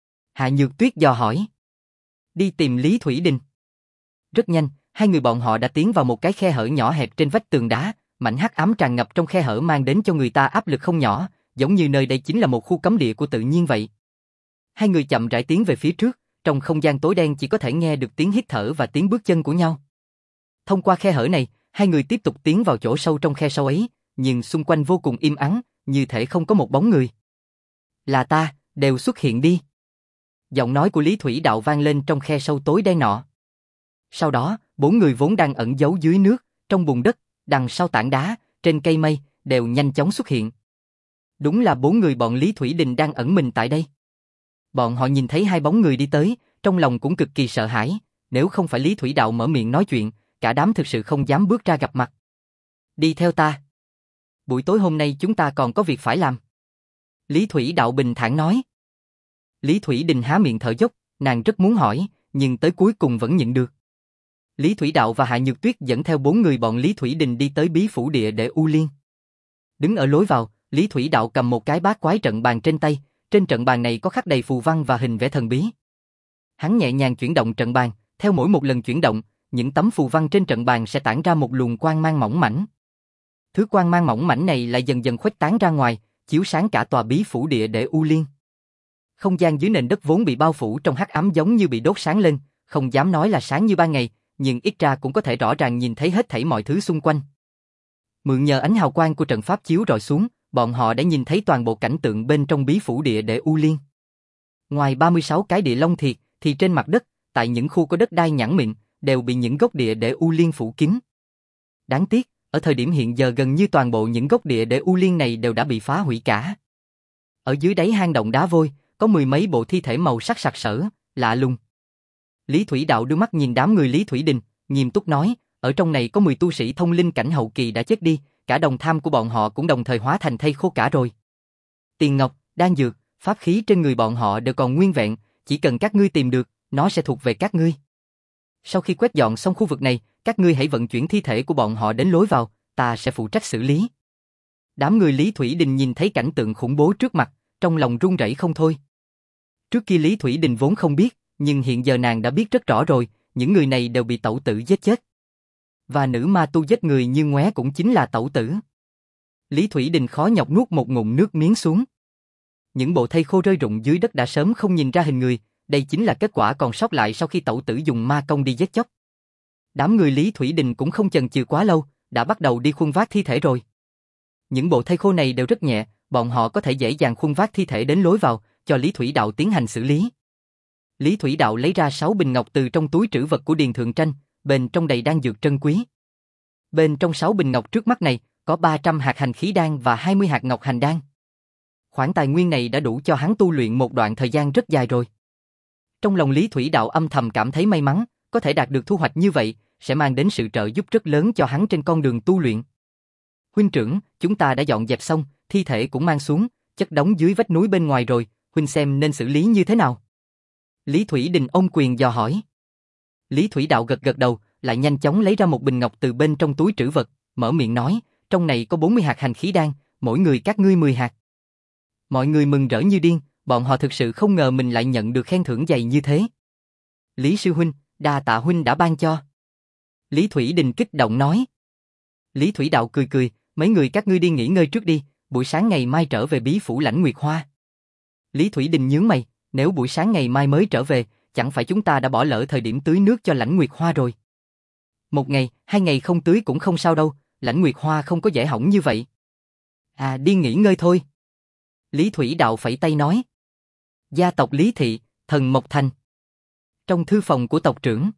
Speaker 1: Hạ Nhược Tuyết dò hỏi. Đi tìm Lý Thủy Đình. Rất nhanh, hai người bọn họ đã tiến vào một cái khe hở nhỏ hẹp trên vách tường đá, mảnh hắc ám tràn ngập trong khe hở mang đến cho người ta áp lực không nhỏ, giống như nơi đây chính là một khu cấm địa của tự nhiên vậy. Hai người chậm rãi tiến về phía trước, trong không gian tối đen chỉ có thể nghe được tiếng hít thở và tiếng bước chân của nhau. Thông qua khe hở này, hai người tiếp tục tiến vào chỗ sâu trong khe sâu ấy, nhưng xung quanh vô cùng im ắng, như thể không có một bóng người. Là ta, đều xuất hiện đi. Giọng nói của Lý Thủy Đạo vang lên trong khe sâu tối đen nọ. Sau đó, bốn người vốn đang ẩn giấu dưới nước, trong bùn đất, đằng sau tảng đá, trên cây mây, đều nhanh chóng xuất hiện. Đúng là bốn người bọn Lý Thủy Đình đang ẩn mình tại đây. Bọn họ nhìn thấy hai bóng người đi tới, trong lòng cũng cực kỳ sợ hãi, nếu không phải Lý Thủy Đạo mở miệng nói chuyện, cả đám thực sự không dám bước ra gặp mặt. Đi theo ta. Buổi tối hôm nay chúng ta còn có việc phải làm. Lý Thủy Đạo bình thản nói. Lý Thủy Đình há miệng thở dốc, nàng rất muốn hỏi, nhưng tới cuối cùng vẫn nhịn được. Lý Thủy Đạo và Hạ Nhược Tuyết dẫn theo bốn người bọn Lý Thủy Đình đi tới bí phủ địa để U Liên. Đứng ở lối vào, Lý Thủy Đạo cầm một cái bát quái trận bàn trên tay, trên trận bàn này có khắc đầy phù văn và hình vẽ thần bí. Hắn nhẹ nhàng chuyển động trận bàn, theo mỗi một lần chuyển động, những tấm phù văn trên trận bàn sẽ tản ra một luồng quang mang mỏng mảnh. Thứ quang mang mỏng mảnh này lại dần dần khuếch tán ra ngoài, chiếu sáng cả tòa bí phủ địa để U Liên. Không gian dưới nền đất vốn bị bao phủ trong hắc ám giống như bị đốt sáng lên, không dám nói là sáng như ban ngày, nhưng ít ra cũng có thể rõ ràng nhìn thấy hết thảy mọi thứ xung quanh. Mượn nhờ ánh hào quang của trận pháp chiếu rọi xuống, bọn họ đã nhìn thấy toàn bộ cảnh tượng bên trong bí phủ địa để U Liên. Ngoài ba mươi sáu cái địa long thiệt, thì trên mặt đất, tại những khu có đất đai nhẵn mịn, đều bị những gốc địa để U Liên phủ kín. Đáng tiếc, ở thời điểm hiện giờ gần như toàn bộ những gốc địa để U Liên này đều đã bị phá hủy cả. Ở dưới đáy hang động đá vôi, có mười mấy bộ thi thể màu sắc sặc sỡ, lạ lùng. Lý Thủy Đạo đưa mắt nhìn đám người Lý Thủy Đình, nghiêm túc nói, ở trong này có mười tu sĩ thông linh cảnh hậu kỳ đã chết đi, cả đồng tham của bọn họ cũng đồng thời hóa thành thây khô cả rồi. Tiền ngọc, đan dược, pháp khí trên người bọn họ đều còn nguyên vẹn, chỉ cần các ngươi tìm được, nó sẽ thuộc về các ngươi. Sau khi quét dọn xong khu vực này, các ngươi hãy vận chuyển thi thể của bọn họ đến lối vào, ta sẽ phụ trách xử lý. Đám người Lý Thủy Đình nhìn thấy cảnh tượng khủng bố trước mặt, trong lòng run rẩy không thôi. Trước kia Lý Thủy Đình vốn không biết, nhưng hiện giờ nàng đã biết rất rõ rồi, những người này đều bị tẩu tử giết chết. Và nữ ma tu giết người như ngoé cũng chính là tẩu tử. Lý Thủy Đình khó nhọc nuốt một ngụm nước miếng xuống. Những bộ thây khô rơi rụng dưới đất đã sớm không nhìn ra hình người, đây chính là kết quả còn sót lại sau khi tẩu tử dùng ma công đi giết chóc. Đám người Lý Thủy Đình cũng không chần chừ quá lâu, đã bắt đầu đi khuân vác thi thể rồi. Những bộ thây khô này đều rất nhẹ, bọn họ có thể dễ dàng khuân vác thi thể đến lối vào, cho Lý Thủy Đạo tiến hành xử lý. Lý Thủy Đạo lấy ra sáu bình ngọc từ trong túi trữ vật của Điền Thượng Tranh, bên trong đầy đan dược trân quý. Bên trong sáu bình ngọc trước mắt này, có ba trăm hạt hành khí đan và hai mươi hạt ngọc hành đan. Khoản tài nguyên này đã đủ cho hắn tu luyện một đoạn thời gian rất dài rồi. Trong lòng Lý Thủy Đạo âm thầm cảm thấy may mắn, có thể đạt được thu hoạch như vậy, sẽ mang đến sự trợ giúp rất lớn cho hắn trên con đường tu luyện. Huynh trưởng, chúng ta đã dọn dẹp xong, thi thể cũng mang xuống, chất đống dưới vách núi bên ngoài rồi, huynh xem nên xử lý như thế nào? Lý Thủy Đình ôm quyền dò hỏi. Lý Thủy Đạo gật gật đầu, lại nhanh chóng lấy ra một bình ngọc từ bên trong túi trữ vật, mở miệng nói, trong này có bốn mươi hạt hành khí đan, mỗi người các ngươi mười hạt. Mọi người mừng rỡ như điên, bọn họ thực sự không ngờ mình lại nhận được khen thưởng dày như thế. Lý sư huynh, đa tạ huynh đã ban cho. Lý Thủy Đình kích động nói. Lý Thủy Đạo cười cười, mấy người các ngươi đi nghỉ ngơi trước đi, buổi sáng ngày mai trở về bí phủ Lãnh Nguyệt Hoa. Lý Thủy Đình nhướng mày, nếu buổi sáng ngày mai mới trở về, chẳng phải chúng ta đã bỏ lỡ thời điểm tưới nước cho Lãnh Nguyệt Hoa rồi. Một ngày, hai ngày không tưới cũng không sao đâu, Lãnh Nguyệt Hoa không có dễ hỏng như vậy. À, đi nghỉ ngơi thôi. Lý Thủy Đạo phẩy tay nói. Gia tộc Lý Thị, thần Mộc Thành. Trong thư phòng của tộc trưởng,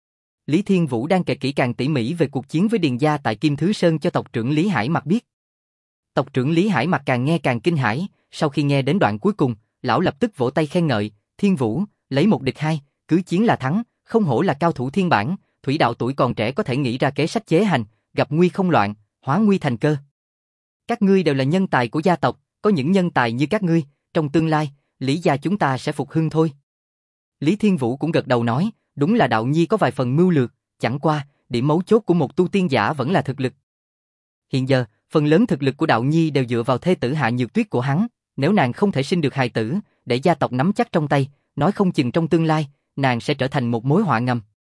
Speaker 1: Lý Thiên Vũ đang kể kỹ càng tỉ mỉ về cuộc chiến với Điền gia tại Kim Thứ Sơn cho tộc trưởng Lý Hải Mặc biết. Tộc trưởng Lý Hải Mặc càng nghe càng kinh hãi, sau khi nghe đến đoạn cuối cùng, lão lập tức vỗ tay khen ngợi, Thiên Vũ, lấy một địch hai, cứ chiến là thắng, không hổ là cao thủ thiên bản, Thủy Đạo tuổi còn trẻ có thể nghĩ ra kế sách chế hành, gặp nguy không loạn, hóa nguy thành cơ. Các ngươi đều là nhân tài của gia tộc, có những nhân tài như các ngươi, trong tương lai, Lý gia chúng ta sẽ phục hưng thôi. Lý Thiên Vũ cũng gật đầu nói, đúng là Đạo Nhi có vài phần mưu lược, chẳng qua, điểm mấu chốt của một tu tiên giả vẫn là thực lực. Hiện giờ, phần lớn thực lực của Đạo Nhi đều dựa vào thê tử Hạ Nhược Tuyết của hắn, nếu nàng không thể sinh được hài tử, để gia tộc nắm chắc trong tay, nói không chừng trong tương lai, nàng sẽ trở thành một mối họa ngầm.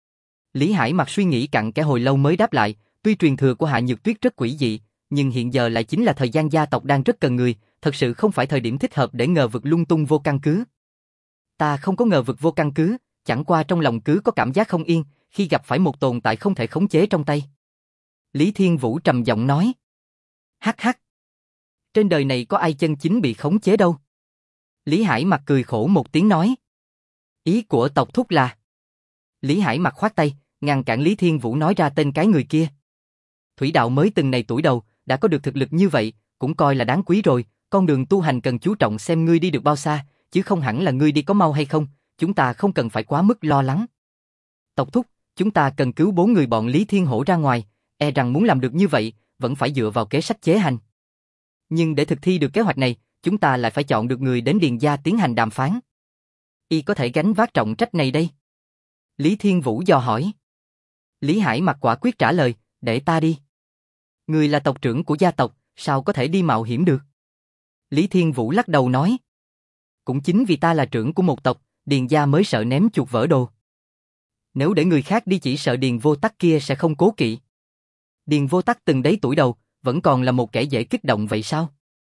Speaker 1: Lý Hải Mặc suy nghĩ cặn kẽ hồi lâu mới đáp lại, tuy truyền thừa của Hạ Nhược Tuyết rất quỷ dị, nhưng hiện giờ lại chính là thời gian gia tộc đang rất cần người, thật sự không phải thời điểm thích hợp để ngờ vực lung tung vô căn cứ. Ta không có ngờ vực vô căn cứ, chẳng qua trong lòng cứ có cảm giác không yên, khi gặp phải một tồn tại không thể khống chế trong tay. Lý Thiên Vũ trầm giọng nói. Hắc hắc. Trên đời này có ai chân chính bị khống chế đâu. Lý Hải Mặc cười khổ một tiếng nói. Ý của tộc thúc là. Lý Hải Mặc khoát tay, ngăn cản Lý Thiên Vũ nói ra tên cái người kia. Thủy Đạo mới từng này tuổi đầu, đã có được thực lực như vậy, cũng coi là đáng quý rồi, con đường tu hành cần chú trọng xem ngươi đi được bao xa, chứ không hẳn là ngươi đi có mau hay không, chúng ta không cần phải quá mức lo lắng. Tộc thúc, chúng ta cần cứu bốn người bọn Lý Thiên Hổ ra ngoài, e rằng muốn làm được như vậy, vẫn phải dựa vào kế sách chế hành. Nhưng để thực thi được kế hoạch này, chúng ta lại phải chọn được người đến Điền gia tiến hành đàm phán. Y có thể gánh vác trọng trách này đây? Lý Thiên Vũ dò hỏi. Lý Hải Mặc quả quyết trả lời, để ta đi. Người là tộc trưởng của gia tộc, sao có thể đi mạo hiểm được? Lý Thiên Vũ lắc đầu nói. cũng chính vì ta là trưởng của một tộc, Điền gia mới sợ ném chuột vỡ đồ. Nếu để người khác đi chỉ sợ Điền Vô Tắc kia sẽ không cố kỵ. Điền Vô Tắc từng đấy tuổi đầu, vẫn còn là một kẻ dễ kích động vậy sao?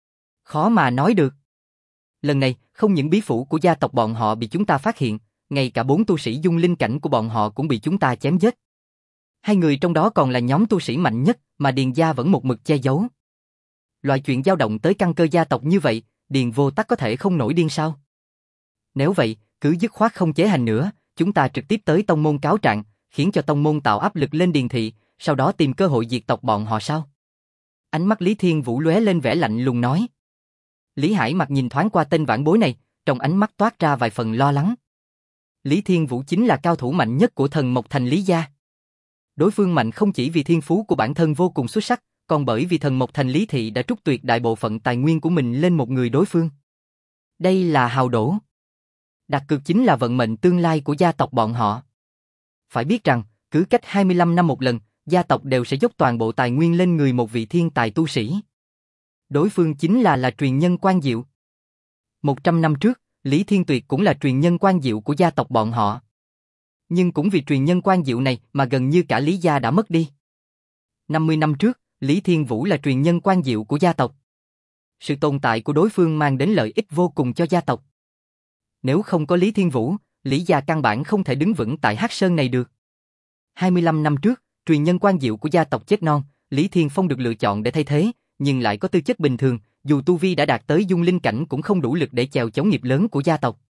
Speaker 1: Khó mà nói được. Lần này, không những bí phủ của gia tộc bọn họ bị chúng ta phát hiện, ngay cả bốn tu sĩ dung linh cảnh của bọn họ cũng bị chúng ta chém giết. Hai người trong đó còn là nhóm tu sĩ mạnh nhất mà Điền gia vẫn một mực che giấu. Loại chuyện dao động tới căn cơ gia tộc như vậy, Điền Vô Tắc có thể không nổi điên sao? Nếu vậy, cứ dứt khoát không chế hành nữa, chúng ta trực tiếp tới tông môn cáo trạng, khiến cho tông môn tạo áp lực lên Điền thị, sau đó tìm cơ hội diệt tộc bọn họ sao? Ánh mắt Lý Thiên Vũ lóe lên vẻ lạnh lùng nói. Lý Hải Mặc nhìn thoáng qua tên vãn bối này, trong ánh mắt toát ra vài phần lo lắng. Lý Thiên Vũ chính là cao thủ mạnh nhất của thần Mộc Thành Lý gia. Đối phương mạnh không chỉ vì thiên phú của bản thân vô cùng xuất sắc, còn bởi vì thần Mộc Thành Lý thị đã trút tuyệt đại bộ phận tài nguyên của mình lên một người đối phương. Đây là hào đổ. Đặt cược chính là vận mệnh tương lai của gia tộc bọn họ. Phải biết rằng, cứ cách hai mươi lăm năm một lần, gia tộc đều sẽ dốc toàn bộ tài nguyên lên người một vị thiên tài tu sĩ. Đối phương chính là là truyền nhân Quan Diệu. Một trăm năm trước, Lý Thiên Tuyệt cũng là truyền nhân Quan Diệu của gia tộc bọn họ. Nhưng cũng vì truyền nhân Quan Diệu này mà gần như cả Lý gia đã mất đi. năm mươi năm trước, Lý Thiên Vũ là truyền nhân Quan Diệu của gia tộc. Sự tồn tại của đối phương mang đến lợi ích vô cùng cho gia tộc. Nếu không có Lý Thiên Vũ, Lý gia căn bản không thể đứng vững tại Hắc Sơn này được. hai mươi lăm năm trước, truyền nhân Quan Diệu của gia tộc chết non, Lý Thiên Phong được lựa chọn để thay thế, nhưng lại có tư chất bình thường, dù tu vi đã đạt tới dung linh cảnh cũng không đủ lực để chèo chống nghiệp lớn của gia tộc.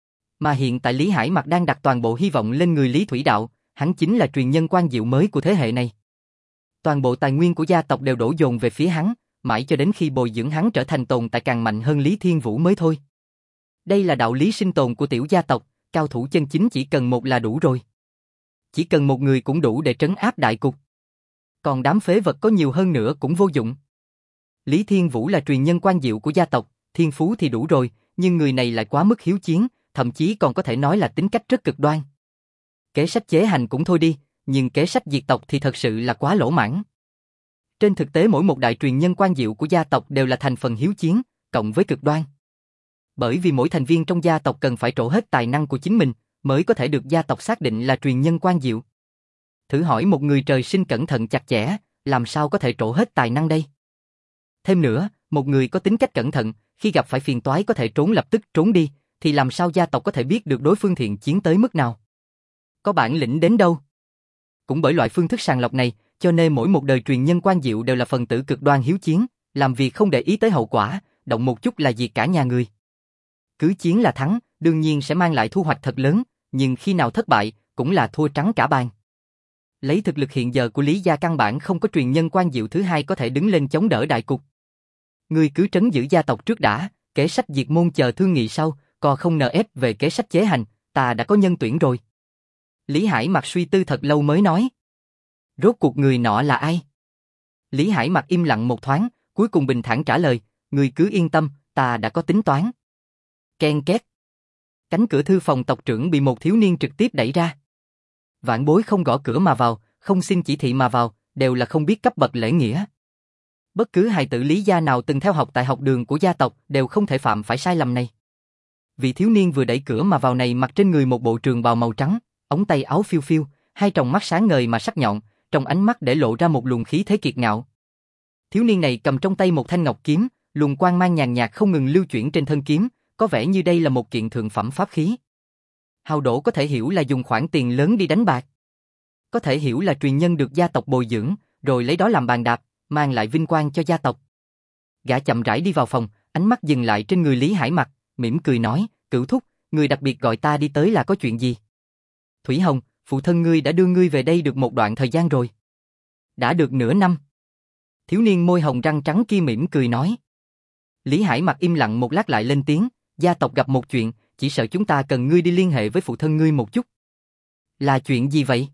Speaker 1: Mà hiện tại Lý Hải Mặc đang đặt toàn bộ hy vọng lên người Lý Thủy Đạo, hắn chính là truyền nhân Quan Diệu mới của thế hệ này. Toàn bộ tài nguyên của gia tộc đều đổ dồn về phía hắn, mãi cho đến khi bồi dưỡng hắn trở thành tồn tại càng mạnh hơn Lý Thiên Vũ mới thôi. Đây là đạo lý sinh tồn của tiểu gia tộc, cao thủ chân chính chỉ cần một là đủ rồi. Chỉ cần một người cũng đủ để trấn áp đại cục. Còn đám phế vật có nhiều hơn nữa cũng vô dụng. Lý Thiên Vũ là truyền nhân Quan Diệu của gia tộc, thiên phú thì đủ rồi, nhưng người này lại quá mức hiếu chiến, thậm chí còn có thể nói là tính cách rất cực đoan. Kế sách chế hành cũng thôi đi, nhưng kế sách diệt tộc thì thật sự là quá lỗ mãng. Trên thực tế mỗi một đại truyền nhân Quan Diệu của gia tộc đều là thành phần hiếu chiến, cộng với cực đoan. Bởi vì mỗi thành viên trong gia tộc cần phải trổ hết tài năng của chính mình, mới có thể được gia tộc xác định là truyền nhân Quan Diệu. Thử hỏi một người trời sinh cẩn thận chặt chẽ, làm sao có thể trổ hết tài năng đây? Thêm nữa, một người có tính cách cẩn thận, khi gặp phải phiền toái có thể trốn lập tức trốn đi, thì làm sao gia tộc có thể biết được đối phương thiện chiến tới mức nào? Có bản lĩnh đến đâu? Cũng bởi loại phương thức sàng lọc này, cho nên mỗi một đời truyền nhân Quan Diệu đều là phần tử cực đoan hiếu chiến, làm việc không để ý tới hậu quả, động một chút là diệt cả nhà người. Cứ chiến là thắng, đương nhiên sẽ mang lại thu hoạch thật lớn, nhưng khi nào thất bại, cũng là thua trắng cả bàn. Lấy thực lực hiện giờ của Lý gia căn bản không có truyền nhân Quan Diệu thứ hai có thể đứng lên chống đỡ đại cục. Ngươi cứ trấn giữ gia tộc trước đã, kế sách diệt môn chờ thương nghị sau, còn không nợ ép về kế sách chế hành, ta đã có nhân tuyển rồi. Lý Hải Mặc suy tư thật lâu mới nói. Rốt cuộc người nọ là ai? Lý Hải Mặc im lặng một thoáng, cuối cùng bình thản trả lời, ngươi cứ yên tâm, ta đã có tính toán. Ken két. Cánh cửa thư phòng tộc trưởng bị một thiếu niên trực tiếp đẩy ra. Vạn bối không gõ cửa mà vào, không xin chỉ thị mà vào, đều là không biết cấp bậc lễ nghĩa. Bất cứ hài tử Lý gia nào từng theo học tại học đường của gia tộc đều không thể phạm phải sai lầm này. Vị thiếu niên vừa đẩy cửa mà vào này mặc trên người một bộ trường bào màu trắng, ống tay áo phiêu phiêu, hai tròng mắt sáng ngời mà sắc nhọn, trong ánh mắt để lộ ra một luồng khí thế kiệt ngạo. Thiếu niên này cầm trong tay một thanh ngọc kiếm, luồng quang mang nhàn nhạt không ngừng lưu chuyển trên thân kiếm, có vẻ như đây là một kiện thượng phẩm pháp khí. Hào Đỗ có thể hiểu là dùng khoản tiền lớn đi đánh bạc. Có thể hiểu là truyền nhân được gia tộc bồi dưỡng, rồi lấy đó làm bàn đạp, mang lại vinh quang cho gia tộc. Gã chậm rãi đi vào phòng, ánh mắt dừng lại trên người Lý Hải Mặc, mỉm cười nói, Cửu thúc, người đặc biệt gọi ta đi tới là có chuyện gì? Thủy Hồng, phụ thân ngươi đã đưa ngươi về đây được một đoạn thời gian rồi. Đã được nửa năm. Thiếu niên môi hồng răng trắng kia mỉm cười nói. Lý Hải Mặc im lặng một lát lại lên tiếng, gia tộc gặp một chuyện, chỉ sợ chúng ta cần ngươi đi liên hệ với phụ thân ngươi một chút. Là chuyện gì vậy?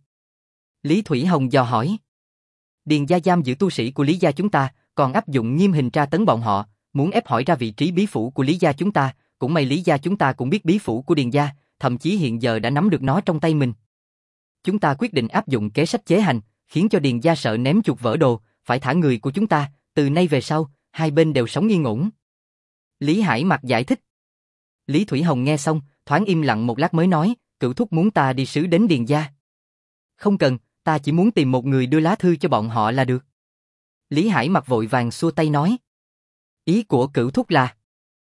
Speaker 1: Lý Thủy Hồng dò hỏi. Điền gia giam giữ tu sĩ của Lý gia chúng ta, còn áp dụng nghiêm hình tra tấn bọn họ, muốn ép hỏi ra vị trí bí phủ của Lý gia chúng ta, cũng may Lý gia chúng ta cũng biết bí phủ của Điền gia, thậm chí hiện giờ đã nắm được nó trong tay mình. Chúng ta quyết định áp dụng kế sách chế hành, khiến cho Điền gia sợ ném chuột vỡ đồ, phải thả người của chúng ta, từ nay về sau, hai bên đều sống yên ổn. Lý Hải Mặc giải thích. Lý Thủy Hồng nghe xong, thoáng im lặng một lát mới nói, Cửu thúc muốn ta đi sứ đến Điền gia. Không cần, ta chỉ muốn tìm một người đưa lá thư cho bọn họ là được. Lý Hải Mặc vội vàng xua tay nói. Ý của Cửu thúc là...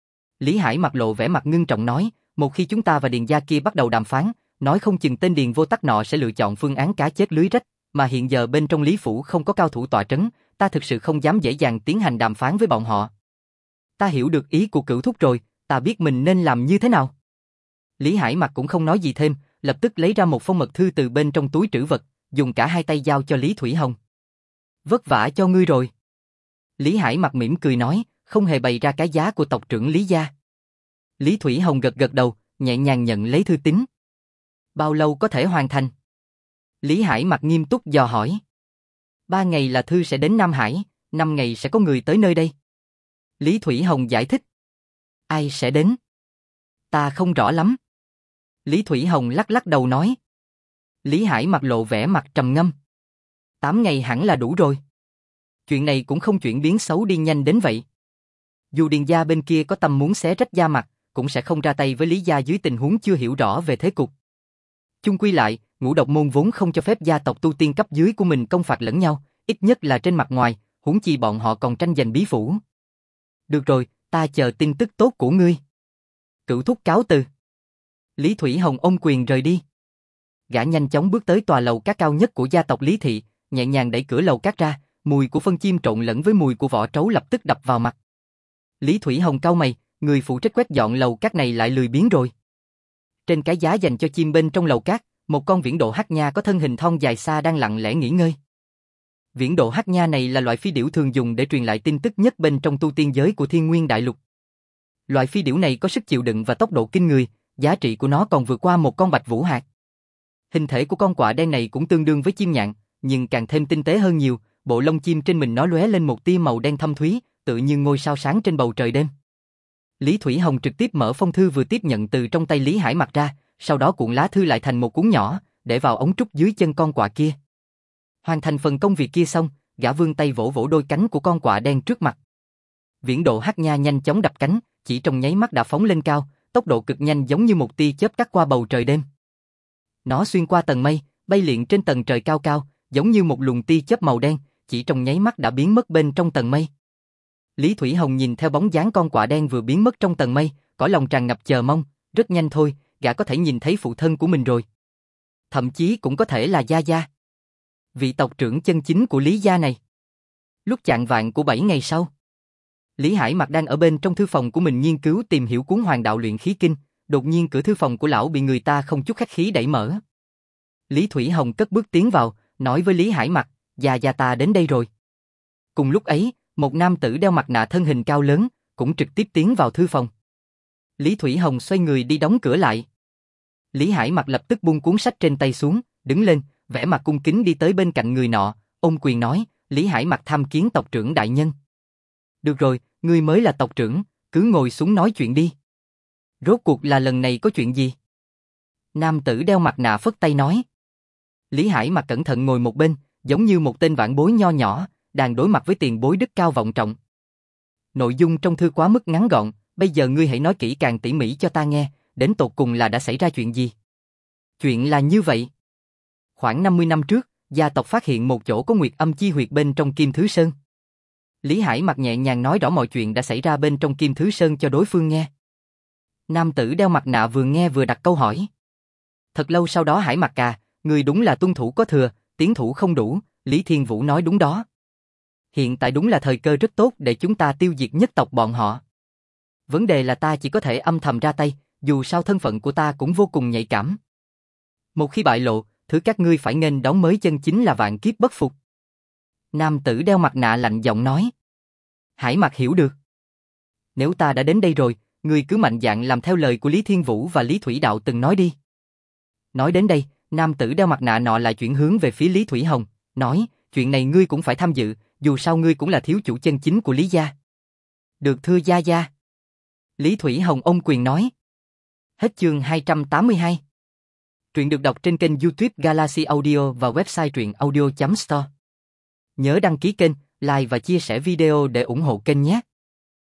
Speaker 1: Lý Hải Mặc lộ vẻ mặt ngưng trọng nói, một khi chúng ta và Điền gia kia bắt đầu đàm phán, nói không chừng tên Điền vô tắc nọ sẽ lựa chọn phương án cá chết lưới rách, mà hiện giờ bên trong Lý phủ không có cao thủ tọa trấn, ta thực sự không dám dễ dàng tiến hành đàm phán với bọn họ. Ta hiểu được ý của Cửu thúc rồi, ta biết mình nên làm như thế nào. Lý Hải Mặc cũng không nói gì thêm, lập tức lấy ra một phong mật thư từ bên trong túi trữ vật, dùng cả hai tay giao cho Lý Thủy Hồng. Vất vả cho ngươi rồi. Lý Hải Mặc mỉm cười nói, không hề bày ra cái giá của tộc trưởng Lý gia. Lý Thủy Hồng gật gật đầu, nhẹ nhàng nhận lấy thư tín. Bao lâu có thể hoàn thành? Lý Hải Mặc nghiêm túc dò hỏi. Ba ngày là thư sẽ đến Nam Hải, năm ngày sẽ có người tới nơi đây. Lý Thủy Hồng giải thích. Ai sẽ đến? Ta không rõ lắm. Lý Thủy Hồng lắc lắc đầu nói. Lý Hải Mặc lộ vẻ mặt trầm ngâm. Tám ngày hẳn là đủ rồi. Chuyện này cũng không chuyển biến xấu đi nhanh đến vậy. Dù Điền gia bên kia có tâm muốn xé rách da mặt, cũng sẽ không ra tay với Lý gia dưới tình huống chưa hiểu rõ về thế cục. Chung quy lại, Ngũ Độc môn vốn không cho phép gia tộc tu tiên cấp dưới của mình công phạt lẫn nhau, ít nhất là trên mặt ngoài, huống chi bọn họ còn tranh giành bí phủ. Được rồi, ta chờ tin tức tốt của ngươi. Cửu thúc cáo từ. Lý Thủy Hồng ôm quyền rời đi. Gã nhanh chóng bước tới tòa lầu cát cao nhất của gia tộc Lý thị, nhẹ nhàng đẩy cửa lầu cát ra, mùi của phân chim trộn lẫn với mùi của vỏ trấu lập tức đập vào mặt. Lý Thủy Hồng cau mày, người phụ trách quét dọn lầu cát này lại lười biếng rồi. Trên cái giá dành cho chim bên trong lầu cát, một con viễn độ hắc nha có thân hình thon dài xa đang lặng lẽ nghỉ ngơi. Viễn độ hắc nha này là loại phi điểu thường dùng để truyền lại tin tức nhất bên trong tu tiên giới của Thiên Nguyên Đại Lục. Loại phi điểu này có sức chịu đựng và tốc độ kinh người, giá trị của nó còn vượt qua một con bạch vũ hạc. Hình thể của con quạ đen này cũng tương đương với chim nhạn, nhưng càng thêm tinh tế hơn nhiều, bộ lông chim trên mình nó lóe lên một tia màu đen thâm thúy, tự như ngôi sao sáng trên bầu trời đêm. Lý Thủy Hồng trực tiếp mở phong thư vừa tiếp nhận từ trong tay Lý Hải Mặc ra, sau đó cuộn lá thư lại thành một cuốn nhỏ, để vào ống trúc dưới chân con quạ kia. Hoàn thành phần công việc kia xong, gã vươn tay vỗ vỗ đôi cánh của con quạ đen trước mặt. Viễn độ hắc nha nhanh chóng đập cánh, chỉ trong nháy mắt đã phóng lên cao, tốc độ cực nhanh giống như một tia chớp cắt qua bầu trời đêm. Nó xuyên qua tầng mây, bay lượn trên tầng trời cao cao, giống như một luồng tia chớp màu đen, chỉ trong nháy mắt đã biến mất bên trong tầng mây. Lý Thủy Hồng nhìn theo bóng dáng con quạ đen vừa biến mất trong tầng mây, cõi lòng tràn ngập chờ mong, rất nhanh thôi, gã có thể nhìn thấy phụ thân của mình rồi. Thậm chí cũng có thể là Gia Gia, vị tộc trưởng chân chính của Lý gia này. Lúc chạng vạng của bảy ngày sau, Lý Hải Mặc đang ở bên trong thư phòng của mình nghiên cứu tìm hiểu cuốn Hoàng Đạo Luyện Khí Kinh, đột nhiên cửa thư phòng của lão bị người ta không chút khách khí đẩy mở. Lý Thủy Hồng cất bước tiến vào, nói với Lý Hải Mặc, Gia Gia ta đến đây rồi. Cùng lúc ấy, một nam tử đeo mặt nạ thân hình cao lớn, cũng trực tiếp tiến vào thư phòng. Lý Thủy Hồng xoay người đi đóng cửa lại. Lý Hải Mặc lập tức buông cuốn sách trên tay xuống, đứng lên, vẻ mặt cung kính đi tới bên cạnh người nọ, ôm quyền nói, Lý Hải Mặc tham kiến tộc trưởng đại nhân. Được rồi, ngươi mới là tộc trưởng, cứ ngồi xuống nói chuyện đi. Rốt cuộc là lần này có chuyện gì? Nam tử đeo mặt nạ phất tay nói. Lý Hải Mặc cẩn thận ngồi một bên, giống như một tên vãn bối nho nhỏ, đang đối mặt với tiền bối đức cao vọng trọng. Nội dung trong thư quá mức ngắn gọn, bây giờ ngươi hãy nói kỹ càng tỉ mỉ cho ta nghe, đến tột cùng là đã xảy ra chuyện gì? Chuyện là như vậy. Khoảng năm mươi năm trước, gia tộc phát hiện một chỗ có nguyệt âm chi huyệt bên trong Kim Thứ Sơn. Lý Hải Mặc nhẹ nhàng nói rõ mọi chuyện đã xảy ra bên trong Kim Thứ Sơn cho đối phương nghe. Nam tử đeo mặt nạ vừa nghe vừa đặt câu hỏi. Thật lâu sau đó Hải Mặc à, người đúng là tuân thủ có thừa, tiến thủ không đủ, Lý Thiên Vũ nói đúng đó. Hiện tại đúng là thời cơ rất tốt để chúng ta tiêu diệt nhất tộc bọn họ. Vấn đề là ta chỉ có thể âm thầm ra tay, dù sao thân phận của ta cũng vô cùng nhạy cảm. Một khi bại lộ, thứ các ngươi phải nghênh đón mới chân chính là vạn kiếp bất phục. Nam tử đeo mặt nạ lạnh giọng nói. Hải Mặc hiểu được. Nếu ta đã đến đây rồi, ngươi cứ mạnh dạn làm theo lời của Lý Thiên Vũ và Lý Thủy Đạo từng nói đi. Nói đến đây, nam tử đeo mặt nạ nọ lại chuyển hướng về phía Lý Thủy Hồng, nói, chuyện này ngươi cũng phải tham dự, dù sao ngươi cũng là thiếu chủ chân chính của Lý gia. Được thưa Gia Gia. Lý Thủy Hồng ôm quyền nói. Hết chương hai trăm tám mươi hai. Truyện được đọc trên kênh YouTube Galaxy Audio và website truyện audio chấm store. Nhớ đăng ký kênh, like và chia sẻ video để ủng hộ kênh nhé.